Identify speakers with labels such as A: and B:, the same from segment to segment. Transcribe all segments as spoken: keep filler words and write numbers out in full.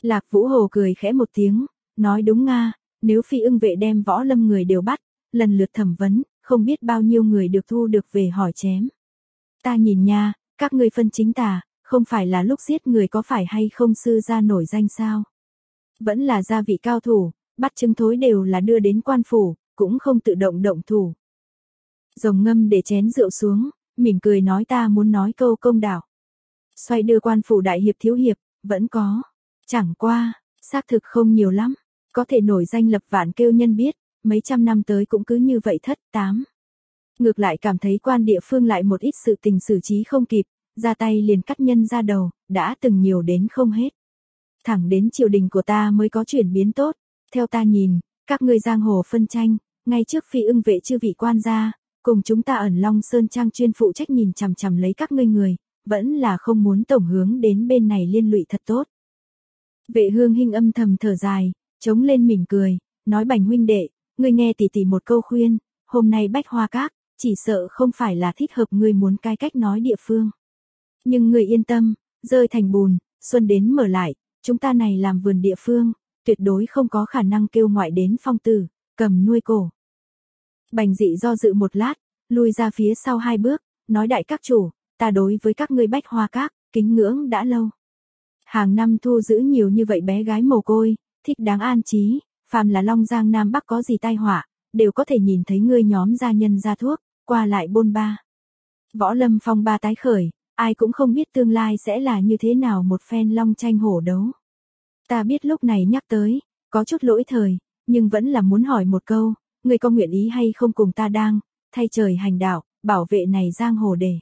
A: Lạc Vũ Hồ cười khẽ một tiếng, nói đúng nga, nếu Phi Ưng vệ đem võ lâm người đều bắt, lần lượt thẩm vấn, không biết bao nhiêu người được thu được về hỏi chém. Ta nhìn nha, các ngươi phân chính tà, không phải là lúc giết người có phải hay không sư gia nổi danh sao? Vẫn là gia vị cao thủ, bắt chứng thối đều là đưa đến quan phủ, cũng không tự động động thủ. Rồng Ngâm để chén rượu xuống, mỉm cười nói ta muốn nói câu công đạo. Xoay đưa quan phủ đại hiệp thiếu hiệp, vẫn có. Chẳng qua, xác thực không nhiều lắm, có thể nổi danh lập vạn kêu nhân biết, mấy trăm năm tới cũng cứ như vậy thất tám. Ngược lại cảm thấy quan địa phương lại một ít sự tình xử trí không kịp, ra tay liền cắt nhân ra đầu, đã từng nhiều đến không hết. Thẳng đến triều đình của ta mới có chuyển biến tốt, theo ta nhìn, các ngươi giang hồ phân tranh, ngay trước Phi Ưng vệ chư vị quan gia, cùng chúng ta ẩn Long Sơn Trang chuyên phụ trách nhìn chằm chằm lấy các ngươi người, vẫn là không muốn tổng hướng đến bên này liên lụy thật tốt. Vệ Hương Hinh âm thầm thở dài, chống lên mỉm cười, nói Bành huynh đệ, ngươi nghe tỷ tỷ một câu khuyên, hôm nay Bách Hoa Các, chỉ sợ không phải là thích hợp ngươi muốn cai cách nói địa phương. Nhưng ngươi yên tâm, rơi thành bùn, xuân đến mở lại, chúng ta này làm vườn địa phương, tuyệt đối không có khả năng kêu ngoại đến phong tử, cầm nuôi cổ. Bành Dị do dự một lát, lui ra phía sau hai bước, nói đại các chủ, ta đối với các ngươi Bách Hoa Các, kính ngưỡng đã lâu. Hàng năm thu giữ nhiều như vậy bé gái mồ côi, thích đáng an trí, phàm là Long Giang Nam Bắc có gì tai họa, đều có thể nhìn thấy ngươi nhóm gia nhân ra thuốc, qua lại bôn ba. Võ lâm phong ba tái khởi, ai cũng không biết tương lai sẽ là như thế nào một phen long tranh hổ đấu. Ta biết lúc này nhắc tới, có chút lỗi thời, nhưng vẫn là muốn hỏi một câu, ngươi có nguyện ý hay không cùng ta đang, thay trời hành đạo, bảo vệ này giang hồ để.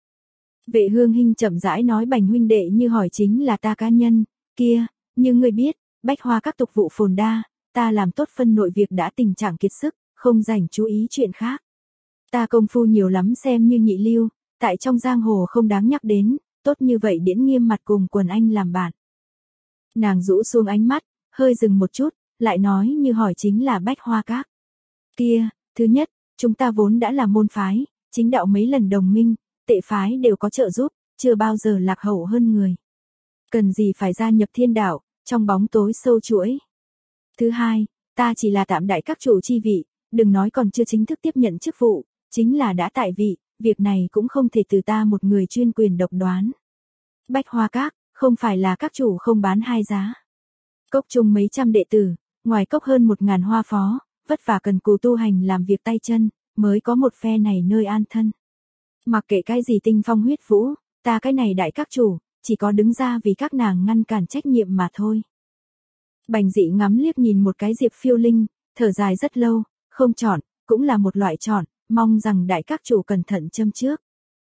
A: Vệ Hương Hinh chậm rãi nói Bành huynh đệ như hỏi chính là ta cá nhân, kia, như ngươi biết, Bách Hoa Các tục vụ phồn đa, ta làm tốt phân nội việc đã tình trạng kiệt sức, không dành chú ý chuyện khác. Ta công phu nhiều lắm xem như nhị lưu, tại trong giang hồ không đáng nhắc đến, tốt như vậy điễn nghiêm mặt cùng quần anh làm bạn. Nàng rũ xuống ánh mắt, hơi dừng một chút, lại nói như hỏi chính là Bách Hoa Các. Kia, thứ nhất, chúng ta vốn đã là môn phái, chính đạo mấy lần đồng minh, tệ phái đều có trợ giúp, chưa bao giờ lạc hậu hơn người. Cần gì phải gia nhập thiên đạo, trong bóng tối sâu chuỗi. Thứ hai, ta chỉ là tạm đại các chủ chi vị, đừng nói còn chưa chính thức tiếp nhận chức vụ, chính là đã tại vị, việc này cũng không thể từ ta một người chuyên quyền độc đoán. Bách Hoa Các, không phải là các chủ không bán hai giá. Cốc chung mấy trăm đệ tử, ngoài cốc hơn một ngàn hoa phó, vất vả cần cù tu hành làm việc tay chân, mới có một phe này nơi an thân. Mặc kệ cái gì tinh phong huyết vũ, ta cái này đại các chủ, chỉ có đứng ra vì các nàng ngăn cản trách nhiệm mà thôi. Bành Dị ngắm liếc nhìn một cái Diệp Phiêu Linh, thở dài rất lâu, không chọn, cũng là một loại chọn, mong rằng đại các chủ cẩn thận châm trước.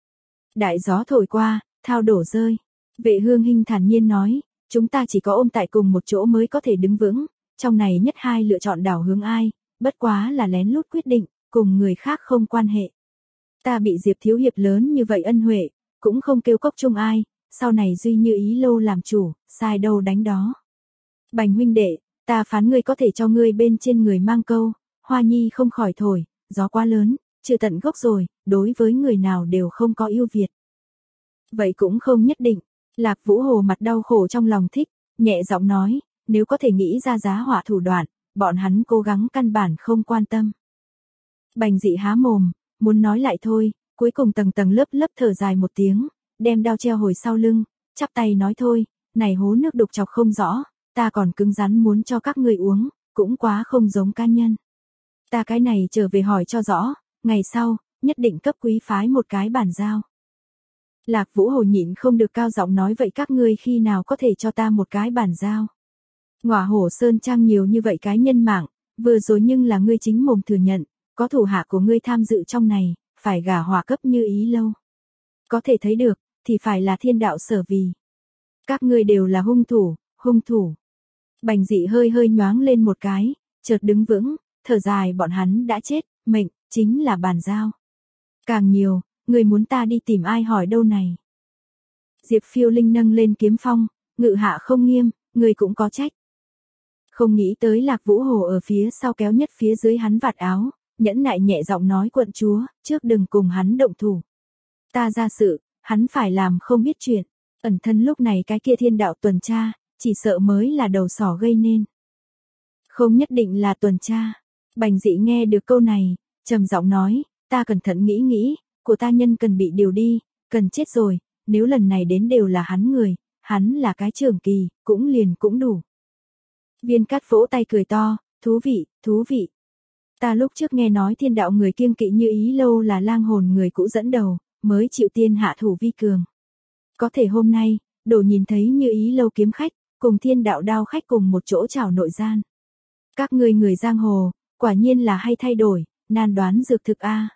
A: Đại gió thổi qua, thao đổ rơi. Vệ Hương Hinh thản nhiên nói, chúng ta chỉ có ôm tại cùng một chỗ mới có thể đứng vững, trong này nhất hai lựa chọn đảo hướng ai, bất quá là lén lút quyết định, cùng người khác không quan hệ. Ta bị Diệp thiếu hiệp lớn như vậy ân huệ, cũng không kêu cốc chung ai, sau này duy như ý lâu làm chủ, sai đâu đánh đó. Bành huynh đệ, ta phán ngươi có thể cho ngươi bên trên người mang câu, hoa nhi không khỏi thổi, gió quá lớn, chưa tận gốc rồi, đối với người nào đều không có ưu việt. Vậy cũng không nhất định, Lạc Vũ Hồ mặt đau khổ trong lòng thích, nhẹ giọng nói, nếu có thể nghĩ ra giá họa thủ đoạn, bọn hắn cố gắng căn bản không quan tâm. Bành Dị há mồm, muốn nói lại thôi, cuối cùng tầng tầng lớp lớp thở dài một tiếng, đem đao treo hồi sau lưng, chắp tay nói thôi, này hố nước đục chọc không rõ, ta còn cứng rắn muốn cho các ngươi uống, cũng quá không giống cá nhân. Ta cái này trở về hỏi cho rõ, ngày sau, nhất định cấp quý phái một cái bản giao. Lạc Vũ Hồ nhịn không được cao giọng nói vậy các ngươi khi nào có thể cho ta một cái bản giao. Ngọa Hổ Sơn Trang nhiều như vậy cái nhân mạng, vừa rồi nhưng là ngươi chính mồm thừa nhận, có thủ hạ của ngươi tham dự trong này, phải gả hòa cấp như ý lâu. Có thể thấy được, thì phải là thiên đạo sở vì. Các ngươi đều là hung thủ, hung thủ. Bành Dị hơi hơi nhoáng lên một cái, chợt đứng vững, thở dài bọn hắn đã chết, mệnh, chính là bàn giao. Càng nhiều, người muốn ta đi tìm ai hỏi đâu này. Diệp Phiêu Linh nâng lên kiếm phong, ngự hạ không nghiêm, người cũng có trách. Không nghĩ tới Lạc Vũ Hồ ở phía sau kéo nhất phía dưới hắn vạt áo, nhẫn nại nhẹ giọng nói quận chúa, trước đừng cùng hắn động thủ. Ta ra sự, hắn phải làm không biết chuyện, ẩn thân lúc này cái kia thiên đạo tuần tra, chỉ sợ mới là đầu sỏ gây nên. Không nhất định là tuần tra. Bành Dị nghe được câu này, trầm giọng nói, ta cẩn thận nghĩ nghĩ, của ta nhân cần bị điều đi, cần chết rồi, nếu lần này đến đều là hắn người, hắn là cái trưởng kỳ, cũng liền cũng đủ. Viên Cát vỗ tay cười to, thú vị, thú vị. Ta lúc trước nghe nói thiên đạo người kiêng kỵ Như Ý Lâu là lang hồn người cũ dẫn đầu, mới chịu tiên hạ thủ vi cường. Có thể hôm nay, đổ nhìn thấy Như Ý Lâu kiếm khách, cùng thiên đạo đao khách cùng một chỗ trảo nội gian. Các ngươi người giang hồ, quả nhiên là hay thay đổi, nan đoán dược thực a.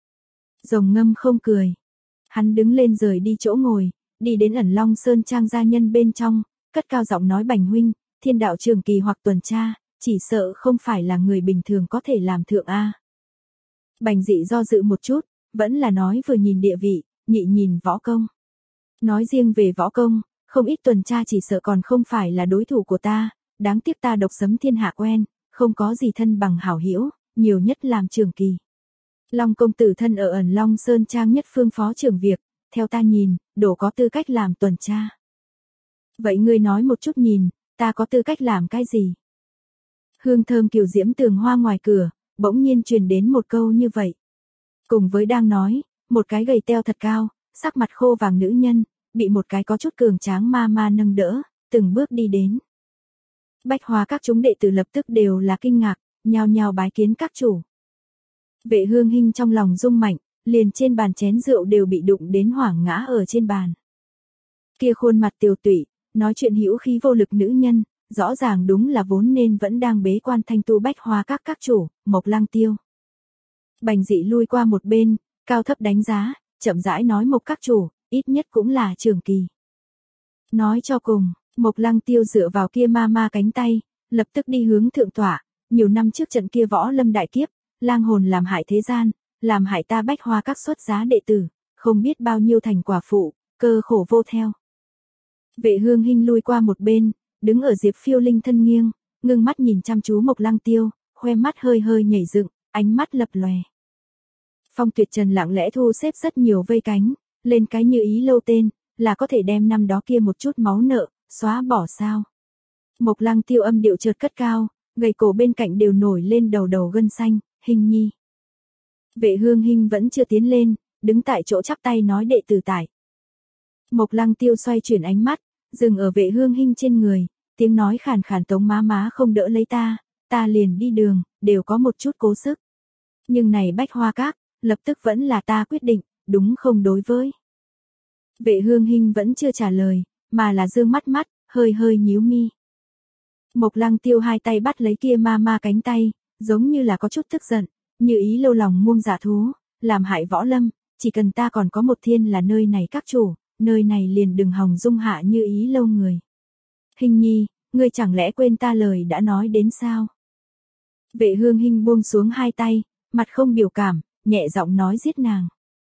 A: Rồng Ngâm không cười. Hắn đứng lên rời đi chỗ ngồi, đi đến Ẩn Long Sơn trang gia nhân bên trong, cất cao giọng nói Bành huynh, thiên đạo trường kỳ hoặc tuần tra, chỉ sợ không phải là người bình thường có thể làm thượng a. Bành Dị do dự một chút, vẫn là nói vừa nhìn địa vị, nhị nhìn võ công. Nói riêng về võ công, không ít tuần tra chỉ sợ còn không phải là đối thủ của ta, đáng tiếc ta độc sấm thiên hạ quen, không có gì thân bằng hảo hữu, nhiều nhất làm trường kỳ. Long công tử thân ở Ẩn Long Sơn trang nhất phương phó trưởng việc, theo ta nhìn, đổ có tư cách làm tuần tra. Vậy ngươi nói một chút nhìn, ta có tư cách làm cái gì? Hương thơm kiều diễm tường hoa ngoài cửa, bỗng nhiên truyền đến một câu như vậy. Cùng với đang nói, một cái gầy teo thật cao, sắc mặt khô vàng nữ nhân, bị một cái có chút cường tráng ma ma nâng đỡ, từng bước đi đến. Bách Hoa các chúng đệ tử lập tức đều là kinh ngạc, nhao nhao bái kiến các chủ. Vệ Hương Hinh trong lòng rung mạnh, liền trên bàn chén rượu đều bị đụng đến hoảng ngã ở trên bàn. Kia khuôn mặt tiều tụy, nói chuyện hữu khí vô lực nữ nhân, rõ ràng đúng là vốn nên vẫn đang bế quan thanh tu Bách Hoa các các chủ, Mộc Lăng Tiêu. Bành Dị lui qua một bên, cao thấp đánh giá, chậm rãi nói Mộc các chủ, ít nhất cũng là trường kỳ. Nói cho cùng, Mộc Lăng Tiêu dựa vào kia ma ma cánh tay, lập tức đi hướng thượng tọa, nhiều năm trước trận kia võ lâm đại kiếp, lang hồn làm hại thế gian, làm hại ta Bách Hoa các xuất giá đệ tử, không biết bao nhiêu thành quả phụ, cơ khổ vô theo. Vệ Hương Hinh lui qua một bên, đứng ở Diệp Phiêu Linh thân nghiêng, ngưng mắt nhìn chăm chú Mộc Lăng Tiêu, khoe mắt hơi hơi nhảy dựng, ánh mắt lập lòe. Phong Tuyệt Trần lặng lẽ thu xếp rất nhiều vây cánh, lên cái Như Ý Lâu tên, là có thể đem năm đó kia một chút máu nợ, xóa bỏ sao. Mộc Lăng Tiêu âm điệu chợt cất cao, gầy cổ bên cạnh đều nổi lên đầu đầu gân xanh, Hình nhi. Vệ Hương Hinh vẫn chưa tiến lên, đứng tại chỗ chắp tay nói đệ tử tải. Mộc Lăng Tiêu xoay chuyển ánh mắt, dừng ở Vệ Hương Hinh trên người, tiếng nói khàn khàn Tống má má không đỡ lấy ta, ta liền đi đường, đều có một chút cố sức. Nhưng này Bách Hoa các, lập tức vẫn là ta quyết định, đúng không đối với. Vệ Hương Hinh vẫn chưa trả lời, mà là dương mắt mắt, hơi hơi nhíu mi. Mộc Lăng Tiêu hai tay bắt lấy kia ma ma cánh tay, giống như là có chút tức giận, Như Ý Lâu lòng muông dạ thú, làm hại võ lâm, chỉ cần ta còn có một thiên là nơi này các chủ, nơi này liền đừng hòng dung hạ Như Ý Lâu người. Hình nhi, ngươi chẳng lẽ quên ta lời đã nói đến sao? Vệ Hương Hinh buông xuống hai tay, mặt không biểu cảm, nhẹ giọng nói giết nàng.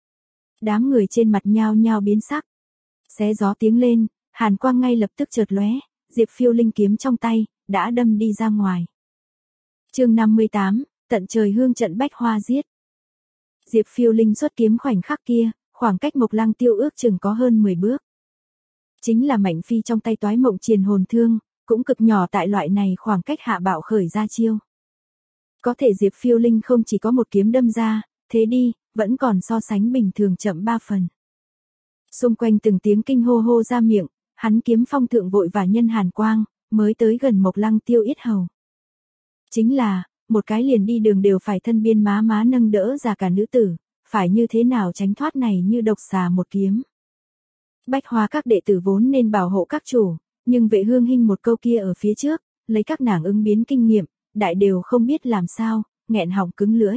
A: Đám người trên mặt nhao nhao biến sắc. Xé gió tiếng lên, hàn quang ngay lập tức chợt lóe, Diệp Phiêu Linh kiếm trong tay, đã đâm đi ra ngoài. Chương năm mươi tám, tận trời hương trận Bách Hoa giết. Diệp Phiêu Linh xuất kiếm khoảnh khắc kia, khoảng cách Mộc Lăng Tiêu ước chừng có hơn mười bước. Chính là Mạnh Phi trong tay Toái Mộng Triền hồn thương, cũng cực nhỏ tại loại này khoảng cách hạ bạo khởi ra chiêu. Có thể Diệp Phiêu Linh không chỉ có một kiếm đâm ra, thế đi, vẫn còn so sánh bình thường chậm ba phần. Xung quanh từng tiếng kinh hô hô ra miệng, hắn kiếm phong thượng vội và nhân hàn quang, mới tới gần Mộc Lăng Tiêu yết hầu. Chính là, một cái liền đi đường đều phải thân biên má má nâng đỡ già cả nữ tử, phải như thế nào tránh thoát này như độc xà một kiếm. Bách Hoa các đệ tử vốn nên bảo hộ các chủ, nhưng Vệ Hương Hinh một câu kia ở phía trước, lấy các nàng ứng biến kinh nghiệm, đại đều không biết làm sao, nghẹn họng cứng lưỡi.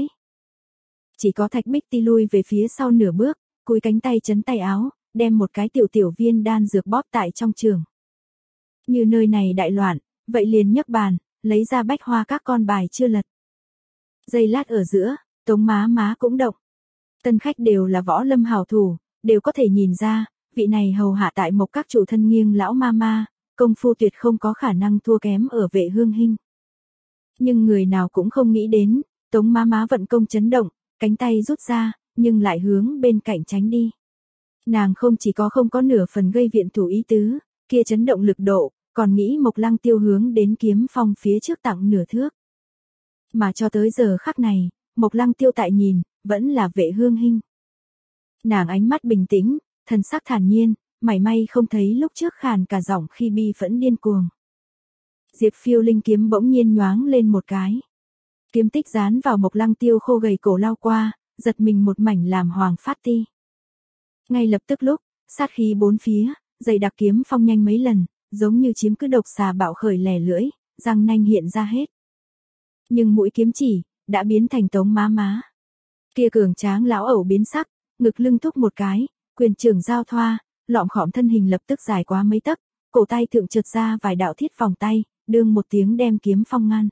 A: Chỉ có Thạch Bích Ti lui về phía sau nửa bước, cúi cánh tay chấn tay áo, đem một cái tiểu tiểu viên đan dược bóp tại trong trường. Như nơi này đại loạn, vậy liền nhấc bàn, lấy ra Bách Hoa các con bài chưa lật. Giây lát ở giữa, Tống má má cũng động. Tân khách đều là võ lâm hảo thủ, đều có thể nhìn ra, vị này hầu hạ tại Mộc các chủ thân nghiêng lão ma ma, công phu tuyệt không có khả năng thua kém ở Vệ Hương Hinh. Nhưng người nào cũng không nghĩ đến, Tống má má vận công chấn động, cánh tay rút ra, nhưng lại hướng bên cạnh tránh đi. Nàng không chỉ có không có nửa phần gây viện thủ ý tứ, kia chấn động lực độ, còn nghĩ Mộc Lăng Tiêu hướng đến kiếm phong phía trước tặng nửa thước. Mà cho tới giờ khắc này, Mộc Lăng Tiêu tại nhìn, vẫn là Vệ Hương Hinh. Nàng ánh mắt bình tĩnh, thần sắc thản nhiên, mảy may không thấy lúc trước khàn cả giọng khi bi phẫn điên cuồng. Diệp Phiêu Linh kiếm bỗng nhiên nhoáng lên một cái. Kiếm tích dán vào Mộc Lăng Tiêu khô gầy cổ lao qua, giật mình một mảnh làm hoàng phát ti. Ngay lập tức lúc, sát khí bốn phía, dày đặc kiếm phong nhanh mấy lần, giống như chiếm cứ độc xà bạo khởi lẻ lưỡi, răng nanh hiện ra hết. Nhưng mũi kiếm chỉ, đã biến thành Tống Má Má. Kia cường tráng lão ẩu biến sắc, ngực lưng thúc một cái, quyền trường giao thoa, lọm khọm thân hình lập tức dài quá mấy tấc, cổ tay thượng trượt ra vài đạo thiết vòng tay, đương một tiếng đem kiếm phong ngăn.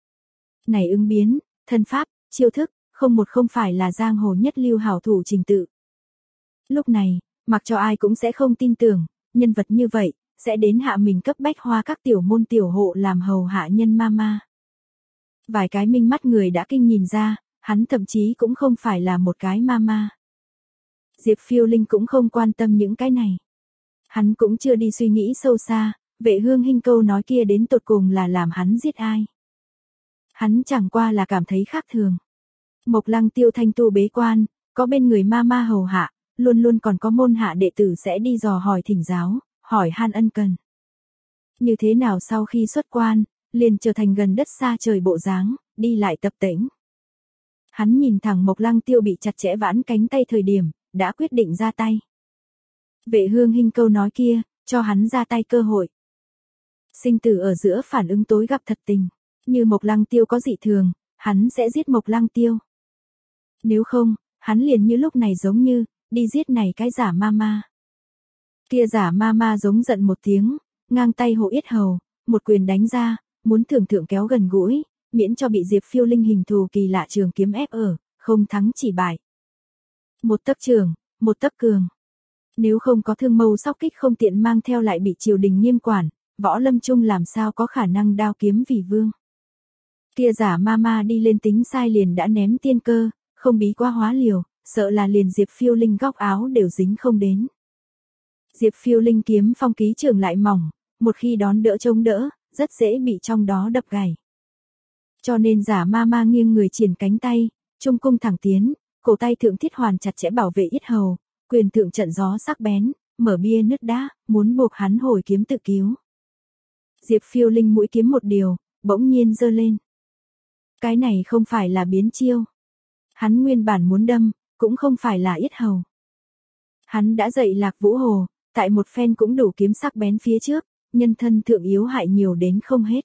A: Này ứng biến, thân pháp, chiêu thức, không một không phải là giang hồ nhất lưu hảo thủ trình tự. Lúc này, mặc cho ai cũng sẽ không tin tưởng, nhân vật như vậy, sẽ đến hạ mình cấp bách hoa các tiểu môn tiểu hộ làm hầu hạ nhân ma ma. Vài cái minh mắt người đã kinh nhìn ra, hắn thậm chí cũng không phải là một cái ma ma. Diệp Phiêu Linh cũng không quan tâm những cái này. Hắn cũng chưa đi suy nghĩ sâu xa, Vệ Hương Hinh câu nói kia đến tột cùng là làm hắn giết ai. Hắn chẳng qua là cảm thấy khác thường. Mộc Lăng Tiêu thanh tu bế quan, có bên người ma ma hầu hạ, luôn luôn còn có môn hạ đệ tử sẽ đi dò hỏi thỉnh giáo, hỏi han ân cần. Như thế nào sau khi xuất quan, liền trở thành gần đất xa trời bộ dáng, đi lại tập tễnh. Hắn nhìn thẳng Mộc Lăng Tiêu bị chặt chẽ vãn cánh tay thời điểm, đã quyết định ra tay. Vệ Hương Hinh câu nói kia, cho hắn ra tay cơ hội. Sinh tử ở giữa phản ứng tối gặp thật tình, như Mộc Lăng Tiêu có dị thường, hắn sẽ giết Mộc Lăng Tiêu. Nếu không, hắn liền như lúc này giống như, đi giết này cái giả ma ma. Kia giả ma ma giống giận một tiếng, ngang tay hộ yết hầu, một quyền đánh ra, muốn thưởng thượng kéo gần gũi, miễn cho bị Diệp Phiêu Linh hình thù kỳ lạ trường kiếm ép ở, không thắng chỉ bại. Một tấc trường, một tấc cường. Nếu không có thương mâu sóc kích không tiện mang theo lại bị triều đình nghiêm quản, võ lâm trung làm sao có khả năng đao kiếm vì vương. Kia giả ma ma đi lên tính sai liền đã ném tiên cơ, không bí quá hóa liều, sợ là liền Diệp Phiêu Linh góc áo đều dính không đến. Diệp Phiêu Linh kiếm phong ký trường lại mỏng, một khi đón đỡ chống đỡ, rất dễ bị trong đó đập gãy. Cho nên giả ma ma nghiêng người triển cánh tay, trung cung thẳng tiến, cổ tay thượng thiết hoàn chặt chẽ bảo vệ yết hầu, quyền thượng trận gió sắc bén, mở bia nứt đá, muốn buộc hắn hồi kiếm tự cứu. Diệp Phiêu Linh mũi kiếm một điều, bỗng nhiên giơ lên. Cái này không phải là biến chiêu. Hắn nguyên bản muốn đâm, cũng không phải là yết hầu. Hắn đã dạy Lạc Vũ Hồ, tại một phen cũng đủ kiếm sắc bén phía trước, nhân thân thượng yếu hại nhiều đến không hết.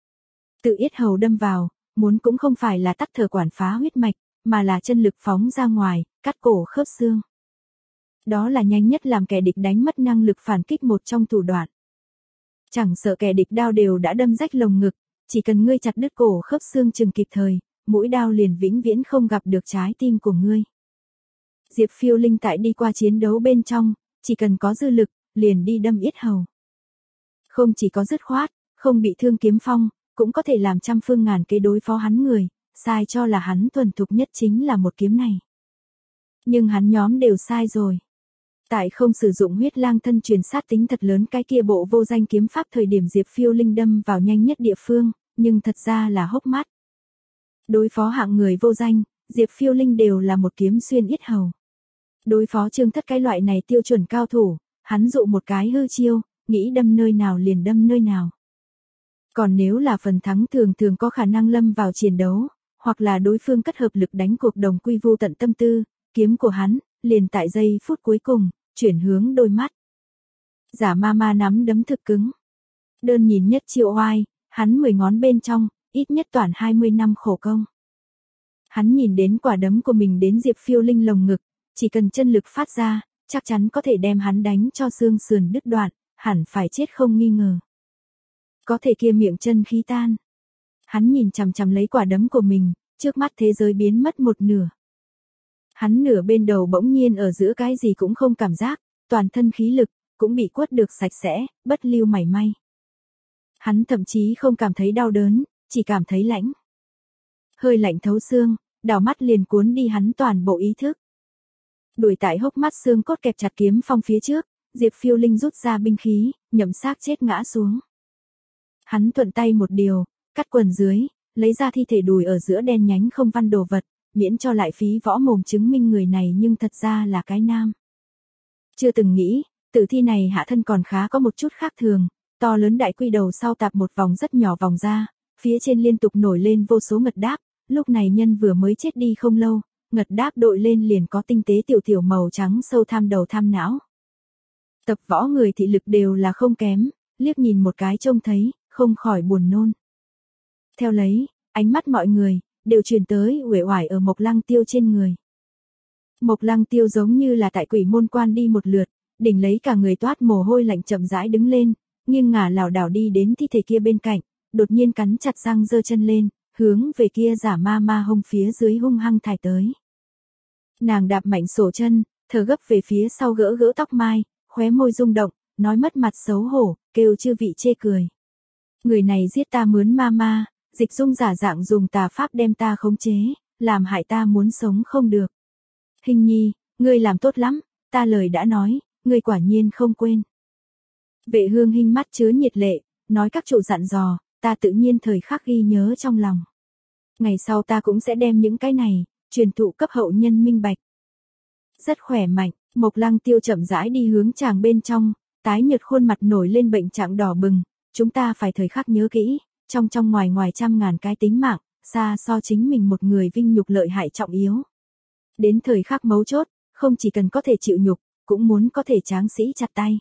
A: Tự yết hầu đâm vào, muốn cũng không phải là tắc thở quản phá huyết mạch, mà là chân lực phóng ra ngoài, cắt cổ khớp xương. Đó là nhanh nhất làm kẻ địch đánh mất năng lực phản kích một trong thủ đoạn. Chẳng sợ kẻ địch đao đều đã đâm rách lồng ngực, chỉ cần ngươi chặt đứt cổ khớp xương chừng kịp thời, mũi đao liền vĩnh viễn không gặp được trái tim của ngươi. Diệp Phiêu Linh tại đi qua chiến đấu bên trong, chỉ cần có dư lực, liền đi đâm yết hầu. Không chỉ có dứt khoát, không bị thương kiếm phong, cũng có thể làm trăm phương ngàn kế đối phó hắn người, sai cho là hắn thuần thục nhất chính là một kiếm này. Nhưng hắn nhóm đều sai rồi. Tại không sử dụng huyết lang thân truyền sát tính thật lớn cái kia bộ vô danh kiếm pháp thời điểm Diệp Phiêu Linh đâm vào nhanh nhất địa phương, nhưng thật ra là hốc mắt. Đối phó hạng người vô danh, Diệp Phiêu Linh đều là một kiếm xuyên yết hầu. Đối phó Trương Thất cái loại này tiêu chuẩn cao thủ, hắn dụ một cái hư chiêu, nghĩ đâm nơi nào liền đâm nơi nào. Còn nếu là phần thắng thường thường có khả năng lâm vào chiến đấu, hoặc là đối phương kết hợp lực đánh cuộc đồng quy vu tận tâm tư, kiếm của hắn, liền tại giây phút cuối cùng, chuyển hướng đôi mắt. Giả ma ma nắm đấm thực cứng. Đơn nhìn nhất chiêu oai, hắn mười ngón bên trong, ít nhất toàn hai mươi năm khổ công. Hắn nhìn đến quả đấm của mình đến Diệp Phiêu Linh lồng ngực, chỉ cần chân lực phát ra, chắc chắn có thể đem hắn đánh cho xương sườn đứt đoạn, hẳn phải chết không nghi ngờ. Có thể kia miệng chân khí tan. Hắn nhìn chằm chằm lấy quả đấm của mình, trước mắt thế giới biến mất một nửa. Hắn nửa bên đầu bỗng nhiên ở giữa cái gì cũng không cảm giác, toàn thân khí lực, cũng bị quất được sạch sẽ, bất lưu mảy may. Hắn thậm chí không cảm thấy đau đớn, chỉ cảm thấy lạnh. Hơi lạnh thấu xương, đảo mắt liền cuốn đi hắn toàn bộ ý thức. Đuổi tại hốc mắt xương cốt kẹp chặt kiếm phong phía trước, Diệp Phiêu Linh rút ra binh khí, nhậm xác chết ngã xuống. Hắn thuận tay một điều, cắt quần dưới, lấy ra thi thể đùi ở giữa đen nhánh không văn đồ vật, miễn cho lại phí võ mồm chứng minh người này nhưng thật ra là cái nam. Chưa từng nghĩ, tử thi này hạ thân còn khá có một chút khác thường, to lớn đại quy đầu sau tạp một vòng rất nhỏ vòng ra, phía trên liên tục nổi lên vô số ngật đáp, lúc này nhân vừa mới chết đi không lâu, ngật đáp đội lên liền có tinh tế tiểu tiểu màu trắng sâu tham đầu tham não. Tập võ người thị lực đều là không kém, liếc nhìn một cái trông thấy, không khỏi buồn nôn. Theo lấy, ánh mắt mọi người, đều truyền tới uể oải ở Mộc Lăng Tiêu trên người. Mộc Lăng Tiêu giống như là tại quỷ môn quan đi một lượt, đỉnh lấy cả người toát mồ hôi lạnh chậm rãi đứng lên, nghiêng ngả lảo đảo đi đến thi thể kia bên cạnh, đột nhiên cắn chặt răng giơ chân lên, hướng về kia giả ma ma hông phía dưới hung hăng thải tới. Nàng đạp mạnh sổ chân, thở gấp về phía sau gỡ gỡ tóc mai, khóe môi rung động, nói mất mặt xấu hổ, kêu chư vị chê cười. Người này giết ta mướn ma ma, dịch dung giả dạng dùng tà pháp đem ta khống chế, làm hại ta muốn sống không được. Hình nhi, ngươi làm tốt lắm, ta lời đã nói, ngươi quả nhiên không quên. Vệ Hương Hinh mắt chứa nhiệt lệ, nói các chủ dặn dò, ta tự nhiên thời khắc ghi nhớ trong lòng. Ngày sau ta cũng sẽ đem những cái này, truyền thụ cấp hậu nhân minh bạch. Rất khỏe mạnh, Mộc Lăng Tiêu chậm rãi đi hướng chàng bên trong, tái nhợt khuôn mặt nổi lên bệnh trạng đỏ bừng, chúng ta phải thời khắc nhớ kỹ, trong trong ngoài ngoài trăm ngàn cái tính mạng, xa so chính mình một người vinh nhục lợi hại trọng yếu. Đến thời khắc mấu chốt, không chỉ cần có thể chịu nhục, cũng muốn có thể tráng sĩ chặt tay.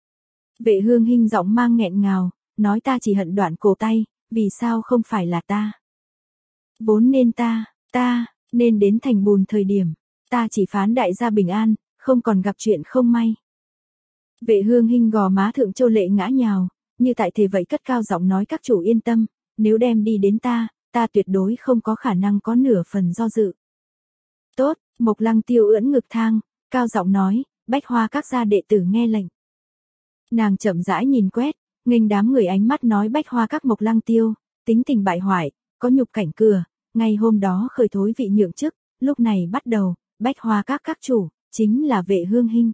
A: Vệ Hương Hinh giọng mang nghẹn ngào, nói ta chỉ hận đoạn cổ tay, vì sao không phải là ta. Vốn nên ta, ta, nên đến thành bùn thời điểm, ta chỉ phán đại gia bình an, không còn gặp chuyện không may. Vệ Hương Hinh gò má thượng châu lệ ngã nhào, như tại thể vậy cất cao giọng nói các chủ yên tâm, nếu đem đi đến ta, ta tuyệt đối không có khả năng có nửa phần do dự. Tốt, Mộc Lăng Tiêu ưỡn ngực thang, cao giọng nói, Bách Hoa các gia đệ tử nghe lệnh. Nàng chậm rãi nhìn quét, nghênh đám người ánh mắt nói Bách Hoa các Mộc Lăng Tiêu, tính tình bại hoại, có nhục cảnh cửa, ngày hôm đó khởi thối vị nhượng chức, lúc này bắt đầu, Bách Hoa các các chủ, chính là Vệ Hương Hinh.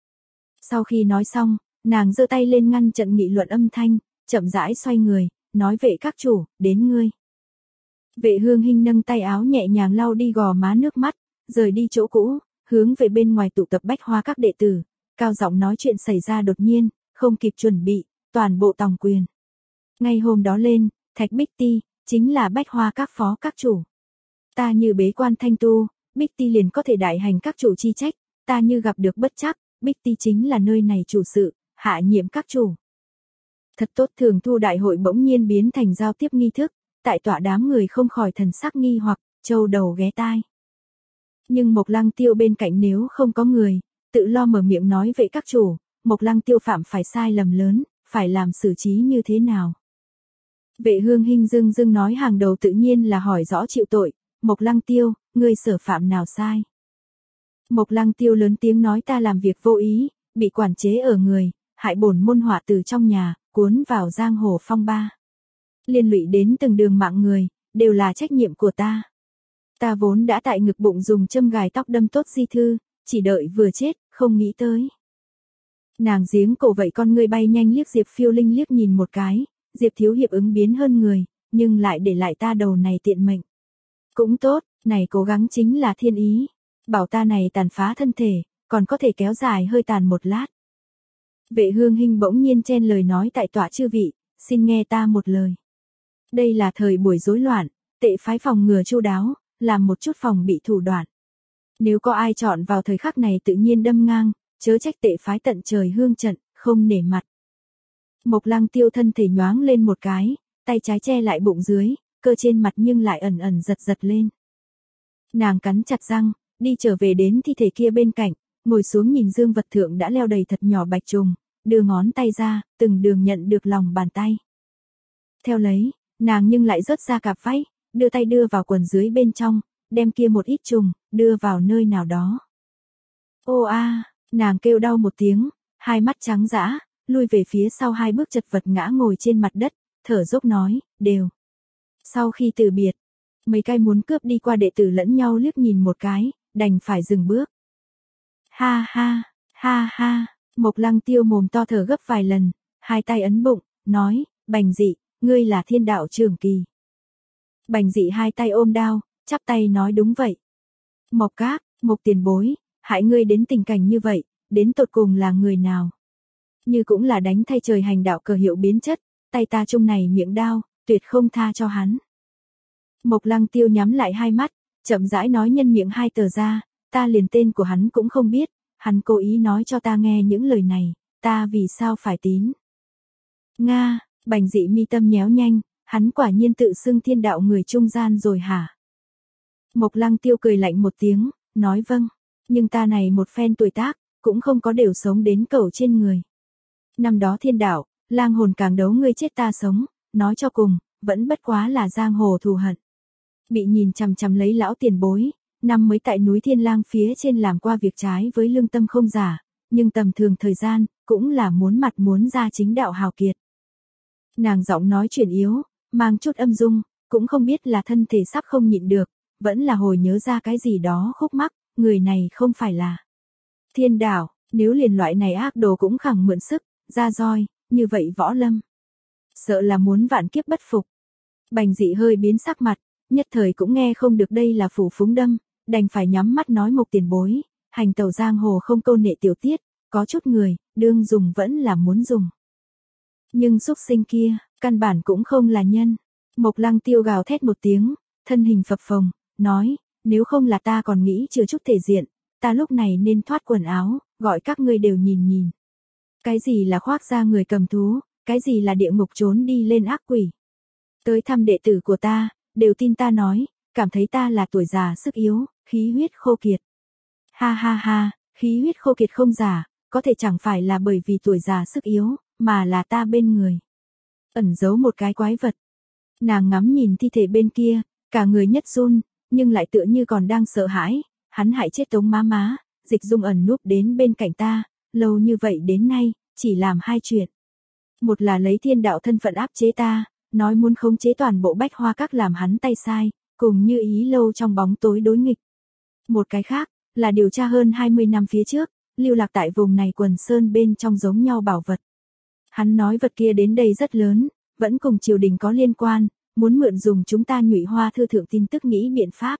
A: Sau khi nói xong, nàng giơ tay lên ngăn trận nghị luận âm thanh, chậm rãi xoay người, nói Vệ các chủ, đến ngươi. Vệ Hương Hinh nâng tay áo nhẹ nhàng lau đi gò má nước mắt, rời đi chỗ cũ, hướng về bên ngoài tụ tập Bách Hoa các đệ tử, cao giọng nói chuyện xảy ra đột nhiên, không kịp chuẩn bị, toàn bộ tòng quyền. Ngay hôm đó lên, Thạch Bích Ti, chính là Bách Hoa các phó các chủ. Ta như bế quan thanh tu, Bích Ti liền có thể đại hành các chủ chi trách, ta như gặp được bất trắc, Bích Ti chính là nơi này chủ sự, hạ nhiệm các chủ. Thật tốt, thường thu đại hội bỗng nhiên biến thành giao tiếp nghi thức, tại tọa đám người không khỏi thần sắc nghi hoặc, châu đầu ghé tai. Nhưng Mộc Lăng Tiêu bên cạnh nếu không có người, tự lo mở miệng nói Vệ các chủ, Mộc Lăng Tiêu phạm phải sai lầm lớn, phải làm xử trí như thế nào. Vệ Hương Hinh dưng dưng nói hàng đầu tự nhiên là hỏi rõ chịu tội, Mộc Lăng Tiêu, ngươi sở phạm nào sai. Mộc Lăng Tiêu lớn tiếng nói ta làm việc vô ý, bị quản chế ở người, hại bổn môn họa từ trong nhà, cuốn vào giang hồ phong ba. Liên lụy đến từng đường mạng người, đều là trách nhiệm của ta. Ta vốn đã tại ngực bụng dùng châm gài tóc đâm tốt di thư, chỉ đợi vừa chết, không nghĩ tới. Nàng giếng cổ vậy con ngươi bay nhanh liếc Diệp Phiêu Linh liếc nhìn một cái, Diệp thiếu hiệp ứng biến hơn người, nhưng lại để lại ta đầu này tiện mệnh. Cũng tốt, này cố gắng chính là thiên ý. Bảo ta này tàn phá thân thể, còn có thể kéo dài hơi tàn một lát. Vệ Hương Hinh bỗng nhiên chen lời nói tại tọa chư vị, xin nghe ta một lời. Đây là thời buổi rối loạn, tệ phái phòng ngừa chu đáo, làm một chút phòng bị thủ đoạn. Nếu có ai chọn vào thời khắc này tự nhiên đâm ngang, chớ trách tệ phái tận trời hương trận, không nể mặt. Mộc Lăng Tiêu thân thể nhoáng lên một cái, tay trái che lại bụng dưới, cơ trên mặt nhưng lại ẩn ẩn giật giật lên. Nàng cắn chặt răng, đi trở về đến thi thể kia bên cạnh, ngồi xuống nhìn dương vật thượng đã leo đầy thật nhỏ bạch trùng, đưa ngón tay ra, từng đường nhận được lòng bàn tay. Theo lấy, nàng nhưng lại rớt ra cặp váy, đưa tay đưa vào quần dưới bên trong, đem kia một ít trùng, đưa vào nơi nào đó. Ô a, nàng kêu đau một tiếng, hai mắt trắng dã, lui về phía sau hai bước chật vật ngã ngồi trên mặt đất, thở dốc nói, đều. Sau khi từ biệt, mấy cái muốn cướp đi qua đệ tử lẫn nhau liếc nhìn một cái, đành phải dừng bước. Ha ha, ha ha, Mộc Lăng Tiêu mồm to thở gấp vài lần, hai tay ấn bụng, nói, Bành Dị, ngươi là thiên đạo trường kỳ. Bành Dị hai tay ôm đao, chắp tay nói đúng vậy. Mộc Các, Mộc tiền bối, hại ngươi đến tình cảnh như vậy, đến tột cùng là người nào? Như cũng là đánh thay trời hành đạo cờ hiệu biến chất, tay ta chung này miệng đao, tuyệt không tha cho hắn. Mộc Lăng Tiêu nhắm lại hai mắt, chậm rãi nói nhân miệng hai tờ ra, ta liền tên của hắn cũng không biết, hắn cố ý nói cho ta nghe những lời này, ta vì sao phải tín? Nga, Bành Dị mi tâm nhéo nhanh, hắn quả nhiên tự xưng thiên đạo người trung gian rồi hả? Mộc Lăng Tiêu cười lạnh một tiếng, nói vâng, nhưng ta này một phen tuổi tác, cũng không có đều sống đến cầu trên người. Năm đó thiên đạo, lang hồn càng đấu ngươi chết ta sống, nói cho cùng, vẫn bất quá là giang hồ thù hận. Bị nhìn chằm chằm lấy lão tiền bối, năm mới tại núi Thiên Lang phía trên làm qua việc trái với lương tâm không giả, nhưng tầm thường thời gian, cũng là muốn mặt muốn ra chính đạo hào kiệt. Nàng giọng nói chuyển yếu, mang chút âm dung, cũng không biết là thân thể sắp không nhịn được, vẫn là hồi nhớ ra cái gì đó khúc mắc, người này không phải là thiên đạo, nếu liền loại này ác đồ cũng khẳng mượn sức, ra roi, như vậy Võ Lâm. Sợ là muốn vạn kiếp bất phục. Bành Dị hơi biến sắc mặt, nhất thời cũng nghe không được đây là phủ phúng đâm, đành phải nhắm mắt nói Mộc tiền bối, hành tẩu giang hồ không câu nệ tiểu tiết, có chút người, đương dùng vẫn là muốn dùng. Nhưng xúc sinh kia, căn bản cũng không là nhân. Mộc Lăng Tiêu gào thét một tiếng, thân hình phập phồng, nói, nếu không là ta còn nghĩ chưa chút thể diện, ta lúc này nên thoát quần áo, gọi các ngươi đều nhìn nhìn. Cái gì là khoác ra người cầm thú, cái gì là địa ngục trốn đi lên ác quỷ. Tới thăm đệ tử của ta, đều tin ta nói, cảm thấy ta là tuổi già sức yếu, khí huyết khô kiệt. Ha ha ha, khí huyết khô kiệt không giả, có thể chẳng phải là bởi vì tuổi già sức yếu, mà là ta bên người. Ẩn giấu một cái quái vật. Nàng ngắm nhìn thi thể bên kia, cả người nhất run, nhưng lại tựa như còn đang sợ hãi, hắn hại chết Tống má má, Dịch Dung ẩn núp đến bên cạnh ta, lâu như vậy đến nay, chỉ làm hai chuyện. Một là lấy thiên đạo thân phận áp chế ta, nói muốn khống chế toàn bộ Bách Hoa Các làm hắn tay sai, cùng Như Ý lâu trong bóng tối đối nghịch. Một cái khác, là điều tra hơn hai mươi năm phía trước, lưu lạc tại vùng này quần sơn bên trong giống nhau bảo vật. Hắn nói vật kia đến đây rất lớn, vẫn cùng triều đình có liên quan, muốn mượn dùng chúng ta Nhụy Hoa thư thượng tin tức nghĩ biện pháp.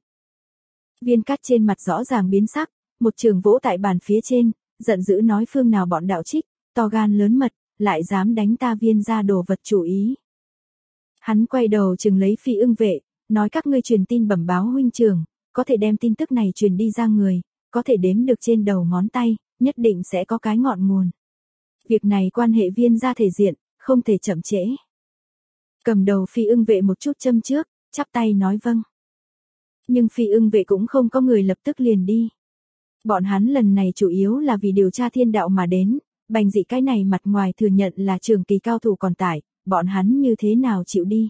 A: Viên Cát trên mặt rõ ràng biến sắc, một trường vỗ tại bàn phía trên, giận dữ nói phương nào bọn đạo trích, to gan lớn mật, lại dám đánh ta Viên gia đồ vật chủ ý. Hắn quay đầu chừng lấy Phi Ưng Vệ, nói các ngươi truyền tin bẩm báo huynh trưởng, có thể đem tin tức này truyền đi ra người, có thể đếm được trên đầu ngón tay, nhất định sẽ có cái ngọn nguồn. Việc này quan hệ Viên gia thể diện, không thể chậm trễ. Cầm đầu Phi Ưng Vệ một chút châm trước, chắp tay nói vâng. Nhưng Phi Ưng Vệ cũng không có người lập tức liền đi. Bọn hắn lần này chủ yếu là vì điều tra thiên đạo mà đến, Bành Dị cái này mặt ngoài thừa nhận là trường kỳ cao thủ còn tải, bọn hắn như thế nào chịu đi.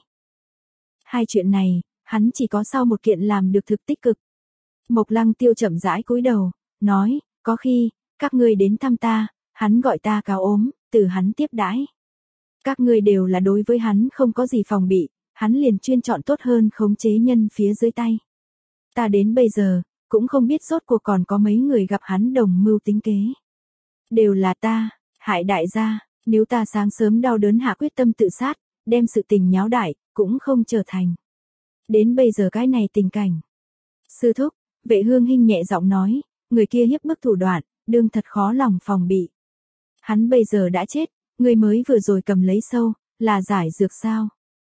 A: Hai chuyện này, hắn chỉ có sau một kiện làm được thực tích cực. Mộc Lăng Tiêu chậm rãi cúi đầu, nói, có khi, các ngươi đến thăm ta, hắn gọi ta cáo ốm, từ hắn tiếp đãi. Các ngươi đều là đối với hắn không có gì phòng bị, hắn liền chuyên chọn tốt hơn khống chế nhân phía dưới tay. Ta đến bây giờ, cũng không biết rốt cuộc còn có mấy người gặp hắn đồng mưu tính kế. Đều là ta, hại đại gia, nếu ta sáng sớm đau đớn hạ quyết tâm tự sát, đem sự tình nháo đại, cũng không trở thành. Đến bây giờ cái này tình cảnh. Sư thúc, Vệ Hương Hinh nhẹ giọng nói, người kia hiếp bức thủ đoạn, đương thật khó lòng phòng bị. Hắn bây giờ đã chết, người mới vừa rồi cầm lấy sâu, là giải dược sao?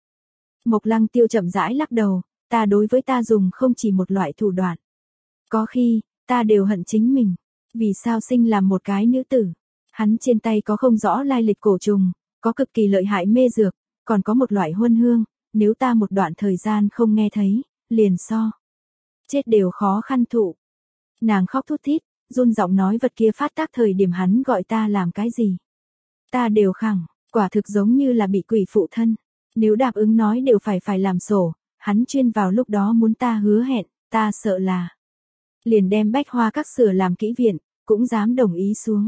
A: Mộc Lăng Tiêu chậm rãi lắc đầu, ta đối với ta dùng không chỉ một loại thủ đoạn. Có khi, ta đều hận chính mình, vì sao sinh làm một cái nữ tử. Hắn trên tay có không rõ lai lịch cổ trùng, có cực kỳ lợi hại mê dược, còn có một loại huân hương, nếu ta một đoạn thời gian không nghe thấy, liền so. Chết đều khó khăn thụ. Nàng khóc thút thít, run giọng nói vật kia phát tác thời điểm hắn gọi ta làm cái gì. Ta đều khẳng, quả thực giống như là bị quỷ phụ thân. Nếu đáp ứng nói đều phải phải làm sổ, hắn chuyên vào lúc đó muốn ta hứa hẹn, ta sợ là. Liền đem Bách Hoa Các sửa làm kỹ viện, cũng dám đồng ý xuống.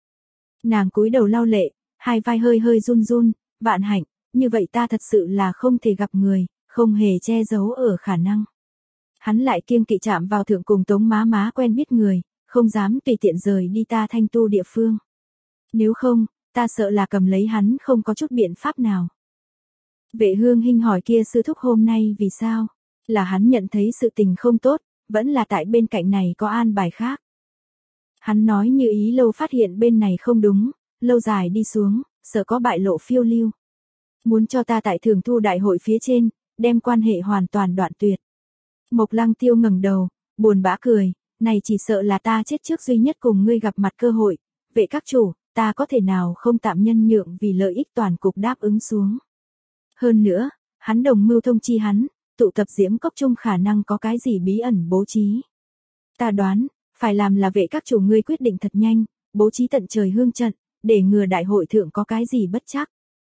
A: Nàng cúi đầu lau lệ, hai vai hơi hơi run run, vạn hạnh, như vậy ta thật sự là không thể gặp người, không hề che giấu ở khả năng. Hắn lại kiêng kỵ chạm vào thượng cùng Tống má má quen biết người, không dám tùy tiện rời đi ta thanh tu địa phương. Nếu không, ta sợ là cầm lấy hắn không có chút biện pháp nào. Vệ Hương Hinh hỏi kia sư thúc hôm nay vì sao? Là hắn nhận thấy sự tình không tốt, vẫn là tại bên cạnh này có an bài khác. Hắn nói như ý lâu phát hiện bên này không đúng, lâu dài đi xuống, sợ có bại lộ phiêu lưu. Muốn cho ta tại thường thu đại hội phía trên, đem quan hệ hoàn toàn đoạn tuyệt. Mộc Lăng Tiêu ngẩng đầu, buồn bã cười, này chỉ sợ là ta chết trước duy nhất cùng ngươi gặp mặt cơ hội, vệ các chủ, ta có thể nào không tạm nhân nhượng vì lợi ích toàn cục đáp ứng xuống. Hơn nữa, hắn đồng mưu thông chi hắn, tụ tập Diễm Cốc chung khả năng có cái gì bí ẩn bố trí. Ta đoán, phải làm là vệ các chủ ngươi quyết định thật nhanh, bố trí tận trời hương trận, để ngừa đại hội thượng có cái gì bất chắc.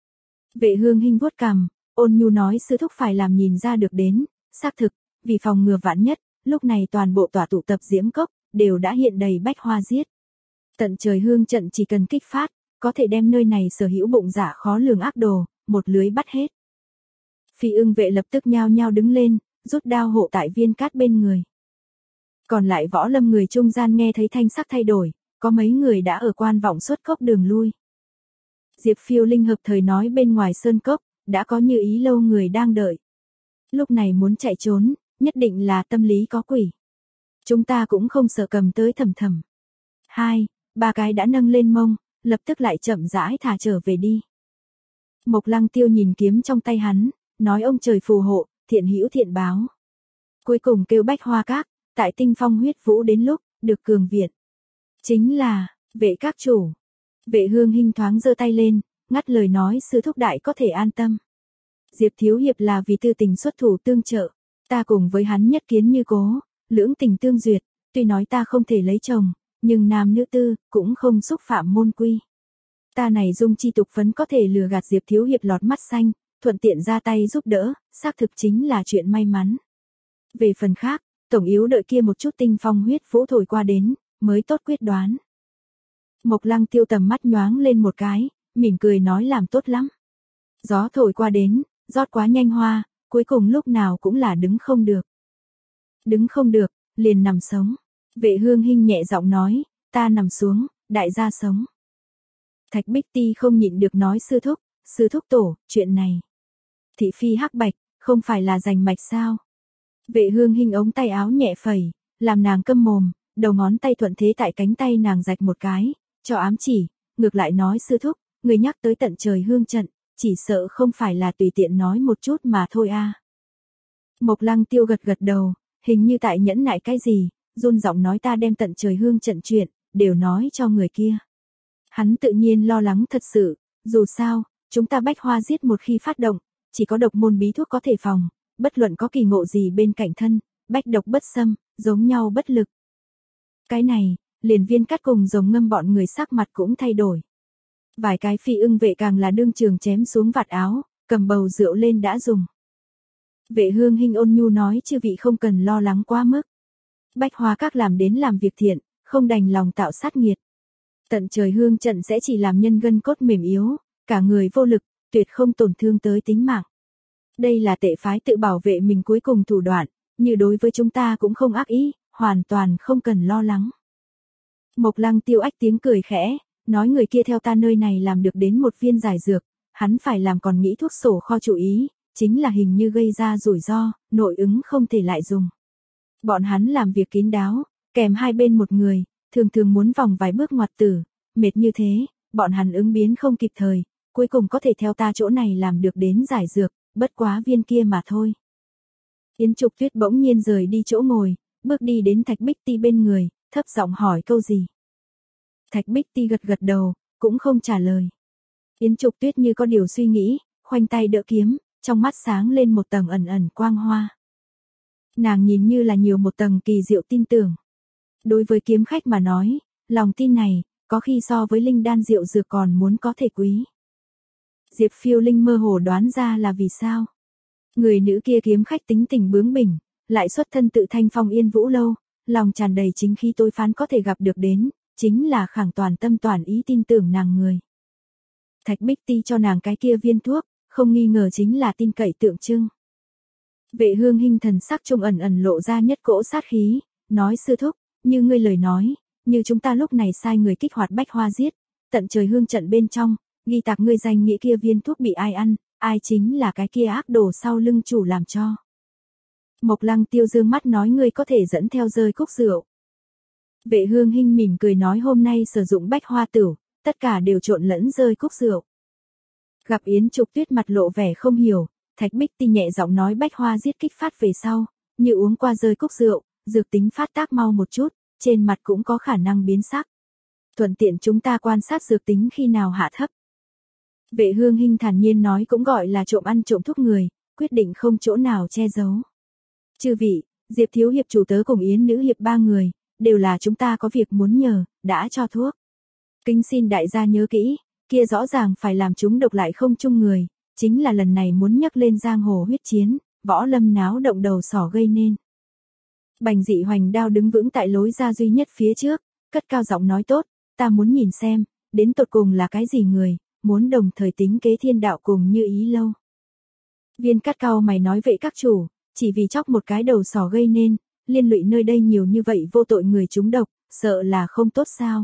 A: Vệ Hương Hinh vuốt cằm, ôn nhu nói sư thúc phải làm nhìn ra được đến, xác thực, vì phòng ngừa vạn nhất, lúc này toàn bộ tòa tụ tập Diễm Cốc, đều đã hiện đầy bách hoa giết. Tận trời hương trận chỉ cần kích phát, có thể đem nơi này sở hữu bụng dạ khó lường ác đồ, một lưới bắt hết. Phi ưng vệ lập tức nhao nhao đứng lên, rút đao hộ tại Viên Cát bên người. Còn lại võ lâm người trung gian nghe thấy thanh sắc thay đổi, có mấy người đã ở quan vọng xuất cốc đường lui. Diệp Phiêu Linh hợp thời nói bên ngoài sơn cốc, đã có như ý lâu người đang đợi. Lúc này muốn chạy trốn, nhất định là tâm lý có quỷ. Chúng ta cũng không sợ cầm tới thầm thầm. Hai, ba cái đã nâng lên mông, lập tức lại chậm rãi thả trở về đi. Mộc Lăng Tiêu nhìn kiếm trong tay hắn, nói ông trời phù hộ, thiện hữu thiện báo. Cuối cùng kêu bách hoa các, tại tinh phong huyết vũ đến lúc, được cường viện. Chính là, vệ các chủ. Vệ Hương Hinh thoáng giơ tay lên, ngắt lời nói sư thúc đại có thể an tâm. Diệp Thiếu Hiệp là vì tư tình xuất thủ tương trợ, ta cùng với hắn nhất kiến như cố, lưỡng tình tương duyệt, tuy nói ta không thể lấy chồng, nhưng nam nữ tư, cũng không xúc phạm môn quy. Ta này dung chi tục phấn có thể lừa gạt Diệp Thiếu Hiệp lọt mắt xanh, thuận tiện ra tay giúp đỡ, xác thực chính là chuyện may mắn. Về phần khác, tổng yếu đợi kia một chút tinh phong huyết vũ thổi qua đến, mới tốt quyết đoán. Mộc Lăng Tiêu tầm mắt nhoáng lên một cái, mỉm cười nói làm tốt lắm. Gió thổi qua đến, rót quá nhanh hoa, cuối cùng lúc nào cũng là đứng không được. Đứng không được, liền nằm sống. Vệ Hương Hinh nhẹ giọng nói, ta nằm xuống, đại gia sống. Thạch Bích Ti không nhịn được nói sư thúc, sư thúc tổ, chuyện này. Thị phi hắc bạch, không phải là giành mạch sao? Vệ Hương Hinh ống tay áo nhẹ phẩy, làm nàng câm mồm, đầu ngón tay thuận thế tại cánh tay nàng rạch một cái, cho ám chỉ, ngược lại nói sư thúc, người nhắc tới tận trời hương trận, chỉ sợ không phải là tùy tiện nói một chút mà thôi a. À. Mộc Lăng Tiêu gật gật đầu, hình như tại nhẫn nại cái gì, run giọng nói ta đem tận trời hương trận chuyện, đều nói cho người kia. Hắn tự nhiên lo lắng thật sự, dù sao, chúng ta bách hoa giết một khi phát động, chỉ có độc môn bí thuốc có thể phòng, bất luận có kỳ ngộ gì bên cạnh thân, bách độc bất xâm, giống nhau bất lực. Cái này, liền Viên Cát cùng Rồng Ngâm bọn người sắc mặt cũng thay đổi. Vài cái phi ưng vệ càng là đương trường chém xuống vạt áo, cầm bầu rượu lên đã dùng. Vệ Hương Hinh ôn nhu nói chư vị không cần lo lắng quá mức. Bách hoa các làm đến làm việc thiện, không đành lòng tạo sát nghiệt. Tận trời hương trận sẽ chỉ làm nhân gân cốt mềm yếu, cả người vô lực, tuyệt không tổn thương tới tính mạng. Đây là tệ phái tự bảo vệ mình cuối cùng thủ đoạn, như đối với chúng ta cũng không ác ý, hoàn toàn không cần lo lắng. Mộc Lăng Tiêu ách tiếng cười khẽ, nói người kia theo ta nơi này làm được đến một viên giải dược, hắn phải làm còn nghĩ thuốc sổ kho chủ ý, chính là hình như gây ra rủi ro, nội ứng không thể lại dùng. Bọn hắn làm việc kín đáo, kèm hai bên một người, thường thường muốn vòng vài bước ngoặt tử, mệt như thế, bọn hắn ứng biến không kịp thời, cuối cùng có thể theo ta chỗ này làm được đến giải dược, bất quá viên kia mà thôi. Yến Trục Tuyết bỗng nhiên rời đi chỗ ngồi, bước đi đến Thạch Bích Ti bên người, thấp giọng hỏi câu gì. Thạch Bích Ti gật gật đầu, cũng không trả lời. Yến Trục Tuyết như có điều suy nghĩ, khoanh tay đỡ kiếm, trong mắt sáng lên một tầng ẩn ẩn quang hoa. Nàng nhìn như là nhiều một tầng kỳ diệu tin tưởng. Đối với kiếm khách mà nói, lòng tin này, có khi so với linh đan diệu dược còn muốn có thể quý. Diệp Phiêu Linh mơ hồ đoán ra là vì sao. Người nữ kia kiếm khách tính tình bướng bỉnh, lại xuất thân tự thanh phong yên vũ lâu, lòng tràn đầy chính khí tối phán có thể gặp được đến, chính là khẳng toàn tâm toàn ý tin tưởng nàng người. Thạch Bích Ti cho nàng cái kia viên thuốc, không nghi ngờ chính là tin cậy tượng trưng. Vệ Hương Hinh thần sắc trông ẩn ẩn lộ ra nhất cỗ sát khí, nói sư thúc, như ngươi lời nói, như chúng ta lúc này sai người kích hoạt bách hoa giết, tận trời hương trận bên trong, ghi tạc ngươi danh nghĩa kia viên thuốc bị ai ăn, ai chính là cái kia ác đồ sau lưng chủ làm cho. Mộc Lăng Tiêu dương mắt nói ngươi có thể dẫn theo rơi cúc rượu. Vệ Hương Hinh mỉm cười nói hôm nay sử dụng bách hoa tửu, tất cả đều trộn lẫn rơi cúc rượu. Gặp Yến Trục Tuyết mặt lộ vẻ không hiểu, Thạch Bích Ti nhẹ giọng nói bách hoa giết kích phát về sau, như uống qua rơi cúc rượu, dược tính phát tác mau một chút, trên mặt cũng có khả năng biến sắc. Thuận tiện chúng ta quan sát dược tính khi nào hạ thấp. Vệ Hương Hinh thản nhiên nói cũng gọi là trộm ăn trộm thuốc người, quyết định không chỗ nào che giấu. Chư vị, Diệp thiếu hiệp chủ tớ cùng Yến nữ hiệp ba người, đều là chúng ta có việc muốn nhờ, đã cho thuốc. Kính xin đại gia nhớ kỹ, kia rõ ràng phải làm chúng độc lại không chung người, chính là lần này muốn nhắc lên giang hồ huyết chiến, võ lâm náo động đầu sỏ gây nên. Bành Dị Hoành đao đứng vững tại lối ra duy nhất phía trước, cất cao giọng nói tốt, ta muốn nhìn xem, đến tột cùng là cái gì người, muốn đồng thời tính kế thiên đạo cùng như ý lâu. Viên Cát cao mày nói vậy các chủ, chỉ vì chóc một cái đầu sỏ gây nên, liên lụy nơi đây nhiều như vậy vô tội người trúng độc, sợ là không tốt sao.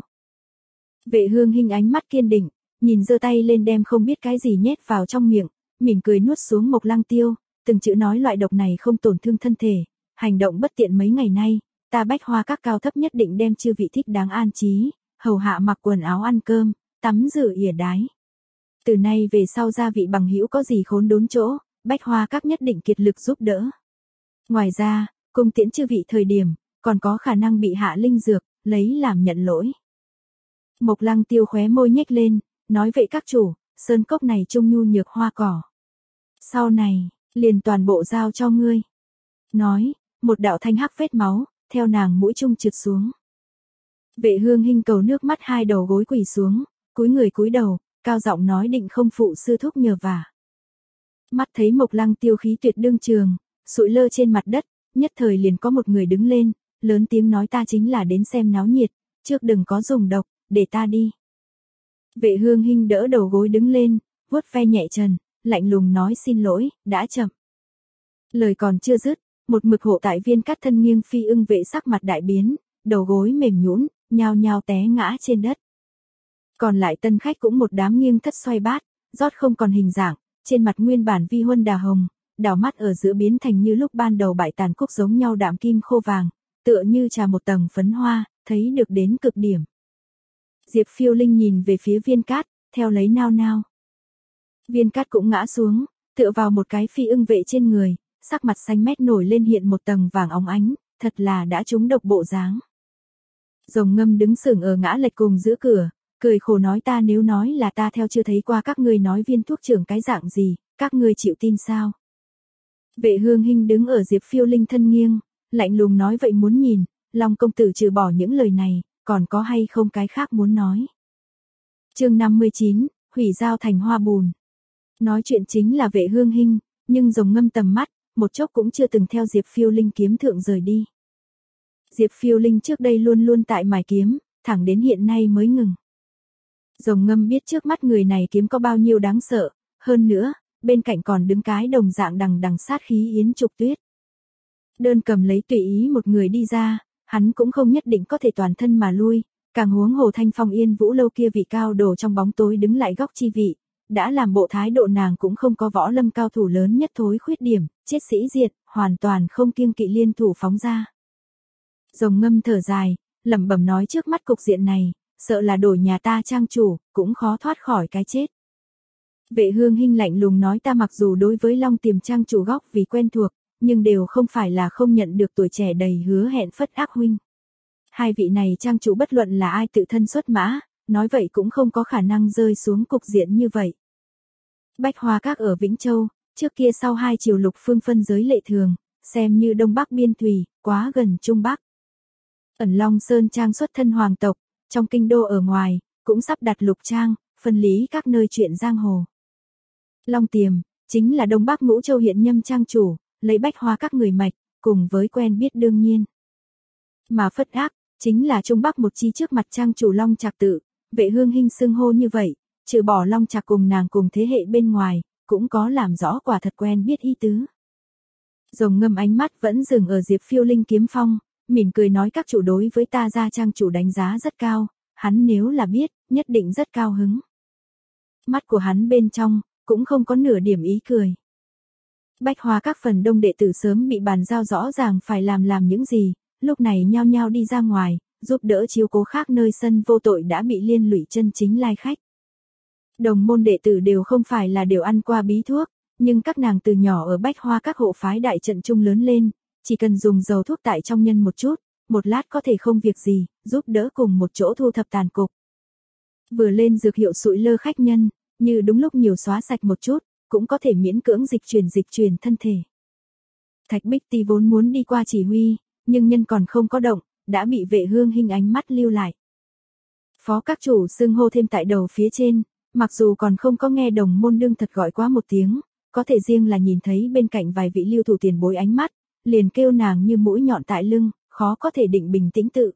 A: Vệ Hương Hinh ánh mắt kiên định, nhìn giơ tay lên đem không biết cái gì nhét vào trong miệng, mỉm cười nuốt xuống Mộc Lăng Tiêu, từng chữ nói loại độc này không tổn thương thân thể, hành động bất tiện mấy ngày nay, ta bách hoa các cao thấp nhất định đem chư vị thích đáng an trí, hầu hạ mặc quần áo ăn cơm, tắm rửa yể đái. Từ nay về sau gia vị bằng hữu có gì khốn đốn chỗ, bách hoa các nhất định kiệt lực giúp đỡ. Ngoài ra, cung tiễn chư vị thời điểm, còn có khả năng bị hạ linh dược, lấy làm nhận lỗi. Mộc Lăng Tiêu khóe môi nhếch lên, nói vậy các chủ, sơn cốc này trông nhu nhược hoa cỏ. Sau này, liền toàn bộ giao cho ngươi. Nói, một đạo thanh hắc vết máu, theo nàng mũi trung trượt xuống. Vệ Hương Hinh cầu nước mắt hai đầu gối quỳ xuống, cúi người cúi đầu, cao giọng nói định không phụ sư thúc nhờ vả. Mắt thấy Mộc Lăng Tiêu khí tuyệt đương trường, sụi lơ trên mặt đất, nhất thời liền có một người đứng lên, lớn tiếng nói ta chính là đến xem náo nhiệt, trước đừng có dùng độc, để ta đi. Vệ Hương Hinh đỡ đầu gối đứng lên, vuốt ve nhẹ trần, lạnh lùng nói xin lỗi, đã chậm. Lời còn chưa dứt, một mực hộ tại Viên Cát thân nghiêng phi ưng vệ sắc mặt đại biến, đầu gối mềm nhũn, nhao nhao té ngã trên đất. Còn lại tân khách cũng một đám nghiêng thất xoay bát, rót không còn hình dạng, trên mặt nguyên bản vi huân đà hồng, đảo mắt ở giữa biến thành như lúc ban đầu bại tàn cúc giống nhau đạm kim khô vàng, tựa như trà một tầng phấn hoa, thấy được đến cực điểm. Diệp Phiêu Linh nhìn về phía Viên Cát, theo lấy nao nao. Viên Cát cũng ngã xuống, tựa vào một cái phi ưng vệ trên người, sắc mặt xanh mét nổi lên hiện một tầng vàng óng ánh, thật là đã trúng độc bộ dáng. Rồng Ngâm đứng sững ở ngã lệch cùng giữa cửa, cười khổ nói ta nếu nói là ta theo chưa thấy qua các ngươi nói viên thuốc trưởng cái dạng gì, các ngươi chịu tin sao? Vệ Hương Hinh đứng ở Diệp Phiêu Linh thân nghiêng, lạnh lùng nói vậy muốn nhìn, Long công tử trừ bỏ những lời này, còn có hay không cái khác muốn nói. Chương năm mươi chín, hủy giao thành hoa bùn. Nói chuyện chính là Vệ Hương Hinh, nhưng Rồng Ngâm tầm mắt, một chốc cũng chưa từng theo Diệp Phiêu Linh kiếm thượng rời đi. Diệp Phiêu Linh trước đây luôn luôn tại mài kiếm, thẳng đến hiện nay mới ngừng. Rồng Ngâm biết trước mắt người này kiếm có bao nhiêu đáng sợ, hơn nữa, bên cạnh còn đứng cái đồng dạng đằng đằng sát khí Yến Trục Tuyết. Đơn cầm lấy tùy ý một người đi ra, hắn cũng không nhất định có thể toàn thân mà lui, càng huống hồ Thanh Phong Yên Vũ lâu kia vị cao đồ trong bóng tối đứng lại góc chi vị, đã làm bộ thái độ nàng cũng không có võ lâm cao thủ lớn nhất thối khuyết điểm, chết sĩ diệt, hoàn toàn không kiêng kỵ liên thủ phóng ra. Rồng Ngâm thở dài, lẩm bẩm nói trước mắt cục diện này, sợ là đổi nhà ta trang chủ, cũng khó thoát khỏi cái chết. Vệ Hương Hinh lạnh lùng nói ta mặc dù đối với Long Tiềm trang chủ góc vì quen thuộc, nhưng đều không phải là không nhận được tuổi trẻ đầy hứa hẹn phất ác huynh. Hai vị này trang chủ bất luận là ai tự thân xuất mã, nói vậy cũng không có khả năng rơi xuống cục diện như vậy. Bách Hoa Các ở Vĩnh Châu, trước kia sau hai triều lục phương phân giới lệ thường, xem như Đông Bắc biên thùy, quá gần Trung Bắc. Ẩn Long Sơn trang xuất thân hoàng tộc, trong kinh đô ở ngoài, cũng sắp đặt lục trang, phân lý các nơi chuyện giang hồ. Long Tiềm, chính là Đông Bắc Ngũ Châu hiện nhâm trang chủ, lấy Bách Hoa Các người mạch, cùng với quen biết đương nhiên. Mà Phất Ác, chính là Trung Bắc một chi trước mặt trang chủ Long Trạc tự, Vệ Hương Hinh xưng hô như vậy, trừ bỏ Long Trạc cùng nàng cùng thế hệ bên ngoài, cũng có làm rõ quả thật quen biết ý tứ. Rồng Ngâm ánh mắt vẫn dừng ở Diệp Phiêu Linh kiếm phong, mỉm cười nói các chủ đối với ta gia trang chủ đánh giá rất cao, hắn nếu là biết, nhất định rất cao hứng. Mắt của hắn bên trong, cũng không có nửa điểm ý cười. Bách Hoa các phần đông đệ tử sớm bị bàn giao rõ ràng phải làm làm những gì, lúc này nhao nhao đi ra ngoài, giúp đỡ chiếu cố khác nơi sân vô tội đã bị liên lụy chân chính lai khách. Đồng môn đệ tử đều không phải là đều ăn qua bí thuốc, nhưng các nàng từ nhỏ ở Bách Hoa các hộ phái đại trận trung lớn lên, chỉ cần dùng dầu thuốc tại trong nhân một chút, một lát có thể không việc gì, giúp đỡ cùng một chỗ thu thập tàn cục. Vừa lên dược hiệu sụi lơ khách nhân, như đúng lúc nhiều xóa sạch một chút, cũng có thể miễn cưỡng dịch chuyển dịch truyền thân thể. Thạch Bích Ti vốn muốn đi qua chỉ huy, nhưng nhân còn không có động, đã bị Vệ Hương Hinh ánh mắt lưu lại. Phó các chủ xưng hô thêm tại đầu phía trên, mặc dù còn không có nghe đồng môn đương thật gọi quá một tiếng, có thể riêng là nhìn thấy bên cạnh vài vị lưu thủ tiền bối ánh mắt, liền kêu nàng như mũi nhọn tại lưng, khó có thể định bình tĩnh tự.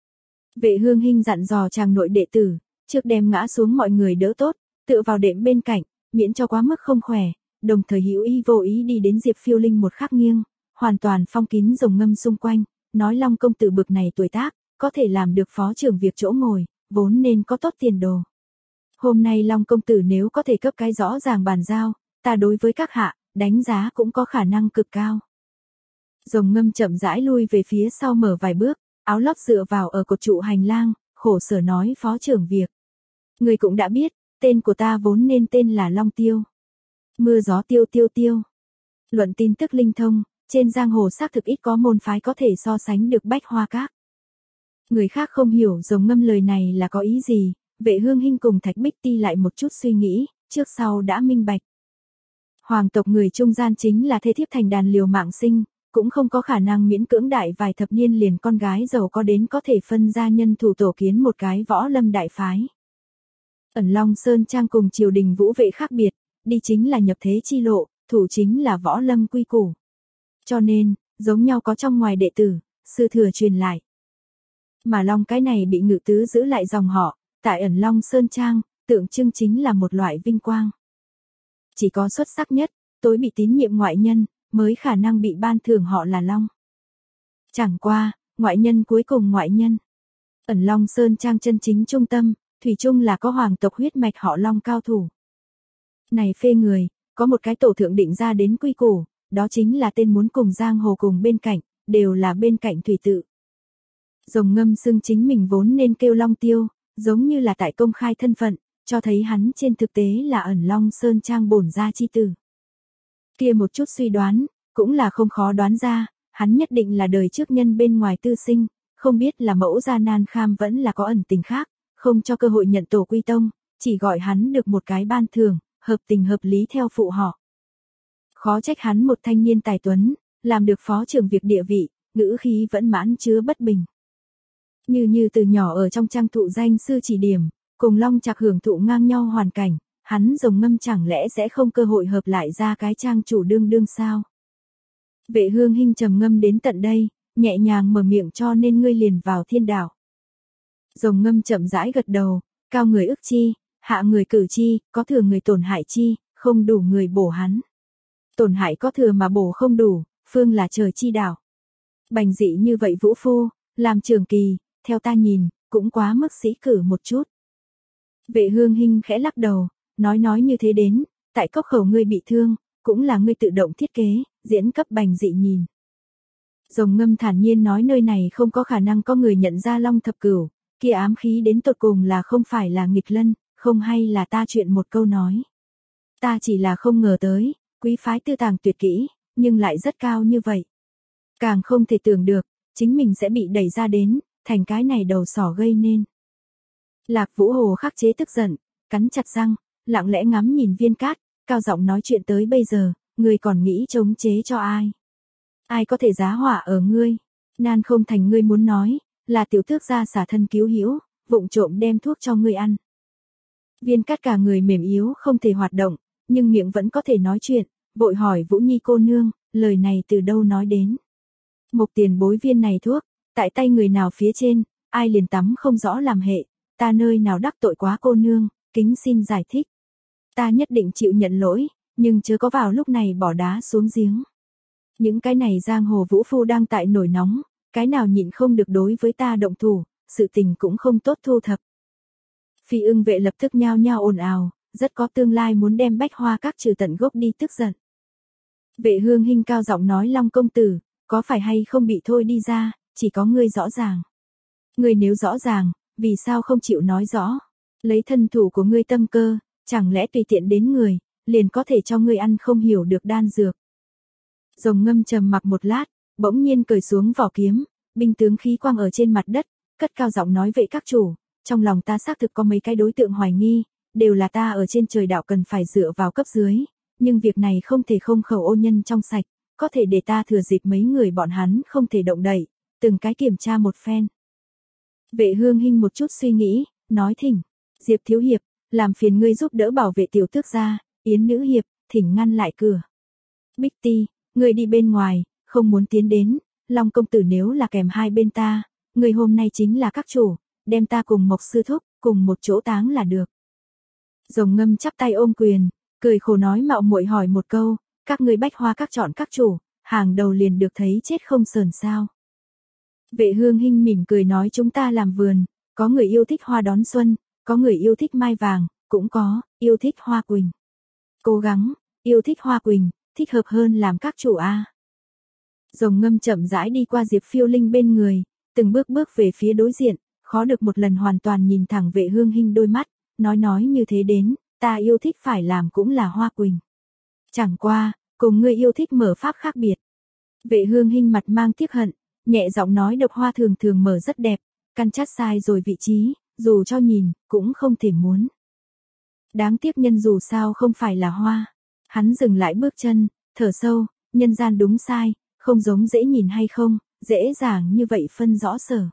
A: Vệ Hương Hinh dặn dò chàng nội đệ tử, trước đem ngã xuống mọi người đỡ tốt, tựa vào đệm bên cạnh, miễn cho quá mức không khỏe, đồng thời hữu ý vô ý đi đến Diệp Phiêu Linh một khắc nghiêng, hoàn toàn phong kín rồng ngâm xung quanh, nói Long công tử bực này tuổi tác, có thể làm được phó trưởng việc chỗ ngồi, vốn nên có tốt tiền đồ. Hôm nay Long công tử nếu có thể cấp cái rõ ràng bàn giao, ta đối với các hạ, đánh giá cũng có khả năng cực cao. Rồng ngâm chậm rãi lui về phía sau mở vài bước, áo lót dựa vào ở cột trụ hành lang, khổ sở nói phó trưởng việc. Người cũng đã biết, tên của ta vốn nên tên là Long Tiêu. Mưa gió tiêu tiêu tiêu. Luận tin tức linh thông, trên giang hồ xác thực ít có môn phái có thể so sánh được Bách Hoa các. Người khác không hiểu rồng ngâm lời này là có ý gì, Vệ Hương Hinh cùng Thạch Bích Ti lại một chút suy nghĩ, trước sau đã minh bạch. Hoàng tộc người trung gian chính là thê thiếp thành đàn liều mạng sinh, cũng không có khả năng miễn cưỡng đại vài thập niên liền con gái giàu có đến có thể phân ra nhân thủ tổ kiến một cái võ lâm đại phái. Ẩn Long Sơn Trang cùng triều đình vũ vệ khác biệt, đi chính là nhập thế chi lộ, thủ chính là võ lâm quy củ. Cho nên, giống nhau có trong ngoài đệ tử, sư thừa truyền lại. Mà Long cái này bị ngự tứ giữ lại dòng họ, tại Ẩn Long Sơn Trang, tượng trưng chính là một loại vinh quang. Chỉ có xuất sắc nhất, tối bị tín nhiệm ngoại nhân, mới khả năng bị ban thưởng họ là Long. Chẳng qua, ngoại nhân cuối cùng ngoại nhân. Ẩn Long Sơn Trang chân chính trung tâm, thủy chung là có hoàng tộc huyết mạch họ Long cao thủ. Này phê người, có một cái tổ thượng định ra đến quy củ, đó chính là tên muốn cùng giang hồ cùng bên cạnh, đều là bên cạnh thủy tự. Rồng ngâm xưng chính mình vốn nên kêu Long Tiêu, giống như là tại công khai thân phận, cho thấy hắn trên thực tế là Ẩn Long Sơn Trang bổn gia chi tử. Kia một chút suy đoán, cũng là không khó đoán ra, hắn nhất định là đời trước nhân bên ngoài tư sinh, không biết là mẫu gia nan kham vẫn là có ẩn tình khác, không cho cơ hội nhận tổ quy tông, chỉ gọi hắn được một cái ban thưởng, hợp tình hợp lý theo phụ họ. Khó trách hắn một thanh niên tài tuấn, làm được phó trưởng việc địa vị, ngữ khí vẫn mãn chứa bất bình. Như như từ nhỏ ở trong trang thụ danh sư chỉ điểm, cùng Long Trạc hưởng thụ ngang nhau hoàn cảnh, hắn rồng ngâm chẳng lẽ sẽ không cơ hội hợp lại ra cái trang chủ đương đương sao? Vệ Hương Hinh trầm ngâm đến tận đây, nhẹ nhàng mở miệng cho nên ngươi liền vào thiên đảo. Rồng ngâm chậm rãi gật đầu, cao người ức chi, hạ người cử chi, có thừa người tổn hại chi, không đủ người bổ hắn. Tổn hại có thừa mà bổ không đủ, phương là trời chi đảo. Bành dị như vậy vũ phu, làm trường kỳ, theo ta nhìn, cũng quá mức sĩ cử một chút. Vệ Hương Hinh khẽ lắc đầu, nói nói như thế đến, tại cốc khẩu ngươi bị thương, cũng là ngươi tự động thiết kế, diễn cấp bành dị nhìn. Rồng ngâm thản nhiên nói nơi này không có khả năng có người nhận ra Long thập cửu, kia ám khí đến tột cùng là không phải là nghịch lân, không hay là ta chuyện một câu nói. Ta chỉ là không ngờ tới, quý phái tư tàng tuyệt kỹ, nhưng lại rất cao như vậy. Càng không thể tưởng được, chính mình sẽ bị đẩy ra đến, thành cái này đầu sỏ gây nên. Lạc Vũ Hồ khắc chế tức giận, cắn chặt răng, lặng lẽ ngắm nhìn Viên Cát, cao giọng nói chuyện tới bây giờ, ngươi còn nghĩ chống chế cho ai? Ai có thể giá hỏa ở ngươi? Nan không thành ngươi muốn nói, là tiểu tước gia xả thân cứu hữu, vụng trộm đem thuốc cho ngươi ăn. Viên Cát cả người mềm yếu không thể hoạt động, nhưng miệng vẫn có thể nói chuyện, vội hỏi Vũ Nhi cô nương, lời này từ đâu nói đến? Một tiền bối viên này thuốc, tại tay người nào phía trên, ai liền tắm không rõ làm hệ, ta nơi nào đắc tội quá cô nương, kính xin giải thích. Ta nhất định chịu nhận lỗi, nhưng chớ có vào lúc này bỏ đá xuống giếng. Những cái này giang hồ vũ phu đang tại nổi nóng, cái nào nhịn không được đối với ta động thủ, sự tình cũng không tốt thu thập. Phi Ưng vệ lập tức nhao nhao ồn ào, rất có tương lai muốn đem Bách Hoa Các trừ tận gốc đi tức giận. Vệ Hương Hinh cao giọng nói Long công tử, có phải hay không bị thôi đi ra, chỉ có ngươi rõ ràng. Ngươi nếu rõ ràng, vì sao không chịu nói rõ? Lấy thân thủ của ngươi tâm cơ, chẳng lẽ tùy tiện đến người, liền có thể cho ngươi ăn không hiểu được đan dược. Rồng Ngâm trầm mặc một lát, bỗng nhiên cởi xuống vỏ kiếm, binh tướng khí quang ở trên mặt đất, cất cao giọng nói vệ các chủ, trong lòng ta xác thực có mấy cái đối tượng hoài nghi, đều là ta ở trên trời đạo cần phải dựa vào cấp dưới, nhưng việc này không thể không khẩu ô nhân trong sạch, có thể để ta thừa dịp mấy người bọn hắn không thể động đậy, từng cái kiểm tra một phen. Vệ Hương Hinh một chút suy nghĩ, nói thỉnh, Diệp thiếu hiệp, làm phiền ngươi giúp đỡ bảo vệ tiểu tước gia, Yến nữ hiệp, thỉnh ngăn lại cửa. Bích Ti, ngươi đi bên ngoài, không muốn tiến đến, Long công tử nếu là kèm hai bên ta, ngươi hôm nay chính là các chủ, đem ta cùng Mộc sư thúc, cùng một chỗ táng là được. Rồng Ngâm chắp tay ôm quyền, cười khổ nói mạo muội hỏi một câu, các ngươi Bách Hoa Các chọn các chủ, hàng đầu liền được thấy chết không sờn sao. Vệ Hương Hinh mỉm cười nói chúng ta làm vườn, có người yêu thích hoa đón xuân, có người yêu thích mai vàng, cũng có, yêu thích hoa quỳnh. Cố gắng, yêu thích hoa quỳnh, thích hợp hơn làm các chủ a. Rồng Ngâm chậm rãi đi qua Diệp Phiêu Linh bên người, từng bước bước về phía đối diện, khó được một lần hoàn toàn nhìn thẳng Vệ Hương Hinh đôi mắt, nói nói như thế đến, ta yêu thích phải làm cũng là hoa quỳnh. Chẳng qua, cùng ngươi yêu thích mở pháp khác biệt. Vệ Hương Hinh mặt mang tiếc hận, nhẹ giọng nói độc hoa thường thường mở rất đẹp, căn chát sai rồi vị trí, dù cho nhìn, cũng không thể muốn. Đáng tiếc nhân dù sao không phải là hoa. Hắn dừng lại bước chân, thở sâu, nhân gian đúng sai, không giống dễ nhìn hay không, dễ dàng như vậy phân rõ sở.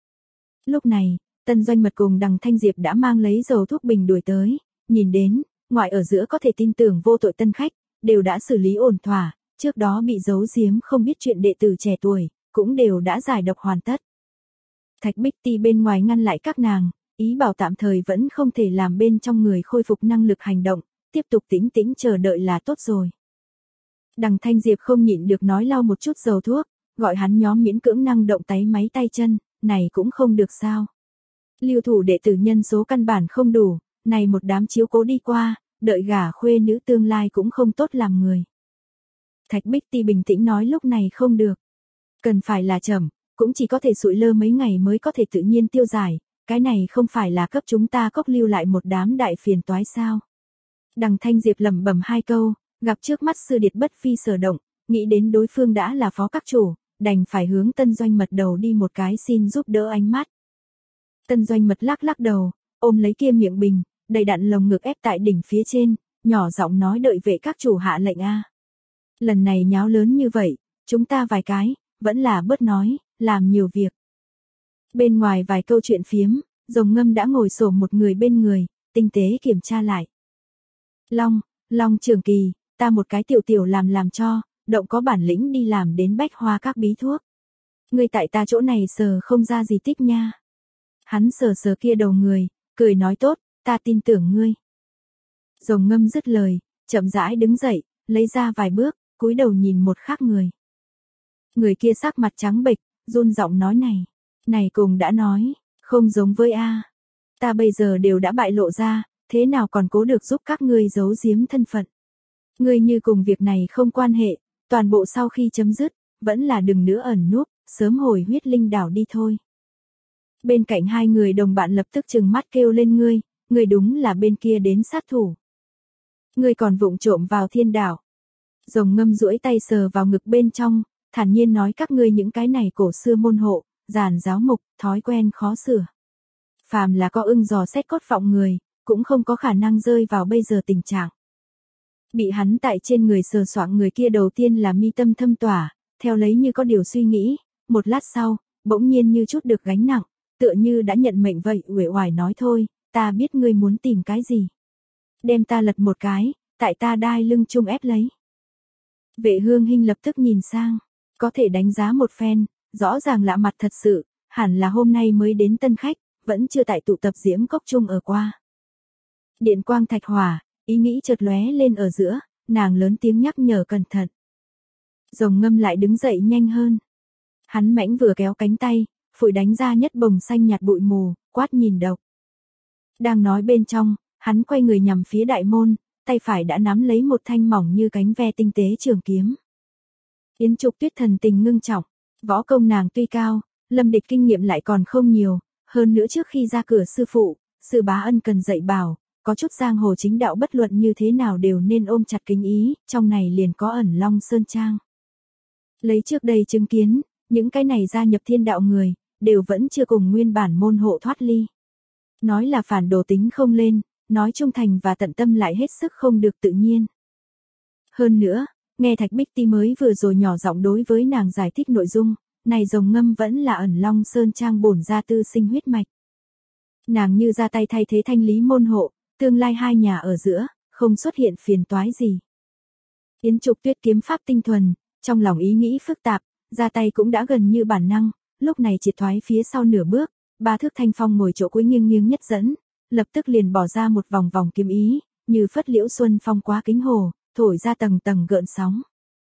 A: Lúc này, Tân Doanh Mật cùng Đằng Thanh Diệp đã mang lấy dầu thuốc bình đuổi tới, nhìn đến, ngoại ở giữa có thể tin tưởng vô tội tân khách, đều đã xử lý ổn thỏa, trước đó bị giấu giếm không biết chuyện đệ tử trẻ tuổi, cũng đều đã giải độc hoàn tất. Thạch Bích Ti bên ngoài ngăn lại các nàng, ý bảo tạm thời vẫn không thể làm bên trong người khôi phục năng lực hành động, tiếp tục tĩnh tĩnh chờ đợi là tốt rồi. Đằng Thanh Diệp không nhịn được nói lau một chút dầu thuốc, gọi hắn nhóm miễn cưỡng năng động tay máy tay chân, này cũng không được sao. Lưu thủ đệ tử nhân số căn bản không đủ, này một đám chiếu cố đi qua, đợi gả khuê nữ tương lai cũng không tốt làm người. Thạch Bích Ti bình tĩnh nói lúc này không được. Cần phải là chậm, cũng chỉ có thể sụi lơ mấy ngày mới có thể tự nhiên tiêu giải, cái này không phải là cấp chúng ta cốc lưu lại một đám đại phiền toái sao. Đằng Thanh Diệp lẩm bẩm hai câu, gặp trước mắt sư điệt bất phi sở động, nghĩ đến đối phương đã là phó các chủ, đành phải hướng Tân Doanh Mật đầu đi một cái xin giúp đỡ ánh mắt. Tân Doanh Mật lắc lắc đầu, ôm lấy kia miệng bình, đầy đặn lồng ngực ép tại đỉnh phía trên, nhỏ giọng nói đợi vệ các chủ hạ lệnh a. Lần này nháo lớn như vậy, chúng ta vài cái, vẫn là bớt nói, làm nhiều việc. Bên ngoài vài câu chuyện phiếm, Rồng Ngâm đã ngồi xổm một người bên người, tinh tế kiểm tra lại. Long, Long Trường Kỳ, ta một cái tiểu tiểu làm làm cho, động có bản lĩnh đi làm đến Bách Hoa Các bí thuốc. Ngươi tại ta chỗ này sờ không ra gì tích nha. Hắn sờ sờ kia đầu người, cười nói tốt, ta tin tưởng ngươi. Rồng Ngâm dứt lời, chậm rãi đứng dậy, lấy ra vài bước, cúi đầu nhìn một khác người. Người kia sắc mặt trắng bệch, run giọng nói này, này cùng đã nói, không giống với a. Ta bây giờ đều đã bại lộ ra, thế nào còn cố được giúp các ngươi giấu giếm thân phận. Ngươi như cùng việc này không quan hệ, toàn bộ sau khi chấm dứt, vẫn là đừng nữa ẩn núp, sớm hồi huyết linh đảo đi thôi. Bên cạnh hai người đồng bạn lập tức trừng mắt kêu lên ngươi, ngươi đúng là bên kia đến sát thủ. Ngươi còn vụng trộm vào thiên đảo. Rồng Ngâm duỗi tay sờ vào ngực bên trong, thản nhiên nói các ngươi những cái này cổ xưa môn hộ, giàn giáo mục, thói quen khó sửa. Phàm là có ưng dò xét cốt vọng người, cũng không có khả năng rơi vào bây giờ tình trạng. Bị hắn tại trên người sờ soạng người kia đầu tiên là mi tâm thâm tỏa, theo lấy như có điều suy nghĩ, một lát sau, bỗng nhiên như chút được gánh nặng, tựa như đã nhận mệnh vậy, uể oải nói thôi, ta biết ngươi muốn tìm cái gì. Đem ta lật một cái, tại ta đai lưng chung ép lấy. Vệ Hương Hinh lập tức nhìn sang, có thể đánh giá một phen, rõ ràng lạ mặt thật sự, hẳn là hôm nay mới đến tân khách, vẫn chưa tại tụ tập diễm cốc chung ở qua. Điện quang thạch hỏa, ý nghĩ chợt lóe lên ở giữa, nàng lớn tiếng nhắc nhở cẩn thận. Rồng Ngâm lại đứng dậy nhanh hơn. Hắn mãnh vừa kéo cánh tay, phủi đánh ra nhất bồng xanh nhạt bụi mù, quát nhìn độc. Đang nói bên trong, Hắn quay người nhằm phía đại môn, tay phải đã nắm lấy một thanh mỏng như cánh ve tinh tế trường kiếm. Yến Trục Tuyết thần tình ngưng trọng, võ công nàng tuy cao, Lâm Địch kinh nghiệm lại còn không nhiều, hơn nữa trước khi ra cửa sư phụ, sư bá ân cần dạy bảo, có chút giang hồ chính đạo bất luận như thế nào đều nên ôm chặt kính ý, trong này liền có ẩn Long Sơn Trang. Lấy trước đây chứng kiến, những cái này gia nhập thiên đạo người, đều vẫn chưa cùng nguyên bản môn hộ thoát ly. Nói là phản đồ tính không lên, nói trung thành và tận tâm lại hết sức không được tự nhiên. Hơn nữa, nghe Thạch Bích Ti mới vừa rồi nhỏ giọng đối với nàng giải thích nội dung, này rồng ngâm vẫn là ẩn Long Sơn Trang bổn gia tư sinh huyết mạch. Nàng như ra tay thay thế thanh lý môn hộ, tương lai hai nhà ở giữa, không xuất hiện phiền toái gì. Yến Trục Tuyết kiếm pháp tinh thuần, trong lòng ý nghĩ phức tạp, ra tay cũng đã gần như bản năng, lúc này triệt thoái phía sau nửa bước, ba thước thanh phong ngồi chỗ cuối nghiêng nghiêng nhất dẫn, lập tức liền bỏ ra một vòng vòng kiếm ý, như phất liễu xuân phong quá kính hồ, thổi ra tầng tầng gợn sóng.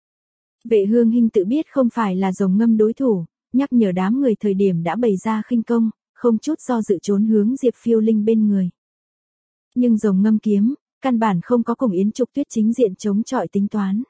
A: Vệ Hương Hinh tự biết không phải là rồng ngâm đối thủ, nhắc nhở đám người thời điểm đã bày ra khinh công, không chút do dự trốn hướng Diệp Phiêu Linh bên người. Nhưng rồng ngâm kiếm, căn bản không có cùng Yến Trục Tuyết chính diện chống chọi tính toán.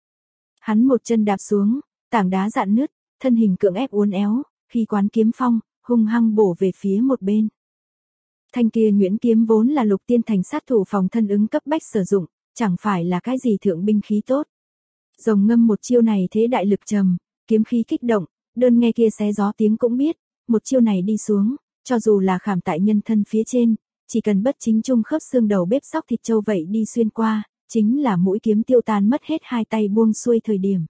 A: Hắn một chân đạp xuống, tảng đá dạn nứt, thân hình cưỡng ép uốn éo, khi quán kiếm phong, hung hăng bổ về phía một bên. Thanh kia nhuyễn kiếm vốn là Lục Tiên Thành sát thủ phòng thân ứng cấp bách sử dụng, chẳng phải là cái gì thượng binh khí tốt. Rồng ngâm một chiêu này thế đại lực trầm, kiếm khí kích động, đơn nghe kia xé gió tiếng cũng biết, một chiêu này đi xuống, cho dù là khảm tại nhân thân phía trên, chỉ cần bất chính trung khớp xương đầu bếp sóc thịt trâu vậy đi xuyên qua, chính là mũi kiếm tiêu tan mất hết hai tay buông xuôi thời điểm.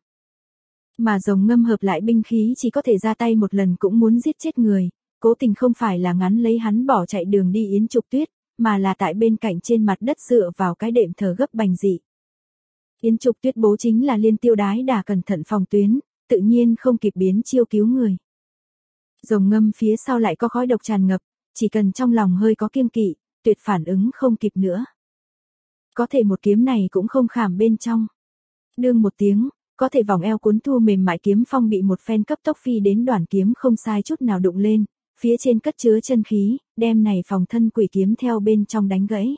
A: Mà rồng ngâm hợp lại binh khí chỉ có thể ra tay một lần cũng muốn giết chết người, cố tình không phải là ngắn lấy hắn bỏ chạy đường đi Yến Trục Tuyết, mà là tại bên cạnh trên mặt đất dựa vào cái đệm thờ gấp bành dị. Yến Trục Tuyết bố chính là liên tiêu đái đà cẩn thận phòng tuyến, tự nhiên không kịp biến chiêu cứu người. Rồng ngâm phía sau lại có khói độc tràn ngập, chỉ cần trong lòng hơi có kiêng kỵ, tuyệt phản ứng không kịp nữa. Có thể một kiếm này cũng không khảm bên trong. Đương một tiếng, có thể vòng eo cuốn thu mềm mại kiếm phong bị một phen cấp tốc phi đến đoàn kiếm không sai chút nào đụng lên, phía trên cất chứa chân khí, đem này phòng thân quỷ kiếm theo bên trong đánh gãy.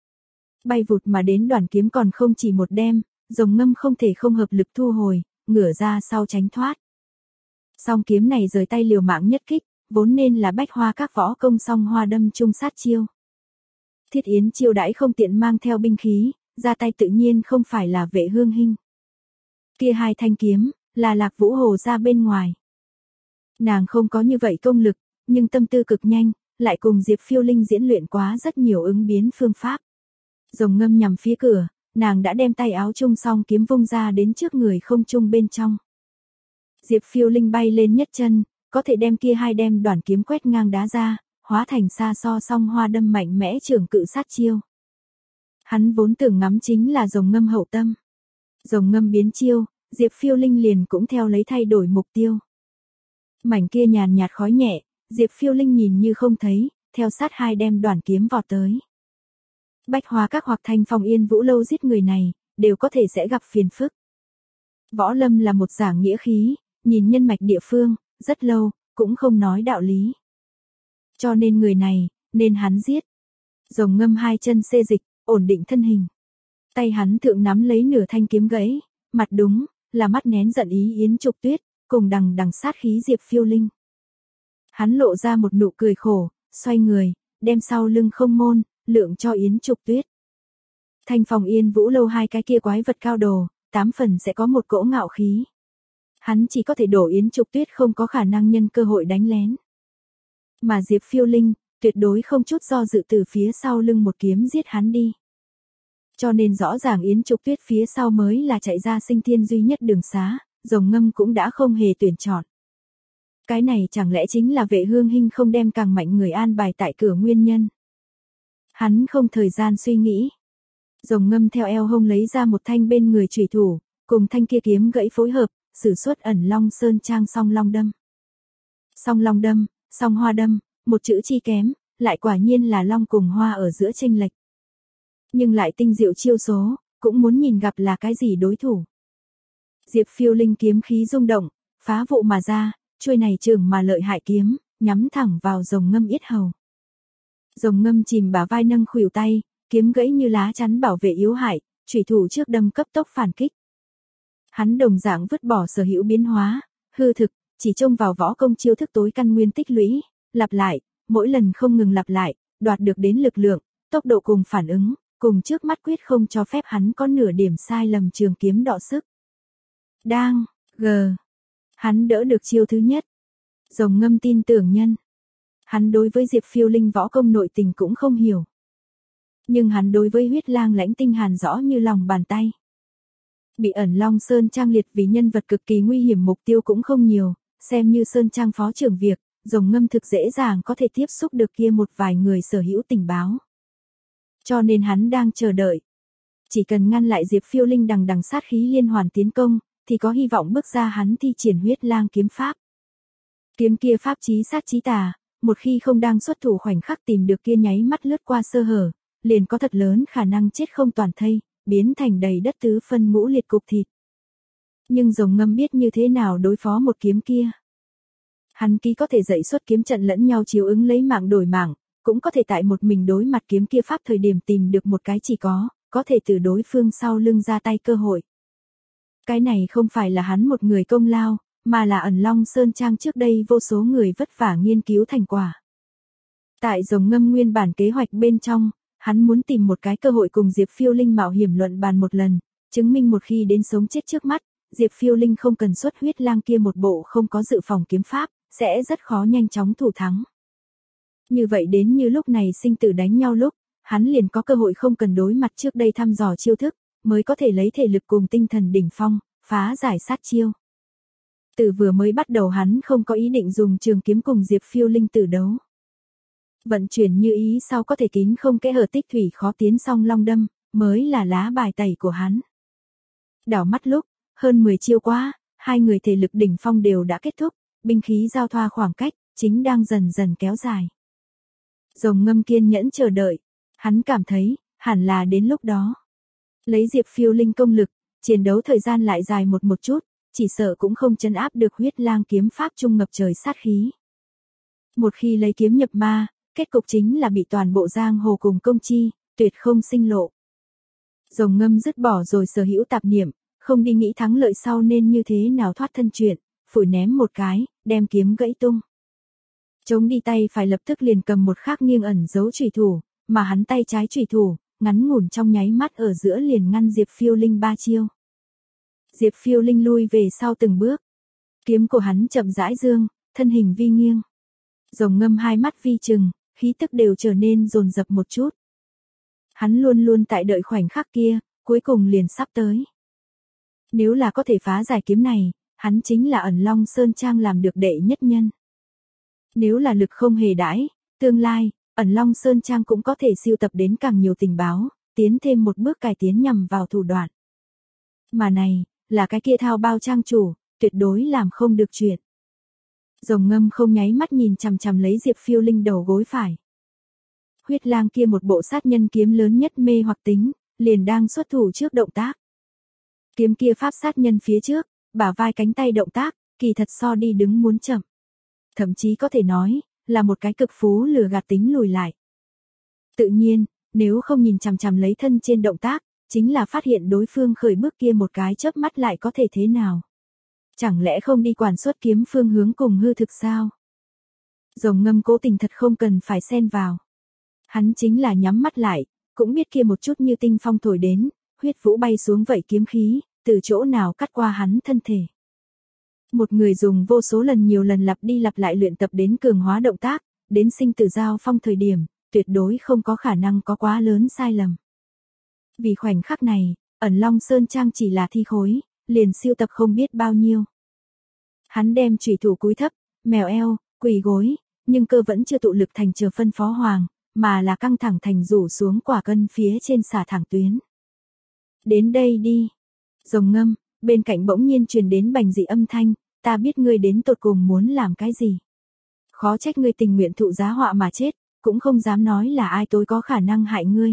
A: Bay vụt mà đến đoàn kiếm còn không chỉ một đem, rồng ngâm không thể không hợp lực thu hồi, ngửa ra sau tránh thoát. Song kiếm này rời tay liều mạng nhất kích, vốn nên là bách hoa các võ công song hoa đâm chung sát chiêu. Thiết Yến chiêu đãi không tiện mang theo binh khí, ra tay tự nhiên không phải là Vệ Hương Hinh. Kia hai thanh kiếm, là Lạc Vũ Hồ ra bên ngoài. Nàng không có như vậy công lực, nhưng tâm tư cực nhanh, lại cùng Diệp Phiêu Linh diễn luyện quá rất nhiều ứng biến phương pháp. Rồng ngâm nhằm phía cửa, nàng đã đem tay áo chung song kiếm vung ra đến trước người không chung bên trong. Diệp Phiêu Linh bay lên nhất chân, có thể đem kia hai đem đoàn kiếm quét ngang đá ra, hóa thành xa so song hoa đâm mạnh mẽ trường cự sát chiêu. Hắn vốn tưởng ngắm chính là rồng ngâm hậu tâm. Rồng ngâm biến chiêu, Diệp Phiêu Linh liền cũng theo lấy thay đổi mục tiêu. Mảnh kia nhàn nhạt khói nhẹ, Diệp Phiêu Linh nhìn như không thấy, theo sát hai đem đoàn kiếm vọt tới. Bách Hoa các hoặc Thanh Phong Yên Vũ lâu giết người này, đều có thể sẽ gặp phiền phức. Võ Lâm là một giảng nghĩa khí, nhìn nhân mạch địa phương, rất lâu, cũng không nói đạo lý. Cho nên người này, nên hắn giết. Rồng ngâm hai chân xê dịch, ổn định thân hình. Tay hắn thượng nắm lấy nửa thanh kiếm gãy, mặt đúng, là mắt nén giận ý Yến Trục Tuyết, cùng đằng đằng sát khí Diệp Phiêu Linh. Hắn lộ ra một nụ cười khổ, xoay người, đem sau lưng không môn, lượng cho Yến Trục Tuyết. Thanh Phong Yên Vũ lâu hai cái kia quái vật cao đồ, tám phần sẽ có một cỗ ngạo khí. Hắn chỉ có thể đổ Yến Trục Tuyết không có khả năng nhân cơ hội đánh lén. Mà Diệp Phiêu Linh, tuyệt đối không chút do dự từ phía sau lưng một kiếm giết hắn đi. Cho nên rõ ràng Yến Trục Tuyết phía sau mới là chạy ra sinh thiên duy nhất đường xá, rồng ngâm cũng đã không hề tuyển chọn. Cái này chẳng lẽ chính là Vệ Hương Hinh không đem càng mạnh người an bài tại cửa nguyên nhân. Hắn không thời gian suy nghĩ. Rồng ngâm theo eo hông lấy ra một thanh bên người chủy thủ, cùng thanh kia kiếm gãy phối hợp, sử xuất ẩn Long Sơn Trang song long đâm. Song long đâm, song hoa đâm, một chữ chi kém, lại quả nhiên là long cùng hoa ở giữa chênh lệch. Nhưng lại tinh diệu chiêu số, cũng muốn nhìn gặp là cái gì đối thủ. Diệp Phiêu Linh kiếm khí rung động, phá vụ mà ra, chuôi này trường mà lợi hại kiếm, nhắm thẳng vào rồng ngâm yết hầu. Rồng ngâm chìm bả vai nâng khuỷu tay, kiếm gãy như lá chắn bảo vệ yếu hại, chủy thủ trước đâm cấp tốc phản kích. Hắn đồng dạng vứt bỏ sở hữu biến hóa, hư thực, chỉ trông vào võ công chiêu thức tối căn nguyên tích lũy, lặp lại, mỗi lần không ngừng lặp lại, đoạt được đến lực lượng, tốc độ cùng phản ứng, cùng trước mắt quyết không cho phép hắn có nửa điểm sai lầm trường kiếm đọ sức. Đang, g. Hắn đỡ được chiêu thứ nhất. Rồng Ngâm tin tưởng nhân. Hắn đối với Diệp Phiêu Linh võ công nội tình cũng không hiểu. Nhưng hắn đối với Huyết Lang Lãnh Tinh Hàn rõ như lòng bàn tay. Bị ẩn Long Sơn Trang liệt vì nhân vật cực kỳ nguy hiểm mục tiêu cũng không nhiều, xem như Sơn Trang phó trưởng việc, Rồng Ngâm thực dễ dàng có thể tiếp xúc được kia một vài người sở hữu tình báo. Cho nên hắn đang chờ đợi. Chỉ cần ngăn lại Diệp Phiêu Linh đằng đằng sát khí liên hoàn tiến công, thì có hy vọng bước ra hắn thi triển Huyết Lang kiếm pháp. Kiếm kia pháp chí sát chí tà, một khi không đang xuất thủ khoảnh khắc tìm được kia nháy mắt lướt qua sơ hở, liền có thật lớn khả năng chết không toàn thây, biến thành đầy đất tứ phân ngũ liệt cục thịt. Nhưng Rồng Ngâm biết như thế nào đối phó một kiếm kia. Hắn ký có thể dạy xuất kiếm trận lẫn nhau chiếu ứng lấy mạng đổi mạng, cũng có thể tại một mình đối mặt kiếm kia pháp thời điểm tìm được một cái chỉ có, có thể từ đối phương sau lưng ra tay cơ hội. Cái này không phải là hắn một người công lao, mà là ẩn Long Sơn Trang trước đây vô số người vất vả nghiên cứu thành quả. Tại Rồng Ngâm nguyên bản kế hoạch bên trong, hắn muốn tìm một cái cơ hội cùng Diệp Phiêu Linh mạo hiểm luận bàn một lần, chứng minh một khi đến sống chết trước mắt, Diệp Phiêu Linh không cần xuất Huyết Lang kia một bộ không có dự phòng kiếm pháp, sẽ rất khó nhanh chóng thủ thắng. Như vậy đến như lúc này sinh tử đánh nhau lúc, hắn liền có cơ hội không cần đối mặt trước đây thăm dò chiêu thức, mới có thể lấy thể lực cùng tinh thần đỉnh phong, phá giải sát chiêu. Từ vừa mới bắt đầu hắn không có ý định dùng trường kiếm cùng Diệp Phiêu Linh tử đấu. Vận chuyển như ý sau có thể kín không kẽ hở tích thủy khó tiến song long đâm, mới là lá bài tẩy của hắn. Đảo mắt lúc, hơn mười chiêu qua, hai người thể lực đỉnh phong đều đã kết thúc, binh khí giao thoa khoảng cách, chính đang dần dần kéo dài. Rồng Ngâm kiên nhẫn chờ đợi, hắn cảm thấy, hẳn là đến lúc đó. Lấy Diệp Phiêu Linh công lực, chiến đấu thời gian lại dài một một chút, chỉ sợ cũng không trấn áp được Huyết Lang kiếm pháp trung ngập trời sát khí. Một khi lấy kiếm nhập ma, kết cục chính là bị toàn bộ giang hồ cùng công chi, tuyệt không sinh lộ. Rồng Ngâm dứt bỏ rồi sở hữu tạp niệm, không đi nghĩ thắng lợi sau nên như thế nào thoát thân chuyện, phủi ném một cái, đem kiếm gãy tung. Chống đi tay phải lập tức liền cầm một khắc nghiêng ẩn giấu chủy thủ, mà hắn tay trái chủy thủ, ngắn ngủn trong nháy mắt ở giữa liền ngăn Diệp Phiêu Linh ba chiêu. Diệp Phiêu Linh lui về sau từng bước. Kiếm của hắn chậm rãi dương, thân hình vi nghiêng. Rồng Ngâm hai mắt vi trừng, khí tức đều trở nên dồn dập một chút. Hắn luôn luôn tại đợi khoảnh khắc kia, cuối cùng liền sắp tới. Nếu là có thể phá giải kiếm này, hắn chính là ẩn Long Sơn Trang làm được đệ nhất nhân. Nếu là lực không hề đãi, tương lai, ẩn Long Sơn Trang cũng có thể sưu tập đến càng nhiều tình báo, tiến thêm một bước cải tiến nhằm vào thủ đoạn. Mà này, là cái kia thao bao trang chủ, tuyệt đối làm không được chuyện. Rồng Ngâm không nháy mắt nhìn chằm chằm lấy Diệp Phiêu Linh đầu gối phải. Huyết Lang kia một bộ sát nhân kiếm lớn nhất mê hoặc tính, liền đang xuất thủ trước động tác. Kiếm kia pháp sát nhân phía trước, bả vai cánh tay động tác, kỳ thật so đi đứng muốn chậm. Thậm chí có thể nói, là một cái cực phú lừa gạt tính lùi lại. Tự nhiên, nếu không nhìn chằm chằm lấy thân trên động tác, chính là phát hiện đối phương khởi bước kia một cái chớp mắt lại có thể thế nào. Chẳng lẽ không đi quản xuất kiếm phương hướng cùng hư thực sao? Rồng Ngâm cố tình thật không cần phải xen vào. Hắn chính là nhắm mắt lại, cũng biết kia một chút như tinh phong thổi đến, huyết vũ bay xuống vậy kiếm khí, từ chỗ nào cắt qua hắn thân thể. Một người dùng vô số lần nhiều lần lặp đi lặp lại luyện tập đến cường hóa động tác, đến sinh tử giao phong thời điểm, tuyệt đối không có khả năng có quá lớn sai lầm. Vì khoảnh khắc này, ẩn Long Sơn Trang chỉ là thi khối, liền siêu tập không biết bao nhiêu. Hắn đem chủy thủ cúi thấp, mèo eo, quỳ gối, nhưng cơ vẫn chưa tụ lực thành chờ phân phó hoàng, mà là căng thẳng thành rủ xuống quả cân phía trên xả thẳng tuyến. Đến đây đi. Rồng Ngâm, bên cạnh bỗng nhiên truyền đến bành dị âm thanh, ta biết ngươi đến tột cùng muốn làm cái gì. Khó trách ngươi tình nguyện thụ giá họa mà chết, cũng không dám nói là ai tối có khả năng hại ngươi.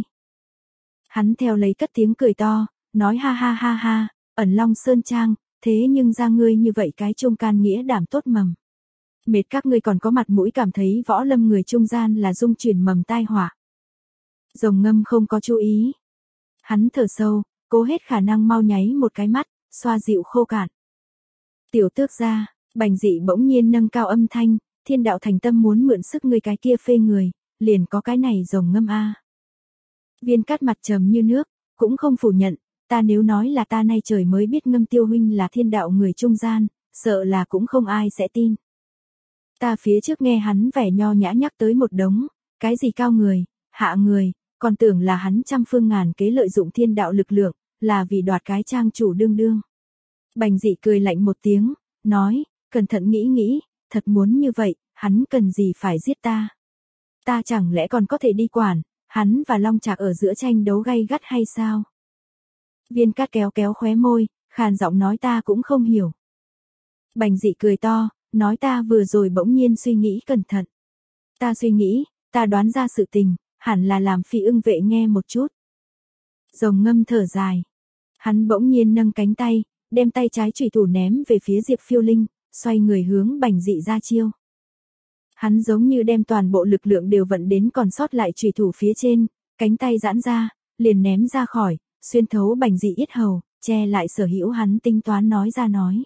A: Hắn theo lấy cất tiếng cười to, nói ha ha ha ha, ẩn Long Sơn Trang, thế nhưng ra ngươi như vậy cái trung can nghĩa đảm tốt mầm. Mệt các ngươi còn có mặt mũi cảm thấy võ lâm người trung gian là dung chuyển mầm tai họa. Rồng Ngâm không có chú ý. Hắn thở sâu, cố hết khả năng mau nháy một cái mắt, xoa dịu khô cạn. Tiểu tước gia, Bành Dị bỗng nhiên nâng cao âm thanh, thiên đạo thành tâm muốn mượn sức ngươi cái kia phê người, liền có cái này Rồng Ngâm a. Viên Cát mặt trầm như nước, cũng không phủ nhận, ta nếu nói là ta nay trời mới biết Ngâm Tiêu huynh là thiên đạo người trung gian, sợ là cũng không ai sẽ tin. Ta phía trước nghe hắn vẻ nho nhã nhắc tới một đống, cái gì cao người, hạ người, còn tưởng là hắn trăm phương ngàn kế lợi dụng thiên đạo lực lượng, là vì đoạt cái trang chủ đương đương. Bành Dị cười lạnh một tiếng, nói, cẩn thận nghĩ nghĩ, thật muốn như vậy, hắn cần gì phải giết ta? Ta chẳng lẽ còn có thể đi quản, hắn và Long Trạc ở giữa tranh đấu gay gắt hay sao? Viên Cát kéo kéo khóe môi, khàn giọng nói ta cũng không hiểu. Bành Dị cười to, nói ta vừa rồi bỗng nhiên suy nghĩ cẩn thận. Ta suy nghĩ, ta đoán ra sự tình, hẳn là làm Phi Ưng Vệ nghe một chút. Rồng Ngâm thở dài. Hắn bỗng nhiên nâng cánh tay, đem tay trái chủy thủ ném về phía Diệp Phiêu Linh, xoay người hướng Bành Dị ra chiêu. Hắn giống như đem toàn bộ lực lượng đều vận đến còn sót lại chủy thủ phía trên, cánh tay giãn ra, liền ném ra khỏi, xuyên thấu Bành Dị yết hầu, che lại sở hữu hắn tính toán nói ra nói.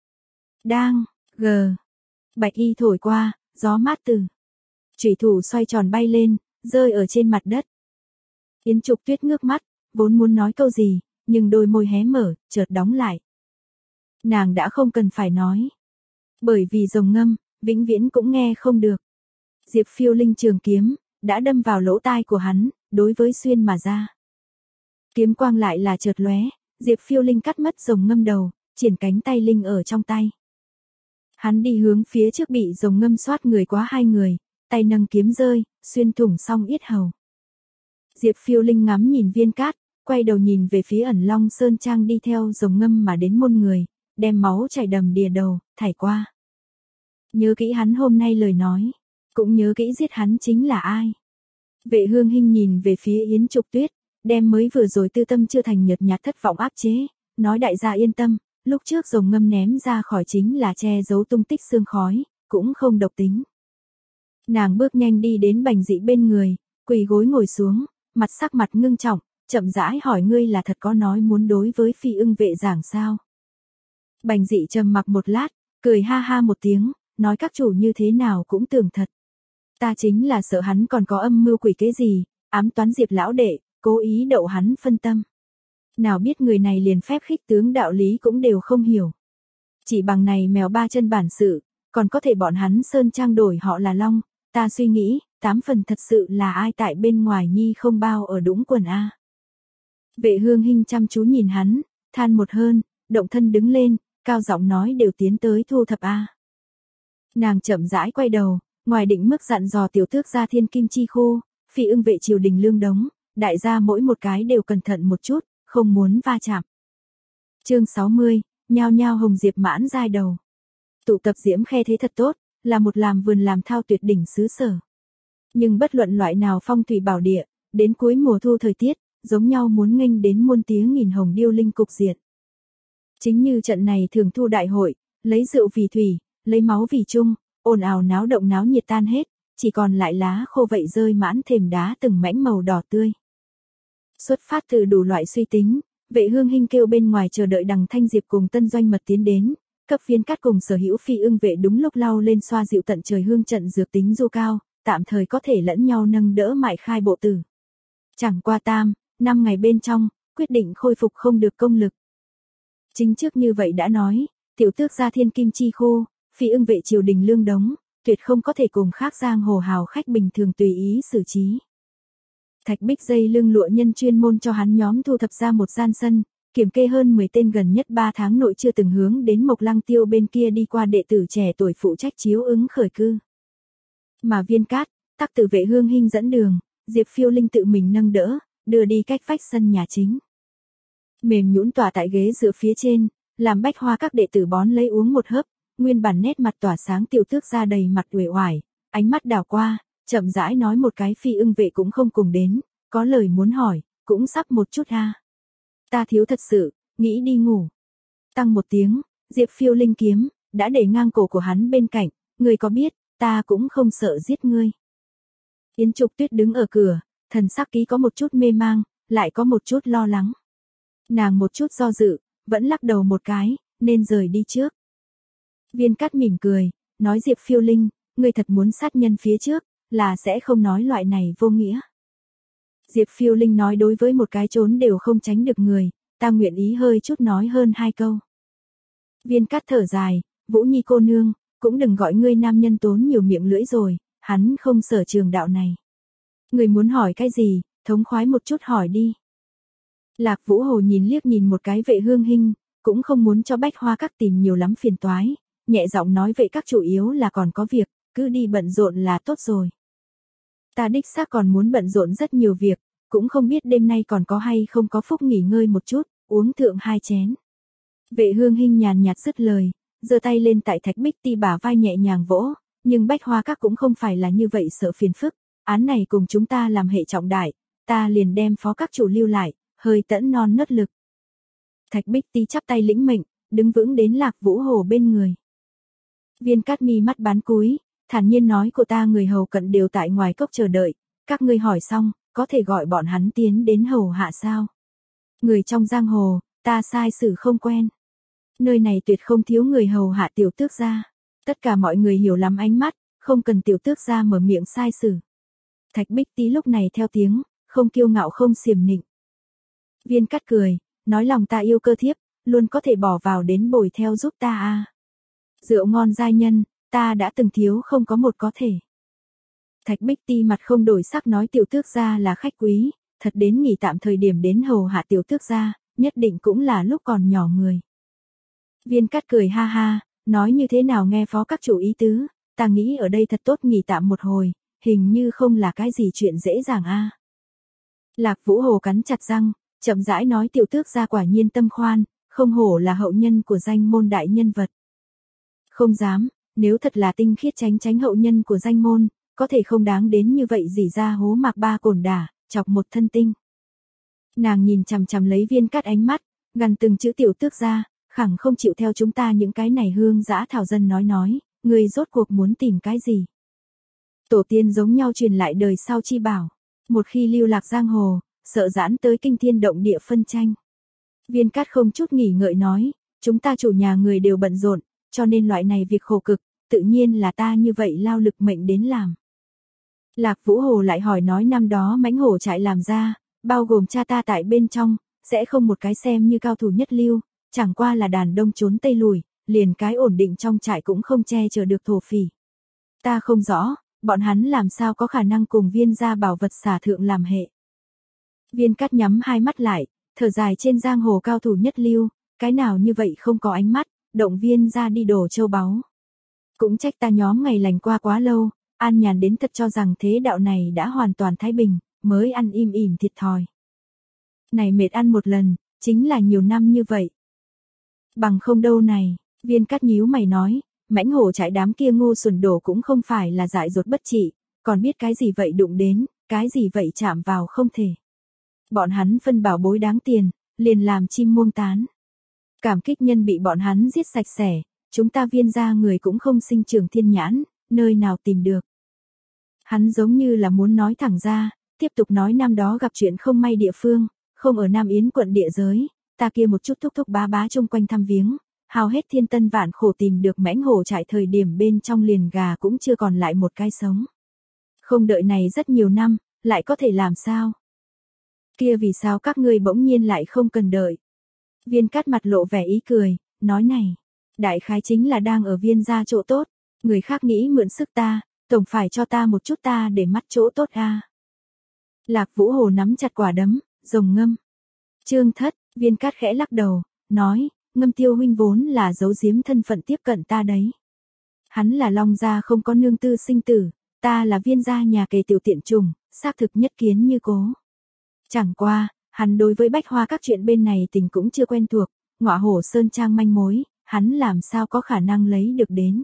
A: Đang, gờ, bạch y thổi qua, gió mát từ. Chủy thủ xoay tròn bay lên, rơi ở trên mặt đất. Yến Trục Tuyết ngước mắt, vốn muốn nói câu gì, nhưng đôi môi hé mở, chợt đóng lại. Nàng đã không cần phải nói. Bởi vì Rồng Ngâm, vĩnh viễn cũng nghe không được. Diệp Phiêu Linh trường kiếm, đã đâm vào lỗ tai của hắn, đối với xuyên mà ra. Kiếm quang lại là chợt lóe, Diệp Phiêu Linh cắt mất Rồng Ngâm đầu, triển cánh tay linh ở trong tay. Hắn đi hướng phía trước bị Rồng Ngâm xoát người quá hai người, tay nâng kiếm rơi, xuyên thủng xong yết hầu. Diệp Phiêu Linh ngắm nhìn Viên Cát, quay đầu nhìn về phía ẩn Long Sơn Trang đi theo Rồng Ngâm mà đến môn người, đem máu chảy đầm đìa đầu, thải qua. Nhớ kỹ hắn hôm nay lời nói, cũng nhớ kỹ giết hắn chính là ai. Vệ Hương Hinh nhìn về phía Yến Trục Tuyết, đem mới vừa rồi tư tâm chưa thành nhợt nhạt thất vọng áp chế, nói đại gia yên tâm, lúc trước Rồng Ngâm ném ra khỏi chính là che giấu tung tích xương khói, cũng không độc tính. Nàng bước nhanh đi đến Bành Dị bên người, quỳ gối ngồi xuống, mặt sắc mặt ngưng trọng, chậm rãi hỏi ngươi là thật có nói muốn đối với Phi Ưng Vệ giảng sao? Bành Dị trầm mặc một lát, cười ha ha một tiếng, nói các chủ như thế nào cũng tưởng thật. Ta chính là sợ hắn còn có âm mưu quỷ kế gì, ám toán Diệp lão đệ, cố ý đậu hắn phân tâm. Nào biết người này liền phép khích tướng đạo lý cũng đều không hiểu. Chỉ bằng này mèo ba chân bản sự, còn có thể bọn hắn Sơn Trang đổi họ là Long, ta suy nghĩ, tám phần thật sự là ai tại bên ngoài nhi không bao ở đũng quần a. Vệ Hương Hinh chăm chú nhìn hắn, than một hơn, động thân đứng lên, cao giọng nói đều tiến tới thu thập a. Nàng chậm rãi quay đầu, ngoài định mức dặn dò tiểu tước gia Thiên Kim chi khu, Phi Ưng Vệ triều đình lương đống, đại gia mỗi một cái đều cẩn thận một chút, không muốn va chạm. Chương sáu mươi, nhao nhao hồng diệp mãn giai đầu. Tụ tập diễm khe thế thật tốt, là một làm vườn làm thao tuyệt đỉnh xứ sở. Nhưng bất luận loại nào phong thủy bảo địa, đến cuối mùa thu thời tiết, giống nhau muốn nghênh đến muôn tiếng nghìn hồng điêu linh cục diện. Chính như trận này thường thu đại hội, lấy rượu vì thủy, lấy máu vì chung, ồn ào náo động náo nhiệt tan hết, chỉ còn lại lá khô vậy rơi mãn thềm đá từng mảnh màu đỏ tươi. Xuất phát từ đủ loại suy tính, Vệ Hương Hinh kêu bên ngoài chờ đợi Đằng Thanh Diệp cùng Tân Doanh Mật tiến đến, cấp Viên Cát cùng sở hữu Phi Ưng Vệ đúng lúc lau lên xoa dịu tận trời hương trận dược tính du cao, tạm thời có thể lẫn nhau nâng đỡ mại khai bộ tử. Chẳng qua tam, năm ngày bên trong, quyết định khôi phục không được công lực. Chính trước như vậy đã nói, tiểu tước gia Thiên Kim chi khu, Phi Ưng Vệ triều đình lương đống, tuyệt không có thể cùng khác giang hồ hào khách bình thường tùy ý xử trí. Thạch Bích dây lưng lụa nhân chuyên môn cho hắn nhóm thu thập ra một gian sân, kiểm kê hơn mười tên gần nhất ba tháng nội chưa từng hướng đến Mộc Lăng Tiêu bên kia đi qua đệ tử trẻ tuổi phụ trách chiếu ứng khởi cư. Mà Viên Cát, tắc từ Vệ Hương Hinh dẫn đường, Diệp Phiêu Linh tự mình nâng đỡ, đưa đi cách vách sân nhà chính. Mềm nhũn tỏa tại ghế dựa phía trên, làm bách hoa các đệ tử bón lấy uống một hớp, nguyên bản nét mặt tỏa sáng tiểu tước ra đầy mặt uể oải, ánh mắt đảo qua, chậm rãi nói một cái Phi Ưng Vệ cũng không cùng đến, có lời muốn hỏi, cũng sắp một chút ha. Ta thiếu thật sự, nghĩ đi ngủ. Tăng một tiếng, Diệp Phiêu Linh kiếm, đã để ngang cổ của hắn bên cạnh, người có biết, ta cũng không sợ giết ngươi. Yến Trục Tuyết đứng ở cửa, thần sắc ký có một chút mê mang, lại có một chút lo lắng. Nàng một chút do dự, vẫn lắc đầu một cái, nên rời đi trước. Viên Cát mỉm cười, nói Diệp Phiêu Linh, ngươi thật muốn sát nhân phía trước, là sẽ không nói loại này vô nghĩa. Diệp Phiêu Linh nói đối với một cái trốn đều không tránh được người, ta nguyện ý hơi chút nói hơn hai câu. Viên Cát thở dài, Vũ Nhi cô nương, cũng đừng gọi ngươi nam nhân tốn nhiều miệng lưỡi rồi, hắn không sở trường đạo này. Người muốn hỏi cái gì, thống khoái một chút hỏi đi. Lạc Vũ Hồ nhìn liếc nhìn một cái Vệ Hương Hinh, cũng không muốn cho Bách Hoa Các tìm nhiều lắm phiền toái, nhẹ giọng nói Vệ Các chủ yếu là còn có việc, cứ đi bận rộn là tốt rồi. Ta đích xác còn muốn bận rộn rất nhiều việc, cũng không biết đêm nay còn có hay không có phúc nghỉ ngơi một chút, uống thượng hai chén. Vệ Hương Hinh nhàn nhạt dứt lời, giơ tay lên tại Thạch Bích Ti bả vai nhẹ nhàng vỗ, nhưng Bách Hoa Các cũng không phải là như vậy sợ phiền phức, án này cùng chúng ta làm hệ trọng đại, ta liền đem phó các chủ lưu lại, hơi tẫn non nớt lực. Thạch Bích Ti chắp tay lĩnh mệnh, đứng vững đến Lạc Vũ Hồ bên người. Viên Cát mi mắt bán cúi, thản nhiên nói của ta người hầu cận đều tại ngoài cốc chờ đợi, các ngươi hỏi xong, có thể gọi bọn hắn tiến đến hầu hạ sao? Người trong giang hồ, ta sai xử không quen. Nơi này tuyệt không thiếu người hầu hạ tiểu tước gia. Tất cả mọi người hiểu lắm ánh mắt, không cần tiểu tước gia mở miệng sai xử. Thạch Bích Ti lúc này theo tiếng, không kiêu ngạo không xiểm nịnh. Viên Cát cười, nói lòng ta yêu cơ thiếp, luôn có thể bỏ vào đến bồi theo giúp ta a. À. Rượu ngon giai nhân, ta đã từng thiếu không có một có thể. Thạch Bích Ti mặt không đổi sắc nói tiểu tước gia là khách quý, thật đến nghỉ tạm thời điểm đến hầu hạ tiểu tước gia, nhất định cũng là lúc còn nhỏ người. Viên Cát cười ha ha, nói như thế nào nghe phó các chủ ý tứ, ta nghĩ ở đây thật tốt nghỉ tạm một hồi, hình như không là cái gì chuyện dễ dàng a. À. Lạc Vũ Hồ cắn chặt răng, chậm rãi nói tiểu tước gia quả nhiên tâm khoan, không hổ là hậu nhân của danh môn đại nhân vật. Không dám, nếu thật là tinh khiết tránh tránh hậu nhân của danh môn, có thể không đáng đến như vậy dỉ ra hố mạc ba cồn đả, chọc một thân tinh. Nàng nhìn chằm chằm lấy Viên Cát ánh mắt, gần từng chữ tiểu tước gia, khẳng không chịu theo chúng ta những cái này hương dã thảo dân nói nói, người rốt cuộc muốn tìm cái gì. Tổ tiên giống nhau truyền lại đời sau chi bảo, một khi lưu lạc giang hồ, sợ giãn tới kinh thiên động địa phân tranh. Viên Cát không chút nghỉ ngợi nói, chúng ta chủ nhà người đều bận rộn, cho nên loại này việc khổ cực, tự nhiên là ta như vậy lao lực mệnh đến làm. Lạc Vũ Hồ lại hỏi nói năm đó mãnh hổ trại làm ra, bao gồm cha ta tại bên trong, sẽ không một cái xem như cao thủ nhất lưu, chẳng qua là đàn đông trốn tây lùi, liền cái ổn định trong trại cũng không che chở được thổ phỉ. Ta không rõ, bọn hắn làm sao có khả năng cùng Viên gia bảo vật xả thượng làm hệ. Viên Cát nhắm hai mắt lại, thở dài trên giang hồ cao thủ nhất lưu, cái nào như vậy không có ánh mắt, động Viên gia đi đổ châu báu. Cũng trách ta nhóm ngày lành qua quá lâu, an nhàn đến thật cho rằng thế đạo này đã hoàn toàn thái bình, mới ăn im ỉm thịt thòi. Này mệt ăn một lần, chính là nhiều năm như vậy. Bằng không đâu này, Viên Cát nhíu mày nói, mãnh hổ trại đám kia ngu xuẩn đổ cũng không phải là dại dột bất trị, còn biết cái gì vậy đụng đến, cái gì vậy chạm vào không thể. Bọn hắn phân bảo bối đáng tiền, liền làm chim muông tán. Cảm kích nhân bị bọn hắn giết sạch sẽ, chúng ta Viên gia người cũng không sinh trưởng thiên nhãn, nơi nào tìm được. Hắn giống như là muốn nói thẳng ra, tiếp tục nói năm đó gặp chuyện không may địa phương, không ở Nam Yến quận địa giới, ta kia một chút thúc thúc bá bá chung quanh thăm viếng, hao hết thiên tân vạn khổ tìm được mãnh hổ trại thời điểm bên trong liền gà cũng chưa còn lại một cái sống. Không đợi này rất nhiều năm, lại có thể làm sao? Kia vì sao các ngươi bỗng nhiên lại không cần đợi? Viên Cát mặt lộ vẻ ý cười, nói này, đại khái chính là đang ở Viên gia chỗ tốt, người khác nghĩ mượn sức ta, tổng phải cho ta một chút ta để mắt chỗ tốt a. À. Lạc Vũ Hồ nắm chặt quả đấm, rồng ngâm. Chương thất, Viên Cát khẽ lắc đầu, nói, Ngâm Tiêu huynh vốn là giấu giếm thân phận tiếp cận ta đấy. Hắn là Long gia không có nương tư sinh tử, ta là Viên gia nhà kề tiểu tiện trùng, xác thực nhất kiến như cố. Chẳng qua, hắn đối với Bách Hoa Các chuyện bên này tình cũng chưa quen thuộc, Ngọa Hổ Sơn trang manh mối, hắn làm sao có khả năng lấy được đến.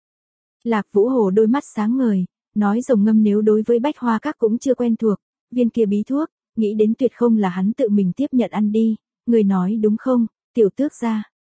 A: Lạc Vũ Hồ đôi mắt sáng ngời, nói rồng ngâm nếu đối với Bách Hoa Các cũng chưa quen thuộc, viên kia bí thuốc, nghĩ đến tuyệt không là hắn tự mình tiếp nhận ăn đi, người nói đúng không, tiểu tước gia.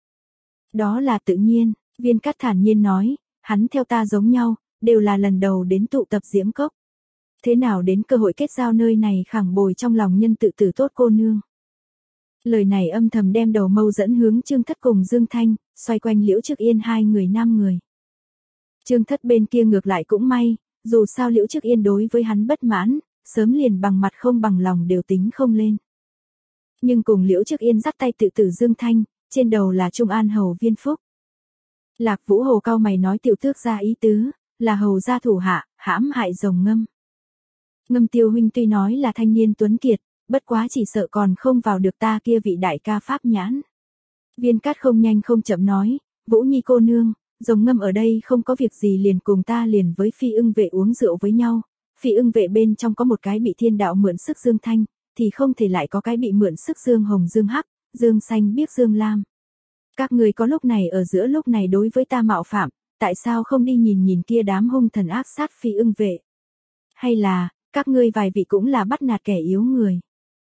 A: Đó là tự nhiên, Viên Cát thản nhiên nói, hắn theo ta giống nhau, đều là lần đầu đến tụ tập Diễm Cốc. Thế nào đến cơ hội kết giao nơi này khẳng bồi trong lòng nhân tự tử tốt cô nương. Lời này âm thầm đem đầu mâu dẫn hướng Trương Thất cùng Dương Thanh, xoay quanh Liễu Trước Yên hai người nam người. Trương Thất bên kia ngược lại cũng may, dù sao Liễu Trước Yên đối với hắn bất mãn, sớm liền bằng mặt không bằng lòng đều tính không lên. Nhưng cùng Liễu Trước Yên dắt tay tự tử Dương Thanh, trên đầu là Trung An hầu Viên Phúc. Lạc Vũ Hồ cao mày nói tiểu tước ra ý tứ, là hầu gia thủ hạ, hãm hại Rồng Ngâm. Ngâm Tiêu huynh tuy nói là thanh niên tuấn kiệt, bất quá chỉ sợ còn không vào được ta kia vị đại ca pháp nhãn. Viên Cát không nhanh không chậm nói, Vũ Nhi cô nương, Rồng Ngâm ở đây không có việc gì liền cùng ta liền với Phi Ưng vệ uống rượu với nhau, Phi Ưng vệ bên trong có một cái bị thiên đạo mượn sức Dương Thanh, thì không thể lại có cái bị mượn sức Dương Hồng Dương Hắc, Dương Xanh biếc Dương Lam. Các người có lúc này ở giữa lúc này đối với ta mạo phạm, tại sao không đi nhìn nhìn kia đám hung thần ác sát Phi Ưng vệ? Hay là, các ngươi vài vị cũng là bắt nạt kẻ yếu người?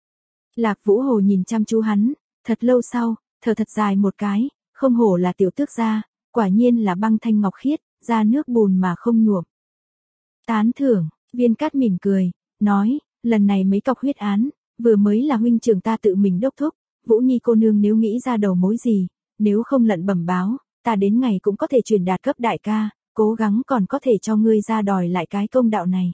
A: Lạc Vũ Hồ nhìn chăm chú hắn, thật lâu sau, thở thật dài một cái, không hổ là tiểu tước gia, quả nhiên là băng thanh ngọc khiết, ra nước bùn mà không nhuộm. Tán thưởng, Viên Cát mỉm cười, nói, lần này mấy cọc huyết án, vừa mới là huynh trưởng ta tự mình đốc thúc, Vũ Nhi cô nương nếu nghĩ ra đầu mối gì, nếu không lận bẩm báo, ta đến ngày cũng có thể truyền đạt cấp đại ca, cố gắng còn có thể cho ngươi ra đòi lại cái công đạo này.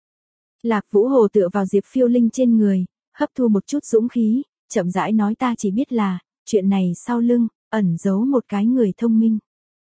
A: Lạc Vũ Hồ tựa vào Diệp Phiêu Linh trên người, hấp thu một chút dũng khí, chậm rãi nói ta chỉ biết là, chuyện này sau lưng, ẩn giấu một cái người thông minh.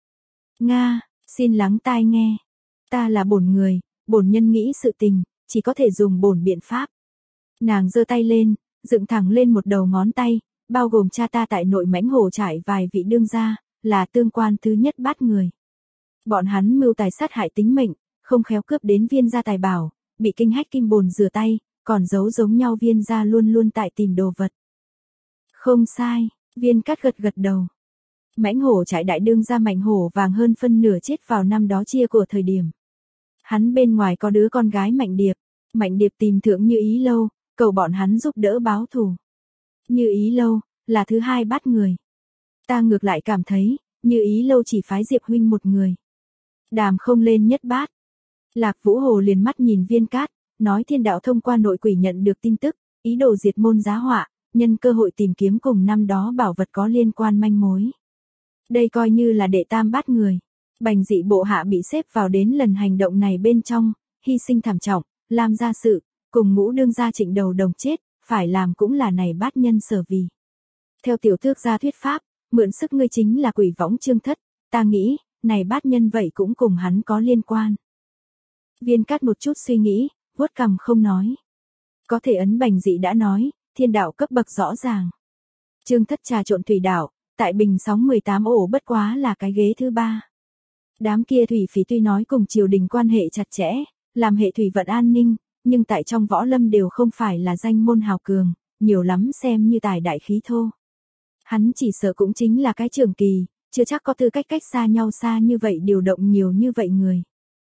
A: Nga, xin lắng tai nghe. Ta là bổn người, bổn nhân nghĩ sự tình, chỉ có thể dùng bổn biện pháp. Nàng giơ tay lên, dựng thẳng lên một đầu ngón tay, bao gồm cha ta tại nội Mãnh Hổ trại vài vị đương gia, là tương quan thứ nhất bát người. Bọn hắn mưu tài sát hại tính mệnh, không khéo cướp đến Viên gia tài bảo, bị kinh hách kim bồn rửa tay, còn giấu giống nhau Viên gia luôn luôn tại tìm đồ vật. Không sai, Viên Cát gật gật đầu. Mãnh Hổ trại đại đương gia Mạnh Hổ vàng hơn phân nửa chết vào năm đó chia của thời điểm. Hắn bên ngoài có đứa con gái Mạnh Điệp, Mạnh Điệp tìm thượng Như Ý Lâu, cầu bọn hắn giúp đỡ báo thù. Như Ý Lâu, là thứ hai bắt người. Ta ngược lại cảm thấy, Như Ý Lâu chỉ phái Diệp huynh một người. Đàm không lên nhất bát. Lạc Vũ Hồ liền mắt nhìn Viên Cát, nói thiên đạo thông qua nội quỷ nhận được tin tức, ý đồ diệt môn giá họa, nhân cơ hội tìm kiếm cùng năm đó bảo vật có liên quan manh mối. Đây coi như là đệ tam bát người. Bành dị bộ hạ bị xếp vào đến lần hành động này bên trong, hy sinh thảm trọng, làm ra sự, cùng ngũ đương gia Trịnh đầu đồng chết, phải làm cũng là này bát nhân sở vì. Theo tiểu tước gia thuyết pháp, mượn sức ngươi chính là quỷ võng Trương Thất, ta nghĩ, này bát nhân vậy cũng cùng hắn có liên quan. Viên Cát một chút suy nghĩ, vuốt cằm không nói. Có thể ấn Bành dị đã nói, thiên đạo cấp bậc rõ ràng. Trương Thất trà trộn thủy đạo, tại bình sóng mười tám ổ bất quá là cái ghế thứ ba. Đám kia thủy phỉ tuy nói cùng triều đình quan hệ chặt chẽ, làm hệ thủy vận an ninh, nhưng tại trong võ lâm đều không phải là danh môn hào cường, nhiều lắm xem như tài đại khí thô. Hắn chỉ sợ cũng chính là cái trường kỳ, chưa chắc có tư cách cách xa nhau xa như vậy điều động nhiều như vậy người.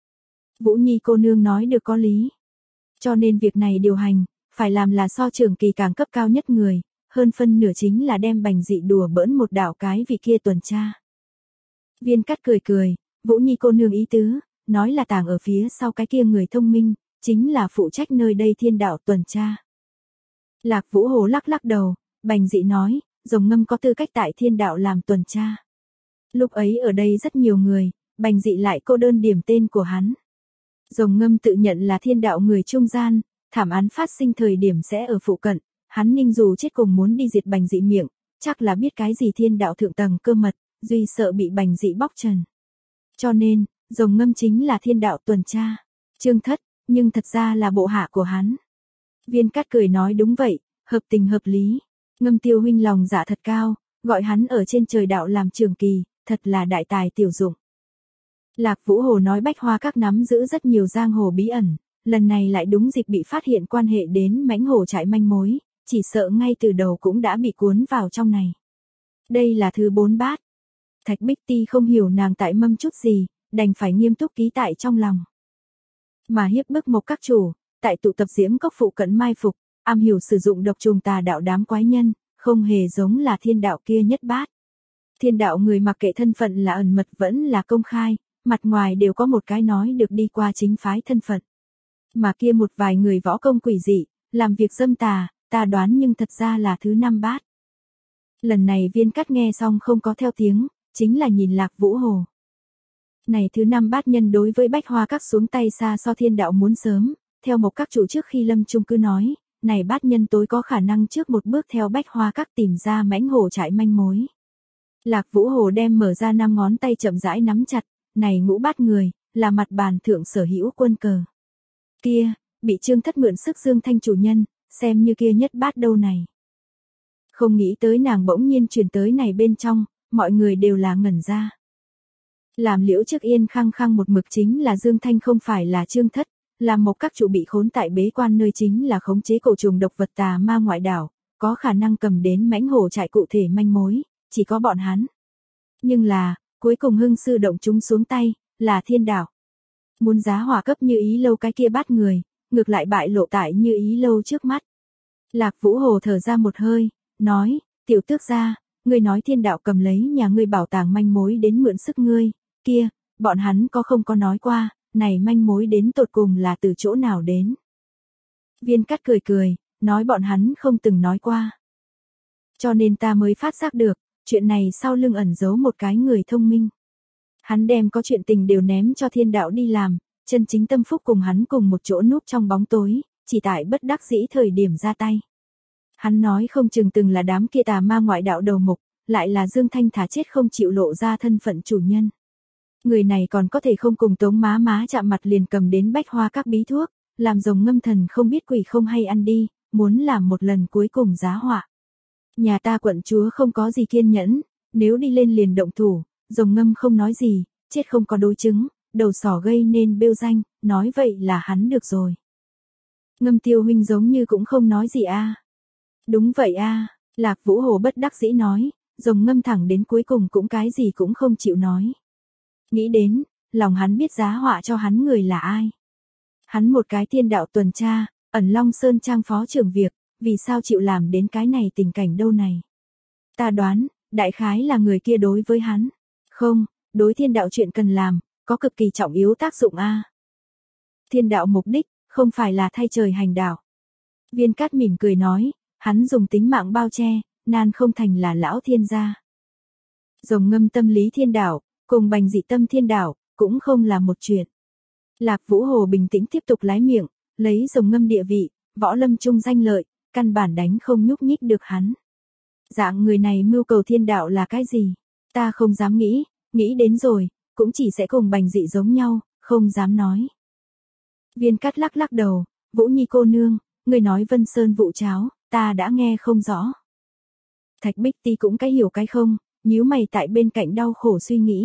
A: Vũ Nhi cô nương nói được có lý. Cho nên việc này điều hành, phải làm là so trường kỳ càng cấp cao nhất người, hơn phân nửa chính là đem Bành dị đùa bỡn một đạo cái vị kia tuần tra. Viên Cát cười cười, Vũ Nhi cô nương ý tứ, nói là tàng ở phía sau cái kia người thông minh, chính là phụ trách nơi đây thiên đạo tuần tra. Lạc Vũ Hồ lắc lắc đầu, Bành dị nói, Rồng Ngâm có tư cách tại thiên đạo làm tuần tra. Lúc ấy ở đây rất nhiều người, Bành dị lại cô đơn điểm tên của hắn. Rồng Ngâm tự nhận là thiên đạo người trung gian, thảm án phát sinh thời điểm sẽ ở phụ cận, hắn ninh dù chết cùng muốn đi diệt Bành dị miệng, chắc là biết cái gì thiên đạo thượng tầng cơ mật, duy sợ bị Bành dị bóc trần. Cho nên, Rồng Ngâm chính là thiên đạo tuần tra. Trương Thất, nhưng thật ra là bộ hạ của hắn. Viên Cát cười nói đúng vậy, hợp tình hợp lý. Ngâm Tiêu huynh lòng dạ thật cao, gọi hắn ở trên trời đạo làm trường kỳ, thật là đại tài tiểu dụng. Lạc Vũ Hồ nói Bách Hoa Các nắm giữ rất nhiều giang hồ bí ẩn, lần này lại đúng dịp bị phát hiện quan hệ đến Mãnh Hổ trại manh mối, chỉ sợ ngay từ đầu cũng đã bị cuốn vào trong này. Đây là thứ bốn bát. Thạch Bích Ti không hiểu nàng tại mâm chút gì, đành phải nghiêm túc ký tại trong lòng. Mà hiếp bức Mộc các chủ, tại tụ tập Diễm Cốc phụ cận mai phục, am hiểu sử dụng độc trùng tà đạo đám quái nhân, không hề giống là thiên đạo kia nhất bát. Thiên đạo người mặc kệ thân phận là ẩn mật vẫn là công khai, mặt ngoài đều có một cái nói được đi qua chính phái thân phận. Mà kia một vài người võ công quỷ dị, làm việc dâm tà, ta đoán nhưng thật ra là thứ năm bát. Lần này Viên Cắt nghe xong không có theo tiếng, chính là nhìn Lạc Vũ Hồ. Này thứ năm bát nhân đối với Bách Hoa Các xuống tay xa so Thiên Đạo muốn sớm, theo một các chủ trước khi lâm chung cứ nói, này bát nhân tối có khả năng trước một bước theo Bách Hoa Các tìm ra mãnh hổ trại manh mối. Lạc Vũ Hồ đem mở ra năm ngón tay chậm rãi nắm chặt, này ngũ bát người, là mặt bàn thượng sở hữu quân cờ. Kia, bị Trương Thất mượn sức Dương Thanh chủ nhân, xem như kia nhất bát đâu này. Không nghĩ tới nàng bỗng nhiên truyền tới này bên trong, mọi người đều là ngẩn ra. Làm Liễu Trước Yên khăng khăng một mực chính là Dương Thanh không phải là Trương Thất, làm một các chủ bị khốn tại bế quan nơi chính là khống chế cổ trùng độc vật tà ma ngoại đảo, có khả năng cầm đến mãnh hổ trại cụ thể manh mối, chỉ có bọn hắn. Nhưng là, cuối cùng hưng sư động chúng xuống tay, là Thiên Đạo. Muốn giá hỏa cấp Như Ý Lâu cái kia bắt người, ngược lại bại lộ tại Như Ý Lâu trước mắt. Lạc Vũ Hồ thở ra một hơi, nói, tiểu tước gia, ngươi nói Thiên Đạo cầm lấy nhà ngươi bảo tàng manh mối đến mượn sức ngươi, kia, bọn hắn có không có nói qua, này manh mối đến tột cùng là từ chỗ nào đến. Viên Cắt cười cười, nói bọn hắn không từng nói qua. Cho nên ta mới phát giác được, chuyện này sau lưng ẩn giấu một cái người thông minh. Hắn đem có chuyện tình đều ném cho Thiên Đạo đi làm, chân chính tâm phúc cùng hắn cùng một chỗ núp trong bóng tối, chỉ tại bất đắc dĩ thời điểm ra tay. Hắn nói không chừng từng là đám kia tà ma ngoại đạo đầu mục, lại là Dương Thanh thả chết không chịu lộ ra thân phận chủ nhân. Người này còn có thể không cùng Tống má má chạm mặt liền cầm đến Bách Hoa Các bí thuốc, làm rồng ngâm thần không biết quỷ không hay ăn đi, muốn làm một lần cuối cùng giá họa. Nhà ta quận chúa không có gì kiên nhẫn, nếu đi lên liền động thủ, rồng ngâm không nói gì, chết không có đối chứng, đầu sỏ gây nên bêu danh, nói vậy là hắn được rồi. Ngâm Tiêu huynh giống như cũng không nói gì a. Đúng vậy a, Lạc Vũ Hồ bất đắc dĩ nói, rồng ngâm thẳng đến cuối cùng cũng cái gì cũng không chịu nói. Nghĩ đến, lòng hắn biết giá họa cho hắn người là ai. Hắn một cái Thiên Đạo tuần tra, ẩn Long Sơn Trang phó trưởng việc, vì sao chịu làm đến cái này tình cảnh đâu này. Ta đoán, đại khái là người kia đối với hắn. Không, đối Thiên Đạo chuyện cần làm, có cực kỳ trọng yếu tác dụng a. Thiên Đạo mục đích, không phải là thay trời hành đạo. Viên Cát mỉm cười nói, hắn dùng tính mạng bao che, nan không thành là lão thiên gia. Rồng ngâm tâm lý Thiên Đạo, cùng bành dị tâm Thiên Đạo, cũng không là một chuyện. Lạc Vũ Hồ bình tĩnh tiếp tục lái miệng, lấy rồng ngâm địa vị, võ lâm trung danh lợi, căn bản đánh không nhúc nhích được hắn. Dạng người này mưu cầu Thiên Đạo là cái gì? Ta không dám nghĩ, nghĩ đến rồi, cũng chỉ sẽ cùng bành dị giống nhau, không dám nói. Viên Cát lắc lắc đầu, Vũ Nhi cô nương, người nói Vân Sơn vụ cháo, ta đã nghe không rõ. Thạch Bích Ti cũng cái hiểu cái không, nhíu mày tại bên cạnh đau khổ suy nghĩ.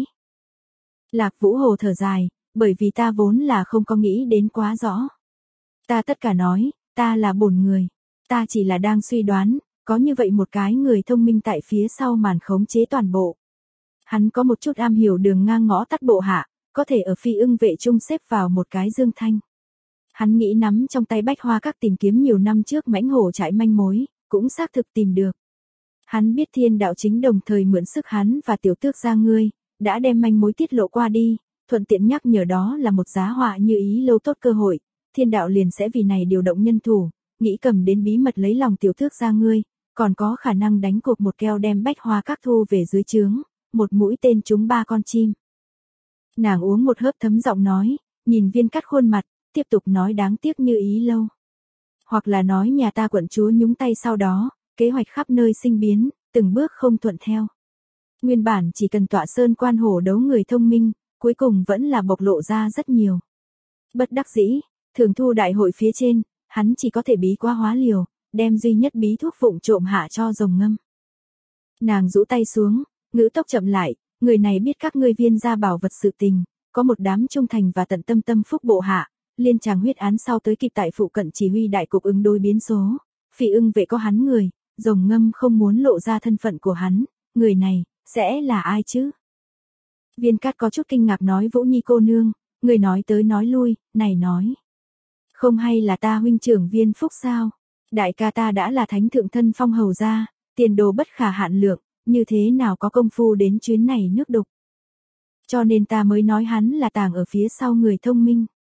A: Lạc Vũ Hồ thở dài, bởi vì ta vốn là không có nghĩ đến quá rõ. Ta tất cả nói, ta là bổn người, ta chỉ là đang suy đoán, có như vậy một cái người thông minh tại phía sau màn khống chế toàn bộ. Hắn có một chút am hiểu đường ngang ngõ tắt bộ hạ, có thể ở Phi Ưng vệ trung xếp vào một cái Dương Thanh. Hắn nghĩ nắm trong tay Bách Hoa Các tìm kiếm nhiều năm trước mãnh hổ trại manh mối, cũng xác thực tìm được. Hắn biết Thiên Đạo chính đồng thời mượn sức hắn và tiểu tước gia ngươi, đã đem manh mối tiết lộ qua đi, thuận tiện nhắc nhở đó là một giá họa Như Ý Lâu tốt cơ hội, Thiên Đạo liền sẽ vì này điều động nhân thủ, nghĩ cầm đến bí mật lấy lòng tiểu tước gia ngươi, còn có khả năng đánh cuộc một keo đem Bách Hoa Các thu về dưới trướng, một mũi tên trúng ba con chim. Nàng uống một hớp thấm giọng nói, nhìn Viên Cát khuôn mặt, tiếp tục nói đáng tiếc Như Ý Lâu. Hoặc là nói nhà ta quận chúa nhúng tay sau đó, kế hoạch khắp nơi sinh biến, từng bước không thuận theo. Nguyên bản chỉ cần tọa sơn quan hổ đấu người thông minh, cuối cùng vẫn là bộc lộ ra rất nhiều. Bất đắc dĩ, thường thu đại hội phía trên, hắn chỉ có thể bí quá hóa liều, đem duy nhất bí thuốc vụng trộm hạ cho rồng ngâm. Nàng rũ tay xuống, ngữ tốc chậm lại, người này biết các ngươi Viên gia bảo vật sự tình, có một đám trung thành và tận tâm tâm phúc bộ hạ, liên tràng huyết án sau tới kịp tại phụ cận chỉ huy đại cục ứng đối biến số. Phi Ưng vệ có hắn người, rồng ngâm không muốn lộ ra thân phận của hắn, người này, sẽ là ai chứ? Viên Cát có chút kinh ngạc nói Vũ Nhi cô nương, người nói tới nói lui, này nói. Không hay là ta huynh trưởng Viên Phúc sao? Đại ca ta đã là thánh thượng thân phong hầu gia, tiền đồ bất khả hạn lượng, như thế nào có công phu đến chuyến này nước đục. Cho nên ta mới nói hắn là tàng ở phía sau người thông minh.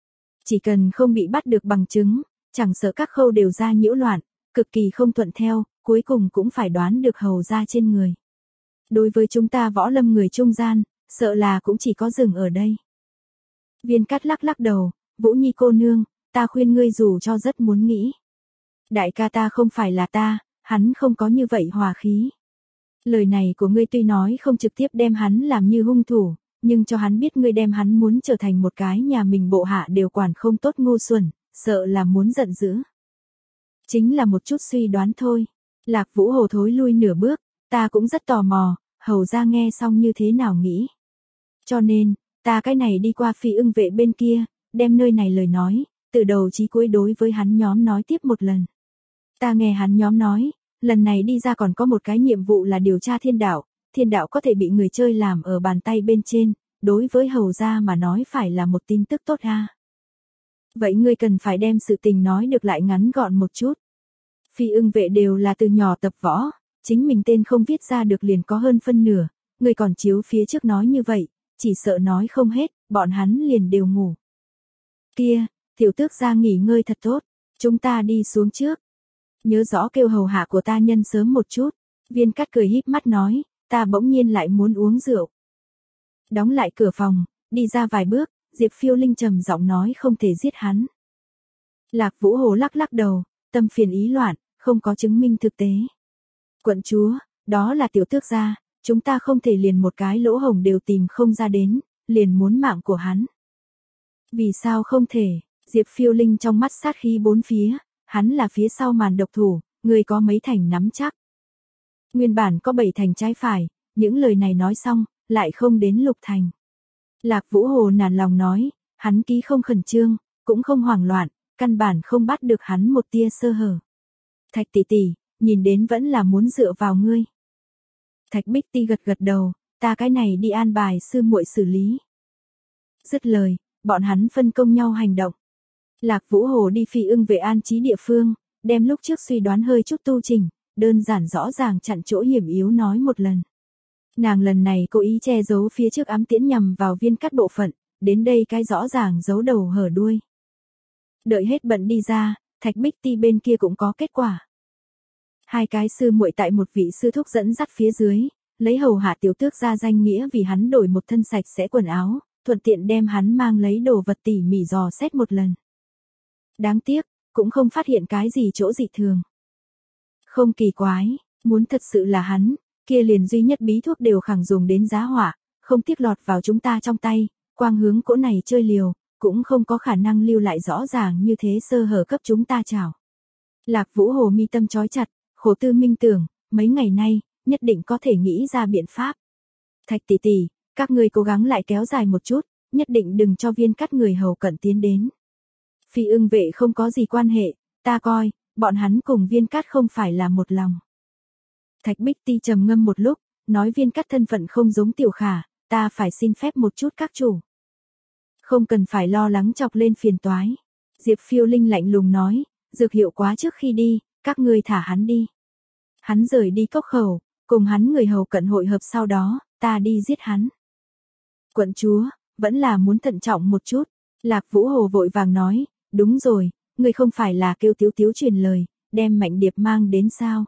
A: Chỉ cần không bị bắt được bằng chứng, chẳng sợ các khâu đều ra nhiễu loạn, cực kỳ không thuận theo, cuối cùng cũng phải đoán được hầu ra trên người. Đối với chúng ta võ lâm người trung gian, sợ là cũng chỉ có dừng ở đây. Viên Cát lắc lắc đầu, Vũ Nhi cô nương, ta khuyên ngươi dù cho rất muốn nghĩ. Đại ca ta không phải là ta, hắn không có như vậy hòa khí. Lời này của ngươi tuy nói không trực tiếp đem hắn làm như hung thủ, nhưng cho hắn biết ngươi đem hắn muốn trở thành một cái nhà mình bộ hạ đều quản không tốt ngu xuẩn, sợ là muốn giận dữ. Chính là một chút suy đoán thôi. Lạc Vũ Hồ thối lui nửa bước, ta cũng rất tò mò, hầu ra nghe xong như thế nào nghĩ. Cho nên, ta cái này đi qua Phi Ưng vệ bên kia, đem nơi này lời nói, từ đầu chí cuối đối với hắn nhóm nói tiếp một lần. Ta nghe hắn nhóm nói, lần này đi ra còn có một cái nhiệm vụ là điều tra thiên đạo, thiên đạo có thể bị người chơi làm ở bàn tay bên trên, đối với hầu gia mà nói phải là một tin tức tốt ha. Vậy ngươi cần phải đem sự tình nói được lại ngắn gọn một chút. Phi Ưng vệ đều là từ nhỏ tập võ, chính mình tên không viết ra được liền có hơn phân nửa, ngươi còn chiếu phía trước nói như vậy, chỉ sợ nói không hết, bọn hắn liền đều ngủ. Kia, tiểu tước gia nghỉ ngơi thật tốt, chúng ta đi xuống trước. Nhớ rõ kêu hầu hạ của ta nhân sớm một chút. Viên Cát cười híp mắt nói, ta bỗng nhiên lại muốn uống rượu. Đóng lại cửa phòng, đi ra vài bước, Diệp Phiêu Linh trầm giọng nói không thể giết hắn. Lạc Vũ Hồ lắc lắc đầu, tâm phiền ý loạn, không có chứng minh thực tế. Quận chúa, đó là tiểu tước gia, chúng ta không thể liền một cái lỗ hổng đều tìm không ra đến, liền muốn mạng của hắn. Vì sao không thể? Diệp Phiêu Linh trong mắt sát khí bốn phía, hắn là phía sau màn độc thủ, người có mấy thành nắm chắc. Nguyên bản có bảy thành trái phải, những lời này nói xong, lại không đến lục thành. Lạc Vũ Hồ nản lòng nói, hắn ký không khẩn trương, cũng không hoảng loạn, căn bản không bắt được hắn một tia sơ hở. Thạch tỷ tỷ, nhìn đến vẫn là muốn dựa vào ngươi. Thạch Bích Ti gật gật đầu, ta cái này đi an bài sư muội xử lý. Dứt lời, bọn hắn phân công nhau hành động. Lạc Vũ Hồ đi Phi Ưng về an trí địa phương, đem lúc trước suy đoán hơi chút tu trình, đơn giản rõ ràng chặn chỗ hiểm yếu nói một lần. Nàng lần này cố ý che giấu phía trước ám tiễn nhằm vào Viên Cát bộ phận, đến đây cái rõ ràng giấu đầu hở đuôi. Đợi hết bận đi ra, Thạch Bích Ti bên kia cũng có kết quả. Hai cái sư muội tại một vị sư thúc dẫn dắt phía dưới, lấy hầu hạ tiểu tước ra danh nghĩa vì hắn đổi một thân sạch sẽ quần áo, thuận tiện đem hắn mang lấy đồ vật tỉ mỉ dò xét một lần. Đáng tiếc, cũng không phát hiện cái gì chỗ dị thường. Không kỳ quái, muốn thật sự là hắn, kia liền duy nhất bí thuốc đều khẳng dùng đến giá họa, không tiếc lọt vào chúng ta trong tay, quang hướng cỗ này chơi liều, cũng không có khả năng lưu lại rõ ràng như thế sơ hở cấp chúng ta chào. Lạc Vũ Hồ mi tâm chói chặt, khổ tư minh tưởng, mấy ngày nay, nhất định có thể nghĩ ra biện pháp. Thạch tỷ tỷ, các người cố gắng lại kéo dài một chút, nhất định đừng cho Viên Cát người hầu cận tiến đến. Phi Ưng vệ không có gì quan hệ, ta coi, bọn hắn cùng Viên Cát không phải là một lòng. Thạch Bích Ti trầm ngâm một lúc, nói Viên Cát thân phận không giống Tiểu Khả, ta phải xin phép một chút các chủ. Không cần phải lo lắng chọc lên phiền toái. Diệp Phiêu Linh lạnh lùng nói, dược hiệu quá trước khi đi, các ngươi thả hắn đi. Hắn rời đi cốc khẩu, cùng hắn người hầu cận hội hợp sau đó, ta đi giết hắn. Quận chúa, vẫn là muốn thận trọng một chút. Lạc Vũ Hồ vội vàng nói, đúng rồi, ngươi không phải là kêu Tiếu Tiếu truyền lời, đem Mạnh Điệp mang đến sao?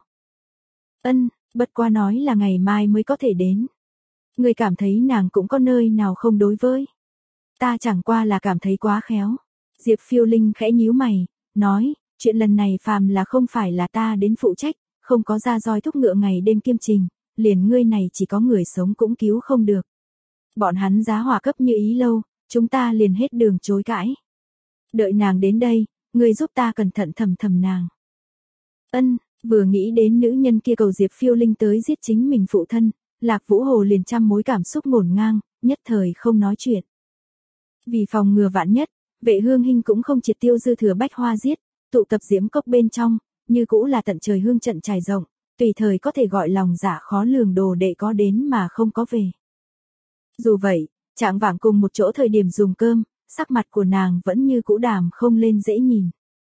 A: Ân, bất qua nói là ngày mai mới có thể đến. Ngươi cảm thấy nàng cũng có nơi nào không đối với? Ta chẳng qua là cảm thấy quá khéo. Diệp Phiêu Linh khẽ nhíu mày, nói, chuyện lần này phàm là không phải là ta đến phụ trách, không có ra roi thúc ngựa ngày đêm kiêm trình, liền ngươi này chỉ có người sống cũng cứu không được. Bọn hắn giá hỏa cấp như ý lâu, chúng ta liền hết đường chối cãi. Đợi nàng đến đây, ngươi giúp ta cẩn thận thầm thầm nàng. Ân, vừa nghĩ đến nữ nhân kia cầu Diệp Phiêu Linh tới giết chính mình phụ thân, Lạc Vũ Hồ liền trăm mối cảm xúc ngổn ngang, nhất thời không nói chuyện. Vì phòng ngừa vạn nhất, Vệ Hương Hinh cũng không triệt tiêu dư thừa bách hoa giết, tụ tập diễm cốc bên trong, như cũ là tận trời hương trận trải rộng, tùy thời có thể gọi lòng dạ khó lường đồ đệ có đến mà không có về. Dù vậy, trạng vạng cùng một chỗ thời điểm dùng cơm, sắc mặt của nàng vẫn như cũ đàm không lên dễ nhìn.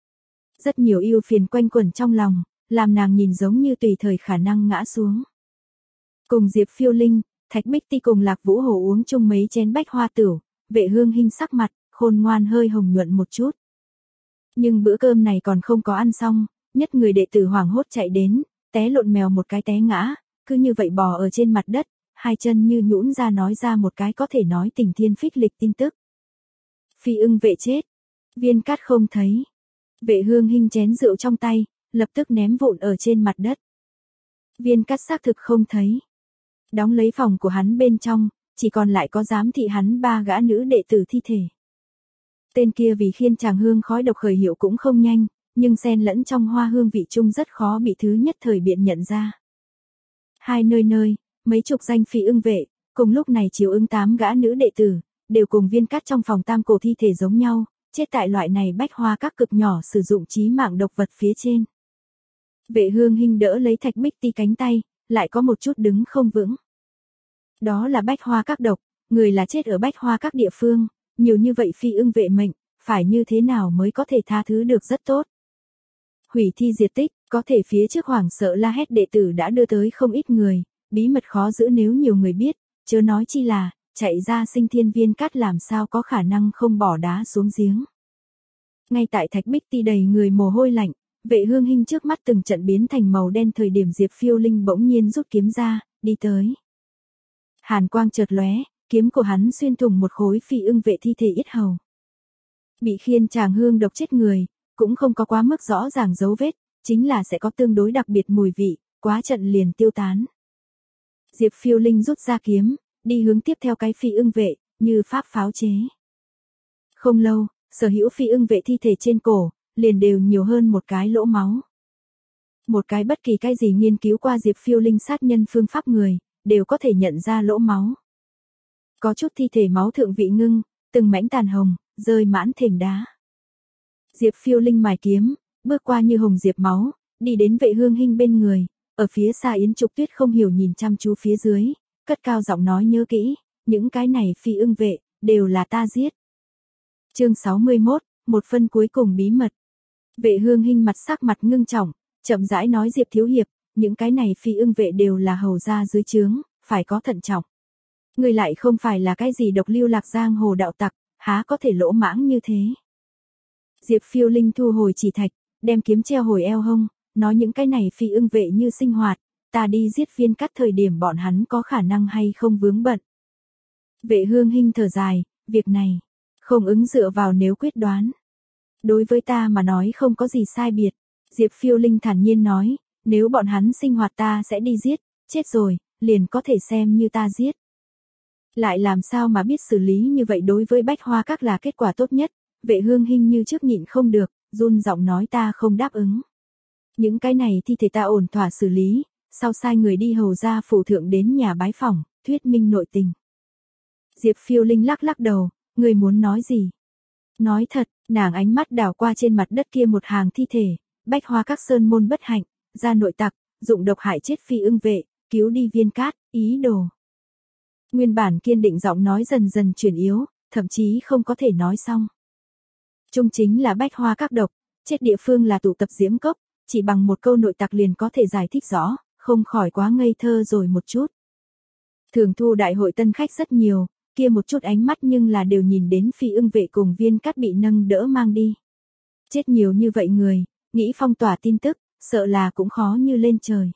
A: Rất nhiều ưu phiền quanh quẩn trong lòng, làm nàng nhìn giống như tùy thời khả năng ngã xuống. Cùng Diệp Phiêu Linh, Thạch Bích Ti cùng Lạc Vũ Hồ uống chung mấy chén bách hoa tửu, Vệ Hương Hinh sắc mặt, khôn ngoan hơi hồng nhuận một chút. Nhưng bữa cơm này còn không có ăn xong, nhất người đệ tử hoảng hốt chạy đến, té lộn mèo một cái té ngã, cứ như vậy bò ở trên mặt đất, hai chân như nhũn ra nói ra một cái có thể nói tình thiên phích lịch tin tức. Phi ưng vệ chết, Viên Cát không thấy. Vệ Hương Hinh chén rượu trong tay, lập tức ném vụn ở trên mặt đất. Viên Cát xác thực không thấy. Đóng lấy phòng của hắn bên trong, chỉ còn lại có giám thị hắn ba gã nữ đệ tử thi thể. Tên kia vì khiên tràng hương khói độc khởi hiệu cũng không nhanh, nhưng xen lẫn trong hoa hương vị chung rất khó bị thứ nhất thời biện nhận ra. Hai nơi nơi, mấy chục danh phi ưng vệ, cùng lúc này chiếu ứng tám gã nữ đệ tử, đều cùng Viên Cát trong phòng tam cổ thi thể giống nhau, chết tại loại này bách hoa các cực nhỏ sử dụng chí mạng độc vật phía trên. Vệ Hương Hinh đỡ lấy Thạch Bích Ti cánh tay, lại có một chút đứng không vững. Đó là bách hoa các độc, người là chết ở bách hoa các địa phương, nhiều như vậy phi ưng vệ mệnh, phải như thế nào mới có thể tha thứ được rất tốt. Hủy thi diệt tích, có thể phía trước hoảng sợ la hét đệ tử đã đưa tới không ít người, bí mật khó giữ nếu nhiều người biết, chớ nói chi là, chạy ra sinh thiên Viên Cát làm sao có khả năng không bỏ đá xuống giếng. Ngay tại Thạch Bích Ti đầy người mồ hôi lạnh, Vệ Hương Hinh trước mắt từng trận biến thành màu đen thời điểm Diệp Phiêu Linh bỗng nhiên rút kiếm ra, đi tới. Hàn quang chợt lóe, kiếm của hắn xuyên thủng một khối phi ưng vệ thi thể yết hầu. Bị khiên tràng hương độc chết người, cũng không có quá mức rõ ràng dấu vết, chính là sẽ có tương đối đặc biệt mùi vị, quá trận liền tiêu tán. Diệp Phiêu Linh rút ra kiếm, đi hướng tiếp theo cái phi ưng vệ, như pháp pháo chế. Không lâu, sở hữu phi ưng vệ thi thể trên cổ, liền đều nhiều hơn một cái lỗ máu. Một cái bất kỳ cái gì nghiên cứu qua Diệp Phiêu Linh sát nhân phương pháp người, đều có thể nhận ra lỗ máu. Có chút thi thể máu thượng vị ngưng, từng mảnh tàn hồng, rơi mãn thềm đá. Diệp Phiêu Linh mài kiếm, bước qua như hồng diệp máu, đi đến Vệ Hương Hinh bên người, ở phía xa Yến Trục Tuyết không hiểu nhìn chăm chú phía dưới, cất cao giọng nói nhớ kỹ, những cái này phi ưng vệ, đều là ta giết. Chương sáu mươi mốt, một phân cuối cùng bí mật. Vệ Hương Hinh mặt sắc mặt ngưng trọng, chậm rãi nói Diệp thiếu hiệp, những cái này phi ưng vệ đều là hầu gia dưới trướng, phải có thận trọng. Người lại không phải là cái gì độc lưu lạc giang hồ đạo tặc, há có thể lỗ mãng như thế. Diệp Phiêu Linh thu hồi chỉ thạch, đem kiếm treo hồi eo hông, nói những cái này phi ưng vệ như sinh hoạt, ta đi giết Viên Cát thời điểm bọn hắn có khả năng hay không vướng bận. Vệ Hương Hinh thở dài, việc này, không ứng dựa vào nếu quyết đoán. Đối với ta mà nói không có gì sai biệt, Diệp Phiêu Linh thản nhiên nói, nếu bọn hắn sinh hoạt ta sẽ đi giết, chết rồi, liền có thể xem như ta giết. Lại làm sao mà biết xử lý như vậy đối với bách hoa các là kết quả tốt nhất, Vệ Hương Hinh như trước nhịn không được, run giọng nói ta không đáp ứng. Những cái này thi thể ta ổn thỏa xử lý, sau sai người đi hầu ra phủ thượng đến nhà bái phỏng, thuyết minh nội tình. Diệp Phiêu Linh lắc lắc đầu, người muốn nói gì? Nói thật, nàng ánh mắt đảo qua trên mặt đất kia một hàng thi thể, bách hoa các sơn môn bất hạnh, ra nội tặc, dụng độc hại chết phi ưng vệ, cứu đi Viên Cát, ý đồ. Nguyên bản kiên định giọng nói dần dần chuyển yếu, thậm chí không có thể nói xong. Trung chính là bách hoa các độc, chết địa phương là tụ tập diễm cốc, chỉ bằng một câu nội tặc liền có thể giải thích rõ, không khỏi quá ngây thơ rồi một chút. Thường thu đại hội tân khách rất nhiều, kia một chút ánh mắt nhưng là đều nhìn đến phi ưng vệ cùng Viên Cát bị nâng đỡ mang đi. Chết nhiều như vậy người, nghĩ phong tỏa tin tức, sợ là cũng khó như lên trời.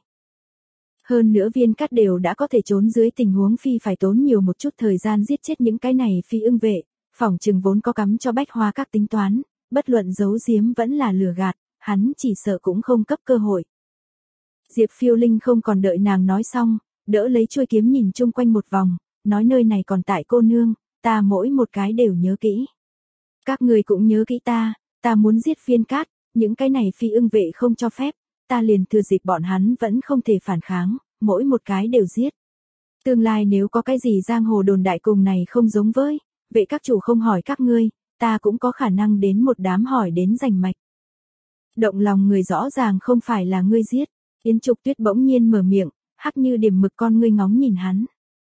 A: Hơn nữa Viên Cát đều đã có thể trốn dưới tình huống phi phải tốn nhiều một chút thời gian giết chết những cái này phi ưng vệ, phỏng chừng vốn có cắm cho bách hoa các tính toán, bất luận giấu giếm vẫn là lừa gạt, hắn chỉ sợ cũng không cấp cơ hội. Diệp Phiêu Linh không còn đợi nàng nói xong, đỡ lấy chuôi kiếm nhìn chung quanh một vòng, nói nơi này còn tại cô nương, ta mỗi một cái đều nhớ kỹ. Các người cũng nhớ kỹ ta, ta muốn giết Viên Cát, những cái này phi ưng vệ không cho phép, ta liền thừa dịp bọn hắn vẫn không thể phản kháng, mỗi một cái đều giết. Tương lai nếu có cái gì giang hồ đồn đại cùng này không giống với, vệ các chủ không hỏi các ngươi, ta cũng có khả năng đến một đám hỏi đến rành mạch. Động lòng người rõ ràng không phải là ngươi giết, Yến Trục Tuyết bỗng nhiên mở miệng, hắc như điểm mực con ngươi ngóng nhìn hắn.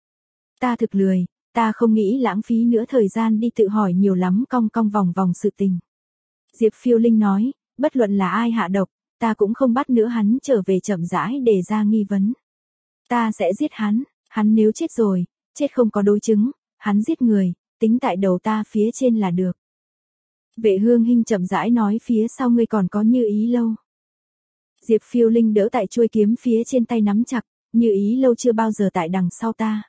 A: Ta thực lười, ta không nghĩ lãng phí nữa thời gian đi tự hỏi nhiều lắm cong cong vòng vòng sự tình. Diệp Phiêu Linh nói, bất luận là ai hạ độc, ta cũng không bắt nữa hắn trở về chậm rãi để ra nghi vấn. Ta sẽ giết hắn, hắn nếu chết rồi, chết không có đối chứng, hắn giết người, tính tại đầu ta phía trên là được. Vệ Hương Hinh chậm rãi nói phía sau ngươi còn có Như Ý Lâu. Diệp Phiêu Linh đỡ tại chuôi kiếm phía trên tay nắm chặt, Như Ý Lâu chưa bao giờ tại đằng sau ta.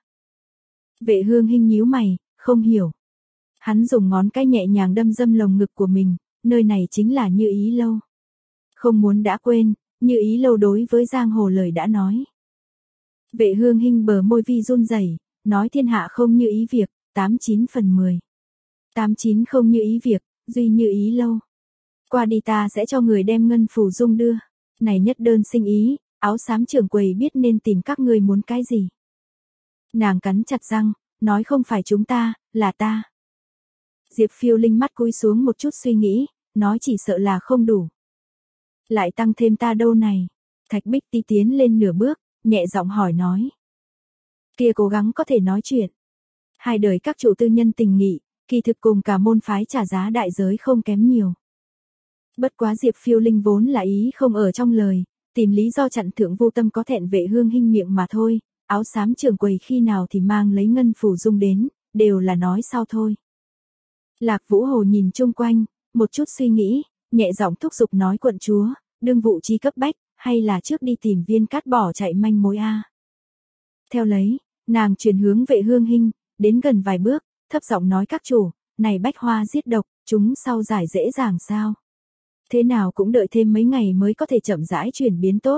A: Vệ Hương Hinh nhíu mày, không hiểu. Hắn dùng ngón cái nhẹ nhàng đâm dâm lồng ngực của mình, nơi này chính là Như Ý Lâu. Không muốn đã quên, Như Ý Lâu đối với giang hồ lời đã nói. Vệ Hương Hinh bờ môi vi run rẩy, nói thiên hạ không như ý việc, tám chín phần mười. tám chín không như ý việc, duy Như Ý Lâu. Qua đi ta sẽ cho người đem ngân phù dung đưa. Này nhất đơn sinh ý, áo xám trưởng quầy biết nên tìm các ngươi muốn cái gì. Nàng cắn chặt răng, nói không phải chúng ta, là ta. Diệp Phiêu Linh mắt cúi xuống một chút suy nghĩ, nói chỉ sợ là không đủ. Lại tăng thêm ta đâu này. Thạch Bích Ti tiến lên nửa bước, nhẹ giọng hỏi nói. Kia cố gắng có thể nói chuyện. Hai đời các chủ tư nhân tình nghị, kỳ thực cùng cả môn phái trả giá đại giới không kém nhiều. Bất quá Diệp Phiêu Linh vốn là ý không ở trong lời, tìm lý do chặn thượng vô tâm có thẹn Vệ Hương Hinh miệng mà thôi, áo xám trưởng quầy khi nào thì mang lấy ngân phủ dung đến, đều là nói sao thôi. Lạc Vũ Hồ nhìn chung quanh, một chút suy nghĩ, nhẹ giọng thúc giục nói quận chúa, đương vụ chi cấp bách, hay là trước đi tìm viên cát bỏ chạy manh mối a. Theo lấy, nàng chuyển hướng Vệ Hương Hinh, đến gần vài bước, thấp giọng nói các chủ, này bách hoa giết độc, chúng sau giải dễ dàng sao? Thế nào cũng đợi thêm mấy ngày mới có thể chậm rãi chuyển biến tốt.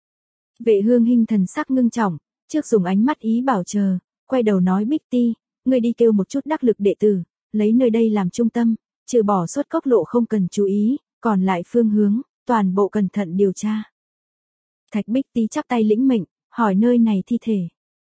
A: Vệ Hương Hinh thần sắc ngưng trọng, trước dùng ánh mắt ý bảo chờ, quay đầu nói Bích Ti, ngươi đi kêu một chút đắc lực đệ tử, lấy nơi đây làm trung tâm, trừ bỏ suốt cốc lộ không cần chú ý, còn lại phương hướng, toàn bộ cẩn thận điều tra. Thạch Bích Ti chắp tay lĩnh mệnh, hỏi nơi này thi thể.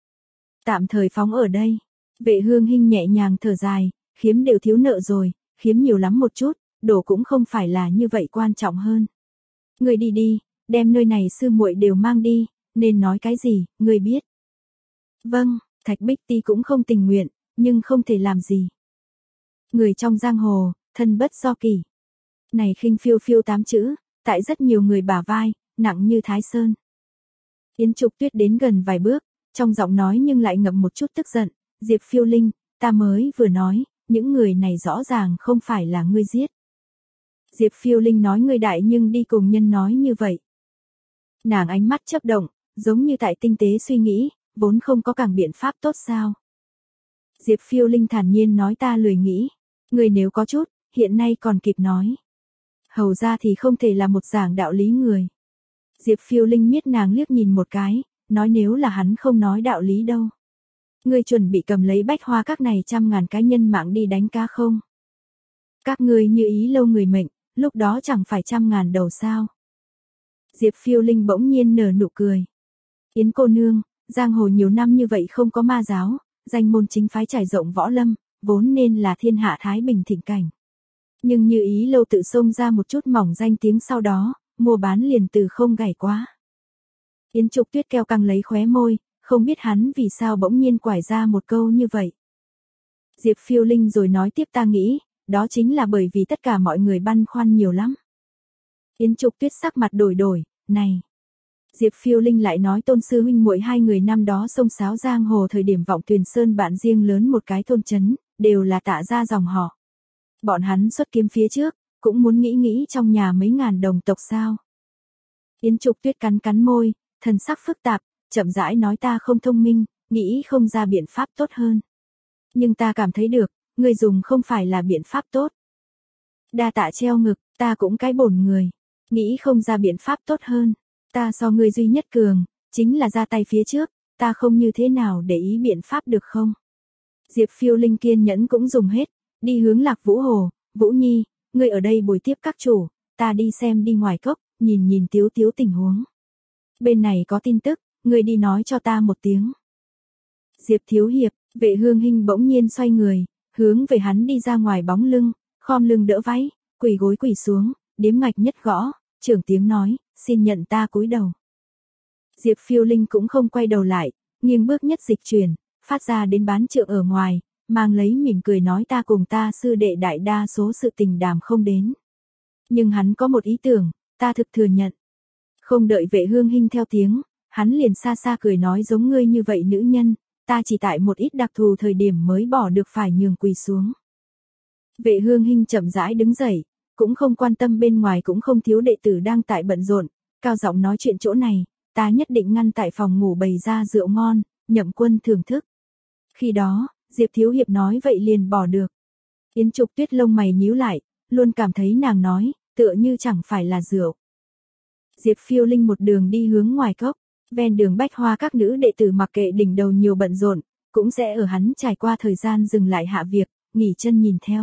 A: Tạm thời phóng ở đây. Vệ Hương Hinh nhẹ nhàng thở dài, khiếm đều thiếu nợ rồi, khiếm nhiều lắm một chút, đổ cũng không phải là như vậy quan trọng hơn. Người đi đi, đem nơi này sư muội đều mang đi, nên nói cái gì, người biết. Vâng, Thạch Bích Ti cũng không tình nguyện, nhưng không thể làm gì. Người trong giang hồ, thân bất do kỳ. Này khinh phiêu phiêu tám chữ, tại rất nhiều người bả vai, nặng như Thái Sơn. Yến Trục Tuyết đến gần vài bước, trong giọng nói nhưng lại ngậm một chút tức giận, Diệp Phiêu Linh, ta mới vừa nói, những người này rõ ràng không phải là ngươi giết. Diệp Phiêu Linh nói ngươi đại nhưng đi cùng nhân nói như vậy. Nàng ánh mắt chớp động, giống như tại tinh tế suy nghĩ, vốn không có càng biện pháp tốt sao. Diệp Phiêu Linh thản nhiên nói ta lười nghĩ, người nếu có chút, hiện nay còn kịp nói. Hầu ra thì không thể là một giảng đạo lý người. Diệp Phiêu Linh miết nàng liếc nhìn một cái, nói nếu là hắn không nói đạo lý đâu. Ngươi chuẩn bị cầm lấy bách hoa các này trăm ngàn cái nhân mạng đi đánh cá không? Các ngươi Như Ý Lâu người mệnh, lúc đó chẳng phải trăm ngàn đầu sao? Diệp Phiêu Linh bỗng nhiên nở nụ cười. Yến cô nương, giang hồ nhiều năm như vậy không có ma giáo, danh môn chính phái trải rộng võ lâm, vốn nên là thiên hạ thái bình thịnh cảnh. Nhưng Như Ý Lâu tự xông ra một chút mỏng danh tiếng sau đó, mua bán liền từ không gảy quá. Yến Trục Tuyết keo căng lấy khóe môi, không biết hắn vì sao bỗng nhiên quải ra một câu như vậy. Diệp Phiêu Linh rồi nói tiếp ta nghĩ, đó chính là bởi vì tất cả mọi người băn khoăn nhiều lắm. Yến Trục Tuyết sắc mặt đổi đổi, này. Diệp Phiêu Linh lại nói tôn sư huynh muội hai người năm đó sông sáo giang hồ thời điểm vọng Tuyền Sơn bạn riêng lớn một cái thôn trấn, đều là Tạ gia dòng họ. Bọn hắn xuất kiếm phía trước, cũng muốn nghĩ nghĩ trong nhà mấy ngàn đồng tộc sao. Yến Trục Tuyết cắn cắn môi, thần sắc phức tạp, chậm rãi nói ta không thông minh, nghĩ không ra biện pháp tốt hơn. Nhưng ta cảm thấy được, người dùng không phải là biện pháp tốt. Đa tạ treo ngực, ta cũng cái bổn người, nghĩ không ra biện pháp tốt hơn. Ta so ngươi duy nhất cường, chính là ra tay phía trước, ta không như thế nào để ý biện pháp được không? Diệp Phiêu Linh kiên nhẫn cũng dùng hết, đi hướng Lạc Vũ Hồ, Vũ Nhi, ngươi ở đây bồi tiếp các chủ, ta đi xem đi ngoài cốc, nhìn nhìn Tiếu Tiếu tình huống. Bên này có tin tức, ngươi đi nói cho ta một tiếng. Diệp Thiếu Hiệp, Vệ Hương Hinh bỗng nhiên xoay người, hướng về hắn đi ra ngoài bóng lưng, khom lưng đỡ váy, quỳ gối quỳ xuống, điếm ngạch nhất gõ, trưởng tiếng nói, xin nhận ta cúi đầu. Diệp Phiêu Linh cũng không quay đầu lại, nghiêng bước nhất dịch chuyển, phát ra đến bán trượng ở ngoài, mang lấy mỉm cười nói ta cùng ta sư đệ đại đa số sự tình đàm không đến. Nhưng hắn có một ý tưởng, ta thực thừa nhận. Không đợi Vệ Hương Hinh theo tiếng, hắn liền xa xa cười nói giống ngươi như vậy nữ nhân, ta chỉ tại một ít đặc thù thời điểm mới bỏ được phải nhường quỳ xuống. Vệ Hương Hinh chậm rãi đứng dậy, cũng không quan tâm bên ngoài cũng không thiếu đệ tử đang tại bận rộn, cao giọng nói chuyện chỗ này, ta nhất định ngăn tại phòng ngủ bày ra rượu ngon, Nhậm Quân thưởng thức. Khi đó, Diệp Thiếu Hiệp nói vậy liền bỏ được. Yến Trục Tuyết lông mày nhíu lại, luôn cảm thấy nàng nói, tựa như chẳng phải là rượu. Diệp Phiêu Linh một đường đi hướng ngoài cốc, ven đường bách hoa các nữ đệ tử mặc kệ đỉnh đầu nhiều bận rộn, cũng sẽ ở hắn trải qua thời gian dừng lại hạ việc, nghỉ chân nhìn theo.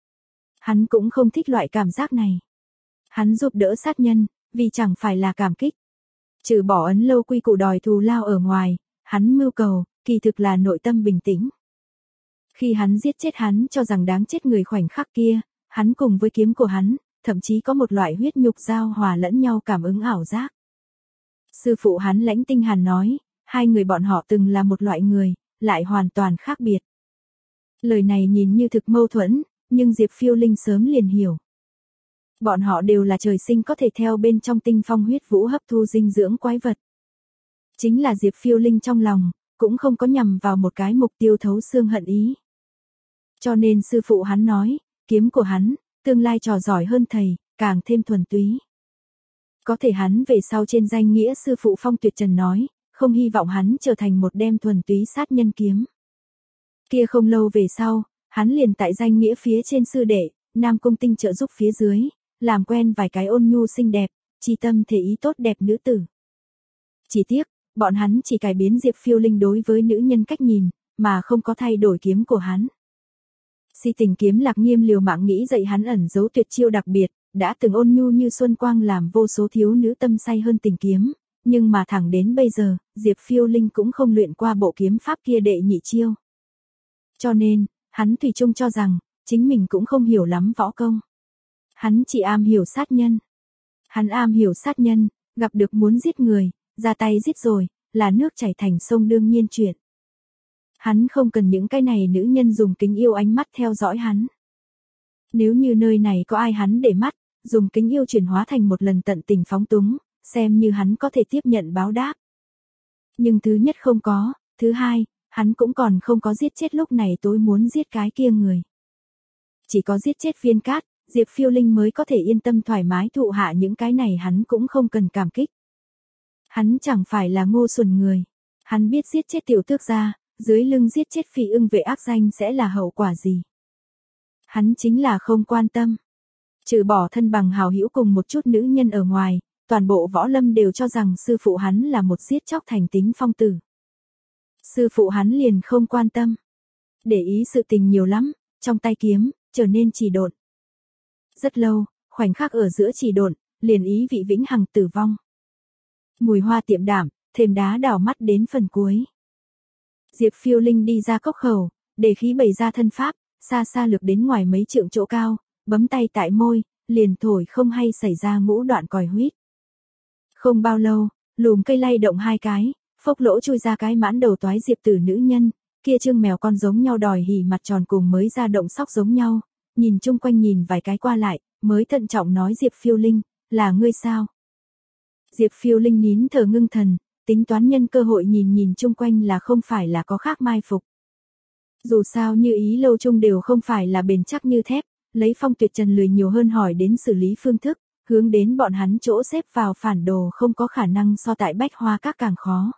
A: Hắn cũng không thích loại cảm giác này. Hắn giúp đỡ sát nhân, vì chẳng phải là cảm kích. Trừ bỏ ấn lâu quy củ đòi thù lao ở ngoài, hắn mưu cầu, kỳ thực là nội tâm bình tĩnh. Khi hắn giết chết hắn cho rằng đáng chết người khoảnh khắc kia, hắn cùng với kiếm của hắn, thậm chí có một loại huyết nhục giao hòa lẫn nhau cảm ứng ảo giác. Sư phụ hắn Lãnh Tinh Hàn nói, hai người bọn họ từng là một loại người, lại hoàn toàn khác biệt. Lời này nhìn như thực mâu thuẫn, nhưng Diệp Phiêu Linh sớm liền hiểu. Bọn họ đều là trời sinh có thể theo bên trong tinh phong huyết vũ hấp thu dinh dưỡng quái vật. Chính là Diệp Phiêu Linh trong lòng, cũng không có nhằm vào một cái mục tiêu thấu xương hận ý. Cho nên sư phụ hắn nói, kiếm của hắn, tương lai trò giỏi hơn thầy, càng thêm thuần túy. Có thể hắn về sau trên danh nghĩa sư phụ Phong Tuyệt Trần nói, không hy vọng hắn trở thành một đem thuần túy sát nhân kiếm. Kia không lâu về sau, hắn liền tại danh nghĩa phía trên sư đệ, Nam Cung Tinh trợ giúp phía dưới, làm quen vài cái ôn nhu xinh đẹp, chi tâm thể ý tốt đẹp nữ tử. Chỉ tiếc, bọn hắn chỉ cải biến Diệp Phiêu Linh đối với nữ nhân cách nhìn, mà không có thay đổi kiếm của hắn. Si tình kiếm Lạc Nghiêm liều mạng nghĩ dạy hắn ẩn giấu tuyệt chiêu đặc biệt, đã từng ôn nhu như xuân quang làm vô số thiếu nữ tâm say hơn tình kiếm, nhưng mà thẳng đến bây giờ, Diệp Phiêu Linh cũng không luyện qua bộ kiếm pháp kia đệ nhị chiêu. Cho nên, hắn thủy chung cho rằng, chính mình cũng không hiểu lắm võ công. Hắn chỉ am hiểu sát nhân. Hắn am hiểu sát nhân, gặp được muốn giết người, ra tay giết rồi, là nước chảy thành sông đương nhiên chuyện. Hắn không cần những cái này nữ nhân dùng kính yêu ánh mắt theo dõi hắn. Nếu như nơi này có ai hắn để mắt, dùng kính yêu chuyển hóa thành một lần tận tình phóng túng, xem như hắn có thể tiếp nhận báo đáp. Nhưng thứ nhất không có, thứ hai, hắn cũng còn không có giết chết lúc này tối muốn giết cái kia người. Chỉ có giết chết Viên Cát, Diệp Phiêu Linh mới có thể yên tâm thoải mái thụ hạ những cái này hắn cũng không cần cảm kích. Hắn chẳng phải là ngu xuẩn người. Hắn biết giết chết tiểu tước gia, dưới lưng giết chết Phi Ưng Vệ ác danh sẽ là hậu quả gì. Hắn chính là không quan tâm. Trừ bỏ thân bằng hào hữu cùng một chút nữ nhân ở ngoài, toàn bộ võ lâm đều cho rằng sư phụ hắn là một giết chóc thành tính phong tử. Sư phụ hắn liền không quan tâm. Để ý sự tình nhiều lắm, trong tay kiếm, trở nên trì độn. Rất lâu, khoảnh khắc ở giữa trì độn, liền ý vị vĩnh hằng tử vong. Mùi hoa tiệm đảm, thềm đá đảo mắt đến phần cuối. Diệp Phiêu Linh đi ra cốc khẩu, để khí bày ra thân pháp, xa xa lược đến ngoài mấy trượng chỗ cao, bấm tay tại môi, liền thổi không hay xảy ra ngũ đoạn còi huýt. Không bao lâu, lùm cây lay động hai cái, phốc lỗ chui ra cái mãn đầu toái Diệp tử nữ nhân, kia trương mèo con giống nhau đòi hỉ mặt tròn cùng mới ra động sóc giống nhau, nhìn chung quanh nhìn vài cái qua lại, mới thận trọng nói Diệp Phiêu Linh, là ngươi sao? Diệp Phiêu Linh nín thở ngưng thần, tính toán nhân cơ hội nhìn nhìn chung quanh là không phải là có khác mai phục. Dù sao như ý lâu chung đều không phải là bền chắc như thép, lấy Phong Tuyệt Trần lười nhiều hơn hỏi đến xử lý phương thức, hướng đến bọn hắn chỗ xếp vào phản đồ không có khả năng so tại bách hoa các càng khó.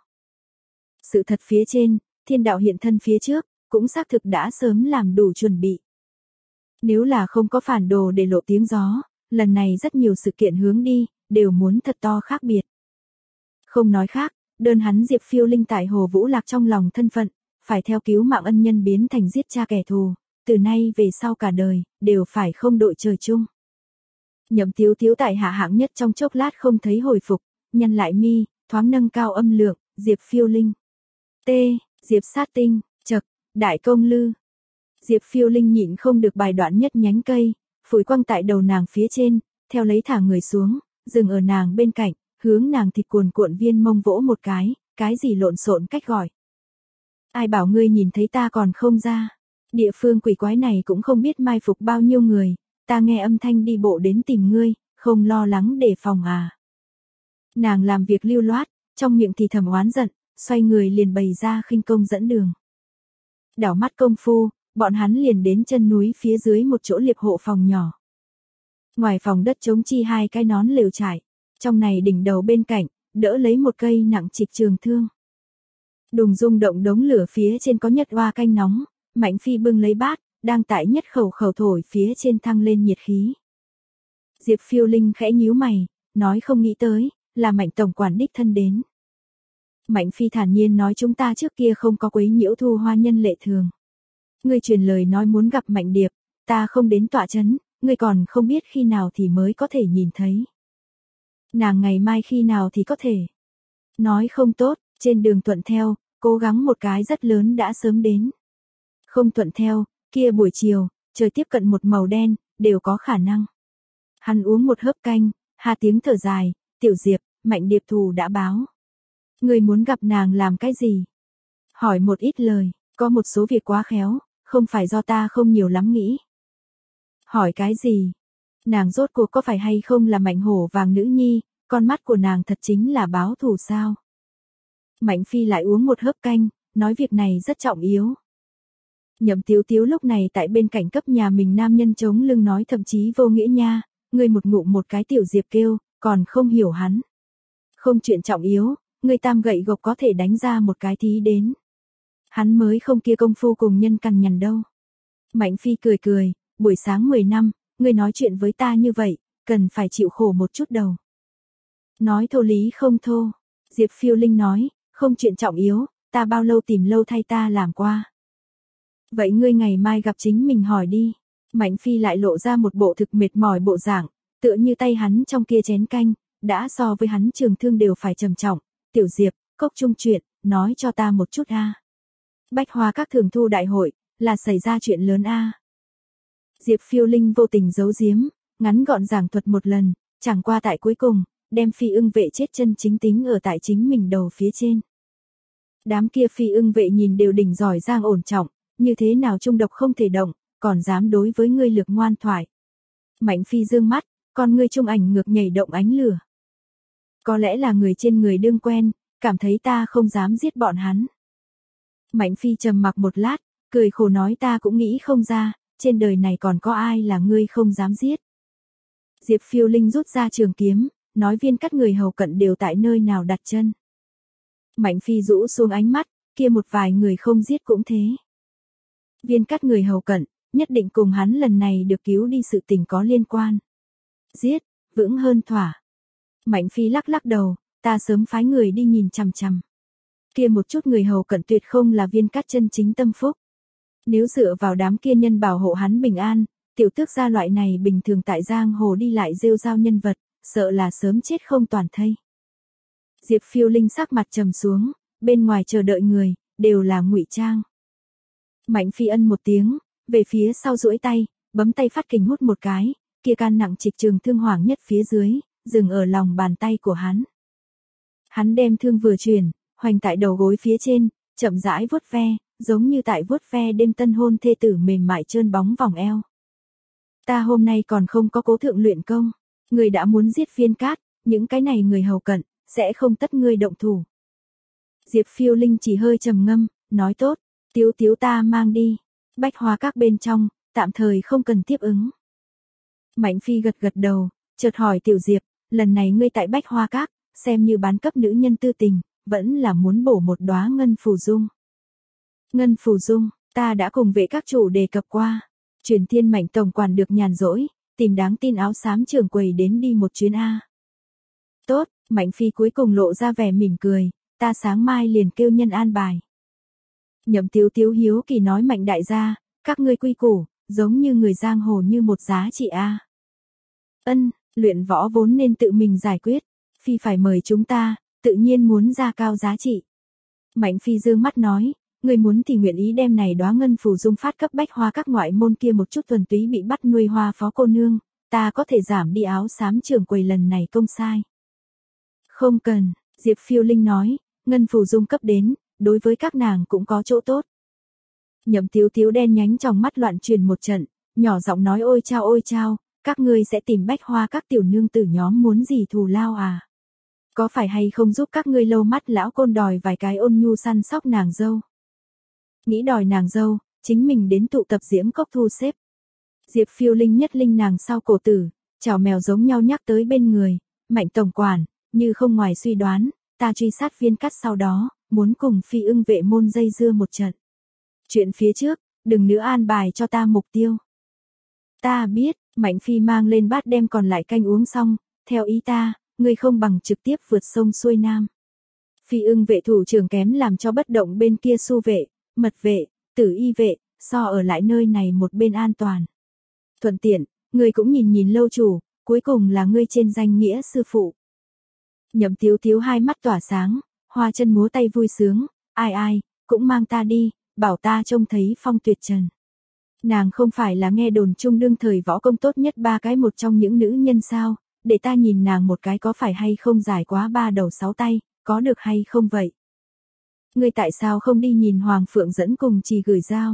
A: Sự thật phía trên, thiên đạo hiện thân phía trước, cũng xác thực đã sớm làm đủ chuẩn bị. Nếu là không có phản đồ để lộ tiếng gió, lần này rất nhiều sự kiện hướng đi, đều muốn thật to khác biệt. Không nói khác, đơn hắn Diệp Phiêu Linh tại Hồ Vũ Lạc trong lòng thân phận, phải theo cứu mạng ân nhân biến thành giết cha kẻ thù, từ nay về sau cả đời, đều phải không đội trời chung. Nhậm Tiếu Tiếu tại hạ hạng nhất trong chốc lát không thấy hồi phục, nhăn lại mi, thoáng nâng cao âm lượng, Diệp Phiêu Linh. T, Diệp Sát Tinh, chậc, đại công lư. Diệp Phiêu Linh nhịn không được bài đoạn nhất nhánh cây, phủi quăng tại đầu nàng phía trên, theo lấy thả người xuống, dừng ở nàng bên cạnh, hướng nàng thịt cuồn cuộn viên mông vỗ một cái, cái gì lộn xộn cách gọi. Ai bảo ngươi nhìn thấy ta còn không ra, địa phương quỷ quái này cũng không biết mai phục bao nhiêu người, ta nghe âm thanh đi bộ đến tìm ngươi, không lo lắng đề phòng à. Nàng làm việc lưu loát, trong miệng thì thầm oán giận, xoay người liền bày ra khinh công dẫn đường. Đảo mắt công phu, bọn hắn liền đến chân núi phía dưới một chỗ liệp hộ phòng nhỏ. Ngoài phòng đất trống chi hai cái nón lều trải, trong này đỉnh đầu bên cạnh, đỡ lấy một cây nặng trịch trường thương. Đùng rung động đống lửa phía trên có nhất oa canh nóng, Mạnh Phi bưng lấy bát, đang tại nhất khẩu khẩu thổi phía trên thăng lên nhiệt khí. Diệp Phiêu Linh khẽ nhíu mày, nói không nghĩ tới, là Mạnh tổng quản đích thân đến. Mạnh Phi thản nhiên nói chúng ta trước kia không có quấy nhiễu Thu Hoa nhân lệ thường. Ngươi truyền lời nói muốn gặp Mạnh Điệp, ta không đến tọa chấn, ngươi còn không biết khi nào thì mới có thể nhìn thấy. Nàng ngày mai khi nào thì có thể. Nói không tốt, trên đường thuận theo, cố gắng một cái rất lớn đã sớm đến. Không thuận theo, kia buổi chiều, trời tiếp cận một màu đen, đều có khả năng. Hắn uống một hớp canh, ha tiếng thở dài, Tiểu Diệp, Mạnh Điệp thù đã báo. Ngươi muốn gặp nàng làm cái gì? Hỏi một ít lời, có một số việc quá khéo, không phải do ta không nhiều lắm nghĩ. Hỏi cái gì? Nàng rốt cuộc có phải hay không là Mạnh Hổ Vàng nữ nhi, con mắt của nàng thật chính là báo thù sao? Mạnh Phi lại uống một hớp canh, nói việc này rất trọng yếu. Nhậm Tiếu Tiếu lúc này tại bên cạnh cấp nhà mình nam nhân chống lưng nói thậm chí vô nghĩa nha, ngươi một ngụm một cái Tiểu Diệp kêu, còn không hiểu hắn. Không chuyện trọng yếu, ngươi tam gậy gộc có thể đánh ra một cái thí đến. Hắn mới không kia công phu cùng nhân cằn nhằn đâu. Mạnh Phi cười cười, buổi sáng mười năm, ngươi nói chuyện với ta như vậy, cần phải chịu khổ một chút đầu. Nói thô lý không thô, Diệp Phiêu Linh nói, không chuyện trọng yếu, ta bao lâu tìm lâu thay ta làm qua. Vậy ngươi ngày mai gặp chính mình hỏi đi. Mạnh Phi lại lộ ra một bộ thực mệt mỏi bộ dạng, tựa như tay hắn trong kia chén canh, đã so với hắn trường thương đều phải trầm trọng. Tiểu Diệp, cốc trung chuyện, nói cho ta một chút a. Bách Hoa các thường thu đại hội, là xảy ra chuyện lớn a. Diệp Phiêu Linh vô tình giấu giếm, ngắn gọn giảng thuật một lần, chẳng qua tại cuối cùng, đem Phi Ưng vệ chết chân chính tính ở tại chính mình đầu phía trên. Đám kia Phi Ưng vệ nhìn đều đỉnh giỏi giang ổn trọng, như thế nào trung độc không thể động, còn dám đối với ngươi lược ngoan thoại. Mạnh Phi dương mắt, con ngươi trung ảnh ngược nhảy động ánh lửa. Có lẽ là người trên người đương quen, cảm thấy ta không dám giết bọn hắn. Mạnh Phi trầm mặc một lát, cười khổ nói ta cũng nghĩ không ra, trên đời này còn có ai là ngươi không dám giết. Diệp Phiêu Linh rút ra trường kiếm, nói viên cắt người hầu cận đều tại nơi nào đặt chân. Mạnh Phi rũ xuống ánh mắt, kia một vài người không giết cũng thế. Viên cắt người hầu cận, nhất định cùng hắn lần này được cứu đi sự tình có liên quan. Giết, vững hơn thỏa. Mạnh Phi lắc lắc đầu, ta sớm phái người đi nhìn chằm chằm. Kia một chút người hầu cận tuyệt không là viên cắt chân chính tâm phúc. Nếu dựa vào đám kia nhân bảo hộ hắn bình an, tiểu tước gia loại này bình thường tại giang hồ đi lại rêu rao nhân vật, sợ là sớm chết không toàn thây. Diệp Phiêu Linh sắc mặt trầm xuống, bên ngoài chờ đợi người, đều là ngụy trang. Mạnh Phi ân một tiếng, về phía sau duỗi tay, bấm tay phát kình hút một cái, kia can nặng trịch trường thương hoàng nhất phía dưới, dừng ở lòng bàn tay của hắn. Hắn đem thương vừa chuyển, hoành tại đầu gối phía trên, chậm rãi vuốt ve, giống như tại vuốt ve đêm tân hôn thê tử mềm mại trơn bóng vòng eo. Ta hôm nay còn không có cố thượng luyện công, người đã muốn giết Viên Cát, những cái này người hầu cận, sẽ không tất ngươi động thủ. Diệp Phiêu Linh chỉ hơi trầm ngâm, nói tốt, Tiếu Tiếu ta mang đi, Bách Hoa các bên trong, tạm thời không cần tiếp ứng. Mạnh Phi gật gật đầu, chợt hỏi Tiểu Diệp, lần này ngươi tại Bách Hoa các, xem như bán cấp nữ nhân tư tình, vẫn là muốn bổ một đóa ngân phù dung. Ngân phù dung, ta đã cùng vệ các chủ đề cập qua, Truyền Thiên Mạnh tổng quản được nhàn rỗi, tìm đáng tin áo xám trưởng quầy đến đi một chuyến a. Tốt, Mạnh Phi cuối cùng lộ ra vẻ mỉm cười, ta sáng mai liền kêu nhân an bài. Nhậm Tiếu Tiếu hiếu kỳ nói Mạnh đại gia, các ngươi quy củ, giống như người giang hồ như một giá trị a. Ân, luyện võ vốn nên tự mình giải quyết, Phi phải mời chúng ta, tự nhiên muốn ra cao giá trị. Mạnh Phi dương mắt nói, người muốn thì nguyện ý đem này đóa ngân phù dung phát cấp Bách Hoa các ngoại môn kia một chút thuần túy bị bắt nuôi hoa phó cô nương, ta có thể giảm đi áo xám trưởng quầy lần này công sai. Không cần, Diệp Phiêu Linh nói, ngân phù dung cấp đến, đối với các nàng cũng có chỗ tốt. Nhậm Tiếu Tiếu đen nhánh trong mắt loạn truyền một trận, nhỏ giọng nói ôi chao ôi chao, các ngươi sẽ tìm Bách Hoa các tiểu nương tử nhóm muốn gì thù lao à? Có phải hay không giúp các ngươi lâu mắt lão côn đòi vài cái ôn nhu săn sóc nàng dâu. Nghĩ đòi nàng dâu, chính mình đến tụ tập Diễm Cốc thu xếp. Diệp Phiêu Linh nhất linh nàng sau cổ tử, chảo mèo giống nhau nhắc tới bên người, Mạnh tổng quản, như không ngoài suy đoán, ta truy sát Viên Cắt sau đó, muốn cùng Phi Ưng vệ môn dây dưa một trận. Chuyện phía trước, đừng nữa an bài cho ta mục tiêu. Ta biết, Mạnh Phi mang lên bát đem còn lại canh uống xong, theo ý ta, ngươi không bằng trực tiếp vượt sông xuôi nam. Phi Ưng vệ thủ trưởng kém làm cho bất động bên kia su vệ, mật vệ, tử y vệ, so ở lại nơi này một bên an toàn. Thuận tiện, ngươi cũng nhìn nhìn lâu chủ, cuối cùng là ngươi trên danh nghĩa sư phụ. Nhậm Tiếu Tiếu hai mắt tỏa sáng, hoa chân múa tay vui sướng, ai ai, cũng mang ta đi, bảo ta trông thấy phong tuyệt trần. Nàng không phải là nghe đồn chung đương thời võ công tốt nhất ba cái một trong những nữ nhân sao, để ta nhìn nàng một cái có phải hay không dài quá ba đầu sáu tay, có được hay không vậy? Ngươi tại sao không đi nhìn Hoàng Phượng dẫn cùng Trì Gửi Giao?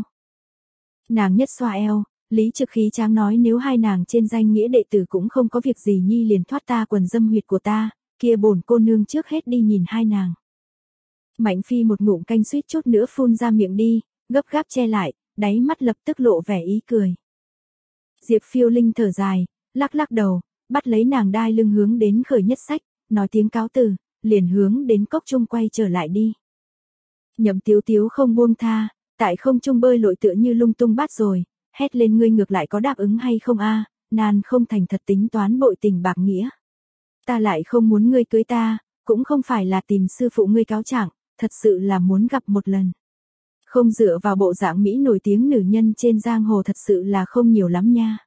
A: Nàng nhất xoa eo, lý trực khí tráng nói nếu hai nàng trên danh nghĩa đệ tử cũng không có việc gì nhi liền thoát ta quần dâm huyệt của ta, kia bổn cô nương trước hết đi nhìn hai nàng. Mạnh Phi một ngụm canh suýt chút nữa phun ra miệng đi, gấp gáp che lại, đáy mắt lập tức lộ vẻ ý cười. Diệp Phiêu Linh thở dài, lắc lắc đầu, bắt lấy nàng đai lưng hướng đến Khởi Nhất Sách, nói tiếng cáo từ, liền hướng đến cốc trung quay trở lại đi. Nhậm Tiếu Tiếu không buông tha, tại không trung bơi lội tựa như lung tung bát rồi, hét lên ngươi ngược lại có đáp ứng hay không a? Nan không thành thật tính toán bội tình bạc nghĩa. Ta lại không muốn ngươi cưới ta, cũng không phải là tìm sư phụ ngươi cáo trạng, thật sự là muốn gặp một lần. Không dựa vào bộ dạng Mỹ nổi tiếng nữ nhân trên giang hồ thật sự là không nhiều lắm nha.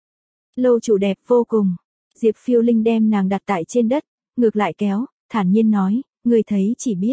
A: Lâu chủ đẹp vô cùng, Diệp Phiêu Linh đem nàng đặt tại trên đất, ngược lại kéo, thản nhiên nói, ngươi thấy chỉ biết.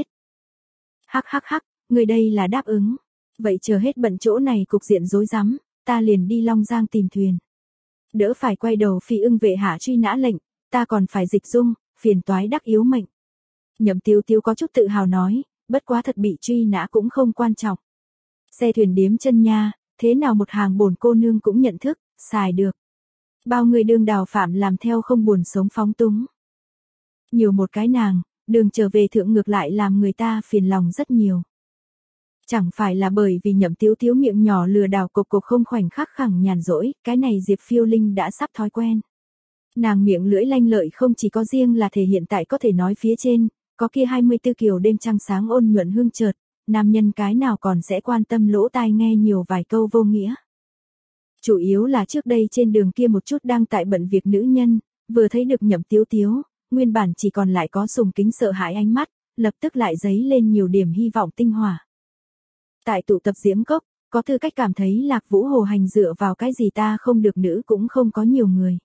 A: Hắc hắc hắc, ngươi đây là đáp ứng. Vậy chờ hết bận chỗ này cục diện rối rắm, ta liền đi Long Giang tìm thuyền. Đỡ phải quay đầu Phi Ưng vệ hạ truy nã lệnh, ta còn phải dịch dung, phiền toái đắc yếu mệnh. Nhậm Tiếu Tiếu có chút tự hào nói, bất quá thật bị truy nã cũng không quan trọng. Xe thuyền điếm chân nha, thế nào một hàng bổn cô nương cũng nhận thức, xài được. Bao người đương đào phạm làm theo không buồn sống phóng túng. Nhiều một cái nàng, đường trở về thượng ngược lại làm người ta phiền lòng rất nhiều. Chẳng phải là bởi vì Nhậm Tiếu Tiếu miệng nhỏ lừa đảo cục cục không khoảnh khắc khẳng nhàn rỗi, cái này Diệp Phiêu Linh đã sắp thói quen. Nàng miệng lưỡi lanh lợi không chỉ có riêng là thể hiện tại có thể nói phía trên, có kia hai mươi tư kiều đêm trăng sáng ôn nhuận hương chợt, nam nhân cái nào còn sẽ quan tâm lỗ tai nghe nhiều vài câu vô nghĩa. Chủ yếu là trước đây trên đường kia một chút đang tại bận việc nữ nhân, vừa thấy được Nhậm Tiếu Tiếu, nguyên bản chỉ còn lại có sùng kính sợ hãi ánh mắt, lập tức lại dấy lên nhiều điểm hy vọng tinh hỏa. Tại tụ tập Diễm Cốc, có tư cách cảm thấy Lạc Vũ Hồ hành dựa vào cái gì ta không được nữ cũng không có nhiều người.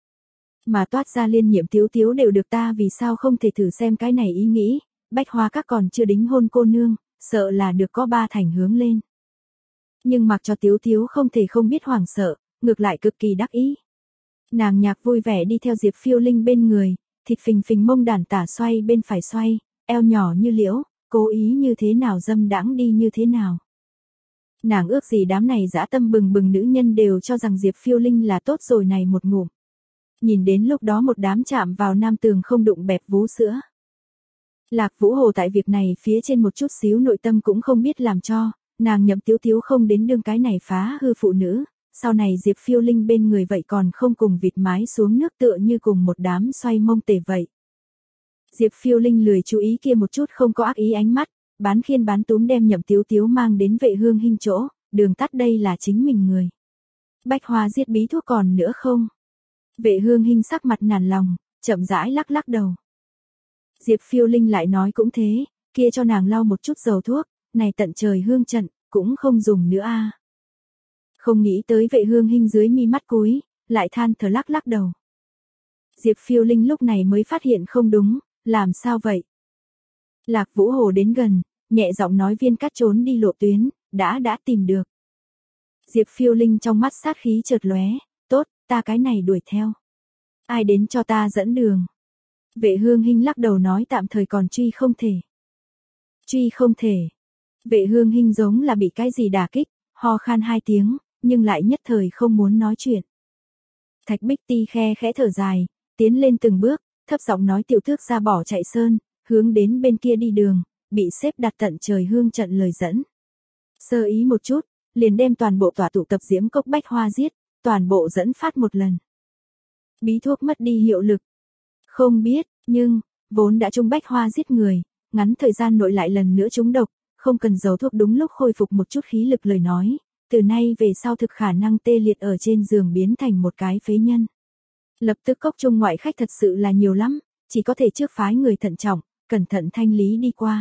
A: Mà toát ra liên nhiệm Tiếu Tiếu đều được ta vì sao không thể thử xem cái này ý nghĩ, Bách Hoa các còn chưa đính hôn cô nương, sợ là được có ba thành hướng lên. Nhưng mặc cho Tiếu Tiếu không thể không biết hoảng sợ, ngược lại cực kỳ đắc ý. Nàng nhạc vui vẻ đi theo Diệp Phiêu Linh bên người, thịt phình phình mông đàn tả xoay bên phải xoay, eo nhỏ như liễu, cố ý như thế nào dâm đãng đi như thế nào. Nàng ước gì đám này dã tâm bừng bừng nữ nhân đều cho rằng Diệp Phiêu Linh là tốt rồi này một ngụm. Nhìn đến lúc đó một đám chạm vào nam tường không đụng bẹp vú sữa. Lạc Vũ Hồ tại việc này phía trên một chút xíu nội tâm cũng không biết làm cho, nàng Nhậm Tiếu Tiếu không đến đương cái này phá hư phụ nữ, sau này Diệp Phiêu Linh bên người vậy còn không cùng vịt mái xuống nước tựa như cùng một đám xoay mông tể vậy. Diệp Phiêu Linh lười chú ý kia một chút không có ác ý ánh mắt, bán khiên bán túm đem Nhậm Tiếu Tiếu mang đến Vệ Hương Hinh chỗ, đường tắt đây là chính mình người. Bách Hoa giết bí thuốc còn nữa không? Vệ Hương Hinh sắc mặt nản lòng, chậm rãi lắc lắc đầu. Diệp Phiêu Linh lại nói cũng thế, kia cho nàng lau một chút dầu thuốc, này tận trời hương trận, cũng không dùng nữa a. Không nghĩ tới Vệ Hương Hinh dưới mi mắt cúi, lại than thở lắc lắc đầu. Diệp Phiêu Linh lúc này mới phát hiện không đúng, làm sao vậy? Lạc Vũ Hồ đến gần, nhẹ giọng nói Viên Cắt trốn đi lộ tuyến, đã đã tìm được. Diệp Phiêu Linh trong mắt sát khí chợt lóe, tốt, ta cái này đuổi theo. Ai đến cho ta dẫn đường? Vệ Hương Hinh lắc đầu nói tạm thời còn truy không thể. Truy không thể. Vệ Hương Hinh giống là bị cái gì đả kích, ho khan hai tiếng, nhưng lại nhất thời không muốn nói chuyện. Thạch Bích Ti khe khẽ thở dài, tiến lên từng bước, thấp giọng nói tiểu thước ra bỏ chạy sơn, hướng đến bên kia đi đường, bị xếp đặt tận trời hương trận lời dẫn. Sơ ý một chút, liền đem toàn bộ tòa tụ tập diễm cốc bách hoa giết, toàn bộ dẫn phát một lần. Bí thuốc mất đi hiệu lực. Không biết, nhưng, vốn đã trúng bách hoa giết người, ngắn thời gian nội lại lần nữa trúng độc, không cần dầu thuốc đúng lúc khôi phục một chút khí lực lời nói, từ nay về sau thực khả năng tê liệt ở trên giường biến thành một cái phế nhân. Lập tức cốc trung ngoại khách thật sự là nhiều lắm, chỉ có thể trước phái người thận trọng, cẩn thận thanh lý đi qua.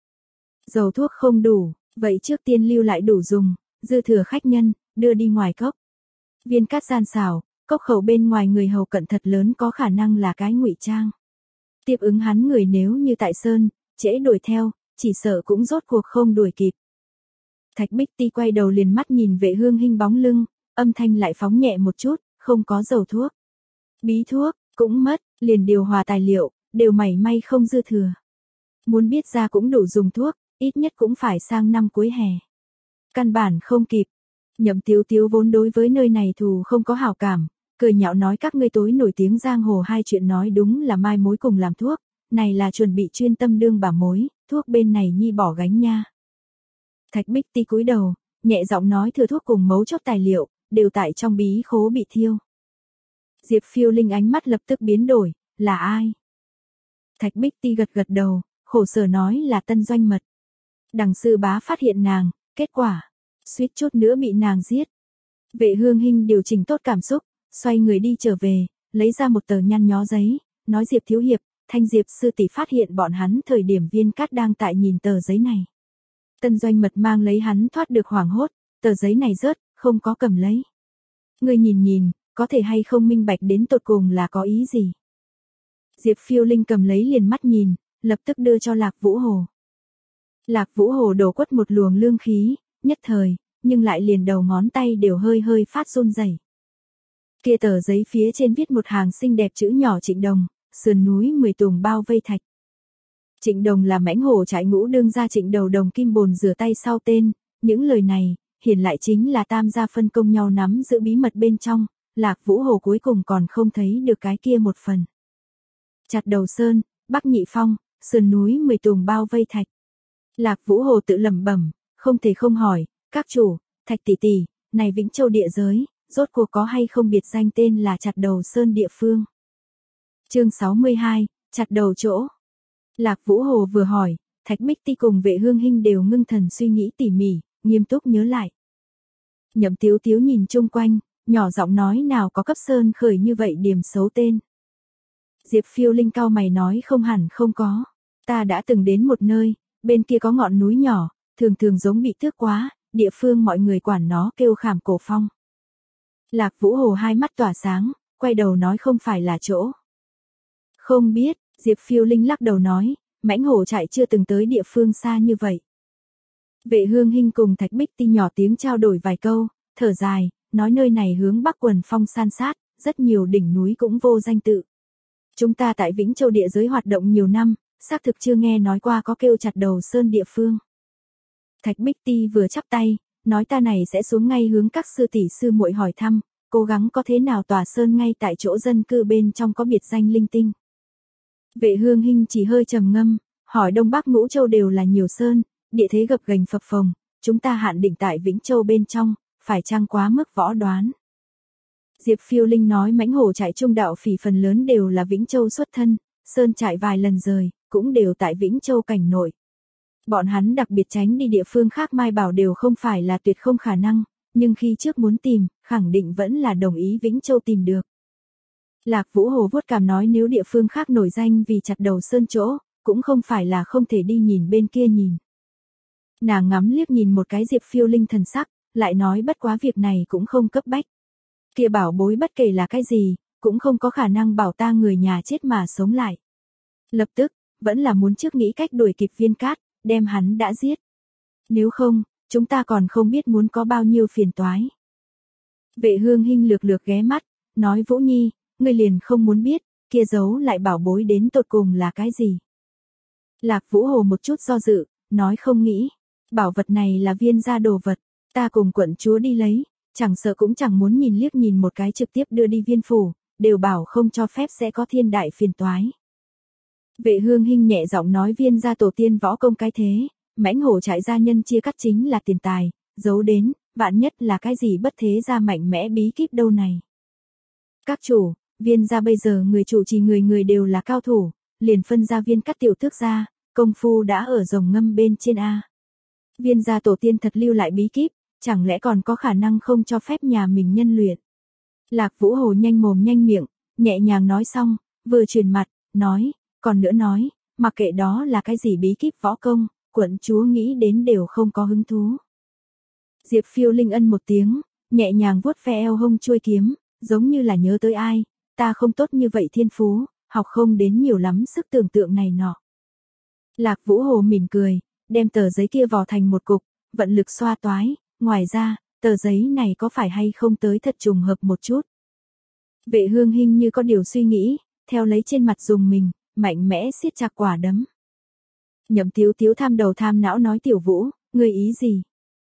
A: Dầu thuốc không đủ, vậy trước tiên lưu lại đủ dùng, dư thừa khách nhân, đưa đi ngoài cốc. Viên cát gian xảo, cốc khẩu bên ngoài người hầu cận thật lớn có khả năng là cái ngụy trang. Tiếp ứng hắn người nếu như tại sơn, trễ đuổi theo, chỉ sợ cũng rốt cuộc không đuổi kịp. Thạch Bích Ti quay đầu liền mắt nhìn Vệ Hương Hinh bóng lưng, âm thanh lại phóng nhẹ một chút, không có dầu thuốc. Bí thuốc, cũng mất, liền điều hòa tài liệu, đều mảy may không dư thừa. Muốn biết ra cũng đủ dùng thuốc, ít nhất cũng phải sang năm cuối hè. Căn bản không kịp. Nhậm Tiếu Tiếu vốn đối với nơi này thù không có hảo cảm, cười nhạo nói các ngươi tối nổi tiếng giang hồ hai chuyện nói đúng là mai mối cùng làm thuốc, này là chuẩn bị chuyên tâm đương bà mối, thuốc bên này nhi bỏ gánh nha. Thạch Bích Ti cúi đầu, nhẹ giọng nói thừa thuốc cùng mấu chốt tài liệu, đều tại trong bí khố bị thiêu. Diệp Phiêu Linh ánh mắt lập tức biến đổi, là ai? Thạch Bích Ti gật gật đầu, khổ sở nói là Tân Doanh Mật. Đằng sư bá phát hiện nàng, kết quả, suýt chút nữa bị nàng giết. Vệ Hương Hinh điều chỉnh tốt cảm xúc, xoay người đi trở về, lấy ra một tờ nhăn nhó giấy, nói Diệp Thiếu Hiệp, Thanh Diệp sư tỷ phát hiện bọn hắn thời điểm Viên Cát đang tại nhìn tờ giấy này. Tân Doanh Mật mang lấy hắn thoát được hoảng hốt, tờ giấy này rớt, không có cầm lấy. Người nhìn nhìn, có thể hay không minh bạch đến tột cùng là có ý gì. Diệp Phiêu Linh cầm lấy liền mắt nhìn, lập tức đưa cho Lạc Vũ Hồ. Lạc Vũ Hồ đổ quất một luồng lương khí, nhất thời, nhưng lại liền đầu ngón tay đều hơi hơi phát run rẩy. Kia tờ giấy phía trên viết một hàng xinh đẹp chữ nhỏ Trịnh Đồng, sườn núi mười tùng bao vây thạch. Trịnh Đồng là mãnh hổ trại ngũ đương gia Trịnh Đầu Đồng kim bồn rửa tay sau tên, những lời này, hiển lại chính là tam gia phân công nhau nắm giữ bí mật bên trong, Lạc Vũ Hồ cuối cùng còn không thấy được cái kia một phần. Chặt đầu sơn, Bắc Nhị Phong, sườn núi mười tùng bao vây thạch. Lạc Vũ Hồ tự lẩm bẩm, không thể không hỏi, các chủ, Thạch tỷ tỷ, này Vĩnh Châu địa giới, rốt cuộc có hay không biệt danh tên là Chặt Đầu Sơn địa phương. Chương sáu mươi hai, chặt đầu chỗ. Lạc Vũ Hồ vừa hỏi, Thạch Bích Ti cùng Vệ Hương Hinh đều ngưng thần suy nghĩ tỉ mỉ, nghiêm túc nhớ lại. Nhậm Tiếu Tiếu nhìn chung quanh, nhỏ giọng nói nào có cấp sơn khởi như vậy điểm xấu tên. Diệp Phiêu Linh cao mày nói không hẳn không có, ta đã từng đến một nơi, bên kia có ngọn núi nhỏ, thường thường giống bị tước quá, địa phương mọi người quản nó kêu Khảm Cổ Phong. Lạc Vũ Hồ hai mắt tỏa sáng, quay đầu nói không phải là chỗ. Không biết, Diệp Phiêu Linh lắc đầu nói, mãnh hổ trại chưa từng tới địa phương xa như vậy. Vệ Hương Hinh cùng Thạch Bích Ti nhỏ tiếng trao đổi vài câu, thở dài, nói nơi này hướng Bắc quần phong san sát, rất nhiều đỉnh núi cũng vô danh tự. Chúng ta tại Vĩnh Châu địa giới hoạt động nhiều năm, xác thực chưa nghe nói qua có kêu Chặt Đầu Sơn địa phương. Thạch Bích Ti vừa chắp tay, nói ta này sẽ xuống ngay hướng các sư tỷ sư muội hỏi thăm, cố gắng có thế nào tòa sơn ngay tại chỗ dân cư bên trong có biệt danh linh tinh. Vệ Hương Hinh chỉ hơi trầm ngâm, hỏi Đông Bắc Ngũ Châu đều là nhiều sơn, địa thế gập ghềnh phập phồng, chúng ta hạn định tại Vĩnh Châu bên trong, phải chăng quá mức võ đoán. Diệp Phiêu Linh nói mãnh hổ trại trung đạo phỉ phần lớn đều là Vĩnh Châu xuất thân, sơn trại vài lần rời, cũng đều tại Vĩnh Châu cảnh nội. Bọn hắn đặc biệt tránh đi địa phương khác Mai Bảo đều không phải là tuyệt không khả năng, nhưng khi trước muốn tìm, khẳng định vẫn là đồng ý Vĩnh Châu tìm được. Lạc Vũ Hồ vuốt cằm nói nếu địa phương khác nổi danh vì Chặt Đầu Sơn chỗ, cũng không phải là không thể đi nhìn bên kia nhìn. Nàng ngắm liếc nhìn một cái Diệp Phiêu Linh thần sắc, lại nói bất quá việc này cũng không cấp bách. Kia bảo bối bất kể là cái gì, cũng không có khả năng bảo ta người nhà chết mà sống lại. Lập tức, vẫn là muốn trước nghĩ cách đuổi kịp Viên Cát, đem hắn đã giết. Nếu không, chúng ta còn không biết muốn có bao nhiêu phiền toái. Vệ Hương Hinh lược lược ghé mắt, nói Vũ Nhi, ngươi liền không muốn biết, kia giấu lại bảo bối đến tột cùng là cái gì. Lạc Vũ Hồ một chút do dự, nói không nghĩ, bảo vật này là Viên gia đồ vật, ta cùng quận chúa đi lấy, chẳng sợ cũng chẳng muốn nhìn liếc nhìn một cái trực tiếp đưa đi Viên phủ, đều bảo không cho phép sẽ có thiên đại phiền toái. Vệ Hương Hinh nhẹ giọng nói Viên gia tổ tiên võ công cái thế, mãnh hổ trại gia nhân chia cắt chính là tiền tài, giấu đến, vạn nhất là cái gì bất thế gia mạnh mẽ bí kíp đâu này. Các chủ, Viên gia bây giờ người chủ trì người người đều là cao thủ, liền phân ra Viên Cắt tiểu tước gia, công phu đã ở rồng ngâm bên trên a. Viên gia tổ tiên thật lưu lại bí kíp, chẳng lẽ còn có khả năng không cho phép nhà mình nhân luyện. Lạc Vũ Hồ nhanh mồm nhanh miệng, nhẹ nhàng nói xong, vừa chuyển mặt, nói, còn nữa nói, mặc kệ đó là cái gì bí kíp võ công, quận chúa nghĩ đến đều không có hứng thú. Diệp Phiêu Linh ân một tiếng, nhẹ nhàng vuốt ve eo hông chuôi kiếm, giống như là nhớ tới ai, ta không tốt như vậy thiên phú, học không đến nhiều lắm sức tưởng tượng này nọ. Lạc Vũ Hồ mỉm cười, đem tờ giấy kia vò thành một cục, vận lực xoa toái, ngoài ra, tờ giấy này có phải hay không tới thật trùng hợp một chút. Vệ Hương Hinh như có điều suy nghĩ, theo lấy trên mặt dùng mình, mạnh mẽ siết chặt quả đấm. Nhậm Tiếu Tiếu tham đầu tham não nói Tiểu Vũ, ngươi ý gì?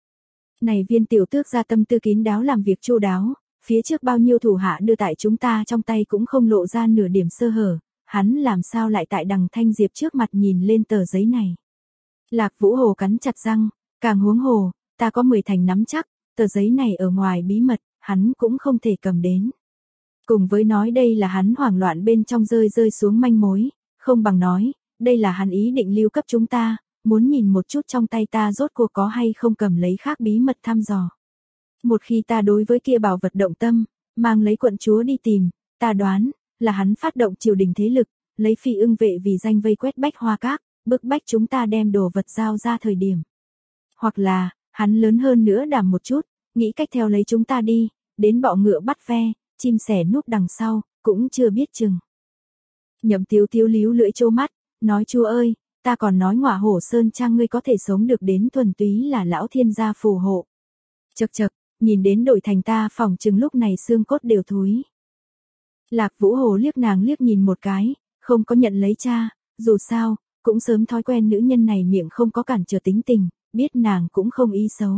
A: Này Viên tiểu tước gia tâm tư kín đáo làm việc chu đáo, phía trước bao nhiêu thủ hạ đưa tại chúng ta trong tay cũng không lộ ra nửa điểm sơ hở, hắn làm sao lại tại đằng Thanh Diệp trước mặt nhìn lên tờ giấy này. Lạc Vũ Hồ cắn chặt răng, càng huống hồ, ta có mười thành nắm chắc, tờ giấy này ở ngoài bí mật, hắn cũng không thể cầm đến. Cùng với nói đây là hắn hoảng loạn bên trong rơi rơi xuống manh mối, không bằng nói, đây là hắn ý định lưu cấp chúng ta, muốn nhìn một chút trong tay ta rốt cuộc có hay không cầm lấy khác bí mật thăm dò. Một khi ta đối với kia bảo vật động tâm, mang lấy quận chúa đi tìm, ta đoán, là hắn phát động triều đình thế lực, lấy Phi Ưng vệ vì danh vây quét Bách Hoa Các, bức bách chúng ta đem đồ vật giao ra thời điểm. Hoặc là, hắn lớn hơn nữa đảm một chút, nghĩ cách theo lấy chúng ta đi, đến bọ ngựa bắt ve, chim sẻ núp đằng sau, cũng chưa biết chừng. Nhậm Tiếu Tiếu líu lưỡi trô mắt, nói chúa ơi, ta còn nói Ngọa Hổ Sơn Trang ngươi có thể sống được đến thuần túy là lão thiên gia phù hộ. Chậc chậc, nhìn đến đổi thành ta phòng chừng lúc này xương cốt đều thúi. Lạc Vũ Hồ liếc nàng liếc nhìn một cái, không có nhận lấy cha, dù sao, cũng sớm thói quen nữ nhân này miệng không có cản trở tính tình, biết nàng cũng không ý xấu.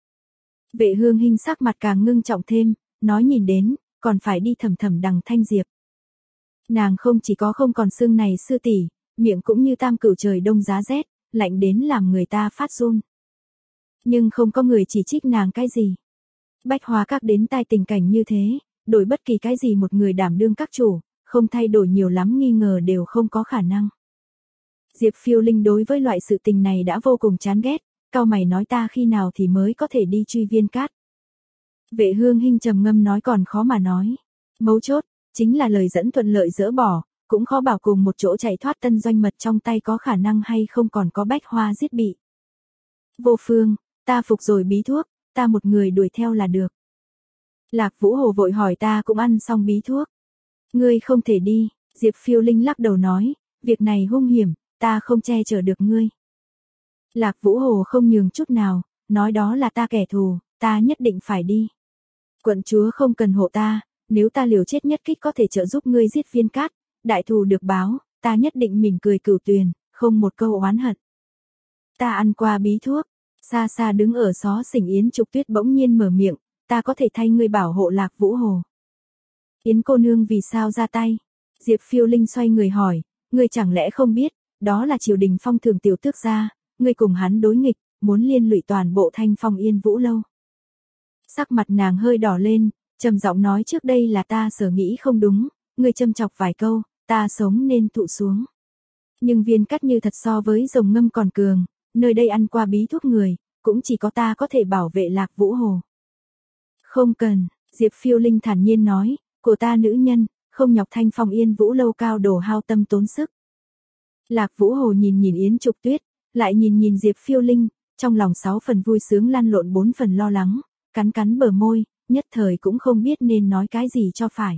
A: Vệ Hương Hinh sắc mặt càng ngưng trọng thêm, nói nhìn đến, còn phải đi thầm thầm đằng Thanh Diệp. Nàng không chỉ có không còn xương này sư tỷ, miệng cũng như tam cửu trời đông giá rét, lạnh đến làm người ta phát run. Nhưng không có người chỉ trích nàng cái gì. Bách Hoa Các đến tai tình cảnh như thế, đổi bất kỳ cái gì một người đảm đương các chủ, không thay đổi nhiều lắm nghi ngờ đều không có khả năng. Diệp Phiêu Linh đối với loại sự tình này đã vô cùng chán ghét, cau mày nói ta khi nào thì mới có thể đi truy Viên Cát. Vệ Hương Hinh trầm ngâm nói còn khó mà nói. Mấu chốt, chính là lời dẫn thuận lợi dỡ bỏ, cũng khó bảo cùng một chỗ chạy thoát Tân Doanh Mật trong tay có khả năng hay không còn có Bách Hoa giết bị. Vô Phương, ta phục rồi bí thuốc, ta một người đuổi theo là được. Lạc Vũ Hồ vội hỏi ta cũng ăn xong bí thuốc. Ngươi không thể đi, Diệp Phiêu Linh lắc đầu nói, việc này hung hiểm, ta không che chở được ngươi. Lạc Vũ Hồ không nhường chút nào, nói đó là ta kẻ thù, ta nhất định phải đi. Quận chúa không cần hộ ta, nếu ta liều chết nhất kích có thể trợ giúp ngươi giết Viên Cát, đại thù được báo, ta nhất định mỉm cười cửu tuyền, không một câu oán hận. Ta ăn qua bí thuốc, xa xa đứng ở xó xỉnh Yến Trục Tuyết bỗng nhiên mở miệng, ta có thể thay ngươi bảo hộ Lạc Vũ Hồ. Yến cô nương vì sao ra tay? Diệp Phiêu Linh xoay người hỏi, ngươi chẳng lẽ không biết, đó là triều đình phong thường tiểu tước gia, ngươi cùng hắn đối nghịch, muốn liên lụy toàn bộ Thanh Phong Yên Vũ lâu. Sắc mặt nàng hơi đỏ lên, trầm giọng nói trước đây là ta sở nghĩ không đúng, ngươi châm chọc vài câu, ta sống nên thụ xuống. Nhưng Viên Cát như thật so với rồng ngâm còn cường, nơi đây ăn qua bí thuốc người, cũng chỉ có ta có thể bảo vệ Lạc Vũ Hồ. Không cần, Diệp Phiêu Linh thản nhiên nói, của ta nữ nhân, không nhọc Thanh Phong Yên Vũ lâu cao đồ hao tâm tốn sức. Lạc Vũ Hồ nhìn nhìn Yến Trục Tuyết, lại nhìn nhìn Diệp Phiêu Linh, trong lòng sáu phần vui sướng lăn lộn bốn phần lo lắng, cắn cắn bờ môi, nhất thời cũng không biết nên nói cái gì cho phải.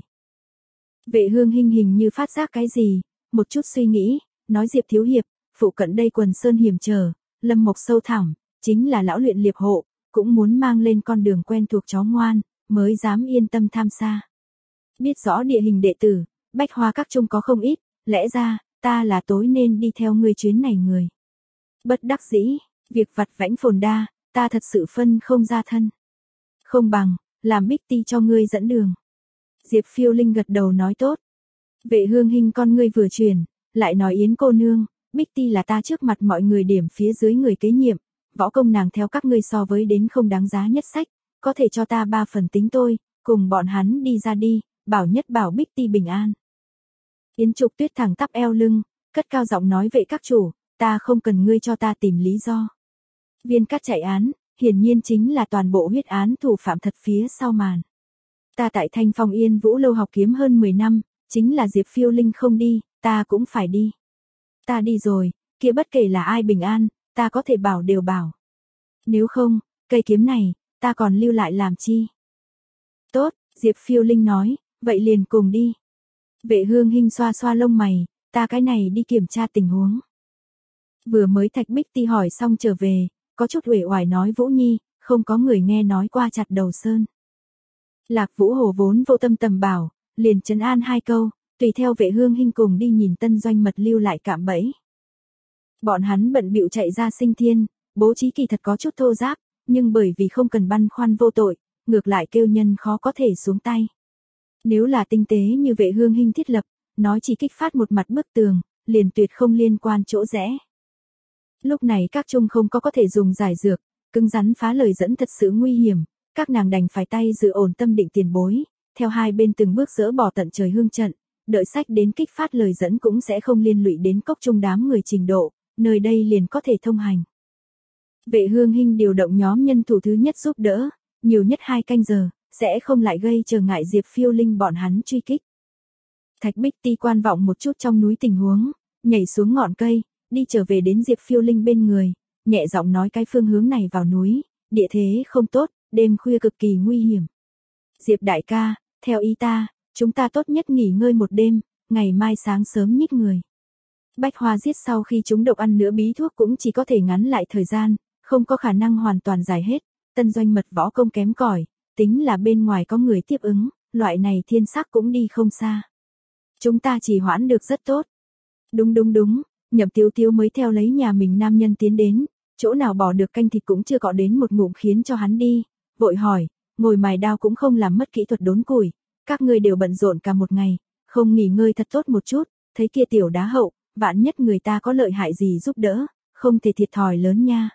A: Vệ Hương Hinh hình như phát giác cái gì, một chút suy nghĩ, nói Diệp thiếu hiệp, phụ cận đây quần sơn hiểm trở, lâm mộc sâu thẳm, chính là lão luyện liệp hộ, cũng muốn mang lên con đường quen thuộc chó ngoan, mới dám yên tâm tham xa. Biết rõ địa hình đệ tử, Bách Hoa Các trung có không ít, lẽ ra, ta là tối nên đi theo ngươi chuyến này người. Bất đắc dĩ, việc vặt vãnh phồn đa, ta thật sự phân không ra thân. Không bằng, làm Bích Ti cho ngươi dẫn đường. Diệp Phiêu Linh gật đầu nói tốt. Vệ Hương Hinh con ngươi vừa chuyển, lại nói Yến cô nương, Bích Ti là ta trước mặt mọi người điểm phía dưới người kế nhiệm, võ công nàng theo các ngươi so với đến không đáng giá nhất sách, có thể cho ta ba phần tính tôi, cùng bọn hắn đi ra đi, bảo nhất bảo Bích Ti bình an. Yến Trục Tuyết thẳng tắp eo lưng, cất cao giọng nói vệ các chủ, ta không cần ngươi cho ta tìm lý do. Viên Cát chạy án, hiển nhiên chính là toàn bộ huyết án thủ phạm thật phía sau màn. Ta tại Thanh Phong Yên Vũ lâu học kiếm hơn mười năm, chính là Diệp Phiêu Linh không đi, ta cũng phải đi. Ta đi rồi, kia bất kể là ai bình an, ta có thể bảo đều bảo. Nếu không, cây kiếm này, ta còn lưu lại làm chi? Tốt, Diệp Phiêu Linh nói, vậy liền cùng đi. Vệ Hương Hinh xoa xoa lông mày, ta cái này đi kiểm tra tình huống. Vừa mới Thạch Bích Ti hỏi xong trở về, có chút uể oải nói Vũ Nhi, không có người nghe nói qua chặt đầu sơn. Lạc Vũ Hồ vốn vô tâm tầm bảo, liền trấn an hai câu, tùy theo Vệ Hương Hinh cùng đi nhìn tân doanh mật lưu lại cạm bẫy. Bọn hắn bận bịu chạy ra Sinh Thiên, bố trí kỳ thật có chút thô giáp, nhưng bởi vì không cần băn khoăn vô tội, ngược lại kêu nhân khó có thể xuống tay. Nếu là tinh tế như Vệ Hương Hinh thiết lập, nói chỉ kích phát một mặt bức tường, liền tuyệt không liên quan chỗ rẽ. Lúc này các trung không có có thể dùng giải dược, cứng rắn phá lời dẫn thật sự nguy hiểm, các nàng đành phải tay dự ổn tâm định tiền bối, theo hai bên từng bước dỡ bỏ tận trời hương trận, đợi sách đến kích phát lời dẫn cũng sẽ không liên lụy đến cốc trung đám người trình độ, nơi đây liền có thể thông hành. Vệ Hương Hinh điều động nhóm nhân thủ thứ nhất giúp đỡ, nhiều nhất hai canh giờ, sẽ không lại gây trở ngại Diệp Phiêu Linh bọn hắn truy kích. Thạch Bích Ti quan vọng một chút trong núi tình huống, nhảy xuống ngọn cây, đi trở về đến Diệp Phiêu Linh bên người, nhẹ giọng nói cái phương hướng này vào núi, địa thế không tốt, đêm khuya cực kỳ nguy hiểm. Diệp đại ca, theo ý ta, chúng ta tốt nhất nghỉ ngơi một đêm, ngày mai sáng sớm nhích người. Bách Hoa giết sau khi chúng độc ăn nữa bí thuốc cũng chỉ có thể ngắn lại thời gian, không có khả năng hoàn toàn giải hết, tân doanh mật võ công kém cỏi, tính là bên ngoài có người tiếp ứng, loại này thiên sắc cũng đi không xa. Chúng ta chỉ hoãn được rất tốt. Đúng đúng đúng, Nhậm Tiếu Tiếu mới theo lấy nhà mình nam nhân tiến đến, chỗ nào bỏ được canh thịt cũng chưa có đến một ngụm khiến cho hắn đi, vội hỏi, ngồi mài đao cũng không làm mất kỹ thuật đốn củi, các ngươi đều bận rộn cả một ngày, không nghỉ ngơi thật tốt một chút, thấy kia tiểu đá hậu, vạn nhất người ta có lợi hại gì giúp đỡ, không thể thiệt thòi lớn nha.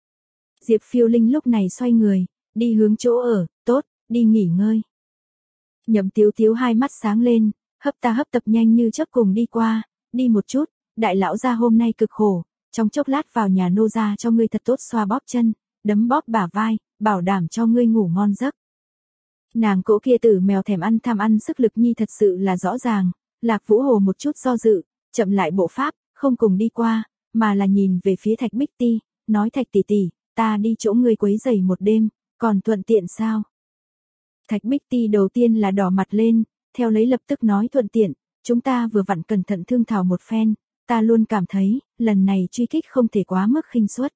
A: Diệp Phiêu Linh lúc này xoay người, đi hướng chỗ ở, tốt, đi nghỉ ngơi. Nhậm Tiếu Tiếu hai mắt sáng lên, hấp ta hấp tập nhanh như chớp cùng đi qua, đi một chút, đại lão gia hôm nay cực khổ, trong chốc lát vào nhà nô gia cho ngươi thật tốt xoa bóp chân, đấm bóp bả vai, bảo đảm cho ngươi ngủ ngon giấc. Nàng cỗ kia tử mèo thèm ăn tham ăn sức lực nhi thật sự là rõ ràng, Lạc Vũ Hồ một chút do dự, chậm lại bộ pháp, không cùng đi qua, mà là nhìn về phía Thạch Bích Ti, nói Thạch tỷ tỷ, ta đi chỗ ngươi quấy rầy một đêm, còn thuận tiện sao? Thạch Bích Ti đầu tiên là đỏ mặt lên, theo lấy lập tức nói thuận tiện, chúng ta vừa vặn cẩn thận thương thảo một phen, ta luôn cảm thấy, lần này truy kích không thể quá mức khinh suất.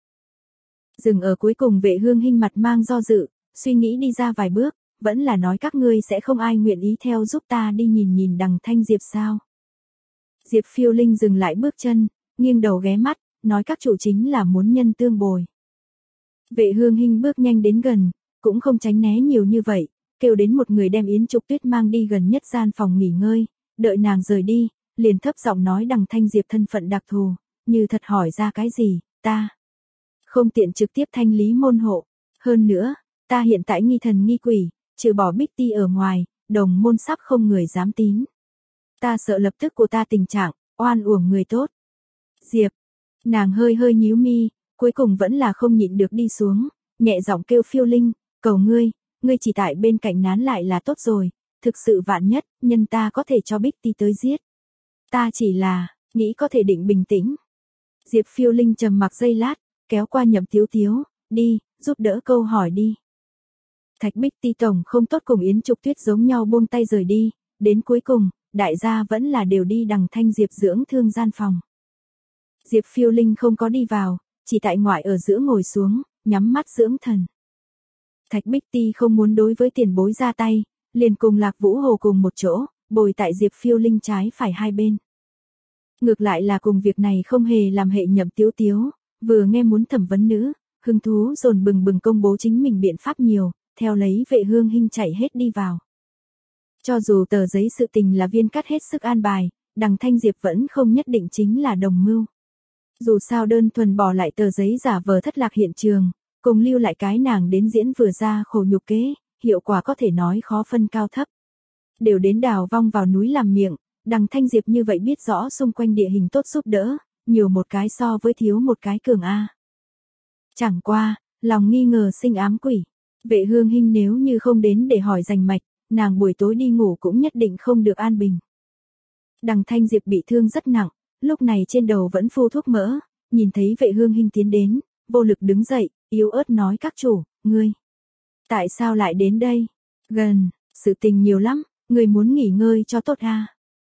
A: Dừng ở cuối cùng Vệ Hương Hinh mặt mang do dự, suy nghĩ đi ra vài bước, vẫn là nói các ngươi sẽ không ai nguyện ý theo giúp ta đi nhìn nhìn đằng Thanh Diệp sao. Diệp Phiêu Linh dừng lại bước chân, nghiêng đầu ghé mắt, nói các chủ chính là muốn nhân tương bồi. Vệ Hương Hinh bước nhanh đến gần, cũng không tránh né nhiều như vậy, kêu đến một người đem Yến Trục Tuyết mang đi gần nhất gian phòng nghỉ ngơi, đợi nàng rời đi, liền thấp giọng nói đằng Thanh Diệp thân phận đặc thù, như thật hỏi ra cái gì, ta không tiện trực tiếp thanh lý môn hộ, hơn nữa, ta hiện tại nghi thần nghi quỷ, trừ bỏ Bích Ti ở ngoài, đồng môn sắp không người dám tín. Ta sợ lập tức của ta tình trạng, oan uổng người tốt. Diệp, nàng hơi hơi nhíu mi, cuối cùng vẫn là không nhịn được đi xuống, nhẹ giọng kêu Phiêu Linh, cầu ngươi, ngươi chỉ tại bên cạnh nán lại là tốt rồi, thực sự vạn nhất, nhân ta có thể cho Bích Ti tới giết. Ta chỉ là, nghĩ có thể định bình tĩnh. Diệp Phiêu Linh trầm mặc giây lát, kéo qua Nhậm Tiếu Tiếu, đi, giúp đỡ câu hỏi đi. Thạch Bích Ti tổng không tốt cùng Yến Trục Tuyết giống nhau buông tay rời đi, đến cuối cùng, đại gia vẫn là đều đi đằng Thanh Diệp dưỡng thương gian phòng. Diệp Phiêu Linh không có đi vào, chỉ tại ngoại ở giữa ngồi xuống, nhắm mắt dưỡng thần. Thạch Bích Ti không muốn đối với tiền bối ra tay, liền cùng Lạc Vũ Hồ cùng một chỗ, bồi tại Diệp Phiêu Linh trái phải hai bên. Ngược lại là cùng việc này không hề làm hệ Nhậm Tiếu Tiếu, vừa nghe muốn thẩm vấn nữ, hứng thú dồn bừng bừng công bố chính mình biện pháp nhiều, theo lấy Vệ Hương Hinh chạy hết đi vào. Cho dù tờ giấy sự tình là Viên Cát hết sức an bài, đằng Thanh Diệp vẫn không nhất định chính là đồng mưu. Dù sao đơn thuần bỏ lại tờ giấy giả vờ thất lạc hiện trường, cùng lưu lại cái nàng đến diễn vừa ra khổ nhục kế, hiệu quả có thể nói khó phân cao thấp. Đều đến đào vong vào núi làm miệng, đằng Thanh Diệp như vậy biết rõ xung quanh địa hình tốt giúp đỡ, nhiều một cái so với thiếu một cái cường A. Chẳng qua, lòng nghi ngờ sinh ám quỷ. Vệ Hương Hinh nếu như không đến để hỏi rành mạch, nàng buổi tối đi ngủ cũng nhất định không được an bình. Đằng Thanh Diệp bị thương rất nặng, lúc này trên đầu vẫn phô thuốc mỡ, nhìn thấy Vệ Hương Hinh tiến đến, vô lực đứng dậy, yếu ớt nói các chủ, ngươi. Tại sao lại đến đây? Gần, sự tình nhiều lắm, ngươi muốn nghỉ ngơi cho tốt à?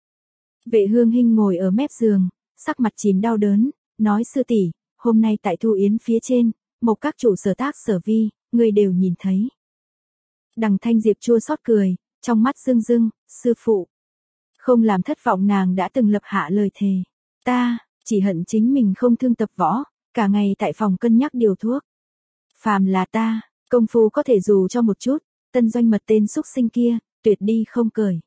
A: Vệ Hương Hinh ngồi ở mép giường, sắc mặt chìm đau đớn, nói sư tỷ, hôm nay tại Thu Yến phía trên, một các chủ sở tác sở vi, ngươi đều nhìn thấy. Đằng Thanh Diệp chua xót cười, trong mắt rưng rưng, sư phụ. Không làm thất vọng nàng đã từng lập hạ lời thề. Ta, chỉ hận chính mình không thương tập võ, cả ngày tại phòng cân nhắc điều thuốc. Phàm là ta, công phu có thể dù cho một chút, Tân Doanh Mật tên xúc sinh kia, tuyệt đi không cởi.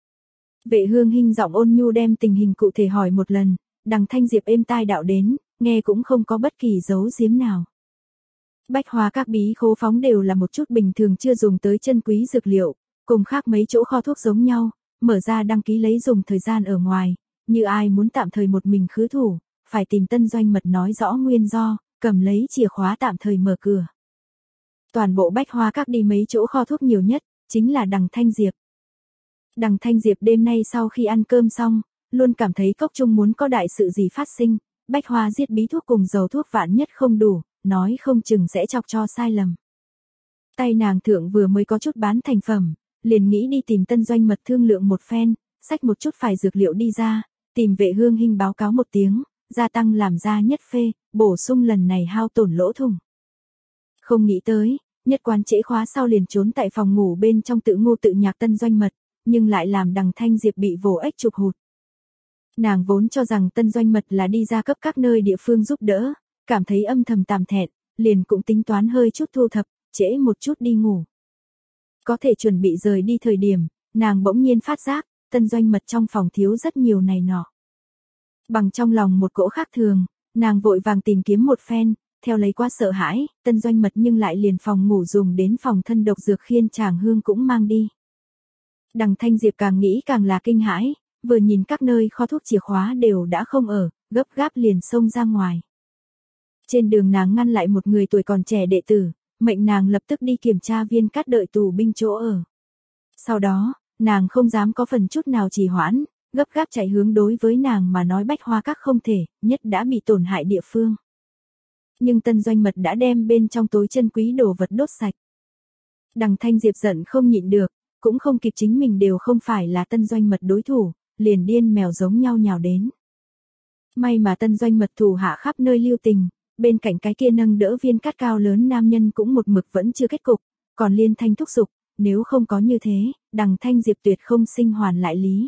A: Vệ Hương Hinh giọng ôn nhu đem tình hình cụ thể hỏi một lần, đằng Thanh Diệp êm tai đạo đến, nghe cũng không có bất kỳ giấu giếm nào. Bách Hoa các bí khố phóng đều là một chút bình thường chưa dùng tới chân quý dược liệu, cùng khác mấy chỗ kho thuốc giống nhau, mở ra đăng ký lấy dùng thời gian ở ngoài, như ai muốn tạm thời một mình khứ thủ, phải tìm Tân Doanh Mật nói rõ nguyên do, cầm lấy chìa khóa tạm thời mở cửa. Toàn bộ Bách Hoa các đi mấy chỗ kho thuốc nhiều nhất, chính là đằng Thanh Diệp. Đằng Thanh Diệp đêm nay sau khi ăn cơm xong, luôn cảm thấy cốc trung muốn có đại sự gì phát sinh, Bách Hoa giết bí thuốc cùng dầu thuốc vạn nhất không đủ, nói không chừng sẽ chọc cho sai lầm. Tay nàng thượng vừa mới có chút bán thành phẩm, liền nghĩ đi tìm Tân Doanh Mật thương lượng một phen, xách một chút phải dược liệu đi ra, tìm Vệ Hương Hinh báo cáo một tiếng, gia tăng làm ra nhất phê, bổ sung lần này hao tổn lỗ thủng. Không nghĩ tới, nhất quán trễ khóa sau liền trốn tại phòng ngủ bên trong tự ngu tự nhạc Tân Doanh Mật, nhưng lại làm đằng Thanh Diệp bị vồ ếch chụp hụt. Nàng vốn cho rằng Tân Doanh Mật là đi ra cấp các nơi địa phương giúp đỡ, cảm thấy âm thầm tàm thẹn, liền cũng tính toán hơi chút thu thập, trễ một chút đi ngủ. Có thể chuẩn bị rời đi thời điểm, nàng bỗng nhiên phát giác, Tân Doanh Mật trong phòng thiếu rất nhiều này nọ. Bằng trong lòng một cỗ khác thường, nàng vội vàng tìm kiếm một phen, theo lấy qua sợ hãi, Tân Doanh Mật nhưng lại liền phòng ngủ dùng đến phòng thân độc dược khiên tràng hương cũng mang đi. Đằng Thanh Diệp càng nghĩ càng là kinh hãi, vừa nhìn các nơi kho thuốc chìa khóa đều đã không ở, gấp gáp liền xông ra ngoài. Trên đường nàng ngăn lại một người tuổi còn trẻ đệ tử, mệnh nàng lập tức đi kiểm tra Viên Cát đợi tù binh chỗ ở. Sau đó, nàng không dám có phần chút nào trì hoãn, gấp gáp chạy hướng đối với nàng mà nói Bách Hoa các không thể, nhất đã bị tổn hại địa phương. Nhưng Tân Doanh Mật đã đem bên trong tối chân quý đồ vật đốt sạch. Đằng Thanh Diệp giận không nhịn được, cũng không kịp chính mình đều không phải là Tân Doanh Mật đối thủ, liền điên mèo giống nhau nhào đến. May mà Tân Doanh Mật thủ hạ khắp nơi lưu tình, bên cạnh cái kia nâng đỡ Viên Cát cao lớn nam nhân cũng một mực vẫn chưa kết cục, còn liên thanh thúc giục, nếu không có như thế, đằng Thanh Diệp tuyệt không sinh hoàn lại lý.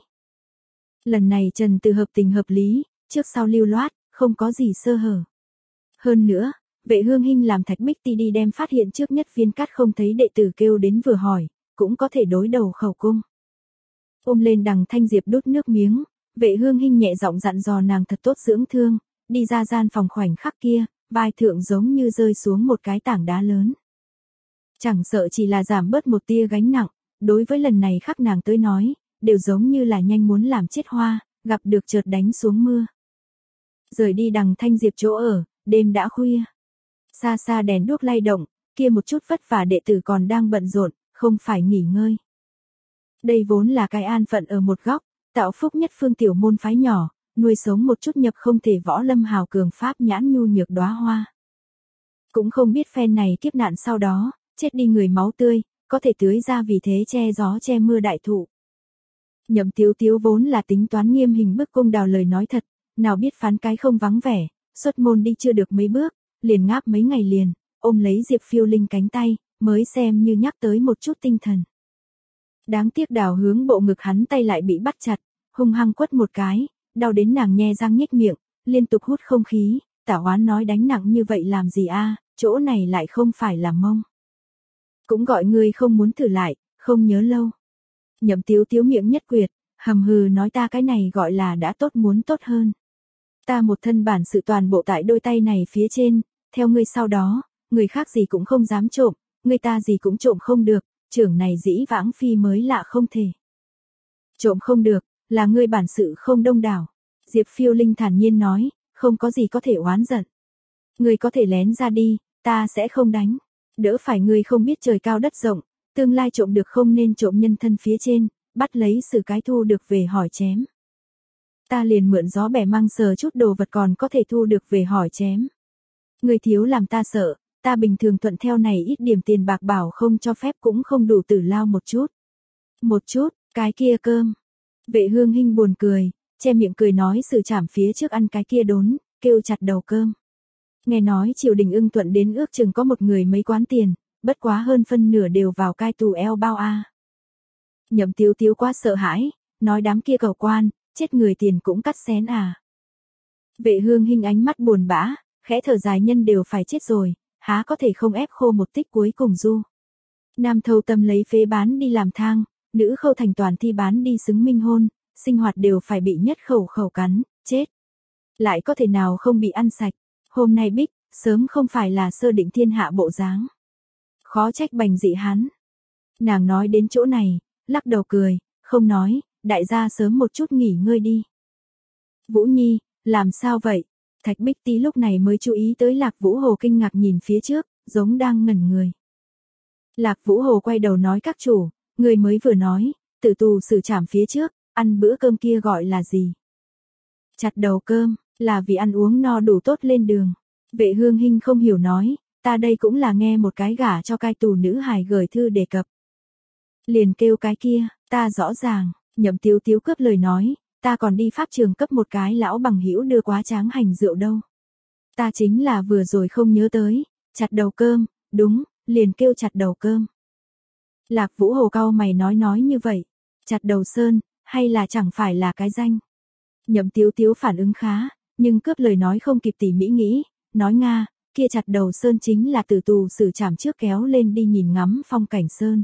A: Lần này Trần Từ hợp tình hợp lý, trước sau lưu loát, không có gì sơ hở. Hơn nữa, Vệ Hương Hinh làm Thạch Bích Ti đi đem phát hiện trước nhất Viên Cát không thấy đệ tử kêu đến vừa hỏi, cũng có thể đối đầu khẩu cung. Ôm lên đằng Thanh Diệp đút nước miếng, Vệ Hương Hinh nhẹ giọng dặn dò nàng thật tốt dưỡng thương, đi ra gian phòng khoảnh khắc kia, vai thượng giống như rơi xuống một cái tảng đá lớn. Chẳng sợ chỉ là giảm bớt một tia gánh nặng, đối với lần này khắc nàng tới nói, đều giống như là nhanh muốn làm chết hoa, gặp được chợt đánh xuống mưa. Rời đi đằng Thanh Diệp chỗ ở, đêm đã khuya. Xa xa đèn đuốc lay động, kia một chút vất vả đệ tử còn đang bận rộn, không phải nghỉ ngơi. Đây vốn là cái an phận ở một góc, tạo phúc nhất phương tiểu môn phái nhỏ, nuôi sống một chút nhập không thể võ lâm hào cường pháp nhãn nhu nhược đóa hoa. Cũng không biết phen này kiếp nạn sau đó, chết đi người máu tươi, có thể tưới ra vì thế che gió che mưa đại thụ. Nhậm Tiếu Tiếu vốn là tính toán nghiêm hình bức cung đào lời nói thật, nào biết phán cái không vắng vẻ, xuất môn đi chưa được mấy bước, liền ngáp mấy ngày liền, ôm lấy Diệp Phiêu Linh cánh tay, mới xem như nhắc tới một chút tinh thần. Đáng tiếc đào hướng bộ ngực hắn tay lại bị bắt chặt, hung hăng quất một cái, đau đến nàng nhe răng nhếch miệng, liên tục hút không khí, tả oán nói đánh nặng như vậy làm gì a, chỗ này lại không phải là mông. Cũng gọi ngươi không muốn thử lại, không nhớ lâu. Nhậm Tiếu Tiếu miệng nhất quyệt, hầm hừ nói ta cái này gọi là đã tốt muốn tốt hơn. Ta một thân bản sự toàn bộ tại đôi tay này phía trên, theo ngươi sau đó, người khác gì cũng không dám trộm, người ta gì cũng trộm không được, trưởng này dĩ vãng phi mới lạ không thể. Trộm không được, là ngươi bản sự không đông đảo. Diệp Phiêu Linh thản nhiên nói, không có gì có thể oán giận. Ngươi có thể lén ra đi, ta sẽ không đánh. Đỡ phải ngươi không biết trời cao đất rộng, tương lai trộm được không nên trộm nhân thân phía trên, bắt lấy sự cái thu được về hỏi chém. Ta liền mượn gió bẻ măng sờ chút đồ vật còn có thể thu được về hỏi chém. Ngươi thiếu làm ta sợ, ta bình thường thuận theo này ít điểm tiền bạc bảo không cho phép cũng không đủ tử lao một chút. Một chút, cái kia cơm. Vệ Hương Hinh buồn cười, che miệng cười nói sự chảm phía trước ăn cái kia đốn, kêu chặt đầu cơm. Nghe nói triều đình ưng thuận đến ước chừng có một người mấy quán tiền, bất quá hơn phân nửa đều vào cai tù eo bao a. Nhậm Tiếu Tiếu quá sợ hãi, nói đám kia cầu quan, chết người tiền cũng cắt xén à. Vệ Hương Hinh ánh mắt buồn bã, khẽ thở dài nhân đều phải chết rồi, há có thể không ép khô một tích cuối cùng du. Nam thâu tâm lấy phế bán đi làm thang, nữ khâu thành toàn thi bán đi xứng minh hôn, sinh hoạt đều phải bị nhất khẩu khẩu cắn, chết. Lại có thể nào không bị ăn sạch, hôm nay Bích, sớm không phải là sơ định thiên hạ bộ dáng. Khó trách bành dị hắn. Nàng nói đến chỗ này, lắc đầu cười, không nói, đại gia sớm một chút nghỉ ngơi đi. Vũ Nhi, làm sao vậy? Thạch Bích Tí lúc này mới chú ý tới Lạc Vũ Hồ kinh ngạc nhìn phía trước, giống đang ngẩn người. Lạc Vũ Hồ quay đầu nói các chủ, người mới vừa nói, tử tù xử trảm phía trước, ăn bữa cơm kia gọi là gì? Chặt đầu cơm, là vì ăn uống no đủ tốt lên đường. Vệ Hương Hinh không hiểu nói, ta đây cũng là nghe một cái gả cho cai tù nữ hài gửi thư đề cập. Liền kêu cái kia, ta rõ ràng, Nhậm Tiếu Tiếu cướp lời nói, ta còn đi pháp trường cấp một cái lão bằng hữu đưa quá tráng hành rượu đâu. Ta chính là vừa rồi không nhớ tới, chặt đầu cơm, đúng, liền kêu chặt đầu cơm. Lạc Vũ Hồ cau mày nói nói như vậy, chặt đầu sơn, hay là chẳng phải là cái danh. Nhậm Tiếu Tiếu phản ứng khá, nhưng cướp lời nói không kịp tỉ mỹ nghĩ, nói Nga, kia chặt đầu sơn chính là tử tù xử trảm trước kéo lên đi nhìn ngắm phong cảnh sơn.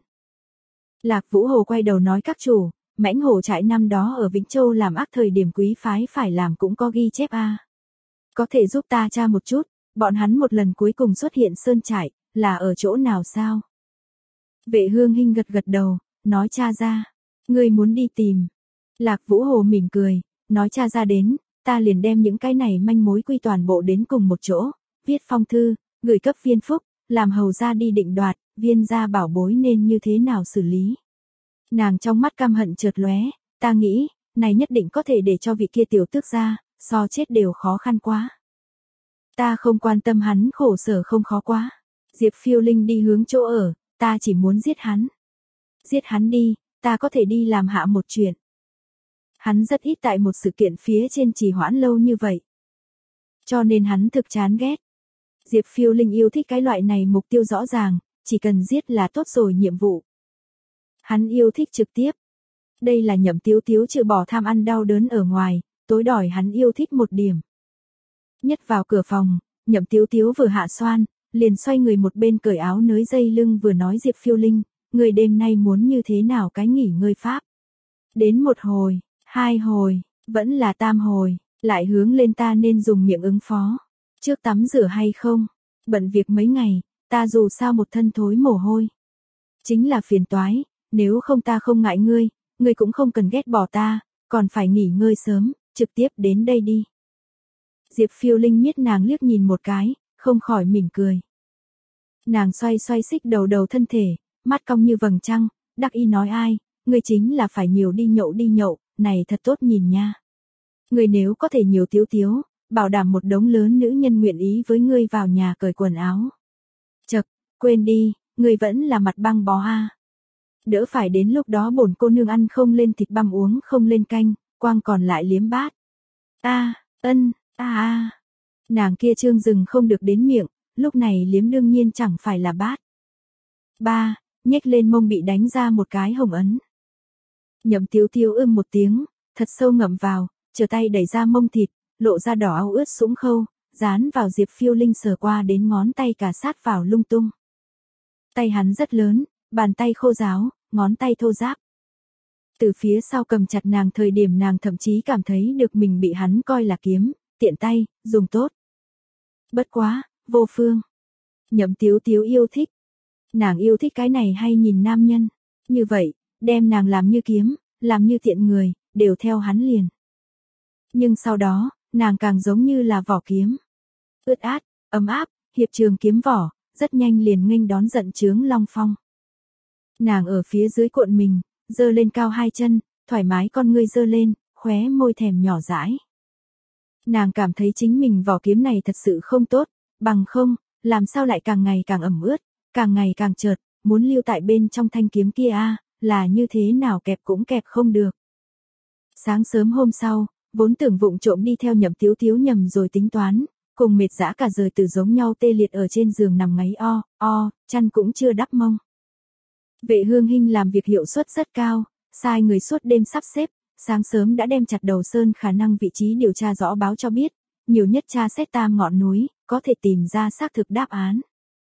A: Lạc Vũ Hồ quay đầu nói các chủ, mãnh hổ trại năm đó ở Vĩnh Châu làm ác thời điểm quý phái phải làm cũng có ghi chép a. Có thể giúp ta tra một chút, bọn hắn một lần cuối cùng xuất hiện sơn trại, là ở chỗ nào sao? Vệ Hương Hinh gật gật đầu, nói tra ra, ngươi muốn đi tìm. Lạc Vũ Hồ mỉm cười, nói tra ra đến, ta liền đem những cái này manh mối quy toàn bộ đến cùng một chỗ, viết phong thư, gửi cấp viên phúc, làm hầu ra đi định đoạt, viên gia bảo bối nên như thế nào xử lý. Nàng trong mắt căm hận chợt lóe, ta nghĩ, này nhất định có thể để cho vị kia tiểu tước gia, so chết đều khó khăn quá. Ta không quan tâm hắn khổ sở không khó quá. Diệp Phiêu Linh đi hướng chỗ ở, ta chỉ muốn giết hắn. Giết hắn đi, ta có thể đi làm hạ một chuyện. Hắn rất ít tại một sự kiện phía trên trì hoãn lâu như vậy. Cho nên hắn thực chán ghét. Diệp Phiêu Linh yêu thích cái loại này mục tiêu rõ ràng, chỉ cần giết là tốt rồi nhiệm vụ. Hắn yêu thích trực tiếp. Đây là Nhậm Tiếu Tiếu trừ bỏ tham ăn đau đớn ở ngoài, tối đòi hắn yêu thích một điểm. Nhất vào cửa phòng, Nhậm Tiếu Tiếu vừa hạ xoan, liền xoay người một bên cởi áo nới dây lưng vừa nói Diệp Phiêu Linh, người đêm nay muốn như thế nào cái nghỉ ngơi pháp. Đến một hồi, hai hồi, vẫn là tam hồi, lại hướng lên ta nên dùng miệng ứng phó. Trước tắm rửa hay không? Bận việc mấy ngày, ta dù sao một thân thối mồ hôi. Chính là phiền toái, nếu không ta không ngại ngươi, ngươi cũng không cần ghét bỏ ta, còn phải nghỉ ngơi sớm, trực tiếp đến đây đi. Diệp Phiêu Linh miết nàng liếc nhìn một cái, không khỏi mỉm cười. Nàng xoay xoay xích đầu đầu thân thể, mắt cong như vầng trăng, đắc ý nói ai, ngươi chính là phải nhiều đi nhậu đi nhậu, này thật tốt nhìn nha. Ngươi nếu có thể nhiều tiếu tiếu, bảo đảm một đống lớn nữ nhân nguyện ý với ngươi vào nhà cởi quần áo. Chậc, quên đi, ngươi vẫn là mặt băng bó a. Đỡ phải đến lúc đó bổn cô nương ăn không lên thịt băm uống không lên canh, quang còn lại liếm bát. A, ân, a a. Nàng kia trương rừng không được đến miệng, lúc này liếm đương nhiên chẳng phải là bát. Ba, nhếch lên mông bị đánh ra một cái hồng ấn. Nhậm Tiếu Tiếu ưm một tiếng, thật sâu ngậm vào, trở tay đẩy ra mông thịt, lộ ra đỏ au ướt sũng khâu, dán vào Diệp Phiêu Linh sờ qua đến ngón tay cả sát vào lung tung. Tay hắn rất lớn, bàn tay khô ráo, ngón tay thô ráp. Từ phía sau cầm chặt nàng thời điểm nàng thậm chí cảm thấy được mình bị hắn coi là kiếm, tiện tay, dùng tốt. Bất quá, vô phương. Nhậm Tiếu Tiếu yêu thích. Nàng yêu thích cái này hay nhìn nam nhân. Như vậy, đem nàng làm như kiếm, làm như tiện người, đều theo hắn liền. Nhưng sau đó, nàng càng giống như là vỏ kiếm. Ướt át, ấm áp, hiệp trường kiếm vỏ, rất nhanh liền nghênh đón giận chướng long phong. Nàng ở phía dưới cuộn mình, giơ lên cao hai chân, thoải mái con ngươi giơ lên, khóe môi thèm nhỏ dãi. Nàng cảm thấy chính mình vỏ kiếm này thật sự không tốt, bằng không, làm sao lại càng ngày càng ẩm ướt, càng ngày càng chợt, muốn lưu tại bên trong thanh kiếm kia a, là như thế nào kẹp cũng kẹp không được. Sáng sớm hôm sau, vốn tưởng vụng trộm đi theo Nhậm Tiếu Tiếu nhầm rồi tính toán, cùng mệt dã cả rời từ giống nhau tê liệt ở trên giường nằm ngáy o, o, chăn cũng chưa đắp mông. Vệ Hương Hinh làm việc hiệu suất rất cao, sai người suốt đêm sắp xếp, sáng sớm đã đem chặt đầu sơn khả năng vị trí điều tra rõ báo cho biết, nhiều nhất tra xét tam ngọn núi, có thể tìm ra xác thực đáp án.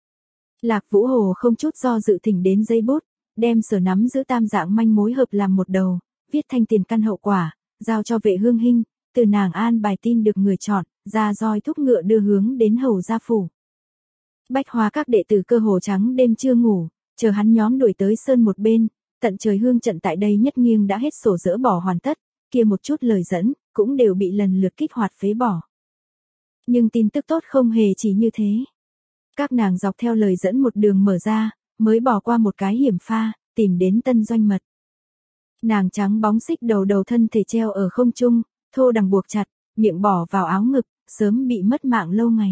A: Lạc Vũ Hồ không chút do dự thỉnh đến giấy bút, đem sở nắm giữ tam dạng manh mối hợp làm một đầu, viết thanh tiền căn hậu quả, giao cho Vệ Hương Hinh, từ nàng an bài tin được người chọn, ra roi thúc ngựa đưa hướng đến hầu gia phủ. Bách Hoa các đệ tử cơ hồ trắng đêm chưa ngủ, chờ hắn nhóm đuổi tới sơn một bên, tận trời hương trận tại đây nhất nghiêng đã hết sổ dỡ bỏ hoàn tất, kia một chút lời dẫn, cũng đều bị lần lượt kích hoạt phế bỏ. Nhưng tin tức tốt không hề chỉ như thế. Các nàng dọc theo lời dẫn một đường mở ra, mới bỏ qua một cái hiểm pha, tìm đến tân doanh mật. Nàng trắng bóng xích đầu đầu thân thể treo ở không trung, thô đằng buộc chặt, miệng bỏ vào áo ngực, sớm bị mất mạng lâu ngày.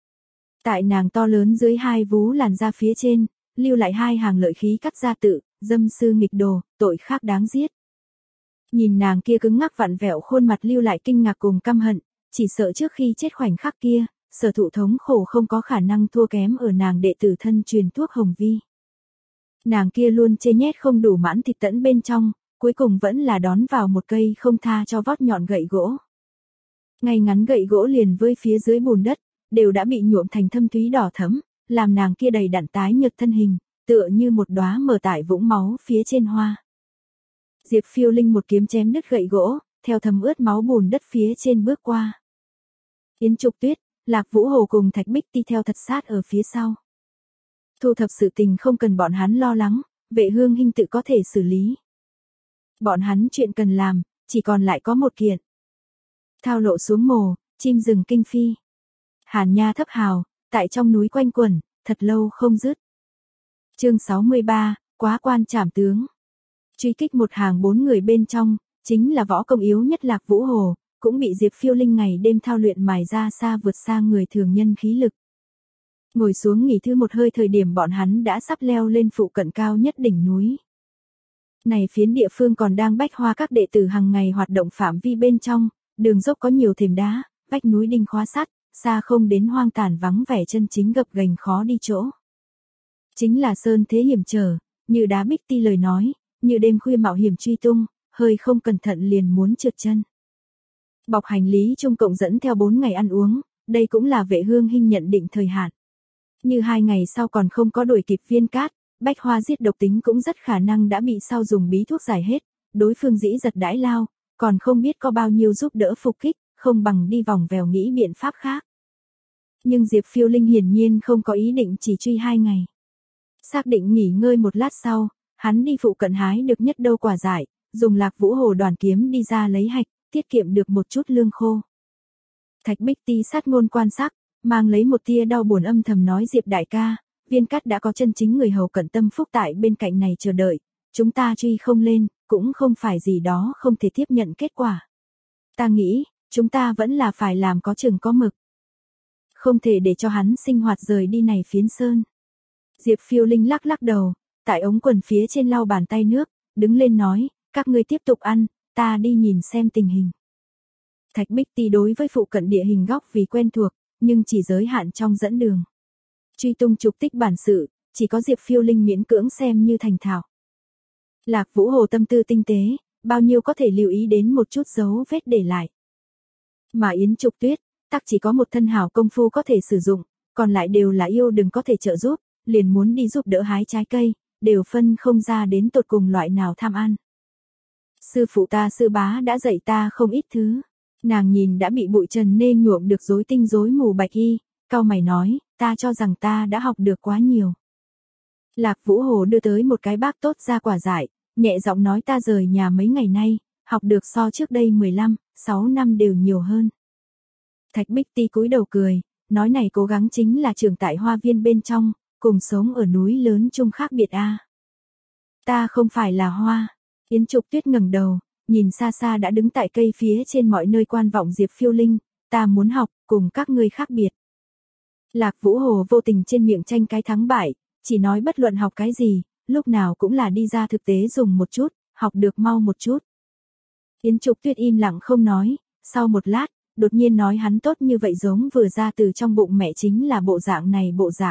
A: Tại nàng to lớn dưới hai vú làn da phía trên, lưu lại hai hàng lợi khí cắt ra tự, dâm sư nghịch đồ, tội khác đáng giết. Nhìn nàng kia cứng ngắc vặn vẹo khuôn mặt lưu lại kinh ngạc cùng căm hận, chỉ sợ trước khi chết khoảnh khắc kia, sở thụ thống khổ không có khả năng thua kém ở nàng đệ tử thân truyền thuốc hồng vi. Nàng kia luôn chê nhét không đủ mãn thịt tẫn bên trong, cuối cùng vẫn là đón vào một cây không tha cho vót nhọn gậy gỗ. Ngay ngắn gậy gỗ liền với phía dưới bùn đất, đều đã bị nhuộm thành thâm thúy đỏ thẫm, làm nàng kia đầy đặn tái nhợt thân hình, tựa như một đóa mở tại vũng máu phía trên hoa. Diệp Phiêu Linh một kiếm chém đứt gậy gỗ, theo thấm ướt máu bùn đất phía trên bước qua. Yến Trục Tuyết, Lạc Vũ Hồ cùng Thạch Bích đi theo thật sát ở phía sau. Thu thập sự tình không cần bọn hắn lo lắng, Vệ Hương Hinh tự có thể xử lý. Bọn hắn chuyện cần làm, chỉ còn lại có một kiện. Thao lộ xuống mồ, chim rừng kinh phi. Hàn Nha thấp hào, tại trong núi quanh quẩn, thật lâu không dứt. Chương sáu mươi ba, quá quan trảm tướng. Truy kích một hàng bốn người bên trong, chính là võ công yếu nhất Lạc Vũ Hồ, cũng bị Diệp Phiêu Linh ngày đêm thao luyện mài ra xa vượt xa người thường nhân khí lực. Ngồi xuống nghỉ thư một hơi thời điểm bọn hắn đã sắp leo lên phụ cận cao nhất đỉnh núi. Này phiến địa phương còn đang Bách Hoa các đệ tử hàng ngày hoạt động phạm vi bên trong, đường dốc có nhiều thềm đá, vách núi đinh khóa sắt, xa không đến hoang tàn vắng vẻ chân chính gập ghềnh khó đi chỗ. Chính là sơn thế hiểm trở, như đá Bích Ti lời nói, như đêm khuya mạo hiểm truy tung, hơi không cẩn thận liền muốn trượt chân. Bọc hành lý chung cộng dẫn theo bốn ngày ăn uống, đây cũng là Vệ Hương Hinh nhận định thời hạn. Như hai ngày sau còn không có đuổi kịp viên cát, Bách Hoa giết độc tính cũng rất khả năng đã bị sau dùng bí thuốc giải hết, đối phương dĩ giật đãi lao, còn không biết có bao nhiêu giúp đỡ phục kích, không bằng đi vòng vèo nghĩ biện pháp khác. Nhưng Diệp Phiêu Linh hiển nhiên không có ý định chỉ truy hai ngày. Xác định nghỉ ngơi một lát sau, hắn đi phụ cận hái được nhất đâu quả dại, dùng Lạc Vũ Hồ đoàn kiếm đi ra lấy hạch, tiết kiệm được một chút lương khô. Thạch Bích Ti sát ngôn quan sát, mang lấy một tia đau buồn âm thầm nói Diệp đại ca, viên cát đã có chân chính người hầu cận tâm phúc tại bên cạnh này chờ đợi, chúng ta truy không lên, cũng không phải gì đó không thể tiếp nhận kết quả. Ta nghĩ, chúng ta vẫn là phải làm có chừng có mực. Không thể để cho hắn sinh hoạt rời đi này phiến sơn. Diệp Phiêu Linh lắc lắc đầu, tại ống quần phía trên lau bàn tay nước, đứng lên nói, các ngươi tiếp tục ăn, ta đi nhìn xem tình hình. Thạch Bích Ti đối với phụ cận địa hình góc vì quen thuộc, nhưng chỉ giới hạn trong dẫn đường. Truy tung trục tích bản sự, chỉ có Diệp Phiêu Linh miễn cưỡng xem như thành thạo. Lạc Vũ Hồ tâm tư tinh tế, bao nhiêu có thể lưu ý đến một chút dấu vết để lại. Mà Yến Trục Tuyết, tắc chỉ có một thân hảo công phu có thể sử dụng, còn lại đều là yêu đừng có thể trợ giúp, liền muốn đi giúp đỡ hái trái cây, đều phân không ra đến tột cùng loại nào tham ăn. Sư phụ ta sư bá đã dạy ta không ít thứ. Nàng nhìn đã bị bụi trần nê nhuộm được rối tinh rối mù bạch y, cau mày nói, ta cho rằng ta đã học được quá nhiều. Lạc Vũ Hồ đưa tới một cái bác tốt ra quả dại, nhẹ giọng nói ta rời nhà mấy ngày nay, học được so trước đây mười lăm, sáu năm đều nhiều hơn. Thạch Bích Ti cúi đầu cười, nói này cố gắng chính là trưởng tại hoa viên bên trong, cùng sống ở núi lớn chung khác biệt a. À. Ta không phải là hoa. Yến Trục Tuyết ngẩng đầu, nhìn xa xa đã đứng tại cây phía trên mọi nơi quan vọng Diệp Phiêu Linh, ta muốn học, cùng các ngươi khác biệt. Lạc Vũ Hồ vô tình trên miệng tranh cái thắng bại, chỉ nói bất luận học cái gì, lúc nào cũng là đi ra thực tế dùng một chút, học được mau một chút. Yến Trục Tuyết im lặng không nói, sau một lát, đột nhiên nói hắn tốt như vậy giống vừa ra từ trong bụng mẹ chính là bộ dạng này bộ dạng.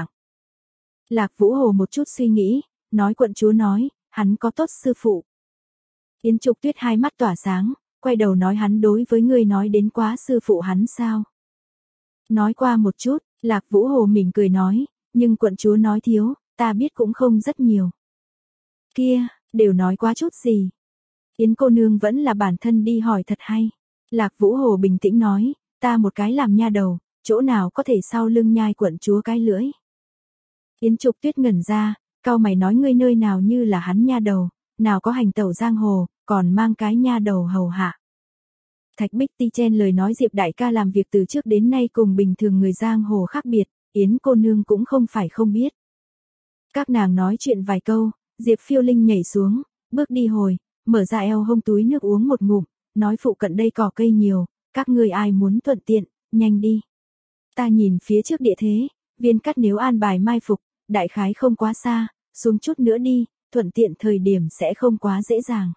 A: Lạc Vũ Hồ một chút suy nghĩ, nói quận chúa nói, hắn có tốt sư phụ. Yến Trục Tuyết hai mắt tỏa sáng, quay đầu nói hắn đối với ngươi nói đến quá sư phụ hắn sao. Nói qua một chút, Lạc Vũ Hồ mỉm cười nói, nhưng quận chúa nói thiếu, ta biết cũng không rất nhiều. Kia, đều nói quá chút gì. Yến cô nương vẫn là bản thân đi hỏi thật hay. Lạc Vũ Hồ bình tĩnh nói, ta một cái làm nha đầu, chỗ nào có thể sau lưng nhai quận chúa cái lưỡi. Yến Trục Tuyết ngẩn ra, cau mày nói ngươi nơi nào như là hắn nha đầu, nào có hành tẩu giang hồ, còn mang cái nha đầu hầu hạ. Thạch Bích Ti chen lời nói Diệp đại ca làm việc từ trước đến nay cùng bình thường người giang hồ khác biệt, Yến cô nương cũng không phải không biết. Các nàng nói chuyện vài câu, Diệp Phiêu Linh nhảy xuống, bước đi hồi, mở ra eo hông túi nước uống một ngụm, nói phụ cận đây cỏ cây nhiều, các ngươi ai muốn thuận tiện, nhanh đi. Ta nhìn phía trước địa thế, Viên Cắt nếu an bài mai phục, đại khái không quá xa, xuống chút nữa đi, thuận tiện thời điểm sẽ không quá dễ dàng.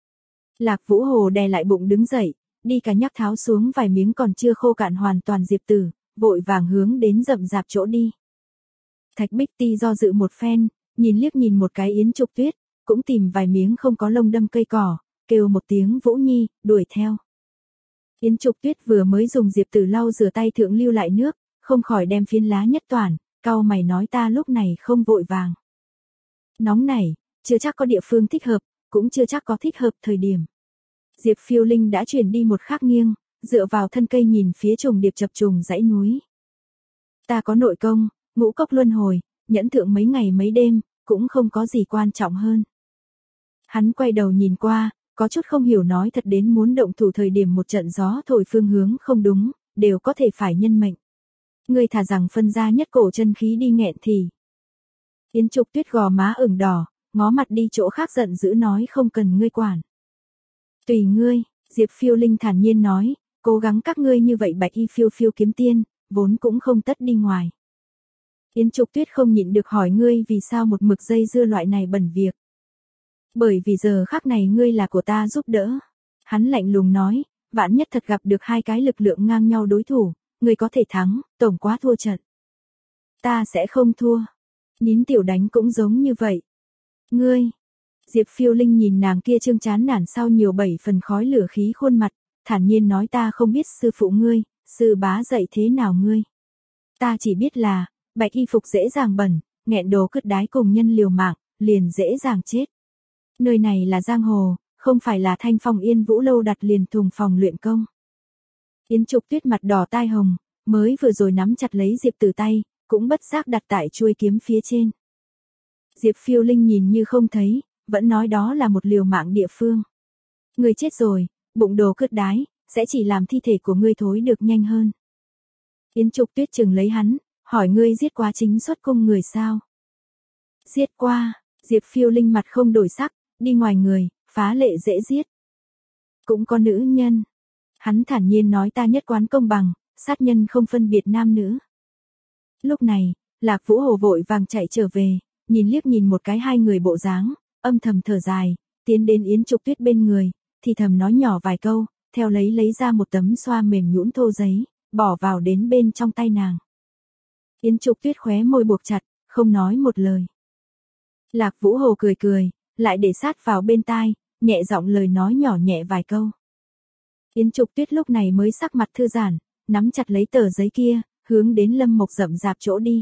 A: Lạc Vũ Hồ đè lại bụng đứng dậy, đi cả nhắc tháo xuống vài miếng còn chưa khô cạn hoàn toàn diệp tử, vội vàng hướng đến rậm rạp chỗ đi. Thạch Bích Ti do dự một phen, nhìn liếc nhìn một cái Yến Trục Tuyết, cũng tìm vài miếng không có lông đâm cây cỏ, kêu một tiếng Vũ Nhi, đuổi theo. Yến Trục Tuyết vừa mới dùng diệp tử lau rửa tay thượng lưu lại nước, không khỏi đem phiến lá nhất toàn, cau mày nói ta lúc này không vội vàng. Nóng này, chưa chắc có địa phương thích hợp, cũng chưa chắc có thích hợp thời điểm. Diệp Phiêu Linh đã chuyển đi một khắc nghiêng, dựa vào thân cây nhìn phía trùng điệp chập trùng dãy núi. Ta có nội công, ngũ cốc luân hồi, nhẫn thượng mấy ngày mấy đêm, cũng không có gì quan trọng hơn. Hắn quay đầu nhìn qua, có chút không hiểu nói thật đến muốn động thủ thời điểm một trận gió thổi phương hướng không đúng, đều có thể phải nhân mệnh. Ngươi thà rằng phân ra nhất cổ chân khí đi nghẹn thì. Yến Trục Tuyết gò má ửng đỏ, ngó mặt đi chỗ khác giận dữ nói không cần ngươi quản. Tùy ngươi, Diệp Phiêu Linh thản nhiên nói, cố gắng các ngươi như vậy bạch y phiêu phiêu kiếm tiên, vốn cũng không tất đi ngoài. Yến Trục Tuyết không nhịn được hỏi ngươi vì sao một mực dây dưa loại này bẩn việc. Bởi vì giờ khắc này ngươi là của ta giúp đỡ. Hắn lạnh lùng nói, vạn nhất thật gặp được hai cái lực lượng ngang nhau đối thủ, ngươi có thể thắng, tổng quá thua trận. Ta sẽ không thua. Nín tiểu đánh cũng giống như vậy. Ngươi. Diệp Phiêu Linh nhìn nàng kia trương chán nản sau nhiều bảy phần khói lửa khí khuôn mặt, thản nhiên nói ta không biết sư phụ ngươi, sư bá dạy thế nào ngươi. Ta chỉ biết là, bạch y phục dễ dàng bẩn, nghẹn đồ cứt đái cùng nhân liều mạng, liền dễ dàng chết. Nơi này là giang hồ, không phải là Thanh Phong Yên Vũ lâu đặt liền thùng phòng luyện công. Yến Trục Tuyết mặt đỏ tai hồng, mới vừa rồi nắm chặt lấy Diệp Tử tay, cũng bất giác đặt tại chuôi kiếm phía trên. Diệp Phiêu Linh nhìn như không thấy, vẫn nói đó là một liều mạng địa phương. Ngươi chết rồi, bụng đồ cứt đái, sẽ chỉ làm thi thể của ngươi thối được nhanh hơn. Yến Trục Tuyết chừng lấy hắn, hỏi ngươi giết quá chính xuất cung người sao? Giết qua, Diệp Phiêu Linh mặt không đổi sắc, đi ngoài người, phá lệ dễ giết. Cũng có nữ nhân. Hắn thản nhiên nói ta nhất quán công bằng, sát nhân không phân biệt nam nữ. Lúc này, Lạc Vũ Hồ vội vàng chạy trở về, nhìn liếc nhìn một cái hai người bộ dáng, âm thầm thở dài, tiến đến Yến Trục Tuyết bên người, thì thầm nói nhỏ vài câu, theo lấy lấy ra một tấm xoa mềm nhũn thô giấy, bỏ vào đến bên trong tay nàng. Yến Trục Tuyết khóe môi buộc chặt, không nói một lời. Lạc Vũ Hồ cười cười, lại để sát vào bên tai, nhẹ giọng lời nói nhỏ nhẹ vài câu. Yến Trục Tuyết lúc này mới sắc mặt thư giãn, nắm chặt lấy tờ giấy kia, hướng đến Lâm Mộc rậm rạp chỗ đi.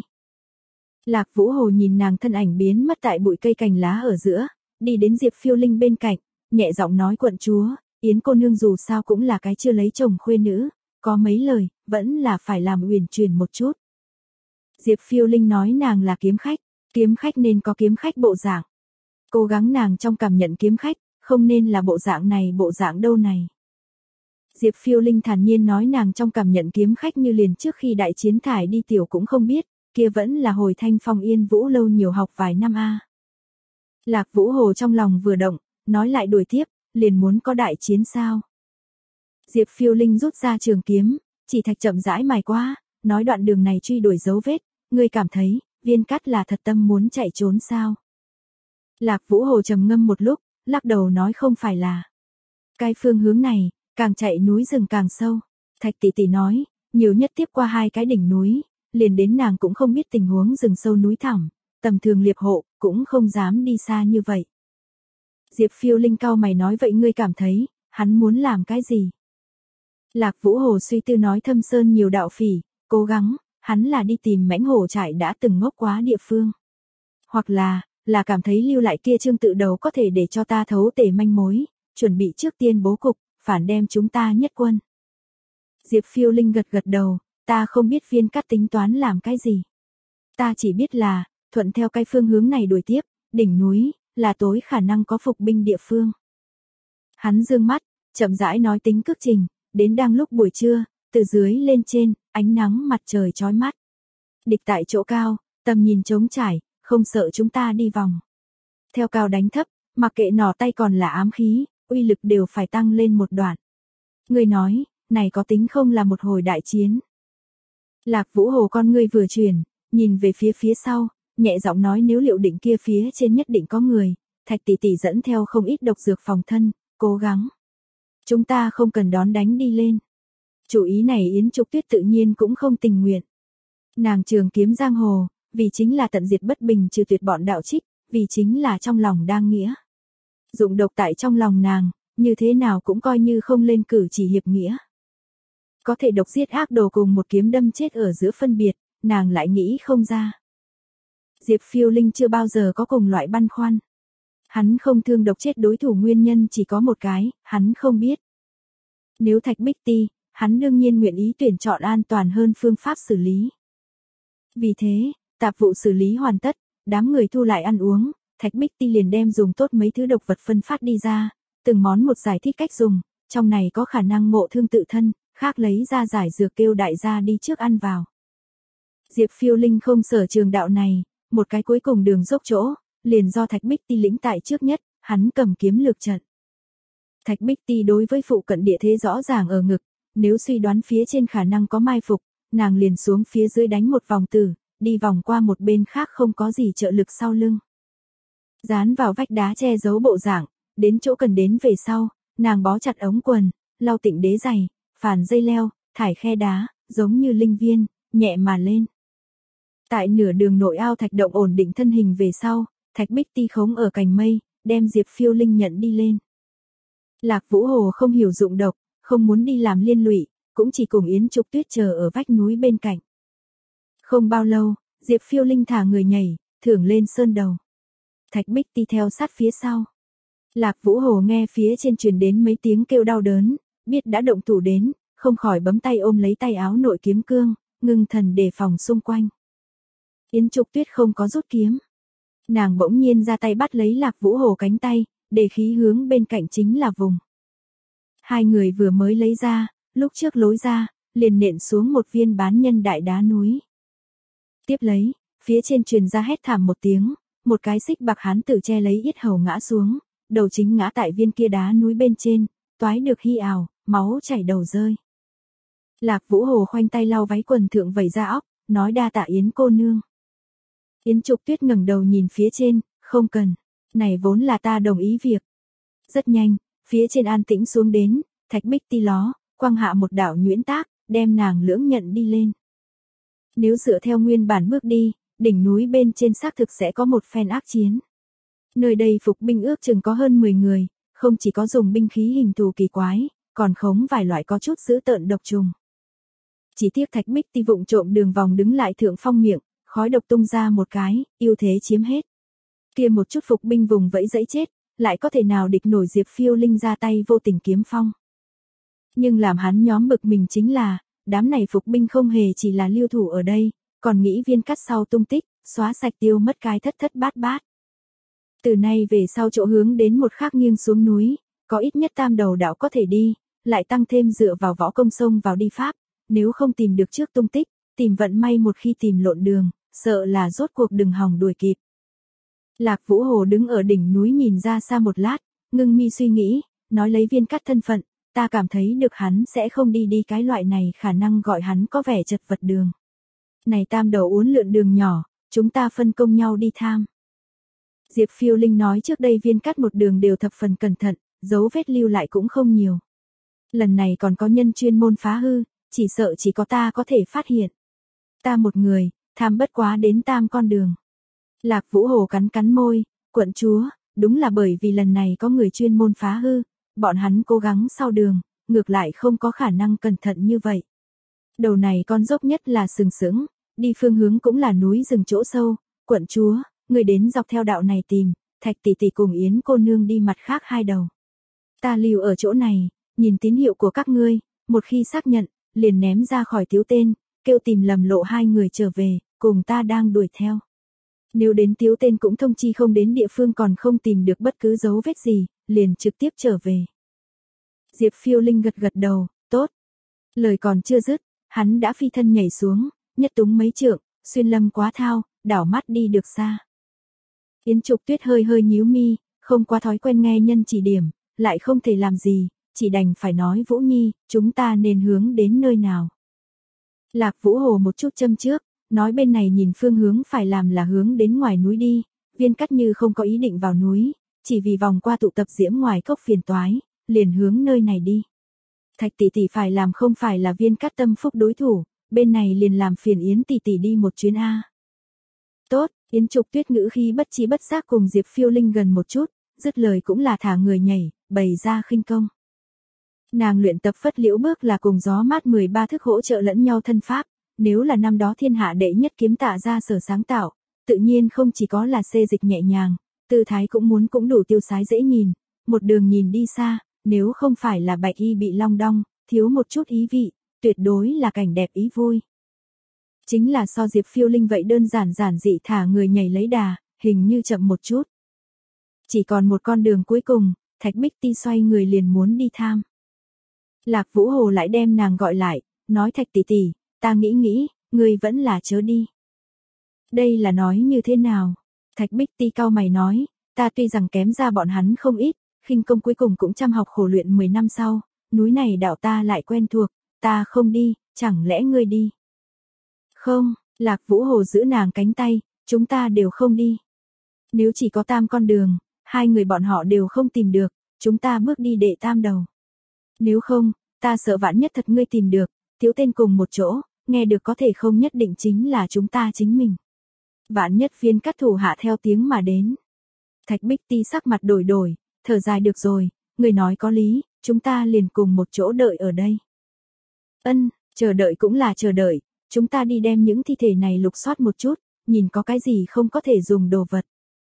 A: Lạc Vũ Hồ nhìn nàng thân ảnh biến mất tại bụi cây cành lá ở giữa, đi đến Diệp Phiêu Linh bên cạnh, nhẹ giọng nói quận chúa, Yến cô nương dù sao cũng là cái chưa lấy chồng khuê nữ, có mấy lời, vẫn là phải làm uyển chuyển một chút. Diệp Phiêu Linh nói nàng là kiếm khách, kiếm khách nên có kiếm khách bộ dạng. Cố gắng nàng trong cảm nhận kiếm khách, không nên là bộ dạng này bộ dạng đâu này. Diệp Phiêu Linh thản nhiên nói nàng trong cảm nhận kiếm khách như liền trước khi đại chiến thải đi tiểu cũng không biết, kia vẫn là hồi Thanh Phong Yên Vũ lâu nhiều học vài năm a. Lạc Vũ Hồ trong lòng vừa động, nói lại đuổi tiếp, liền muốn có đại chiến sao. Diệp Phiêu Linh rút ra trường kiếm, chỉ thạch chậm rãi mài qua, nói đoạn đường này truy đuổi dấu vết, ngươi cảm thấy, Viên Cát là thật tâm muốn chạy trốn sao. Lạc Vũ Hồ trầm ngâm một lúc, lắc đầu nói không phải là. Cái phương hướng này, càng chạy núi rừng càng sâu. Thạch tỷ tỷ nói, nhiều nhất tiếp qua hai cái đỉnh núi, liền đến nàng cũng không biết tình huống rừng sâu núi thẳm, tầm thường liệp hộ, cũng không dám đi xa như vậy. Diệp Phiêu Linh cau mày nói vậy ngươi cảm thấy, hắn muốn làm cái gì? Lạc Vũ Hồ suy tư nói Thâm Sơn nhiều đạo phỉ, cố gắng, hắn là đi tìm mãnh hổ trại đã từng ngốc quá địa phương. Hoặc là, là cảm thấy lưu lại kia trương tự đầu có thể để cho ta thấu tể manh mối, chuẩn bị trước tiên bố cục, phản đem chúng ta nhất quân. Diệp Phiêu Linh gật gật đầu, ta không biết Viên Cát tính toán làm cái gì. Ta chỉ biết là, thuận theo cái phương hướng này đuổi tiếp, đỉnh núi, là tối khả năng có phục binh địa phương. Hắn dương mắt, chậm rãi nói tính cước trình, đến đang lúc buổi trưa, từ dưới lên trên, ánh nắng mặt trời chói mắt. Địch tại chỗ cao, tầm nhìn trống trải, không sợ chúng ta đi vòng. Theo cao đánh thấp, mặc kệ nỏ tay còn là ám khí, uy lực đều phải tăng lên một đoạn. Người nói, này có tính không là một hồi đại chiến. Lạc Vũ Hồ con ngươi vừa chuyển, nhìn về phía phía sau, nhẹ giọng nói nếu liệu định kia phía trên nhất định có người, Thạch tỷ tỷ dẫn theo không ít độc dược phòng thân, cố gắng. Chúng ta không cần đón đánh đi lên. Chủ ý này Yến Trục Tuyết tự nhiên cũng không tình nguyện. Nàng trường kiếm giang hồ, vì chính là tận diệt bất bình trừ tuyệt bọn đạo trích, vì chính là trong lòng đang nghĩa. Dụng độc tại trong lòng nàng, như thế nào cũng coi như không lên cử chỉ hiệp nghĩa. Có thể độc giết ác đồ cùng một kiếm đâm chết ở giữa phân biệt, nàng lại nghĩ không ra. Diệp Phiêu Linh chưa bao giờ có cùng loại băn khoăn. Hắn không thương độc chết đối thủ nguyên nhân chỉ có một cái, hắn không biết. Nếu Thạch Bích Ti, hắn đương nhiên nguyện ý tuyển chọn an toàn hơn phương pháp xử lý. Vì thế, tạp vụ xử lý hoàn tất, đám người thu lại ăn uống, Thạch Bích Ti liền đem dùng tốt mấy thứ độc vật phân phát đi ra, từng món một giải thích cách dùng, trong này có khả năng ngộ thương tự thân, khác lấy ra giải dược kêu đại gia đi trước ăn vào. Diệp Phiêu Linh không sở trường đạo này, một cái cuối cùng đường dốc chỗ, liền do Thạch Bích Ti lĩnh tại trước nhất, hắn cầm kiếm lược trận. Thạch Bích Ti đối với phụ cận địa thế rõ ràng ở ngực, nếu suy đoán phía trên khả năng có mai phục, nàng liền xuống phía dưới đánh một vòng tử, đi vòng qua một bên khác không có gì trợ lực sau lưng. Dán vào vách đá che giấu bộ dạng, đến chỗ cần đến về sau, nàng bó chặt ống quần, lau tịnh đế giày, phản dây leo, thải khe đá, giống như linh viên, nhẹ mà lên. Tại nửa đường nội ao thạch động ổn định thân hình về sau, Thạch Bích Ti khống ở cành mây, đem Diệp Phiêu Linh nhận đi lên. Lạc Vũ Hồ không hiểu dụng độc, không muốn đi làm liên lụy, cũng chỉ cùng Yến Trục Tuyết chờ ở vách núi bên cạnh. Không bao lâu, Diệp Phiêu Linh thả người nhảy, thưởng lên sơn đầu. Thạch Bích Ti theo sát phía sau. Lạc Vũ Hồ nghe phía trên truyền đến mấy tiếng kêu đau đớn, biết đã động thủ đến, không khỏi bấm tay ôm lấy tay áo nội kiếm cương, ngưng thần đề phòng xung quanh. Yến Trục Tuyết không có rút kiếm. Nàng bỗng nhiên ra tay bắt lấy Lạc Vũ Hồ cánh tay, để khí hướng bên cạnh chính là vùng. Hai người vừa mới lấy ra, lúc trước lối ra, liền nện xuống một viên bán nhân đại đá núi. Tiếp lấy, phía trên truyền ra hét thảm một tiếng, một cái xích bạc hán tử che lấy yết hầu ngã xuống, đầu chính ngã tại viên kia đá núi bên trên, toái được hy ảo, máu chảy đầu rơi. Lạc Vũ Hồ khoanh tay lau váy quần thượng vẩy ra óc, nói đa tạ Yến cô nương. Yến Trục Tuyết ngẩng đầu nhìn phía trên, không cần, này vốn là ta đồng ý việc. Rất nhanh, phía trên an tĩnh xuống đến, Thạch Bích Ti ló, quăng hạ một đạo nhuyễn tác, đem nàng lưỡng nhận đi lên. Nếu dựa theo nguyên bản bước đi, đỉnh núi bên trên xác thực sẽ có một phen ác chiến. Nơi đây phục binh ước chừng có hơn mười người, không chỉ có dùng binh khí hình thù kỳ quái, còn khống vài loại có chút dữ tợn độc trùng. Chỉ tiếc Thạch Bích Ti vụng trộm đường vòng đứng lại thượng phong miệng, khói độc tung ra một cái, ưu thế chiếm hết. Kia một chút phục binh vùng vẫy dẫy chết, lại có thể nào địch nổi Diệp Phiêu Linh ra tay vô tình kiếm phong. Nhưng làm hắn nhóm bực mình chính là, đám này phục binh không hề chỉ là lưu thủ ở đây, còn nghĩ Viên Cắt sau tung tích, xóa sạch tiêu mất cái thất thất bát bát. Từ nay về sau chỗ hướng đến một khác nghiêng xuống núi, có ít nhất tam đầu đạo có thể đi, lại tăng thêm dựa vào võ công sông vào đi pháp, nếu không tìm được trước tung tích, tìm vận may một khi tìm lộn đường, sợ là rốt cuộc đừng hòng đuổi kịp. Lạc Vũ Hồ đứng ở đỉnh núi nhìn ra xa một lát, ngưng mi suy nghĩ, nói lấy Viên Cắt thân phận, ta cảm thấy được hắn sẽ không đi đi cái loại này khả năng gọi hắn có vẻ chật vật đường. Này tam đầu uốn lượn đường nhỏ, chúng ta phân công nhau đi tham. Diệp Phiêu Linh nói trước đây Viên Cắt một đường đều thập phần cẩn thận, dấu vết lưu lại cũng không nhiều. Lần này còn có nhân chuyên môn phá hư, chỉ sợ chỉ có ta có thể phát hiện. Ta một người, tham bất quá đến tam con đường. Lạc Vũ Hồ cắn cắn môi, quận chúa, đúng là bởi vì lần này có người chuyên môn phá hư, bọn hắn cố gắng sau đường, ngược lại không có khả năng cẩn thận như vậy. Đầu này con dốc nhất là sừng sững, đi phương hướng cũng là núi rừng chỗ sâu, quận chúa, người đến dọc theo đạo này tìm, Thạch tỷ tỷ cùng Yến cô nương đi mặt khác hai đầu. Ta lưu ở chỗ này, nhìn tín hiệu của các ngươi, một khi xác nhận, liền ném ra khỏi Tiếu Tên, kêu tìm lầm lộ hai người trở về, cùng ta đang đuổi theo. Nếu đến Tiếu Tên cũng thông chi không đến địa phương còn không tìm được bất cứ dấu vết gì, liền trực tiếp trở về. Diệp Phiêu Linh gật gật đầu, tốt. Lời còn chưa dứt, hắn đã phi thân nhảy xuống, nhất túng mấy trượng, xuyên lâm quá thao, đảo mắt đi được xa. Yến Trục Tuyết hơi hơi nhíu mi, không qua thói quen nghe nhân chỉ điểm, lại không thể làm gì, chỉ đành phải nói Vũ Nhi, chúng ta nên hướng đến nơi nào. Lạc Vũ Hồ một chút châm trước, nói bên này nhìn phương hướng phải làm là hướng đến ngoài núi đi, Viên Cắt như không có ý định vào núi, chỉ vì vòng qua tụ tập diễm ngoài cốc phiền toái, liền hướng nơi này đi. Thạch tỷ tỷ phải làm không phải là Viên Cắt tâm phúc đối thủ, bên này liền làm phiền Yến tỷ tỷ đi một chuyến a. Tốt, Yến Trục Tuyết ngữ khí bất trí bất giác cùng Diệp Phiêu Linh gần một chút, dứt lời cũng là thả người nhảy, bày ra khinh công. Nàng luyện tập phất liễu bước là cùng gió mát mười ba thức hỗ trợ lẫn nhau thân pháp, nếu là năm đó thiên hạ đệ nhất kiếm tạ ra sở sáng tạo, tự nhiên không chỉ có là xê dịch nhẹ nhàng, tư thái cũng muốn cũng đủ tiêu sái dễ nhìn, một đường nhìn đi xa, nếu không phải là bạch y bị long đong, thiếu một chút ý vị, tuyệt đối là cảnh đẹp ý vui. Chính là so Diệp Phiêu Linh vậy đơn giản giản dị thả người nhảy lấy đà, hình như chậm một chút. Chỉ còn một con đường cuối cùng, Thạch Bích Ti xoay người liền muốn đi tham. Lạc Vũ Hồ lại đem nàng gọi lại, nói Thạch tỷ tỷ, ta nghĩ nghĩ, ngươi vẫn là chớ đi. Đây là nói như thế nào? Thạch Bích Ti cau mày nói, ta tuy rằng kém ra bọn hắn không ít, khinh công cuối cùng cũng chăm học khổ luyện mười năm sau, núi này đạo ta lại quen thuộc, ta không đi, chẳng lẽ ngươi đi? Không, Lạc Vũ Hồ giữ nàng cánh tay, chúng ta đều không đi. Nếu chỉ có tam con đường, hai người bọn họ đều không tìm được, chúng ta bước đi đệ tam đầu. Nếu không, ta sợ vạn nhất thật ngươi tìm được, Tiếu Tên cùng một chỗ, nghe được có thể không nhất định chính là chúng ta chính mình. Vạn nhất Viên Cắt thủ hạ theo tiếng mà đến. Thạch Bích Ti sắc mặt đổi đổi, thở dài được rồi, người nói có lý, chúng ta liền cùng một chỗ đợi ở đây. Ân, chờ đợi cũng là chờ đợi, chúng ta đi đem những thi thể này lục soát một chút, nhìn có cái gì không có thể dùng đồ vật.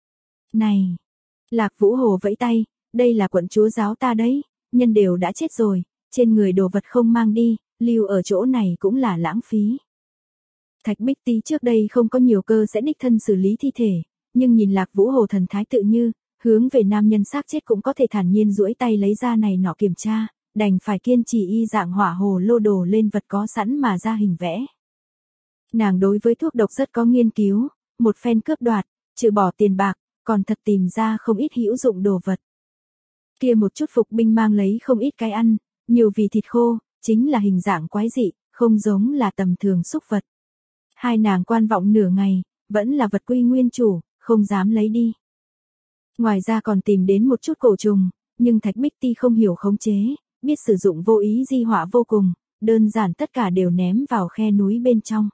A: Này, Lạc Vũ Hồ vẫy tay, đây là quận chúa giáo ta đấy, nhân đều đã chết rồi, trên người đồ vật không mang đi, lưu ở chỗ này cũng là lãng phí. Thạch Bích Ti trước đây không có nhiều cơ sẽ đích thân xử lý thi thể, nhưng nhìn Lạc Vũ Hồ thần thái tự như, hướng về nam nhân xác chết cũng có thể thản nhiên duỗi tay lấy ra này nọ kiểm tra, đành phải kiên trì y dạng hỏa hồ lô đồ lên vật có sẵn mà ra hình vẽ. Nàng đối với thuốc độc rất có nghiên cứu, một phen cướp đoạt, trừ bỏ tiền bạc, còn thật tìm ra không ít hữu dụng đồ vật. Kia một chút phục binh mang lấy không ít cái ăn, nhiều vì thịt khô, chính là hình dạng quái dị, không giống là tầm thường xúc vật. Hai nàng quan vọng nửa ngày, vẫn là vật quy nguyên chủ, không dám lấy đi. Ngoài ra còn tìm đến một chút cổ trùng, nhưng Thạch Bích Ti không hiểu khống chế, biết sử dụng vô ý di họa vô cùng, đơn giản tất cả đều ném vào khe núi bên trong.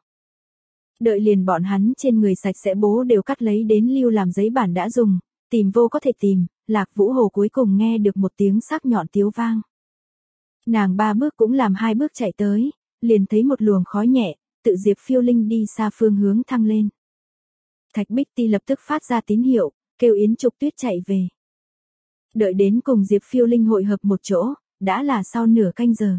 A: Đợi liền bọn hắn trên người sạch sẽ bố đều cắt lấy đến lưu làm giấy bản đã dùng, tìm vô có thể tìm, Lạc Vũ Hồ cuối cùng nghe được một tiếng sắc nhọn tiếu vang. Nàng ba bước cũng làm hai bước chạy tới, liền thấy một luồng khói nhẹ, tự Diệp Phiêu Linh đi xa phương hướng thăng lên. Thạch Bích Ti lập tức phát ra tín hiệu, kêu Yến Trục Tuyết chạy về. Đợi đến cùng Diệp Phiêu Linh hội hợp một chỗ, đã là sau nửa canh giờ.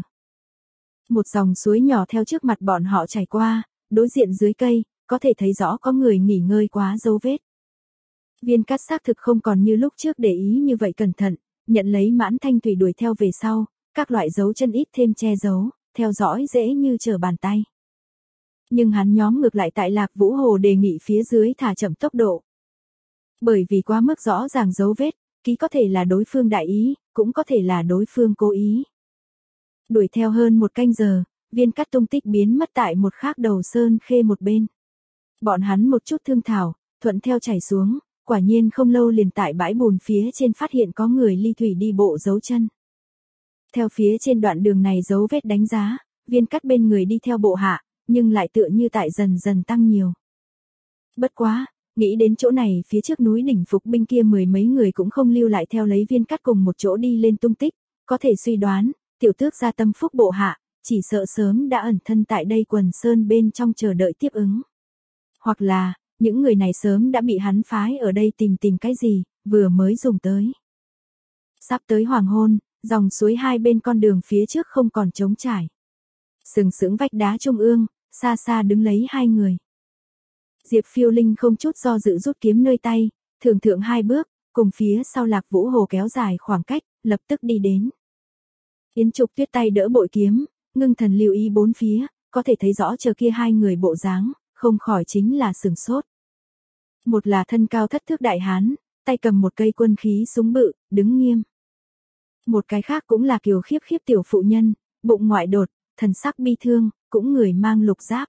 A: Một dòng suối nhỏ theo trước mặt bọn họ chảy qua, đối diện dưới cây, có thể thấy rõ có người nghỉ ngơi quá dấu vết. Viên Cát xác thực không còn như lúc trước để ý như vậy cẩn thận, nhận lấy Mãn Thanh Thủy đuổi theo về sau, các loại dấu chân ít thêm che giấu, theo dõi dễ như trở bàn tay. Nhưng hắn nhóm ngược lại tại Lạc Vũ Hồ đề nghị phía dưới thả chậm tốc độ. Bởi vì quá mức rõ ràng dấu vết, ký có thể là đối phương đại ý, cũng có thể là đối phương cố ý. Đuổi theo hơn một canh giờ, Viên Cát tung tích biến mất tại một khác đầu sơn khê một bên. Bọn hắn một chút thương thảo, thuận theo chảy xuống, quả nhiên không lâu liền tại bãi bùn phía trên phát hiện có người ly thủy đi bộ dấu chân. Theo phía trên đoạn đường này dấu vết đánh giá, Viên Cát bên người đi theo bộ hạ, nhưng lại tựa như tại dần dần tăng nhiều. Bất quá, nghĩ đến chỗ này phía trước núi đỉnh phục binh kia mười mấy người cũng không lưu lại theo lấy Viên Cát cùng một chỗ đi lên tung tích, có thể suy đoán, tiểu tước gia tâm phúc bộ hạ, chỉ sợ sớm đã ẩn thân tại đây quần sơn bên trong chờ đợi tiếp ứng. Hoặc là, những người này sớm đã bị hắn phái ở đây tìm tìm cái gì, vừa mới dùng tới. Sắp tới hoàng hôn, dòng suối hai bên con đường phía trước không còn trống trải. Sừng sững vách đá trung ương, xa xa đứng lấy hai người. Diệp Phiêu Linh không chút do dự rút kiếm nơi tay, thường thượng hai bước, cùng phía sau Lạc Vũ Hồ kéo dài khoảng cách, lập tức đi đến. Yến Trục Tuyết tay đỡ bội kiếm, ngưng thần lưu ý bốn phía, có thể thấy rõ chờ kia hai người bộ dáng, không khỏi chính là sừng sốt. Một là thân cao thất thước đại hán, tay cầm một cây quân khí súng bự, đứng nghiêm. Một cái khác cũng là kiều khiếp khiếp tiểu phụ nhân, bụng ngoại đột, thần sắc bi thương, cũng người mang lục giáp.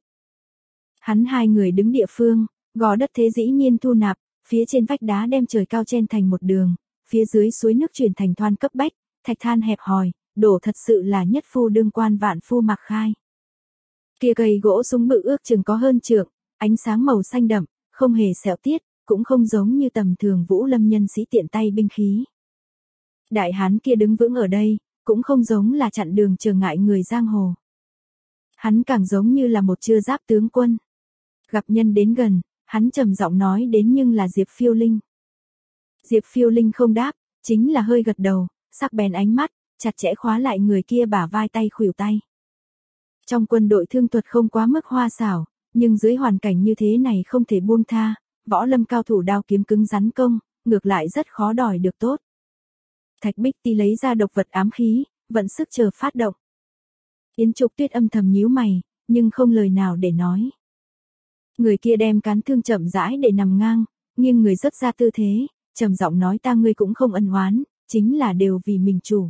A: Hắn hai người đứng địa phương, gò đất thế dĩ nhiên thu nạp, phía trên vách đá đem trời cao chen thành một đường, phía dưới suối nước chuyển thành thoan cấp bách, thạch than hẹp hòi, đổ thật sự là nhất phu đương quan vạn phu mặc khai. Kia cây gỗ súng bự ước chừng có hơn trượng, ánh sáng màu xanh đậm, không hề xẹo tiết, cũng không giống như tầm thường Vũ Lâm nhân sĩ tiện tay binh khí. Đại hán kia đứng vững ở đây, cũng không giống là chặn đường trở ngại người giang hồ. Hắn càng giống như là một chưa giáp tướng quân. Gặp nhân đến gần, hắn trầm giọng nói đến nhưng là Diệp Phiêu Linh. Diệp Phiêu Linh không đáp, chính là hơi gật đầu, sắc bén ánh mắt, chặt chẽ khóa lại người kia bả vai tay khuỷu tay. Trong quân đội thương thuật không quá mức hoa xảo, nhưng dưới hoàn cảnh như thế này không thể buông tha, võ lâm cao thủ đao kiếm cứng rắn công, ngược lại rất khó đòi được tốt. Thạch Bích Ti lấy ra độc vật ám khí, vận sức chờ phát động. Yến Trục Tuyết âm thầm nhíu mày, nhưng không lời nào để nói. Người kia đem cán thương chậm rãi để nằm ngang, nghiêng người rất ra tư thế, trầm giọng nói ta ngươi cũng không ân oán, chính là đều vì mình chủ.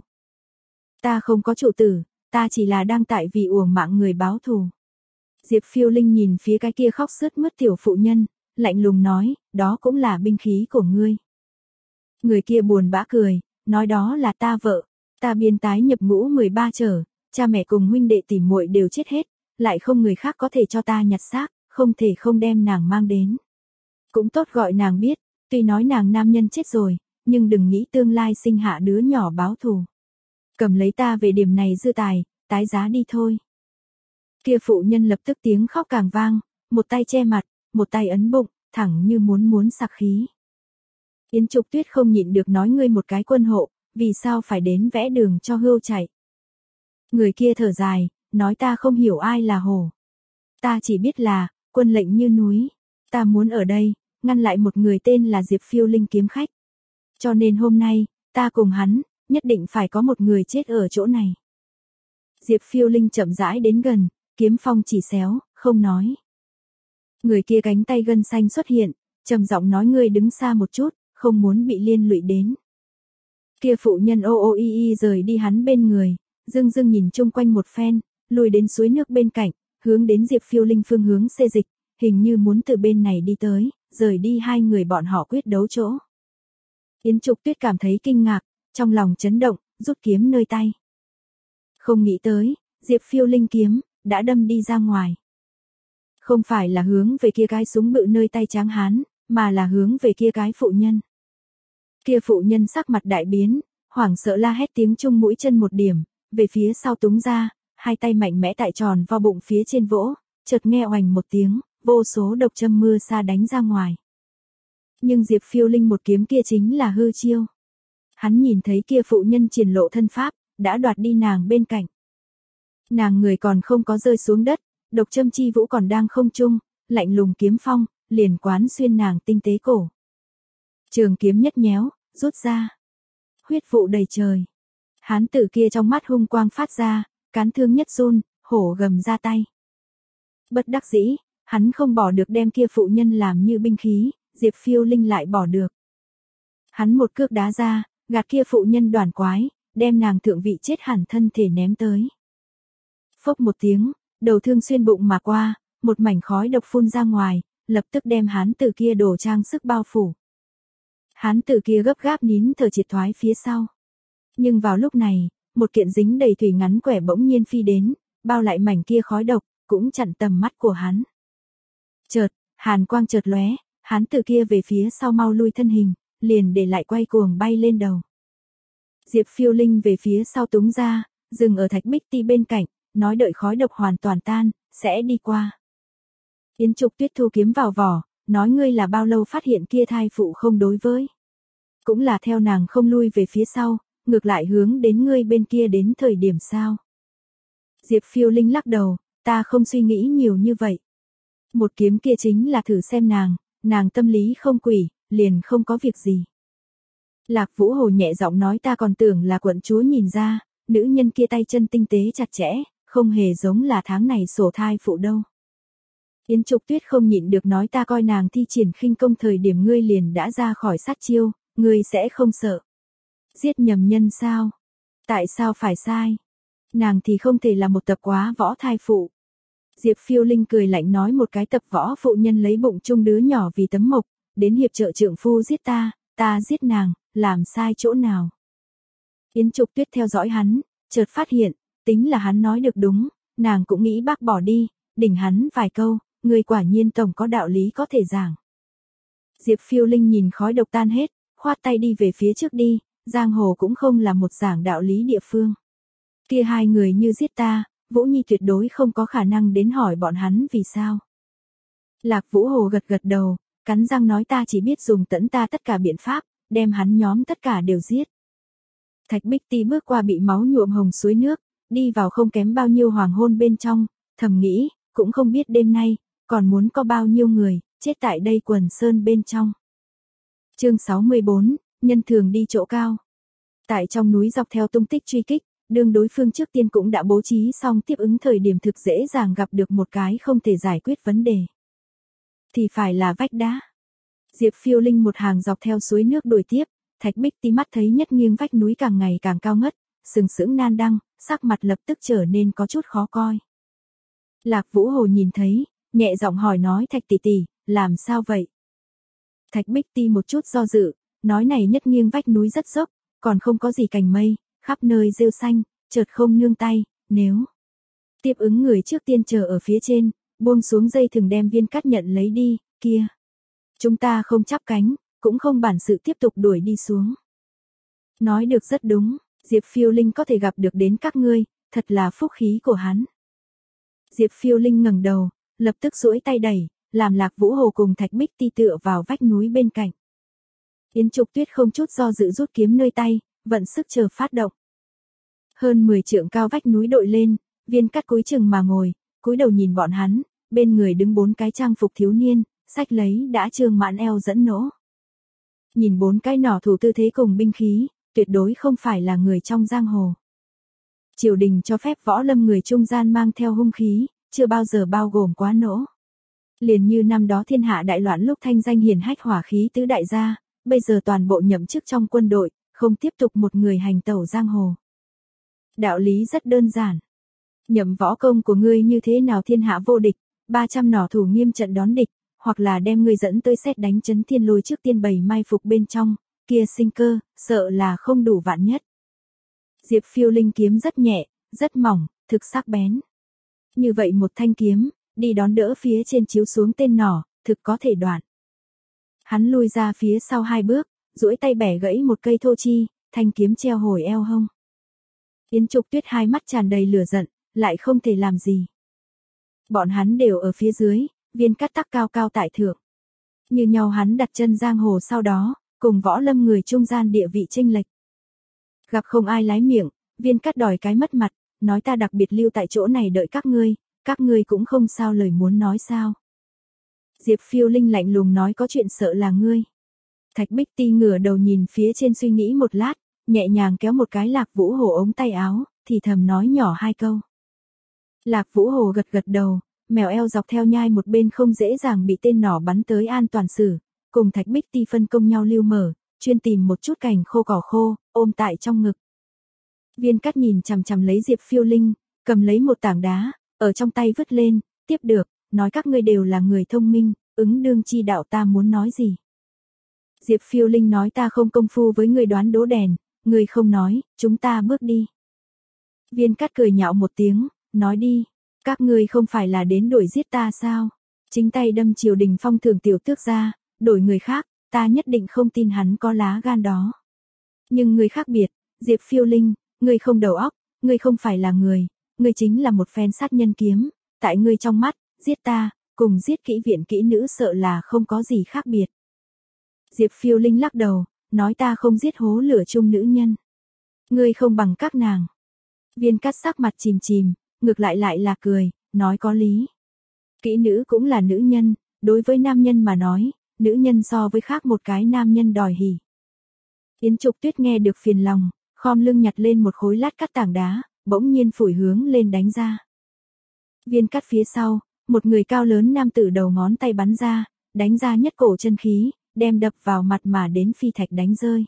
A: Ta không có chủ tử, ta chỉ là đang tại vì uổng mạng người báo thù. Diệp Phiêu Linh nhìn phía cái kia khóc sướt mướt tiểu phụ nhân, lạnh lùng nói, đó cũng là binh khí của ngươi. Người kia buồn bã cười, nói đó là ta vợ, ta biên tái nhập ngũ mười ba trở, cha mẹ cùng huynh đệ tỉ muội đều chết hết, lại không người khác có thể cho ta nhặt xác, không thể không đem nàng mang đến. Cũng tốt gọi nàng biết, tuy nói nàng nam nhân chết rồi, nhưng đừng nghĩ tương lai sinh hạ đứa nhỏ báo thù. Cầm lấy ta về điểm này dư tài, tái giá đi thôi. Kia phụ nhân lập tức tiếng khóc càng vang, một tay che mặt, một tay ấn bụng, thẳng như muốn muốn sặc khí. Yến Trục Tuyết không nhịn được nói ngươi một cái quân hộ, vì sao phải đến vẽ đường cho hươu chạy. Người kia thở dài, nói ta không hiểu ai là hổ. Ta chỉ biết là, quân lệnh như núi, ta muốn ở đây, ngăn lại một người tên là Diệp Phiêu Linh kiếm khách. Cho nên hôm nay, ta cùng hắn, nhất định phải có một người chết ở chỗ này. Diệp Phiêu Linh chậm rãi đến gần, kiếm phong chỉ xéo, không nói. Người kia cánh tay gân xanh xuất hiện, trầm giọng nói ngươi đứng xa một chút, không muốn bị liên lụy đến. Kia phụ nhân ô ô y y rời đi hắn bên người, dưng dưng nhìn chung quanh một phen, lùi đến suối nước bên cạnh, hướng đến Diệp Phiêu Linh phương hướng xê dịch, hình như muốn từ bên này đi tới, rời đi hai người bọn họ quyết đấu chỗ. Yến Trục Tuyết cảm thấy kinh ngạc, trong lòng chấn động, rút kiếm nơi tay. Không nghĩ tới, Diệp Phiêu Linh kiếm, đã đâm đi ra ngoài. Không phải là hướng về kia cái súng bự nơi tay tráng hán, mà là hướng về kia cái phụ nhân. Kia phụ nhân sắc mặt đại biến, hoảng sợ la hét tiếng chung mũi chân một điểm, về phía sau túng ra, hai tay mạnh mẽ tại tròn vo bụng phía trên vỗ, chợt nghe oành một tiếng, vô số độc châm mưa sa đánh ra ngoài. Nhưng Diệp Phiêu Linh một kiếm kia chính là hư chiêu. Hắn nhìn thấy kia phụ nhân triển lộ thân pháp, đã đoạt đi nàng bên cạnh. Nàng người còn không có rơi xuống đất, độc châm chi vũ còn đang không trung, lạnh lùng kiếm phong, liền quán xuyên nàng tinh tế cổ. Trường kiếm nhất nhéo, rút ra. Huyết vụ đầy trời. Hán tử kia trong mắt hung quang phát ra, cán thương nhất run, hổ gầm ra tay. Bất đắc dĩ, hắn không bỏ được đem kia phụ nhân làm như binh khí, Diệp Phiêu Linh lại bỏ được. Hắn một cước đá ra, gạt kia phụ nhân đoàn quái, đem nàng thượng vị chết hẳn thân thể ném tới. Phốc một tiếng, đầu thương xuyên bụng mà qua, một mảnh khói độc phun ra ngoài, lập tức đem hán tử kia đổ trang sức bao phủ. Hán tử kia gấp gáp nín thở triệt thoái phía sau. Nhưng vào lúc này, một kiện dính đầy thủy ngắn quẻ bỗng nhiên phi đến, bao lại mảnh kia khói độc, cũng chặn tầm mắt của hắn. Chợt, hàn quang chợt lóe, hán tử kia về phía sau mau lui thân hình, liền để lại quay cuồng bay lên đầu. Diệp Phiêu Linh về phía sau túng ra, dừng ở Thạch Bích Ti bên cạnh, nói đợi khói độc hoàn toàn tan, sẽ đi qua. Yến Trục Tuyết thu kiếm vào vỏ, nói ngươi là bao lâu phát hiện kia thai phụ không đối với. Cũng là theo nàng không lui về phía sau, ngược lại hướng đến ngươi bên kia đến thời điểm sao. Diệp Phiêu Linh lắc đầu, ta không suy nghĩ nhiều như vậy. Một kiếm kia chính là thử xem nàng, nàng tâm lý không quỷ, liền không có việc gì. Lạc Vũ Hồ nhẹ giọng nói ta còn tưởng là quận chúa nhìn ra, nữ nhân kia tay chân tinh tế chặt chẽ, không hề giống là tháng này sổ thai phụ đâu. Yến Trục Tuyết không nhịn được nói ta coi nàng thi triển khinh công thời điểm ngươi liền đã ra khỏi sát chiêu, ngươi sẽ không sợ. Giết nhầm nhân sao? Tại sao phải sai? Nàng thì không thể là một tập quá võ thai phụ. Diệp Phiêu Linh cười lạnh nói một cái tập võ phụ nhân lấy bụng chung đứa nhỏ vì tấm mộc, đến hiệp trợ trượng phu giết ta, ta giết nàng, làm sai chỗ nào? Yến Trục Tuyết theo dõi hắn, chợt phát hiện, tính là hắn nói được đúng, nàng cũng nghĩ bác bỏ đi, đỉnh hắn vài câu, người quả nhiên tổng có đạo lý có thể giảng. Diệp Phiêu Linh nhìn khói độc tan hết, khoát tay đi về phía trước đi, giang hồ cũng không là một giảng đạo lý địa phương. Kia hai người như giết ta, Vũ Nhi tuyệt đối không có khả năng đến hỏi bọn hắn vì sao. Lạc Vũ Hồ gật gật đầu, cắn răng nói ta chỉ biết dùng tẫn ta tất cả biện pháp, đem hắn nhóm tất cả đều giết. Thạch Bích Ti bước qua bị máu nhuộm hồng suối nước, đi vào không kém bao nhiêu hoàng hôn bên trong, thầm nghĩ, cũng không biết đêm nay, còn muốn có bao nhiêu người, chết tại đây quần sơn bên trong. Chương sáu mươi bốn, nhân thường đi chỗ cao. Tại trong núi dọc theo tung tích truy kích, đương đối phương trước tiên cũng đã bố trí xong tiếp ứng thời điểm thực dễ dàng gặp được một cái không thể giải quyết vấn đề. Thì phải là vách đá. Diệp Phiêu Linh một hàng dọc theo suối nước đuổi tiếp, Thạch Bích Ti mắt thấy nhất nghiêng vách núi càng ngày càng cao ngất, sừng sững nan đăng, sắc mặt lập tức trở nên có chút khó coi. Lạc Vũ Hồ nhìn thấy, nhẹ giọng hỏi nói Thạch tỷ tỷ, làm sao vậy? Thạch Bích Ti một chút do dự, nói này nhất nghiêng vách núi rất dốc, còn không có gì cành mây, khắp nơi rêu xanh, chợt không nương tay, nếu tiếp ứng người trước tiên chờ ở phía trên, buông xuống dây thừng đem viên cát nhận lấy đi, kia. Chúng ta không chắp cánh, cũng không bản sự tiếp tục đuổi đi xuống. Nói được rất đúng, Diệp Phiêu Linh có thể gặp được đến các ngươi, thật là phúc khí của hắn. Diệp Phiêu Linh ngẩng đầu, lập tức duỗi tay đẩy, làm Lạc Vũ Hồ cùng Thạch Bích Ti tựa vào vách núi bên cạnh. Yến Trục Tuyết không chút do dự rút kiếm nơi tay, vận sức chờ phát động. Hơn mười trượng cao vách núi đội lên, viên cát cúi chừng mà ngồi, cúi đầu nhìn bọn hắn, bên người đứng bốn cái trang phục thiếu niên, sách lấy đã trương mãn eo dẫn nỗ. Nhìn bốn cái nỏ thủ tư thế cùng binh khí, tuyệt đối không phải là người trong giang hồ. Triều đình cho phép võ lâm người trung gian mang theo hung khí, chưa bao giờ bao gồm quá nỗ. Liền như năm đó thiên hạ đại loạn lúc thanh danh hiển hách hỏa khí tứ đại gia, bây giờ toàn bộ nhậm chức trong quân đội, không tiếp tục một người hành tẩu giang hồ. Đạo lý rất đơn giản. Nhậm võ công của ngươi như thế nào thiên hạ vô địch, ba trăm nỏ thủ nghiêm trận đón địch, hoặc là đem ngươi dẫn tới xét đánh chấn thiên lôi trước tiên bày mai phục bên trong, kia sinh cơ, sợ là không đủ vạn nhất. Diệp Phiêu Linh kiếm rất nhẹ, rất mỏng, thực sắc bén. Như vậy một thanh kiếm, đi đón đỡ phía trên chiếu xuống tên nỏ, thực có thể đoạn. Hắn lui ra phía sau hai bước, duỗi tay bẻ gãy một cây thô chi, thanh kiếm treo hồi eo hông. Yến Trục Tuyết hai mắt tràn đầy lửa giận, lại không thể làm gì. Bọn hắn đều ở phía dưới, viên cát tắc cao cao tại thượng. Như nhau hắn đặt chân giang hồ sau đó, cùng võ lâm người trung gian địa vị chênh lệch. Gặp không ai lái miệng, Viên Cát đòi cái mất mặt, nói ta đặc biệt lưu tại chỗ này đợi các ngươi, các ngươi cũng không sao lời muốn nói sao. Diệp Phiêu Linh lạnh lùng nói có chuyện sợ là ngươi. Thạch Bích Ti ngửa đầu nhìn phía trên suy nghĩ một lát, nhẹ nhàng kéo một cái Lạc Vũ Hồ ống tay áo, thì thầm nói nhỏ hai câu. Lạc Vũ Hồ gật gật đầu, mèo eo dọc theo nhai một bên không dễ dàng bị tên nỏ bắn tới an toàn xử, cùng Thạch Bích Ti phân công nhau lưu mở, chuyên tìm một chút cành khô cỏ khô, ôm tại trong ngực. Viên Cát nhìn chằm chằm lấy Diệp Phiêu Linh, cầm lấy một tảng đá, ở trong tay vứt lên, tiếp được, nói các ngươi đều là người thông minh, ứng đương chi đạo ta muốn nói gì. Diệp Phiêu Linh nói ta không công phu với người đoán đố đèn, người không nói, chúng ta bước đi. Viên Cát cười nhạo một tiếng, nói đi, các ngươi không phải là đến đuổi giết ta sao? Chính tay đâm triều đình phong thưởng tiểu tước ra, đổi người khác, ta nhất định không tin hắn có lá gan đó. Nhưng người khác biệt, Diệp Phiêu Linh, ngươi không đầu óc, ngươi không phải là người, ngươi chính là một phen sát nhân kiếm, tại ngươi trong mắt, giết ta, cùng giết kỹ viện kỹ nữ sợ là không có gì khác biệt. Diệp Phiêu Linh lắc đầu, nói ta không giết hố lửa chung nữ nhân. Ngươi không bằng các nàng. Viên Cát sắc mặt chìm chìm, ngược lại lại là cười, nói có lý. Kỹ nữ cũng là nữ nhân, đối với nam nhân mà nói, nữ nhân so với khác một cái nam nhân đòi hỉ. Yến Trục Tuyết nghe được phiền lòng, khom lưng nhặt lên một khối lát cắt tảng đá, bỗng nhiên phủi hướng lên đánh ra. Viên Cát phía sau, một người cao lớn nam tử đầu ngón tay bắn ra, đánh ra nhất cổ chân khí, đem đập vào mặt mà đến phi thạch đánh rơi.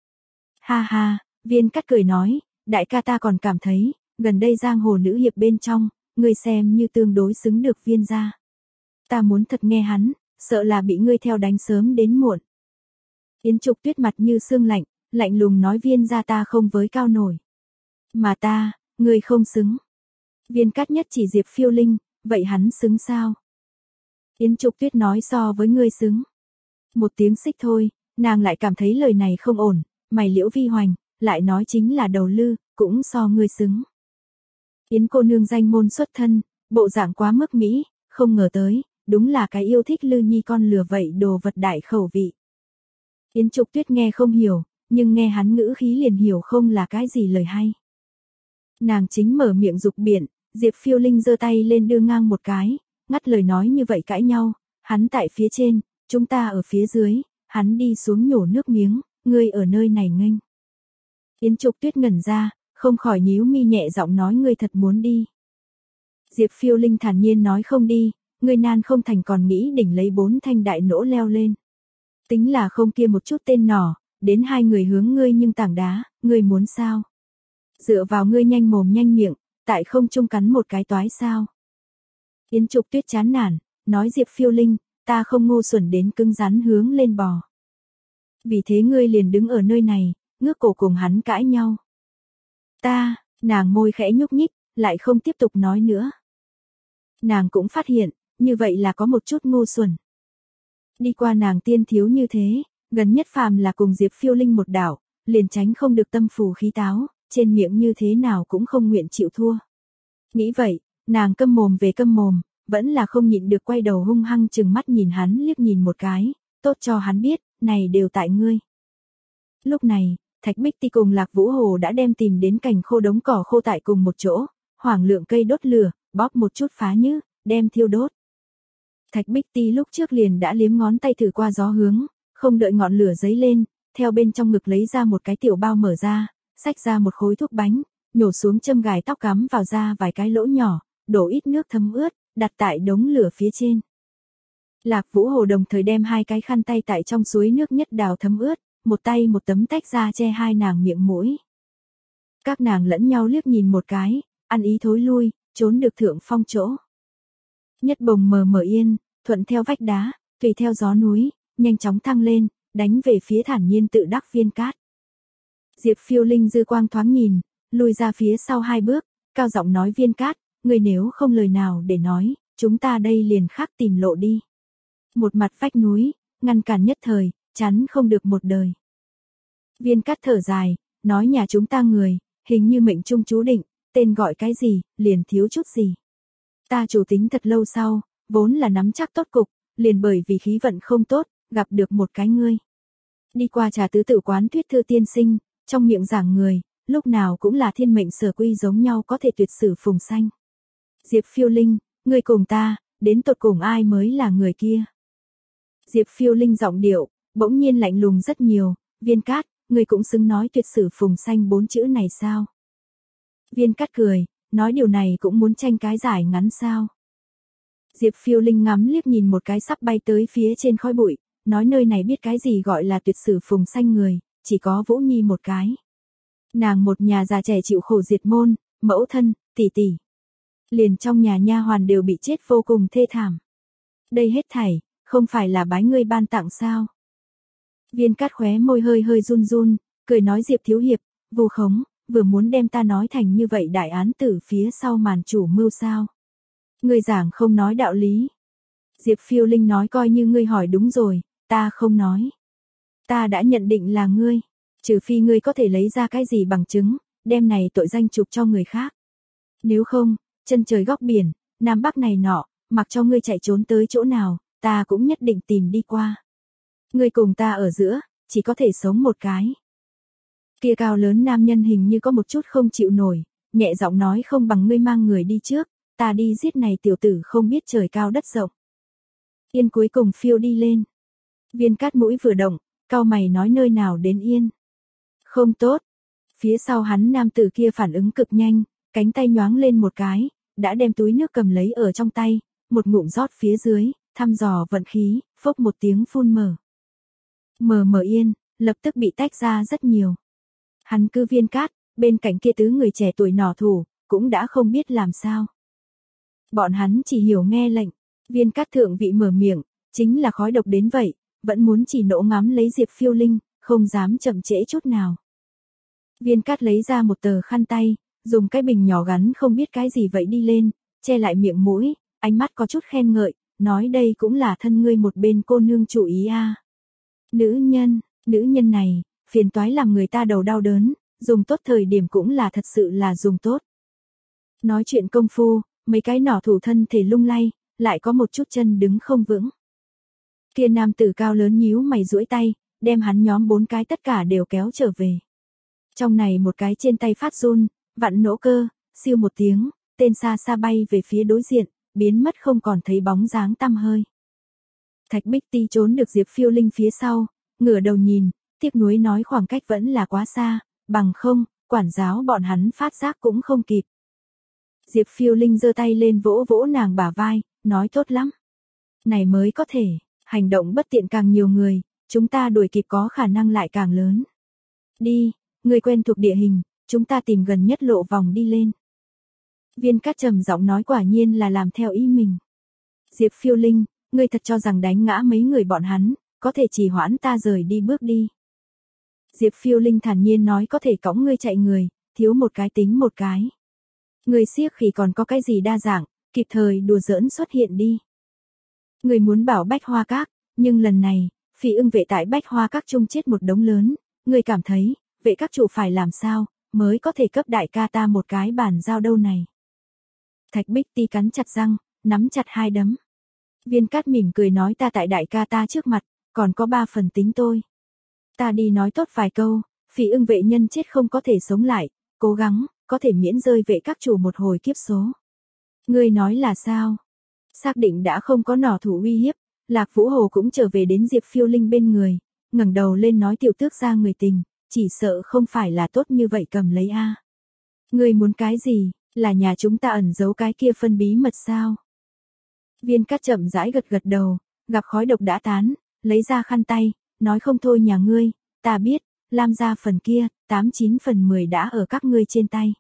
A: Ha ha, Viên Cát cười nói, đại ca ta còn cảm thấy, gần đây giang hồ nữ hiệp bên trong, ngươi xem như tương đối xứng được Viên gia. Ta muốn thật nghe hắn, sợ là bị ngươi theo đánh sớm đến muộn. Yến Trục Tuyết mặt như sương lạnh, lạnh lùng nói Viên gia ta không với cao nổi. Mà ta, ngươi không xứng. Viên Cát nhất chỉ Diệp Phiêu Linh, vậy hắn xứng sao? Yến Trục Tuyết nói so với ngươi xứng. Một tiếng xích thôi, nàng lại cảm thấy lời này không ổn, mày liễu vi hoành, lại nói chính là đầu lư, cũng so ngươi xứng. Yến cô nương danh môn xuất thân, bộ dạng quá mức mỹ, không ngờ tới, đúng là cái yêu thích lư nhi con lừa vậy đồ vật đại khẩu vị. Yến Trục Tuyết nghe không hiểu, nhưng nghe hắn ngữ khí liền hiểu không là cái gì lời hay. Nàng chính mở miệng dục biện, Diệp Phiêu Linh giơ tay lên đưa ngang một cái, ngắt lời nói như vậy cãi nhau, hắn tại phía trên, chúng ta ở phía dưới, hắn đi xuống nhổ nước miếng, ngươi ở nơi này nghênh. Yến Trục Tuyết ngẩn ra, không khỏi nhíu mi nhẹ giọng nói ngươi thật muốn đi. Diệp Phiêu Linh thản nhiên nói không đi, ngươi nan không thành còn nghĩ đỉnh lấy bốn thanh đại nỗ leo lên. Tính là không kia một chút tên nỏ, đến hai người hướng ngươi nhưng tảng đá, ngươi muốn sao? Dựa vào ngươi nhanh mồm nhanh miệng, tại không trung cắn một cái toái sao? Yến Trục Tuyết chán nản, nói Diệp Phiêu Linh, ta không ngu xuẩn đến cứng rắn hướng lên bò. Vì thế ngươi liền đứng ở nơi này, ngước cổ cùng hắn cãi nhau. Ta, nàng môi khẽ nhúc nhích, lại không tiếp tục nói nữa. Nàng cũng phát hiện, như vậy là có một chút ngu xuẩn. Đi qua nàng tiên thiếu như thế, gần nhất phàm là cùng Diệp Phiêu Linh một đảo, liền tránh không được tâm phù khí táo, trên miệng như thế nào cũng không nguyện chịu thua. Nghĩ vậy, nàng câm mồm về câm mồm, vẫn là không nhịn được quay đầu hung hăng chừng mắt nhìn hắn liếc nhìn một cái, tốt cho hắn biết, này đều tại ngươi. Lúc này, Thạch Bích Ti cùng Lạc Vũ Hồ đã đem tìm đến cành khô đống cỏ khô tại cùng một chỗ, hoảng lượng cây đốt lửa, bóp một chút phá nhứ, đem thiêu đốt. Thạch Bích Ti lúc trước liền đã liếm ngón tay thử qua gió hướng, không đợi ngọn lửa dấy lên, theo bên trong ngực lấy ra một cái tiểu bao mở ra, xách ra một khối thuốc bánh, nhổ xuống châm gài tóc cắm vào ra vài cái lỗ nhỏ, đổ ít nước thấm ướt, đặt tại đống lửa phía trên. Lạc Vũ Hồ đồng thời đem hai cái khăn tay tại trong suối nước nhất đào thấm ướt, một tay một tấm tách ra che hai nàng miệng mũi. Các nàng lẫn nhau liếc nhìn một cái, ăn ý thối lui, trốn được thượng phong chỗ. Nhất bồng mờ mở yên, thuận theo vách đá, tùy theo gió núi, nhanh chóng thăng lên, đánh về phía thản nhiên tự đắc Viên Cát. Diệp Phiêu Linh dư quang thoáng nhìn, lùi ra phía sau hai bước, cao giọng nói Viên Cát, người nếu không lời nào để nói, chúng ta đây liền khác tìm lộ đi. Một mặt vách núi, ngăn cản nhất thời, chắn không được một đời. Viên Cát thở dài, nói nhà chúng ta người, hình như mệnh trung chú định, tên gọi cái gì, liền thiếu chút gì. Ta chủ tính thật lâu sau, vốn là nắm chắc tốt cục, liền bởi vì khí vận không tốt, gặp được một cái ngươi. Đi qua trà tứ tử quán thuyết thư tiên sinh, trong miệng giảng người, lúc nào cũng là thiên mệnh sở quy giống nhau có thể tuyệt sử phùng sanh. Diệp Phiêu Linh, ngươi cùng ta, đến tột cùng ai mới là người kia? Diệp Phiêu Linh giọng điệu, bỗng nhiên lạnh lùng rất nhiều, Viên Cát, ngươi cũng xứng nói tuyệt sử phùng sanh bốn chữ này sao? Viên Cát cười, nói điều này cũng muốn tranh cái giải ngắn sao? Diệp Phiêu Linh ngắm liếc nhìn một cái sắp bay tới phía trên khói bụi, nói nơi này biết cái gì gọi là tuyệt sử phùng sanh người, chỉ có Vũ Nhi một cái. Nàng một nhà già trẻ chịu khổ diệt môn, mẫu thân, tỷ tỷ. Liền trong nhà nha hoàn đều bị chết vô cùng thê thảm. Đây hết thảy, không phải là bái ngươi ban tặng sao? Viên Cát khóe môi hơi hơi run run, cười nói Diệp thiếu hiệp, vu khống, vừa muốn đem ta nói thành như vậy đại án tử phía sau màn chủ mưu sao? Ngươi giảng không nói đạo lý. Diệp Phiêu Linh nói coi như ngươi hỏi đúng rồi, ta không nói. Ta đã nhận định là ngươi, trừ phi ngươi có thể lấy ra cái gì bằng chứng, đem này tội danh chụp cho người khác. Nếu không, chân trời góc biển, nam bắc này nọ, mặc cho ngươi chạy trốn tới chỗ nào, ta cũng nhất định tìm đi qua. Ngươi cùng ta ở giữa, chỉ có thể sống một cái. Kia cao lớn nam nhân hình như có một chút không chịu nổi, nhẹ giọng nói không bằng ngươi mang người đi trước, ta đi giết này tiểu tử không biết trời cao đất rộng. Yên cuối cùng phiêu đi lên. Viên Cát mũi vừa động, cau mày nói nơi nào đến yên. Không tốt. Phía sau hắn nam tử kia phản ứng cực nhanh, cánh tay nhoáng lên một cái, đã đem túi nước cầm lấy ở trong tay, một ngụm rót phía dưới, thăm dò vận khí, phốc một tiếng phun mở. Mờ mờ yên, lập tức bị tách ra rất nhiều. Hắn cứ Viên Cát, bên cạnh kia tứ người trẻ tuổi nỏ thủ, cũng đã không biết làm sao. Bọn hắn chỉ hiểu nghe lệnh, Viên Cát thượng vị mở miệng, chính là khói độc đến vậy, vẫn muốn chỉ nỗ ngắm lấy Diệp Phiêu Linh, không dám chậm trễ chút nào. Viên Cát lấy ra một tờ khăn tay, dùng cái bình nhỏ gắn không biết cái gì vậy đi lên, che lại miệng mũi, ánh mắt có chút khen ngợi, nói đây cũng là thân ngươi một bên cô nương chủ ý a. À. Nữ nhân, nữ nhân này, phiền toái làm người ta đầu đau đớn, dùng tốt thời điểm cũng là thật sự là dùng tốt. Nói chuyện công phu, mấy cái nỏ thủ thân thể lung lay, lại có một chút chân đứng không vững. Kia nam tử cao lớn nhíu mày duỗi tay, đem hắn nhóm bốn cái tất cả đều kéo trở về. Trong này một cái trên tay phát run, vặn nỗ cơ, siêu một tiếng, tên xa xa bay về phía đối diện, biến mất không còn thấy bóng dáng tăm hơi. Thạch Bích Ti trốn được Diệp Phiêu Linh phía sau, ngửa đầu nhìn, tiếc nuối nói khoảng cách vẫn là quá xa, bằng không, quản giáo bọn hắn phát giác cũng không kịp. Diệp Phiêu Linh giơ tay lên vỗ vỗ nàng bả vai, nói tốt lắm. Này mới có thể, hành động bất tiện càng nhiều người, chúng ta đuổi kịp có khả năng lại càng lớn. Đi, người quen thuộc địa hình, chúng ta tìm gần nhất lộ vòng đi lên. Viên Cát trầm giọng nói quả nhiên là làm theo ý mình. Diệp Phiêu Linh, ngươi thật cho rằng đánh ngã mấy người bọn hắn, có thể trì hoãn ta rời đi bước đi. Diệp Phiêu Linh thản nhiên nói có thể cõng ngươi chạy người, thiếu một cái tính một cái. Ngươi siếc khi còn có cái gì đa dạng, kịp thời đùa giỡn xuất hiện đi. Ngươi muốn bảo Bách Hoa Các, nhưng lần này, Phỉ Ưng vệ tại Bách Hoa Các chung chết một đống lớn, ngươi cảm thấy, vệ các chủ phải làm sao, mới có thể cấp đại ca ta một cái bàn giao đâu này. Thạch Bích Ti cắn chặt răng, nắm chặt hai đấm. Viên Cát mỉm cười nói ta tại đại ca ta trước mặt, còn có ba phần tính tôi. Ta đi nói tốt vài câu, Phỉ Ưng vệ nhân chết không có thể sống lại, cố gắng, có thể miễn rơi vệ các chủ một hồi kiếp số. Ngươi nói là sao? Xác định đã không có nỏ thủ uy hiếp, Lạc Vũ Hồ cũng trở về đến Diệp Phiêu Linh bên người, ngẩng đầu lên nói tiểu tước ra người tình, chỉ sợ không phải là tốt như vậy cầm lấy a. À. Ngươi muốn cái gì, là nhà chúng ta ẩn giấu cái kia phân bí mật sao? Viên Cát chậm rãi gật gật đầu, gặp khói độc đã tán, lấy ra khăn tay, nói không thôi nhà ngươi, ta biết, Lam gia phần kia, tám chín phần mười đã ở các ngươi trên tay.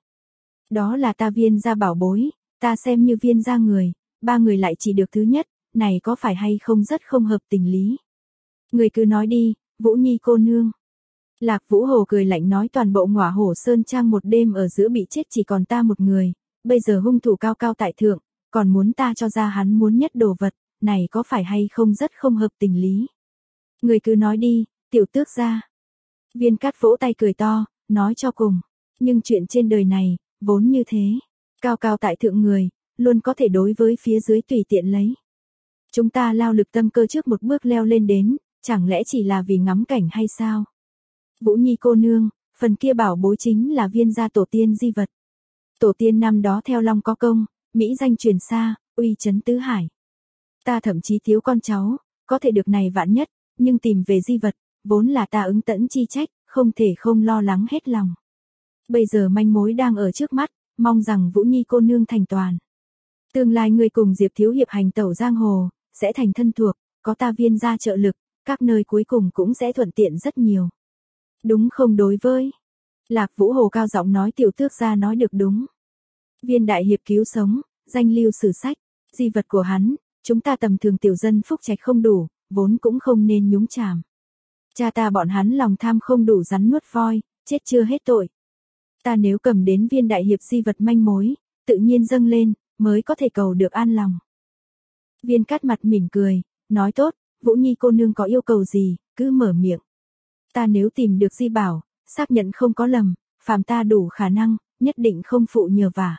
A: Đó là ta Viên gia bảo bối, ta xem như Viên gia người, ba người lại chỉ được thứ nhất, này có phải hay không rất không hợp tình lý. Người cứ nói đi, Vũ Nhi cô nương. Lạc Vũ Hồ cười lạnh nói toàn bộ Ngọa Hổ Sơn Trang một đêm ở giữa bị chết chỉ còn ta một người, bây giờ hung thủ cao cao tại thượng, còn muốn ta cho ra hắn muốn nhất đồ vật, này có phải hay không rất không hợp tình lý. Người cứ nói đi, tiểu tước gia. Viên Cát vỗ tay cười to, nói cho cùng, nhưng chuyện trên đời này, vốn như thế, cao cao tại thượng người, luôn có thể đối với phía dưới tùy tiện lấy. Chúng ta lao lực tâm cơ trước một bước leo lên đến, chẳng lẽ chỉ là vì ngắm cảnh hay sao? Vũ Nhi cô nương, Phần kia bảo bối chính là viên gia tổ tiên di vật. Tổ tiên năm đó theo Long có công, mỹ danh truyền xa, uy chấn tứ hải. Ta thậm chí thiếu con cháu, có thể được này vạn nhất, nhưng tìm về di vật, vốn là ta ứng tẫn chi trách, không thể không lo lắng hết lòng. Bây giờ manh mối đang ở trước mắt, mong rằng Vũ Nhi cô nương thành toàn. Tương lai người cùng Diệp thiếu hiệp hành tẩu giang hồ, sẽ thành thân thuộc, có ta viên gia trợ lực, các nơi cuối cùng cũng sẽ thuận tiện rất nhiều. Đúng không đối với? Lạc Vũ Hồ cao giọng nói, tiểu tước gia nói được đúng. Viên đại hiệp cứu sống, danh lưu sử sách, di vật của hắn, chúng ta tầm thường tiểu dân phúc trạch không đủ, vốn cũng không nên nhúng chàm. Cha ta bọn hắn lòng tham không đủ rắn nuốt voi, chết chưa hết tội. Ta nếu cầm đến viên đại hiệp di vật manh mối, tự nhiên dâng lên, mới có thể cầu được an lòng. Viên Cát mặt mỉm cười, nói tốt, Vũ Nhi cô nương có yêu cầu gì, cứ mở miệng. Ta nếu tìm được di bảo, xác nhận không có lầm, phàm ta đủ khả năng, nhất định không phụ nhờ vả.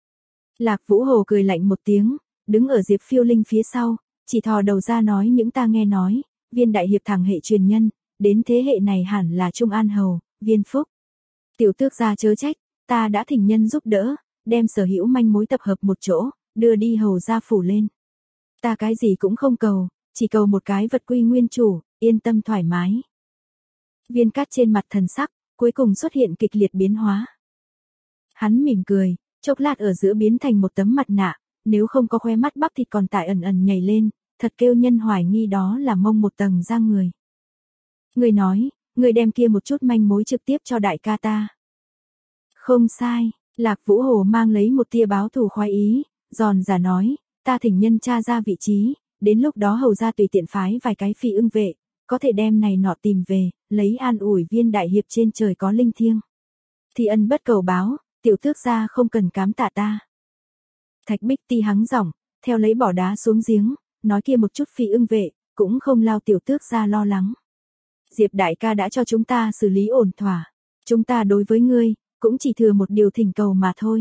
A: Lạc Vũ Hồ cười lạnh một tiếng, đứng ở Diệp Phiêu Linh phía sau, chỉ thò đầu ra nói những ta nghe nói, viên đại hiệp thẳng hệ truyền nhân, đến thế hệ này hẳn là Trung An Hầu, Viên Phúc. Tiểu tước gia chớ trách, ta đã thỉnh nhân giúp đỡ, đem sở hữu manh mối tập hợp một chỗ, đưa đi hầu gia phủ lên. Ta cái gì cũng không cầu, chỉ cầu một cái vật quy nguyên chủ, yên tâm thoải mái. Viên Cát trên mặt thần sắc, cuối cùng xuất hiện kịch liệt biến hóa. Hắn mỉm cười, chốc lát ở giữa biến thành một tấm mặt nạ, nếu không có khóe mắt bắp thịt còn tại ẩn ẩn nhảy lên, thật kêu nhân hoài nghi đó là mông một tầng da người. Người nói, người đem kia một chút manh mối trực tiếp cho đại ca ta. Không sai, Lạc Vũ Hồ mang lấy một tia báo thù khoái ý, giòn giả nói, ta thỉnh nhân tra ra vị trí, đến lúc đó hầu ra tùy tiện phái vài cái phi ưng vệ, có thể đem này nọ tìm về, lấy an ủi viên đại hiệp trên trời có linh thiêng. Thì ân bất cầu báo, tiểu tước gia không cần cám tạ ta. Thạch Bích Ti hắng giọng, theo lấy bỏ đá xuống giếng, nói kia một chút phi ưng vệ, cũng không lao tiểu tước gia lo lắng. Diệp đại ca đã cho chúng ta xử lý ổn thỏa, chúng ta đối với ngươi, cũng chỉ thừa một điều thỉnh cầu mà thôi.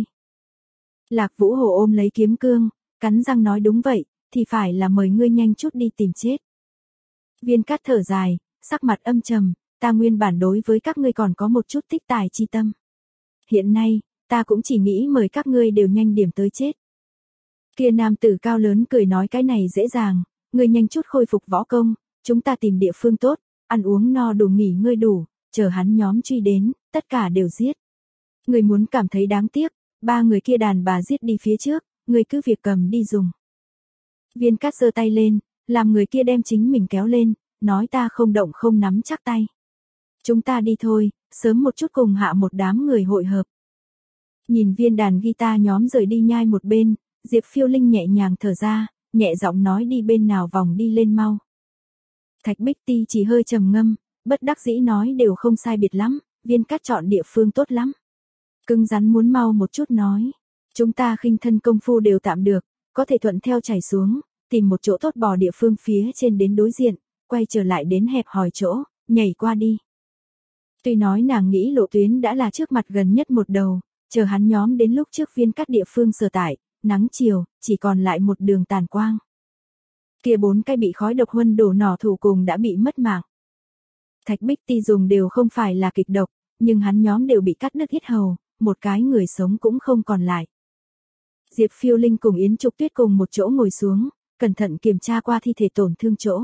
A: Lạc Vũ Hồ ôm lấy kiếm cương, cắn răng nói đúng vậy, thì phải là mời ngươi nhanh chút đi tìm chết. Viên Cát thở dài, sắc mặt âm trầm, ta nguyên bản đối với các ngươi còn có một chút tích tài chi tâm. Hiện nay, ta cũng chỉ nghĩ mời các ngươi đều nhanh điểm tới chết. Kia nam tử cao lớn cười nói cái này dễ dàng, ngươi nhanh chút khôi phục võ công, chúng ta tìm địa phương tốt, ăn uống no đủ nghỉ ngơi đủ, chờ hắn nhóm truy đến, tất cả đều giết. Ngươi muốn cảm thấy đáng tiếc, ba người kia đàn bà giết đi phía trước, ngươi cứ việc cầm đi dùng. Viên Cát giơ tay lên, làm người kia đem chính mình kéo lên, nói ta không động không nắm chắc tay. Chúng ta đi thôi, sớm một chút cùng hạ một đám người hội hợp. Nhìn viên đàn guitar nhóm rời đi nhai một bên, Diệp Phiêu Linh nhẹ nhàng thở ra, nhẹ giọng nói đi bên nào vòng đi lên mau. Thạch Bích Ti chỉ hơi trầm ngâm, bất đắc dĩ nói đều không sai biệt lắm, Viên Cát chọn địa phương tốt lắm. Cứng rắn muốn mau một chút nói, chúng ta khinh thân công phu đều tạm được, có thể thuận theo chảy xuống, tìm một chỗ tốt bò địa phương phía trên đến đối diện, quay trở lại đến hẹp hòi chỗ, nhảy qua đi. Tuy nói nàng nghĩ lộ tuyến đã là trước mặt gần nhất một đầu, chờ hắn nhóm đến lúc trước Viên Cát địa phương sở tại, nắng chiều, chỉ còn lại một đường tàn quang. Kia bốn cái bị khói độc huân đổ nỏ thủ cùng đã bị mất mạng. Thạch Bích Ti dùng đều không phải là kịch độc, nhưng hắn nhóm đều bị cắt đứt yết hầu, một cái người sống cũng không còn lại. Diệp Phiêu Linh cùng Yến Trục Tuyết cùng một chỗ ngồi xuống, cẩn thận kiểm tra qua thi thể tổn thương chỗ.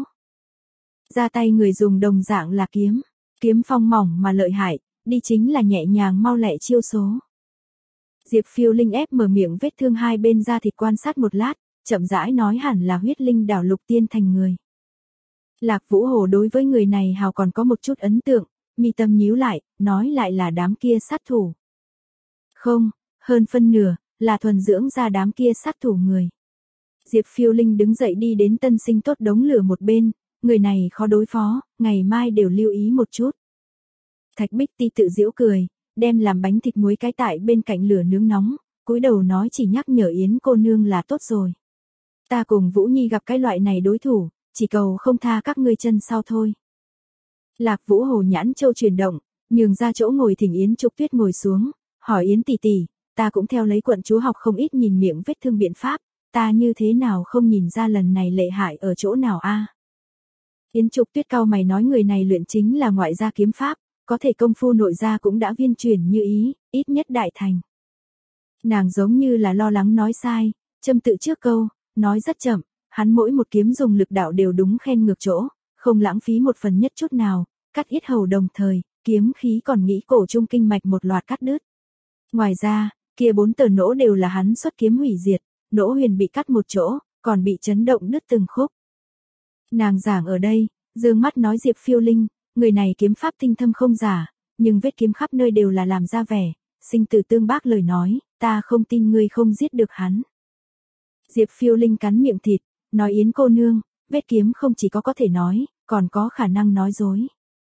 A: Ra tay người dùng đồng dạng là kiếm, kiếm phong mỏng mà lợi hại, đi chính là nhẹ nhàng mau lẹ chiêu số. Diệp Phiêu Linh ép mở miệng vết thương hai bên da thịt quan sát một lát, chậm rãi nói hẳn là huyết linh đảo lục tiên thành người. Lạc Vũ Hồ đối với người này hào còn có một chút ấn tượng, mi tâm nhíu lại, nói lại là đám kia sát thủ. Không, hơn phân nửa, là thuần dưỡng ra đám kia sát thủ người. Diệp Phiêu Linh đứng dậy đi đến tân sinh tốt đống lửa một bên, người này khó đối phó, ngày mai đều lưu ý một chút. Thạch Bích Ti tự giễu cười, đem làm bánh thịt muối cái tại bên cạnh lửa nướng nóng, cúi đầu nói chỉ nhắc nhở Yến cô nương là tốt rồi. Ta cùng Vũ Nhi gặp cái loại này đối thủ, chỉ cầu không tha các ngươi chân sau thôi. Lạc Vũ Hồ nhãn châu chuyển động, nhường ra chỗ ngồi thỉnh Yến Trục Tuyết ngồi xuống, hỏi Yến tỷ tỷ, ta cũng theo lấy quận chúa học không ít nhìn miệng vết thương biện pháp, ta như thế nào không nhìn ra lần này lệ hại ở chỗ nào a? Yến Trục Tuyết cau mày nói người này luyện chính là ngoại gia kiếm pháp, có thể công phu nội gia cũng đã viên chuyển như ý, ít nhất đại thành. Nàng giống như là lo lắng nói sai, châm tự trước câu, nói rất chậm, hắn mỗi một kiếm dùng lực đạo đều đúng khen ngược chỗ, không lãng phí một phần nhất chút nào, cắt yết hầu đồng thời, kiếm khí còn nghĩ cổ trung kinh mạch một loạt cắt đứt. Ngoài ra, kia bốn tờ nỗ đều là hắn xuất kiếm hủy diệt, nỗ huyền bị cắt một chỗ, còn bị chấn động đứt từng khúc. Nàng giảng ở đây, dương mắt nói Diệp Phiêu Linh, người này kiếm pháp tinh thâm không giả, nhưng vết kiếm khắp nơi đều là làm ra vẻ, sinh tử tương bác lời nói, ta không tin ngươi không giết được hắn. Diệp Phiêu Linh cắn miệng thịt, nói Yến cô nương, vết kiếm không chỉ có có thể nói, còn có khả năng nói dối.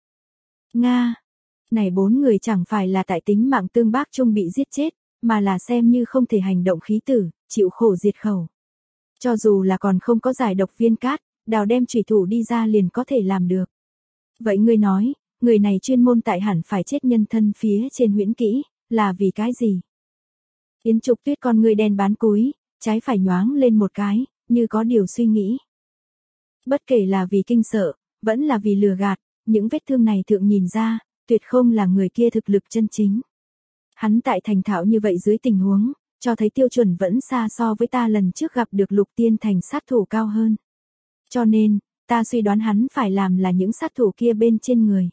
A: Nga, này bốn người chẳng phải là tại tính mạng tương bác chung bị giết chết, mà là xem như không thể hành động khí tử, chịu khổ diệt khẩu. Cho dù là còn không có giải độc viên cát, đào đem chủy thủ đi ra liền có thể làm được. Vậy ngươi nói, người này chuyên môn tại hẳn phải chết nhân thân phía trên huyễn kỹ, là vì cái gì? Yến Trục Tuyết con ngươi đen bán cúi, trái phải nhoáng lên một cái, như có điều suy nghĩ. Bất kể là vì kinh sợ, vẫn là vì lừa gạt, những vết thương này thượng nhìn ra, tuyệt không là người kia thực lực chân chính. Hắn tại thành thạo như vậy dưới tình huống, cho thấy tiêu chuẩn vẫn xa so với ta lần trước gặp được Lục Tiên Thành sát thủ cao hơn. Cho nên, ta suy đoán hắn phải làm là những sát thủ kia bên trên người.